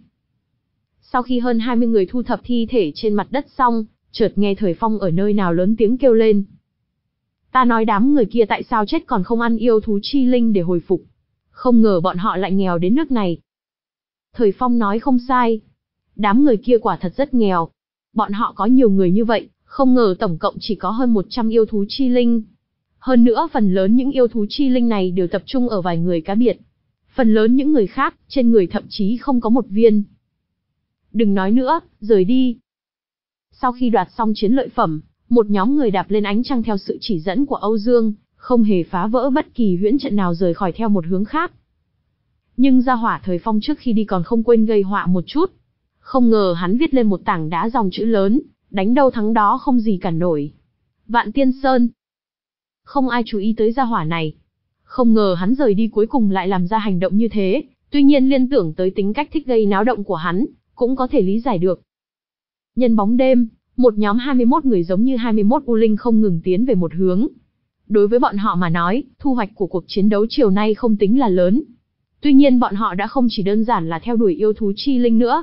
Speaker 1: Sau khi hơn hai mươi người thu thập thi thể trên mặt đất xong, chợt nghe Thời Phong ở nơi nào lớn tiếng kêu lên. Ta nói đám người kia tại sao chết còn không ăn yêu thú chi linh để hồi phục. Không ngờ bọn họ lại nghèo đến nước này. Thời Phong nói không sai. Đám người kia quả thật rất nghèo. Bọn họ có nhiều người như vậy, không ngờ tổng cộng chỉ có hơn một trăm yêu thú chi linh. Hơn nữa phần lớn những yêu thú chi linh này đều tập trung ở vài người cá biệt. Phần lớn những người khác, trên người thậm chí không có một viên. Đừng nói nữa, rời đi. Sau khi đoạt xong chiến lợi phẩm, một nhóm người đạp lên ánh trăng theo sự chỉ dẫn của Âu Dương, không hề phá vỡ bất kỳ huyễn trận nào rời khỏi theo một hướng khác. Nhưng gia hỏa Thời Phong trước khi đi còn không quên gây họa một chút. Không ngờ hắn viết lên một tảng đá dòng chữ lớn, đánh đâu thắng đó không gì cản nổi. Vạn Tiên Sơn. Không ai chú ý tới gia hỏa này. Không ngờ hắn rời đi cuối cùng lại làm ra hành động như thế, tuy nhiên liên tưởng tới tính cách thích gây náo động của hắn, cũng có thể lý giải được. Nhân bóng đêm, một nhóm hai mươi mốt người giống như hai mươi mốt u linh không ngừng tiến về một hướng. Đối với bọn họ mà nói, thu hoạch của cuộc chiến đấu chiều nay không tính là lớn. Tuy nhiên bọn họ đã không chỉ đơn giản là theo đuổi yêu thú chi linh nữa.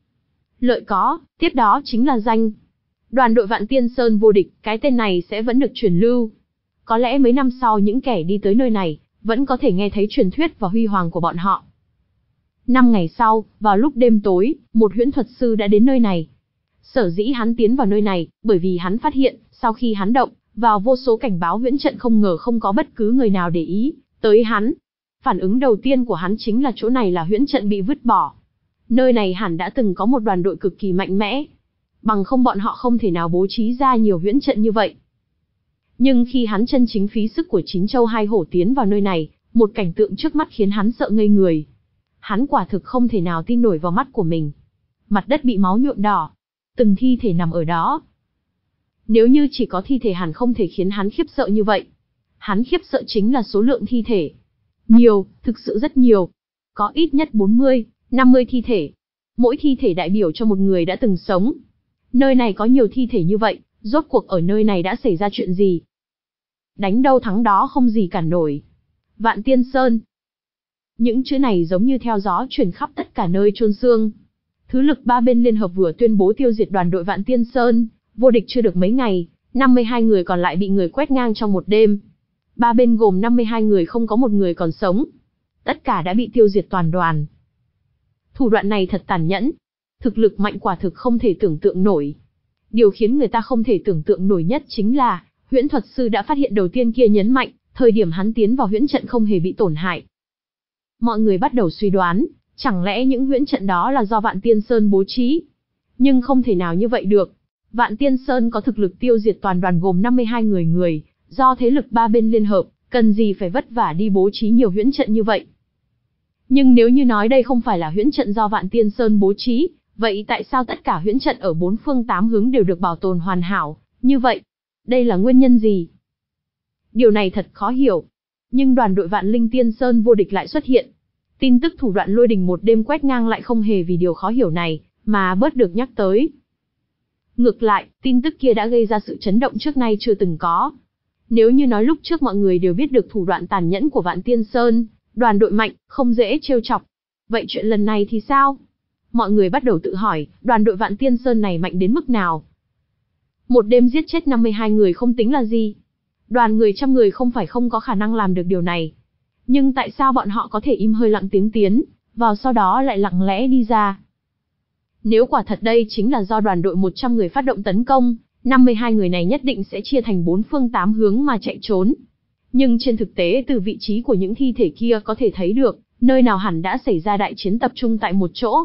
Speaker 1: Lợi có, tiếp đó chính là danh. Đoàn đội Vạn Tiên Sơn vô địch, cái tên này sẽ vẫn được truyền lưu. Có lẽ mấy năm sau những kẻ đi tới nơi này, vẫn có thể nghe thấy truyền thuyết và huy hoàng của bọn họ. Năm ngày sau, vào lúc đêm tối, một huyễn thuật sư đã đến nơi này. Sở dĩ hắn tiến vào nơi này, bởi vì hắn phát hiện, sau khi hắn động vào vô số cảnh báo huyễn trận không ngờ không có bất cứ người nào để ý tới hắn. Phản ứng đầu tiên của hắn chính là chỗ này là huyễn trận bị vứt bỏ. Nơi này hẳn đã từng có một đoàn đội cực kỳ mạnh mẽ. Bằng không bọn họ không thể nào bố trí ra nhiều huyễn trận như vậy. Nhưng khi hắn chân chính phí sức của chín châu hai hổ tiến vào nơi này, một cảnh tượng trước mắt khiến hắn sợ ngây người. Hắn quả thực không thể nào tin nổi vào mắt của mình. Mặt đất bị máu nhuộm đỏ. Từng thi thể nằm ở đó. Nếu như chỉ có thi thể hẳn không thể khiến hắn khiếp sợ như vậy. Hắn khiếp sợ chính là số lượng thi thể. Nhiều, thực sự rất nhiều. Có ít nhất bốn mươi, năm mươi thi thể. Mỗi thi thể đại biểu cho một người đã từng sống. Nơi này có nhiều thi thể như vậy, rốt cuộc ở nơi này đã xảy ra chuyện gì? Đánh đâu thắng đó không gì cản nổi. Vạn Tiên Sơn. Những chữ này giống như theo gió truyền khắp tất cả nơi chôn xương. Thứ lực ba bên liên hợp vừa tuyên bố tiêu diệt đoàn đội Vạn Tiên Sơn, vô địch chưa được mấy ngày, năm mươi hai người còn lại bị người quét ngang trong một đêm. Ba bên gồm năm mươi hai người không có một người còn sống. Tất cả đã bị tiêu diệt toàn đoàn. Thủ đoạn này thật tàn nhẫn. Thực lực mạnh quả thực không thể tưởng tượng nổi. Điều khiến người ta không thể tưởng tượng nổi nhất chính là, huyễn thuật sư đã phát hiện đầu tiên kia nhấn mạnh, thời điểm hắn tiến vào huyễn trận không hề bị tổn hại. Mọi người bắt đầu suy đoán, chẳng lẽ những huyễn trận đó là do Vạn Tiên Sơn bố trí? Nhưng không thể nào như vậy được. Vạn Tiên Sơn có thực lực tiêu diệt toàn đoàn gồm năm mươi hai người người, do thế lực ba bên liên hợp, cần gì phải vất vả đi bố trí nhiều huyễn trận như vậy. Nhưng nếu như nói đây không phải là huyễn trận do Vạn Tiên Sơn bố trí, vậy tại sao tất cả huyễn trận ở bốn phương tám hướng đều được bảo tồn hoàn hảo, như vậy? Đây là nguyên nhân gì? Điều này thật khó hiểu. Nhưng đoàn đội Vạn Linh Tiên Sơn vô địch lại xuất hiện. Tin tức thủ đoạn lôi đình một đêm quét ngang lại không hề vì điều khó hiểu này, mà bớt được nhắc tới. Ngược lại, tin tức kia đã gây ra sự chấn động trước nay chưa từng có. Nếu như nói lúc trước mọi người đều biết được thủ đoạn tàn nhẫn của Vạn Tiên Sơn, đoàn đội mạnh, không dễ trêu chọc. Vậy chuyện lần này thì sao? Mọi người bắt đầu tự hỏi, đoàn đội Vạn Tiên Sơn này mạnh đến mức nào? Một đêm giết chết năm mươi hai người không tính là gì. Đoàn người trăm người không phải không có khả năng làm được điều này. Nhưng tại sao bọn họ có thể im hơi lặng tiếng tiến, vào sau đó lại lặng lẽ đi ra? Nếu quả thật đây chính là do đoàn đội một trăm người phát động tấn công, năm mươi hai người này nhất định sẽ chia thành bốn phương tám hướng mà chạy trốn. Nhưng trên thực tế từ vị trí của những thi thể kia có thể thấy được, nơi nào hẳn đã xảy ra đại chiến tập trung tại một chỗ.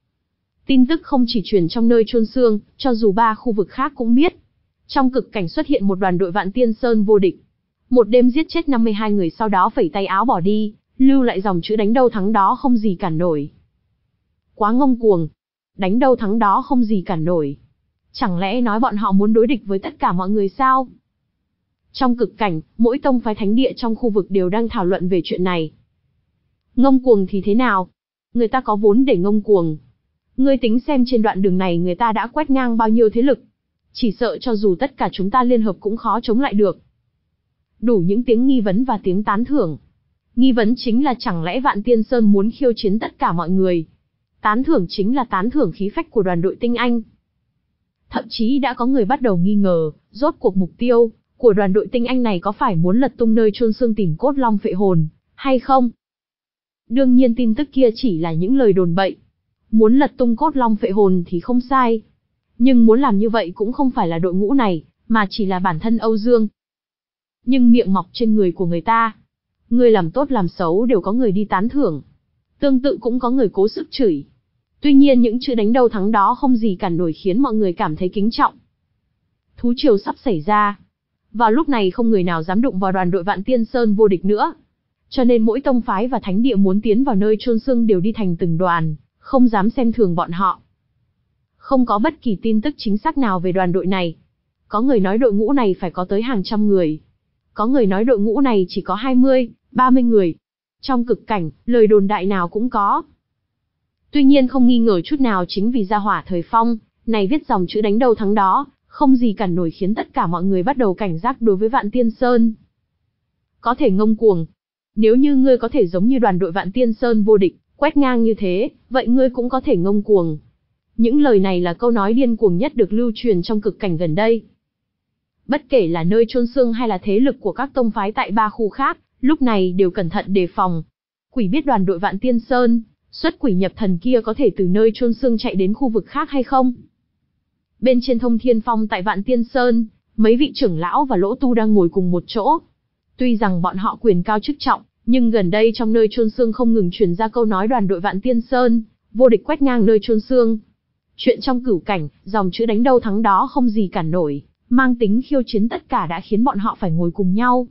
Speaker 1: Tin tức không chỉ truyền trong nơi chôn xương, cho dù ba khu vực khác cũng biết. Trong cực cảnh xuất hiện một đoàn đội Vạn Tiên Sơn vô địch. Một đêm giết chết năm mươi hai người sau đó phẩy tay áo bỏ đi, lưu lại dòng chữ đánh đâu thắng đó không gì cản nổi. Quá ngông cuồng. Đánh đâu thắng đó không gì cản nổi. Chẳng lẽ nói bọn họ muốn đối địch với tất cả mọi người sao? Trong cực cảnh, mỗi tông phái thánh địa trong khu vực đều đang thảo luận về chuyện này. Ngông cuồng thì thế nào? Người ta có vốn để ngông cuồng. Ngươi tính xem trên đoạn đường này người ta đã quét ngang bao nhiêu thế lực. Chỉ sợ cho dù tất cả chúng ta liên hợp cũng khó chống lại được. đủ những tiếng nghi vấn và tiếng tán thưởng. Nghi vấn chính là chẳng lẽ Vạn Tiên Sơn muốn khiêu chiến tất cả mọi người. Tán thưởng chính là tán thưởng khí phách của đoàn đội tinh anh. Thậm chí đã có người bắt đầu nghi ngờ, rốt cuộc mục tiêu của đoàn đội tinh anh này có phải muốn lật tung nơi chôn xương tỉnh cốt long phệ hồn, hay không? Đương nhiên tin tức kia chỉ là những lời đồn bậy. Muốn lật tung cốt long phệ hồn thì không sai. Nhưng muốn làm như vậy cũng không phải là đội ngũ này, mà chỉ là bản thân Âu Dương. Nhưng miệng mọc trên người của người ta. Người làm tốt làm xấu đều có người đi tán thưởng. Tương tự cũng có người cố sức chửi. Tuy nhiên những chữ đánh đầu thắng đó không gì cản nổi khiến mọi người cảm thấy kính trọng. Thú triều sắp xảy ra. Vào lúc này không người nào dám đụng vào đoàn đội Vạn Tiên Sơn vô địch nữa. Cho nên mỗi tông phái và thánh địa muốn tiến vào nơi chôn xương đều đi thành từng đoàn, không dám xem thường bọn họ. Không có bất kỳ tin tức chính xác nào về đoàn đội này. Có người nói đội ngũ này phải có tới hàng trăm người. Có người nói đội ngũ này chỉ có hai mươi, ba mươi người. Trong cực cảnh, lời đồn đại nào cũng có. Tuy nhiên không nghi ngờ chút nào chính vì gia hỏa thời phong, này viết dòng chữ đánh đầu thắng đó, không gì cản nổi khiến tất cả mọi người bắt đầu cảnh giác đối với Vạn Tiên Sơn. Có thể ngông cuồng. Nếu như ngươi có thể giống như đoàn đội Vạn Tiên Sơn vô địch, quét ngang như thế, vậy ngươi cũng có thể ngông cuồng. Những lời này là câu nói điên cuồng nhất được lưu truyền trong cực cảnh gần đây. Bất kể là nơi chôn xương hay là thế lực của các tông phái tại ba khu khác, lúc này đều cẩn thận đề phòng. Quỷ biết đoàn đội Vạn Tiên Sơn, xuất quỷ nhập thần kia có thể từ nơi chôn xương chạy đến khu vực khác hay không? Bên trên Thông Thiên Phong tại Vạn Tiên Sơn, mấy vị trưởng lão và Lỗ Tu đang ngồi cùng một chỗ. Tuy rằng bọn họ quyền cao chức trọng, nhưng gần đây trong nơi chôn xương không ngừng truyền ra câu nói đoàn đội Vạn Tiên Sơn vô địch quét ngang nơi chôn xương. Chuyện trong cửu cảnh, dòng chữ đánh đâu thắng đó không gì cản nổi, mang tính khiêu chiến tất cả đã khiến bọn họ phải ngồi cùng nhau.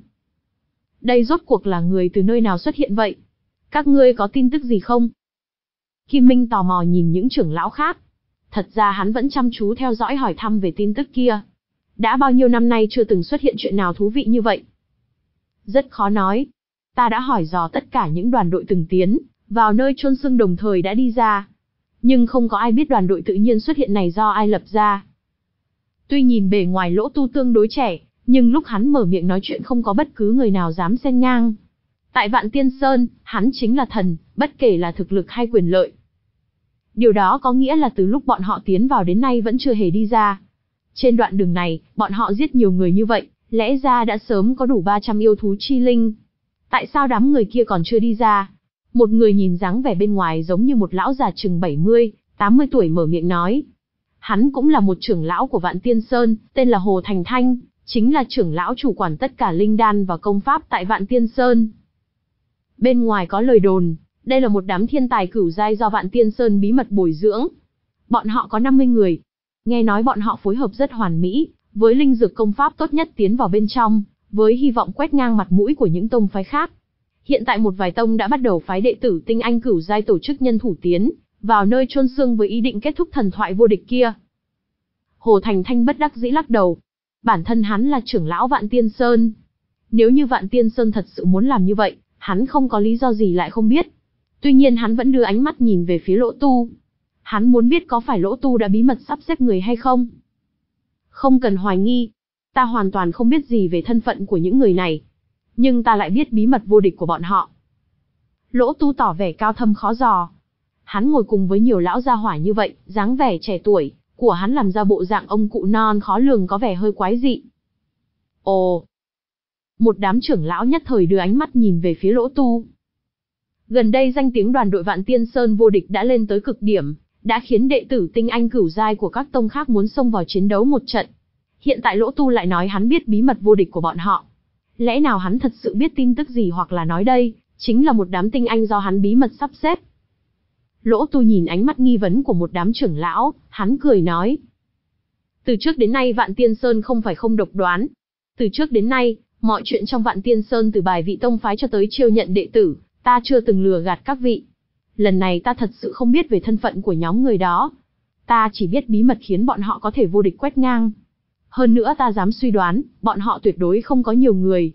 Speaker 1: Đây rốt cuộc là người từ nơi nào xuất hiện vậy? Các ngươi có tin tức gì không? Kim Minh tò mò nhìn những trưởng lão khác. Thật ra hắn vẫn chăm chú theo dõi hỏi thăm về tin tức kia. Đã bao nhiêu năm nay chưa từng xuất hiện chuyện nào thú vị như vậy. Rất khó nói. Ta đã hỏi dò tất cả những đoàn đội từng tiến vào nơi chôn xương đồng thời đã đi ra. Nhưng không có ai biết đoàn đội tự nhiên xuất hiện này do ai lập ra. Tuy nhìn bề ngoài Lỗ Tu tương đối trẻ, nhưng lúc hắn mở miệng nói chuyện không có bất cứ người nào dám xen ngang. Tại Vạn Tiên Sơn, hắn chính là thần, bất kể là thực lực hay quyền lợi. Điều đó có nghĩa là từ lúc bọn họ tiến vào đến nay vẫn chưa hề đi ra. Trên đoạn đường này, bọn họ giết nhiều người như vậy, lẽ ra đã sớm có đủ ba trăm yêu thú chi linh. Tại sao đám người kia còn chưa đi ra? Một người nhìn dáng vẻ bên ngoài giống như một lão già chừng bảy mươi, tám mươi tuổi mở miệng nói. Hắn cũng là một trưởng lão của Vạn Tiên Sơn, tên là Hồ Thành Thanh, chính là trưởng lão chủ quản tất cả linh đan và công pháp tại Vạn Tiên Sơn. Bên ngoài có lời đồn, đây là một đám thiên tài cửu giai do Vạn Tiên Sơn bí mật bồi dưỡng. Bọn họ có năm mươi người. Nghe nói bọn họ phối hợp rất hoàn mỹ, với linh dược công pháp tốt nhất tiến vào bên trong, với hy vọng quét ngang mặt mũi của những tông phái khác. Hiện tại một vài tông đã bắt đầu phái đệ tử tinh anh cửu giai tổ chức nhân thủ tiến vào nơi chôn xương với ý định kết thúc thần thoại vô địch kia. Hồ Thành Thanh bất đắc dĩ lắc đầu. Bản thân hắn là trưởng lão Vạn Tiên Sơn. Nếu như Vạn Tiên Sơn thật sự muốn làm như vậy, hắn không có lý do gì lại không biết. Tuy nhiên hắn vẫn đưa ánh mắt nhìn về phía Lỗ Tu. Hắn muốn biết có phải Lỗ Tu đã bí mật sắp xếp người hay không. Không cần hoài nghi. Ta hoàn toàn không biết gì về thân phận của những người này. Nhưng ta lại biết bí mật vô địch của bọn họ. Lỗ Tu tỏ vẻ cao thâm khó dò. Hắn ngồi cùng với nhiều lão gia hỏa như vậy, dáng vẻ trẻ tuổi của hắn làm ra bộ dạng ông cụ non khó lường có vẻ hơi quái dị. Ồ! Một đám trưởng lão nhất thời đưa ánh mắt nhìn về phía Lỗ Tu. Gần đây danh tiếng đoàn đội Vạn Tiên Sơn vô địch đã lên tới cực điểm, đã khiến đệ tử tinh anh cửu giai của các tông khác muốn xông vào chiến đấu một trận. Hiện tại Lỗ Tu lại nói hắn biết bí mật vô địch của bọn họ. Lẽ nào hắn thật sự biết tin tức gì, hoặc là nói đây chính là một đám tinh anh do hắn bí mật sắp xếp? Lỗ Tu nhìn ánh mắt nghi vấn của một đám trưởng lão, hắn cười nói. Từ trước đến nay Vạn Tiên Sơn không phải không độc đoán. Từ trước đến nay, mọi chuyện trong Vạn Tiên Sơn từ bài vị tông phái cho tới chiêu nhận đệ tử, ta chưa từng lừa gạt các vị. Lần này ta thật sự không biết về thân phận của nhóm người đó. Ta chỉ biết bí mật khiến bọn họ có thể vô địch quét ngang. Hơn nữa ta dám suy đoán, bọn họ tuyệt đối không có nhiều người.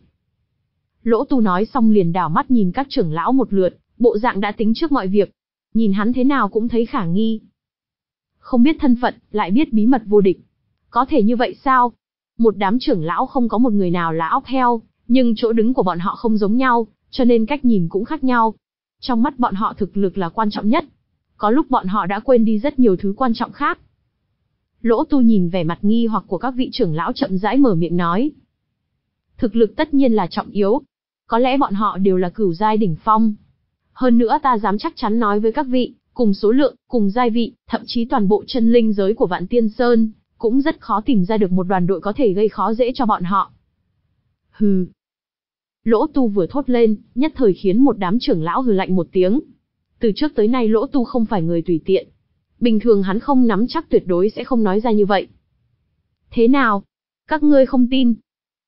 Speaker 1: Lỗ Tu nói xong liền đảo mắt nhìn các trưởng lão một lượt, bộ dạng đã tính trước mọi việc. Nhìn hắn thế nào cũng thấy khả nghi. Không biết thân phận, lại biết bí mật vô địch. Có thể như vậy sao? Một đám trưởng lão không có một người nào là óc heo, Nhưng chỗ đứng của bọn họ không giống nhau, cho nên cách nhìn cũng khác nhau. Trong mắt bọn họ thực lực là quan trọng nhất. Có lúc bọn họ đã quên đi rất nhiều thứ quan trọng khác. Lỗ Tu nhìn vẻ mặt nghi hoặc của các vị trưởng lão chậm rãi mở miệng nói. Thực lực tất nhiên là trọng yếu. Có lẽ bọn họ đều là cửu giai đỉnh phong. Hơn nữa ta dám chắc chắn nói với các vị, cùng số lượng, cùng giai vị, thậm chí toàn bộ chân linh giới của Vạn Tiên Sơn, cũng rất khó tìm ra được một đoàn đội có thể gây khó dễ cho bọn họ. Hừ. Lỗ Tu vừa thốt lên, nhất thời khiến một đám trưởng lão hừ lạnh một tiếng. Từ trước tới nay Lỗ Tu không phải người tùy tiện. Bình thường hắn không nắm chắc tuyệt đối sẽ không nói ra như vậy. Thế nào? Các ngươi không tin?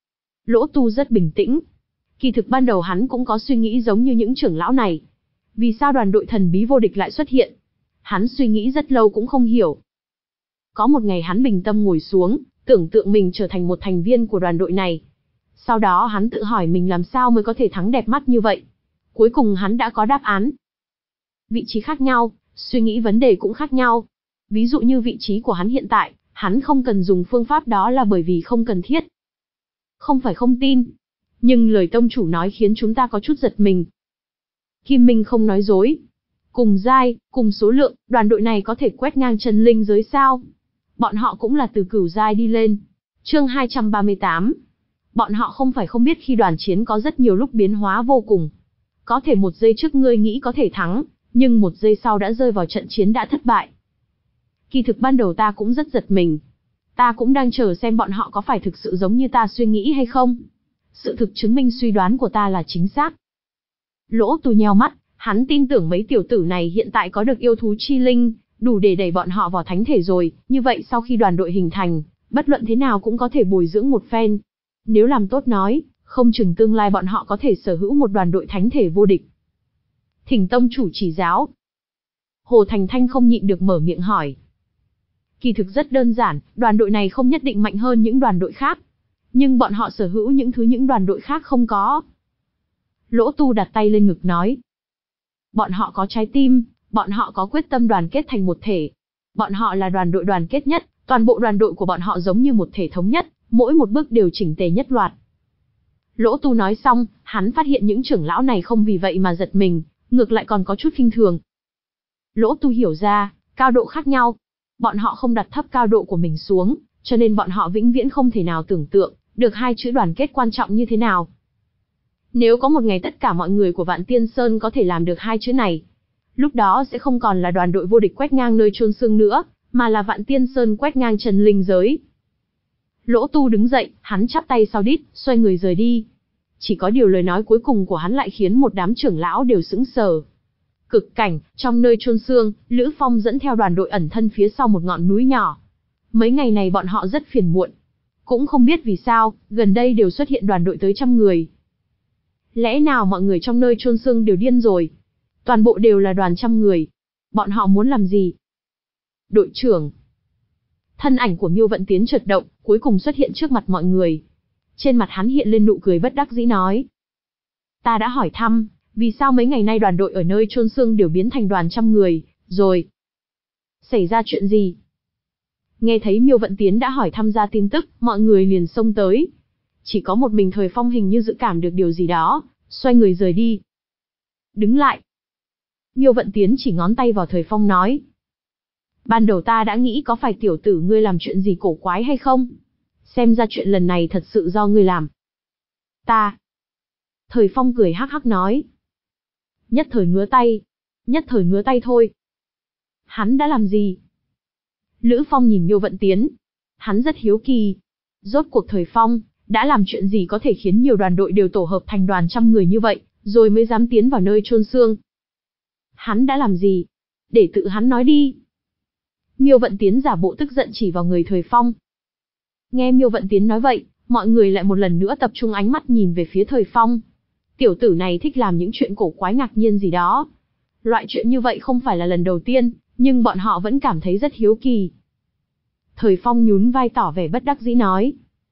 Speaker 1: Lỗ Tu rất bình tĩnh. Kỳ thực ban đầu hắn cũng có suy nghĩ giống như những trưởng lão này. Vì sao đoàn đội thần bí vô địch lại xuất hiện? Hắn suy nghĩ rất lâu cũng không hiểu. Có một ngày hắn bình tâm ngồi xuống, tưởng tượng mình trở thành một thành viên của đoàn đội này. Sau đó hắn tự hỏi mình làm sao mới có thể thắng đẹp mắt như vậy. Cuối cùng hắn đã có đáp án. Vị trí khác nhau, suy nghĩ vấn đề cũng khác nhau. Ví dụ như vị trí của hắn hiện tại, hắn không cần dùng phương pháp đó là bởi vì không cần thiết. Không phải không tin. Nhưng lời tông chủ nói khiến chúng ta có chút giật mình. Kim Minh không nói dối. Cùng giai, cùng số lượng, đoàn đội này có thể quét ngang chân linh giới sao? Bọn họ cũng là từ cửu giai đi lên. Chương hai trăm ba mươi tám. Bọn họ không phải không biết khi đoàn chiến có rất nhiều lúc biến hóa vô cùng. Có thể một giây trước ngươi nghĩ có thể thắng, nhưng một giây sau đã rơi vào trận chiến đã thất bại. Kỳ thực ban đầu ta cũng rất giật mình. Ta cũng đang chờ xem bọn họ có phải thực sự giống như ta suy nghĩ hay không. Sự thực chứng minh suy đoán của ta là chính xác. Lỗ Tu nheo mắt, hắn tin tưởng mấy tiểu tử này hiện tại có được yêu thú chi linh, đủ để đẩy bọn họ vào thánh thể rồi, như vậy sau khi đoàn đội hình thành, bất luận thế nào cũng có thể bồi dưỡng một phen. Nếu làm tốt nói, không chừng tương lai bọn họ có thể sở hữu một đoàn đội thánh thể vô địch. Thỉnh tông chủ chỉ giáo. Hồ Thành Thanh không nhịn được mở miệng hỏi. Kỳ thực rất đơn giản, đoàn đội này không nhất định mạnh hơn những đoàn đội khác. Nhưng bọn họ sở hữu những thứ những đoàn đội khác không có. Lỗ Tu đặt tay lên ngực nói. Bọn họ có trái tim, bọn họ có quyết tâm đoàn kết thành một thể. Bọn họ là đoàn đội đoàn kết nhất, toàn bộ đoàn đội của bọn họ giống như một thể thống nhất, mỗi một bước đều chỉnh tề nhất loạt. Lỗ Tu nói xong, hắn phát hiện những trưởng lão này không vì vậy mà giật mình, ngược lại còn có chút khinh thường. Lỗ Tu hiểu ra, cao độ khác nhau. Bọn họ không đặt thấp cao độ của mình xuống, cho nên bọn họ vĩnh viễn không thể nào tưởng tượng được hai chữ đoàn kết quan trọng như thế nào. Nếu có một ngày tất cả mọi người của Vạn Tiên Sơn có thể làm được hai chữ này, lúc đó sẽ không còn là đoàn đội vô địch quét ngang nơi chôn xương nữa, mà là Vạn Tiên Sơn quét ngang chân linh giới. Lỗ Tu đứng dậy, hắn chắp tay sau đít, xoay người rời đi. Chỉ có điều lời nói cuối cùng của hắn lại khiến một đám trưởng lão đều sững sờ. Cực cảnh, trong nơi chôn xương, Lữ Phong dẫn theo đoàn đội ẩn thân phía sau một ngọn núi nhỏ. Mấy ngày này bọn họ rất phiền muộn. Cũng không biết vì sao, gần đây đều xuất hiện đoàn đội tới trăm người. Lẽ nào mọi người trong nơi chôn xương đều điên rồi? Toàn bộ đều là đoàn trăm người. Bọn họ muốn làm gì? Đội trưởng. Thân ảnh của Miêu Vận Tiến chợt động, cuối cùng xuất hiện trước mặt mọi người. Trên mặt hắn hiện lên nụ cười bất đắc dĩ nói. Ta đã hỏi thăm, vì sao mấy ngày nay đoàn đội ở nơi chôn xương đều biến thành đoàn trăm người, rồi? Xảy ra chuyện gì? Nghe thấy Miêu Vận Tiến đã hỏi thăm ra tin tức, mọi người liền xông tới. Chỉ có một mình Thời Phong hình như dự cảm được điều gì đó, xoay người rời đi. Đứng lại. Miêu Vận Tiến chỉ ngón tay vào Thời Phong nói. Ban đầu ta đã nghĩ có phải tiểu tử ngươi làm chuyện gì cổ quái hay không? Xem ra chuyện lần này thật sự do ngươi làm. Ta. Thời Phong cười hắc hắc nói. Nhất thời ngứa tay. Nhất thời ngứa tay thôi. Hắn đã làm gì? Lữ Phong nhìn Miêu Vận Tiến. Hắn rất hiếu kỳ. Rốt cuộc Thời Phong đã làm chuyện gì có thể khiến nhiều đoàn đội đều tổ hợp thành đoàn trăm người như vậy, rồi mới dám tiến vào nơi chôn xương? Hắn đã làm gì? Để tự hắn nói đi. Miêu Vận Tiến giả bộ tức giận chỉ vào người Thời Phong. Nghe Miêu Vận Tiến nói vậy, mọi người lại một lần nữa tập trung ánh mắt nhìn về phía Thời Phong. Tiểu tử này thích làm những chuyện cổ quái ngạc nhiên gì đó. Loại chuyện như vậy không phải là lần đầu tiên, nhưng bọn họ vẫn cảm thấy rất hiếu kỳ. Thời Phong nhún vai tỏ vẻ bất đắc dĩ nói.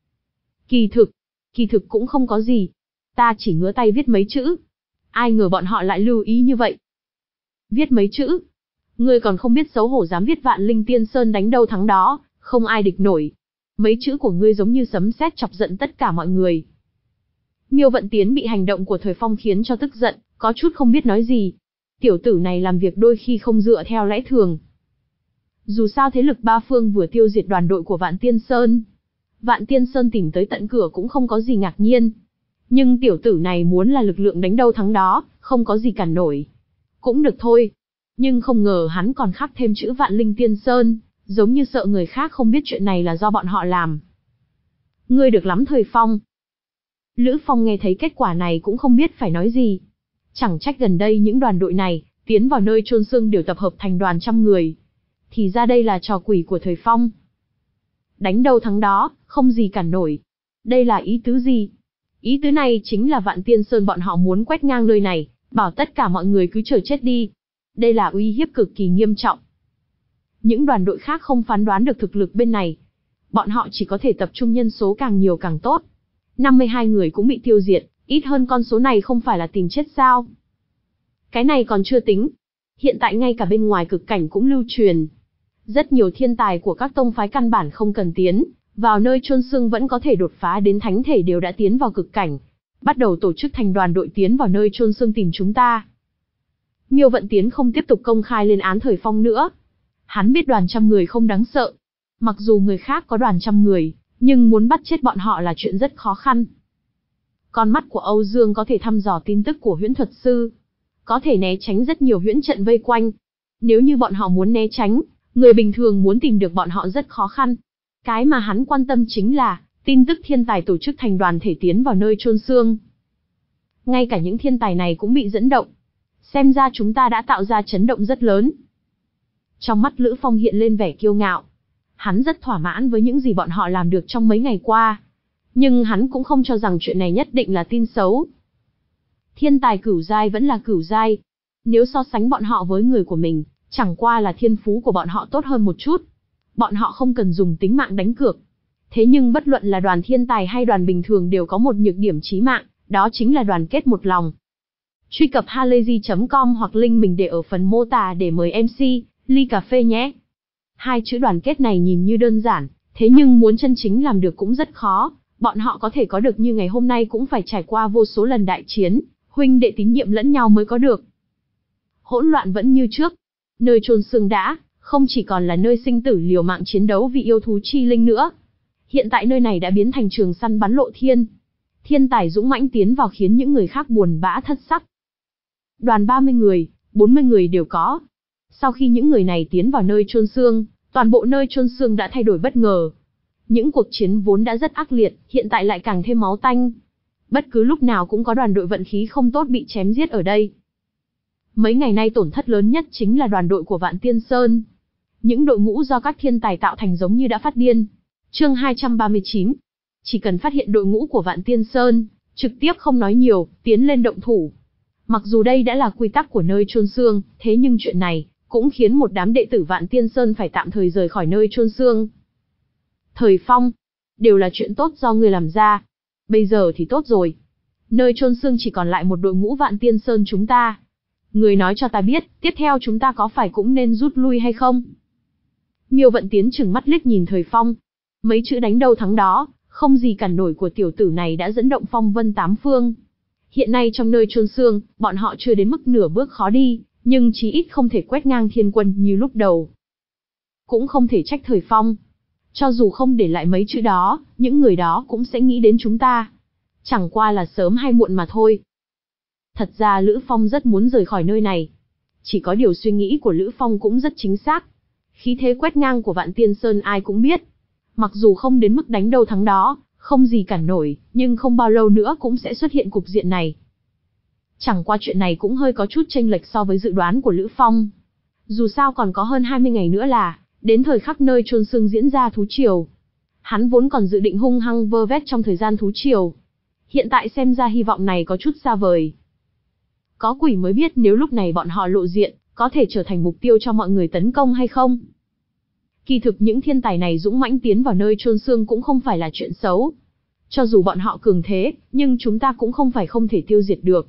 Speaker 1: Kỳ thực, kỳ thực cũng không có gì. Ta chỉ ngứa tay viết mấy chữ. Ai ngờ bọn họ lại lưu ý như vậy. Viết mấy chữ? Ngươi còn không biết xấu hổ dám viết Vạn Linh Tiên Sơn đánh đâu thắng đó, không ai địch nổi. Mấy chữ của ngươi giống như sấm sét chọc giận tất cả mọi người. Miêu Vận Tiến bị hành động của Thời Phong khiến cho tức giận, có chút không biết nói gì. Tiểu tử này làm việc đôi khi không dựa theo lẽ thường. Dù sao thế lực ba phương vừa tiêu diệt đoàn đội của Vạn Tiên Sơn. Vạn Tiên Sơn tìm tới tận cửa cũng không có gì ngạc nhiên. Nhưng tiểu tử này muốn là lực lượng đánh đâu thắng đó, không có gì cản nổi. Cũng được thôi. Nhưng không ngờ hắn còn khắc thêm chữ Vạn Linh Tiên Sơn, giống như sợ người khác không biết chuyện này là do bọn họ làm. Ngươi được lắm Thời Phong. Lữ Phong nghe thấy kết quả này cũng không biết phải nói gì. Chẳng trách gần đây những đoàn đội này, tiến vào nơi chôn xương đều tập hợp thành đoàn trăm người. Thì ra đây là trò quỷ của Thời Phong. Đánh đâu thắng đó, không gì cản nổi. Đây là ý tứ gì? Ý tứ này chính là Vạn Tiên Sơn bọn họ muốn quét ngang nơi này, bảo tất cả mọi người cứ chờ chết đi. Đây là uy hiếp cực kỳ nghiêm trọng. Những đoàn đội khác không phán đoán được thực lực bên này. Bọn họ chỉ có thể tập trung nhân số càng nhiều càng tốt. năm mươi hai người cũng bị tiêu diệt, ít hơn con số này không phải là tìm chết sao? Cái này còn chưa tính. Hiện tại ngay cả bên ngoài cực cảnh cũng lưu truyền. Rất nhiều thiên tài của các tông phái căn bản không cần tiến vào nơi chôn xương vẫn có thể đột phá đến thánh thể đều đã tiến vào cực cảnh. Bắt đầu tổ chức thành đoàn đội tiến vào nơi chôn xương tìm chúng ta. Miêu Vận Tiến không tiếp tục công khai lên án Thời Phong nữa. Hắn biết đoàn trăm người không đáng sợ. Mặc dù người khác có đoàn trăm người, nhưng muốn bắt chết bọn họ là chuyện rất khó khăn. Con mắt của Âu Dương có thể thăm dò tin tức của huyễn thuật sư. Có thể né tránh rất nhiều huyễn trận vây quanh. Nếu như bọn họ muốn né tránh, người bình thường muốn tìm được bọn họ rất khó khăn. Cái mà hắn quan tâm chính là, tin tức thiên tài tổ chức thành đoàn thể tiến vào nơi chôn xương. Ngay cả những thiên tài này cũng bị dẫn động. Xem ra chúng ta đã tạo ra chấn động rất lớn. Trong mắt Lữ Phong hiện lên vẻ kiêu ngạo. Hắn rất thỏa mãn với những gì bọn họ làm được trong mấy ngày qua. Nhưng hắn cũng không cho rằng chuyện này nhất định là tin xấu. Thiên tài cửu giai vẫn là cửu giai. Nếu so sánh bọn họ với người của mình, chẳng qua là thiên phú của bọn họ tốt hơn một chút. Bọn họ không cần dùng tính mạng đánh cược. Thế nhưng bất luận là đoàn thiên tài hay đoàn bình thường đều có một nhược điểm chí mạng, đó chính là đoàn kết một lòng. Truy cập halayzi chấm com hoặc link mình để ở phần mô tả để mời em xê, ly cà phê nhé. Hai chữ đoàn kết này nhìn như đơn giản, thế nhưng muốn chân chính làm được cũng rất khó. Bọn họ có thể có được như ngày hôm nay cũng phải trải qua vô số lần đại chiến, huynh đệ tín nhiệm lẫn nhau mới có được. Hỗn loạn vẫn như trước. Nơi chôn xương đã, không chỉ còn là nơi sinh tử liều mạng chiến đấu vì yêu thú chi linh nữa. Hiện tại nơi này đã biến thành trường săn bắn lộ thiên. Thiên tài dũng mãnh tiến vào khiến những người khác buồn bã thất sắc. Đoàn ba mươi người, bốn mươi người đều có. Sau khi những người này tiến vào nơi chôn xương, toàn bộ nơi chôn xương đã thay đổi bất ngờ. Những cuộc chiến vốn đã rất ác liệt, hiện tại lại càng thêm máu tanh. Bất cứ lúc nào cũng có đoàn đội vận khí không tốt bị chém giết ở đây. Mấy ngày nay tổn thất lớn nhất chính là đoàn đội của Vạn Tiên Sơn. Những đội ngũ do các thiên tài tạo thành giống như đã phát điên. Chương hai trăm ba mươi chín. Chỉ cần phát hiện đội ngũ của Vạn Tiên Sơn, trực tiếp không nói nhiều, tiến lên động thủ. Mặc dù đây đã là quy tắc của nơi chôn xương, thế nhưng chuyện này cũng khiến một đám đệ tử Vạn Tiên Sơn phải tạm thời rời khỏi nơi chôn xương. Thời Phong, đều là chuyện tốt do ngươi làm ra. Bây giờ thì tốt rồi. Nơi chôn xương chỉ còn lại một đội ngũ Vạn Tiên Sơn chúng ta. Ngươi nói cho ta biết, tiếp theo chúng ta có phải cũng nên rút lui hay không? Miêu Vận Tiến trừng mắt liếc nhìn Thời Phong. Mấy chữ đánh đâu thắng đó, không gì cản nổi của tiểu tử này đã dẫn động phong vân tám phương. Hiện nay trong nơi chôn xương, bọn họ chưa đến mức nửa bước khó đi, nhưng chí ít không thể quét ngang thiên quân như lúc đầu. Cũng không thể trách Thời Phong. Cho dù không để lại mấy chữ đó, những người đó cũng sẽ nghĩ đến chúng ta. Chẳng qua là sớm hay muộn mà thôi. Thật ra Lữ Phong rất muốn rời khỏi nơi này. Chỉ có điều suy nghĩ của Lữ Phong cũng rất chính xác. Khí thế quét ngang của Vạn Tiên Sơn ai cũng biết. Mặc dù không đến mức đánh đâu thắng đó, không gì cản nổi, nhưng không bao lâu nữa cũng sẽ xuất hiện cục diện này. Chẳng qua chuyện này cũng hơi có chút chênh lệch so với dự đoán của Lữ Phong. Dù sao còn có hơn hai mươi ngày nữa là đến thời khắc nơi chôn xương diễn ra thú triều. Hắn vốn còn dự định hung hăng vơ vét trong thời gian thú triều. Hiện tại xem ra hy vọng này có chút xa vời. Có quỷ mới biết nếu lúc này bọn họ lộ diện, có thể trở thành mục tiêu cho mọi người tấn công hay không. Kỳ thực những thiên tài này dũng mãnh tiến vào nơi chôn xương cũng không phải là chuyện xấu. Cho dù bọn họ cường thế, nhưng chúng ta cũng không phải không thể tiêu diệt được.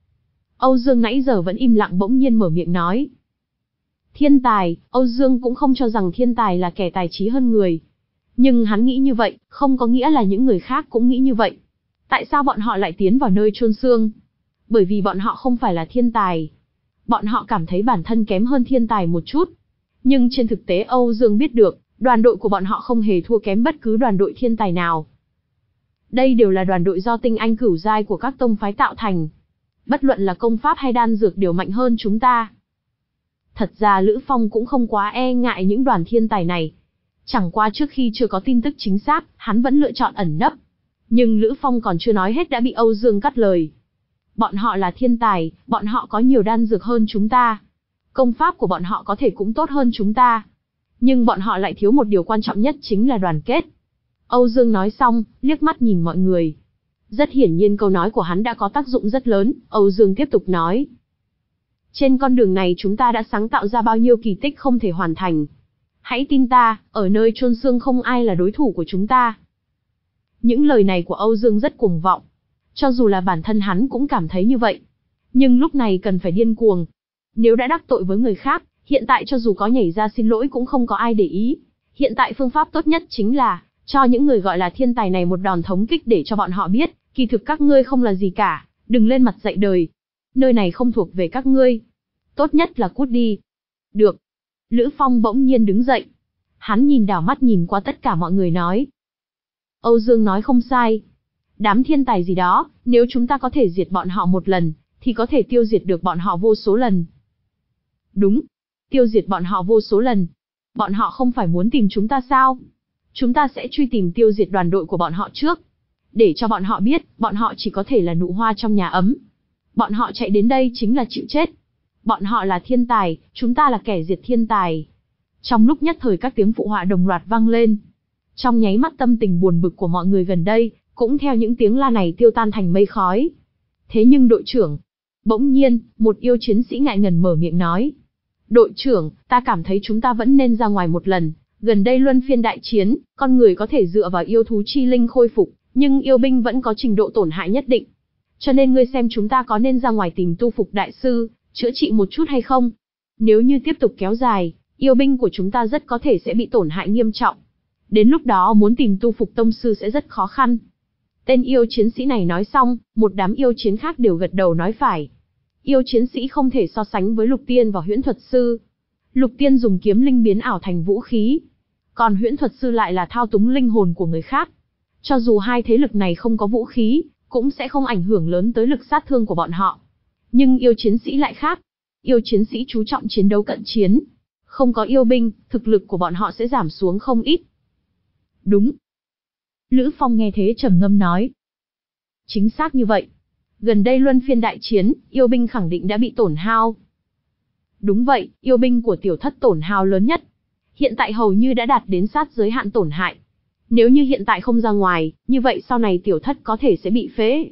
Speaker 1: Âu Dương nãy giờ vẫn im lặng bỗng nhiên mở miệng nói. Thiên tài, Âu Dương cũng không cho rằng thiên tài là kẻ tài trí hơn người. Nhưng hắn nghĩ như vậy, không có nghĩa là những người khác cũng nghĩ như vậy. Tại sao bọn họ lại tiến vào nơi chôn xương? Bởi vì bọn họ không phải là thiên tài. Bọn họ cảm thấy bản thân kém hơn thiên tài một chút. Nhưng trên thực tế Âu Dương biết được, đoàn đội của bọn họ không hề thua kém bất cứ đoàn đội thiên tài nào. Đây đều là đoàn đội do tinh anh cửu giai của các tông phái tạo thành. Bất luận là công pháp hay đan dược đều mạnh hơn chúng ta. Thật ra Lữ Phong cũng không quá e ngại những đoàn thiên tài này. Chẳng qua trước khi chưa có tin tức chính xác, hắn vẫn lựa chọn ẩn nấp. Nhưng Lữ Phong còn chưa nói hết đã bị Âu Dương cắt lời. Bọn họ là thiên tài, bọn họ có nhiều đan dược hơn chúng ta. Công pháp của bọn họ có thể cũng tốt hơn chúng ta. Nhưng bọn họ lại thiếu một điều quan trọng nhất chính là đoàn kết. Âu Dương nói xong, liếc mắt nhìn mọi người. Rất hiển nhiên câu nói của hắn đã có tác dụng rất lớn, Âu Dương tiếp tục nói. Trên con đường này chúng ta đã sáng tạo ra bao nhiêu kỳ tích không thể hoàn thành. Hãy tin ta, ở nơi chôn xương không ai là đối thủ của chúng ta. Những lời này của Âu Dương rất cuồng vọng. Cho dù là bản thân hắn cũng cảm thấy như vậy. Nhưng lúc này cần phải điên cuồng. Nếu đã đắc tội với người khác, hiện tại cho dù có nhảy ra xin lỗi cũng không có ai để ý. Hiện tại phương pháp tốt nhất chính là cho những người gọi là thiên tài này một đòn thống kích để cho bọn họ biết, kỳ thực các ngươi không là gì cả, đừng lên mặt dạy đời. Nơi này không thuộc về các ngươi. Tốt nhất là cút đi. Được. Lữ Phong bỗng nhiên đứng dậy. Hắn nhìn đảo mắt nhìn qua tất cả mọi người nói. Âu Dương nói không sai. Đám thiên tài gì đó, nếu chúng ta có thể diệt bọn họ một lần, thì có thể tiêu diệt được bọn họ vô số lần. Đúng. Tiêu diệt bọn họ vô số lần. Bọn họ không phải muốn tìm chúng ta sao? Chúng ta sẽ truy tìm tiêu diệt đoàn đội của bọn họ trước. Để cho bọn họ biết, bọn họ chỉ có thể là nụ hoa trong nhà ấm. Bọn họ chạy đến đây chính là chịu chết. Bọn họ là thiên tài, chúng ta là kẻ diệt thiên tài. Trong lúc nhất thời các tiếng phụ họa đồng loạt vang lên. Trong nháy mắt tâm tình buồn bực của mọi người gần đây, cũng theo những tiếng la này tiêu tan thành mây khói. Thế nhưng đội trưởng, bỗng nhiên, một yêu chiến sĩ ngại ngần mở miệng nói. Đội trưởng, ta cảm thấy chúng ta vẫn nên ra ngoài một lần. Gần đây luân phiên đại chiến, con người có thể dựa vào yêu thú chi linh khôi phục, nhưng yêu binh vẫn có trình độ tổn hại nhất định. Cho nên ngươi xem chúng ta có nên ra ngoài tìm tu phục đại sư, chữa trị một chút hay không? Nếu như tiếp tục kéo dài, yêu binh của chúng ta rất có thể sẽ bị tổn hại nghiêm trọng. Đến lúc đó muốn tìm tu phục tông sư sẽ rất khó khăn. Tên yêu chiến sĩ này nói xong, một đám yêu chiến khác đều gật đầu nói phải. Yêu chiến sĩ không thể so sánh với Lục Tiên và Huyễn Thuật Sư. Lục Tiên dùng kiếm linh biến ảo thành vũ khí. Còn Huyễn Thuật Sư lại là thao túng linh hồn của người khác. Cho dù hai thế lực này không có vũ khí, cũng sẽ không ảnh hưởng lớn tới lực sát thương của bọn họ. Nhưng yêu chiến sĩ lại khác. Yêu chiến sĩ chú trọng chiến đấu cận chiến. Không có yêu binh, thực lực của bọn họ sẽ giảm xuống không ít. Đúng. Lữ Phong nghe thế trầm ngâm nói. Chính xác như vậy. Gần đây luân phiên đại chiến, yêu binh khẳng định đã bị tổn hao. Đúng vậy, yêu binh của tiểu thất tổn hao lớn nhất. Hiện tại hầu như đã đạt đến sát giới hạn tổn hại. Nếu như hiện tại không ra ngoài, như vậy sau này tiểu thất có thể sẽ bị phế.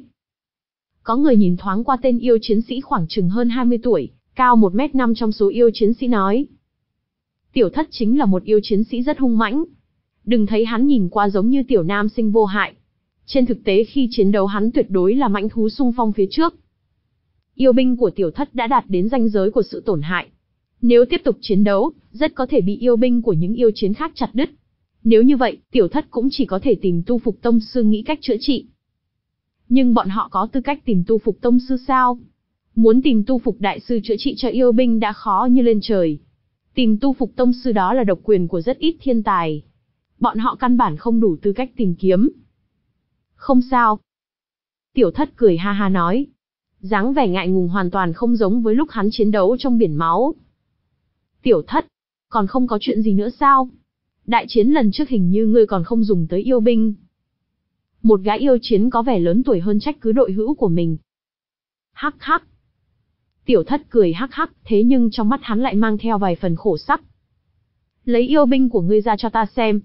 Speaker 1: Có người nhìn thoáng qua tên yêu chiến sĩ khoảng chừng hơn hai mươi tuổi, cao một mét năm trong số yêu chiến sĩ nói. Tiểu thất chính là một yêu chiến sĩ rất hung mãnh. Đừng thấy hắn nhìn qua giống như tiểu nam sinh vô hại. Trên thực tế khi chiến đấu hắn tuyệt đối là mãnh thú xung phong phía trước. Yêu binh của tiểu thất đã đạt đến ranh giới của sự tổn hại. Nếu tiếp tục chiến đấu, rất có thể bị yêu binh của những yêu chiến khác chặt đứt. Nếu như vậy, tiểu thất cũng chỉ có thể tìm tu phục tông sư nghĩ cách chữa trị. Nhưng bọn họ có tư cách tìm tu phục tông sư sao? Muốn tìm tu phục đại sư chữa trị cho yêu binh đã khó như lên trời. Tìm tu phục tông sư đó là độc quyền của rất ít thiên tài. Bọn họ căn bản không đủ tư cách tìm kiếm. Không sao. Tiểu thất cười ha ha nói. Dáng vẻ ngại ngùng hoàn toàn không giống với lúc hắn chiến đấu trong biển máu. Tiểu thất, còn không có chuyện gì nữa sao? Đại chiến lần trước hình như ngươi còn không dùng tới yêu binh. Một gã yêu chiến có vẻ lớn tuổi hơn trách cứ đội hữu của mình. Hắc hắc. Tiểu thất cười hắc hắc, thế nhưng trong mắt hắn lại mang theo vài phần khổ sắc. Lấy yêu binh của ngươi ra cho ta xem.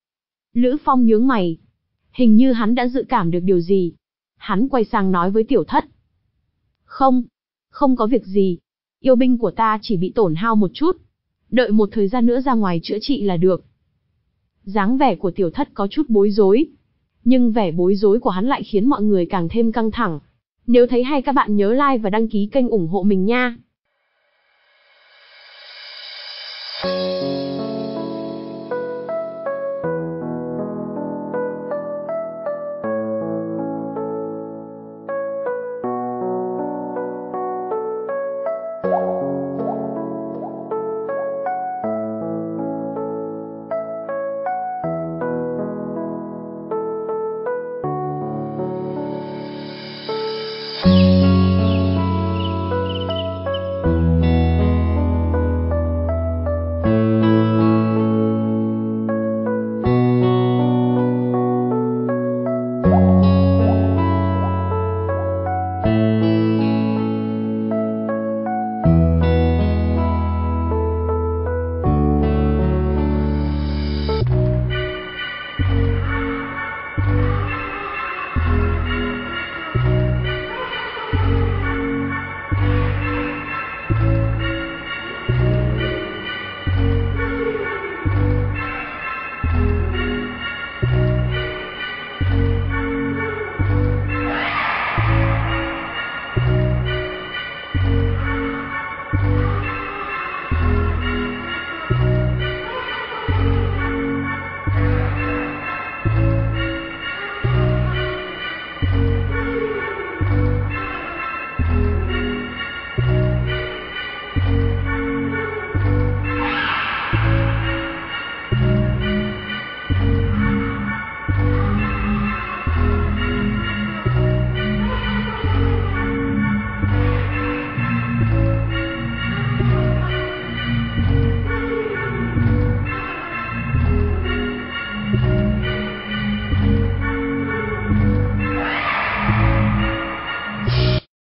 Speaker 1: Lữ Phong nhướng mày. Hình như hắn đã dự cảm được điều gì. Hắn quay sang nói với tiểu thất. Không, không có việc gì. Yêu binh của ta chỉ bị tổn hao một chút. Đợi một thời gian nữa ra ngoài chữa trị là được. Dáng vẻ của tiểu thất có chút bối rối. Nhưng vẻ bối rối của hắn lại khiến mọi người càng thêm căng thẳng. Nếu thấy hay các bạn nhớ like và đăng ký kênh ủng hộ mình nha.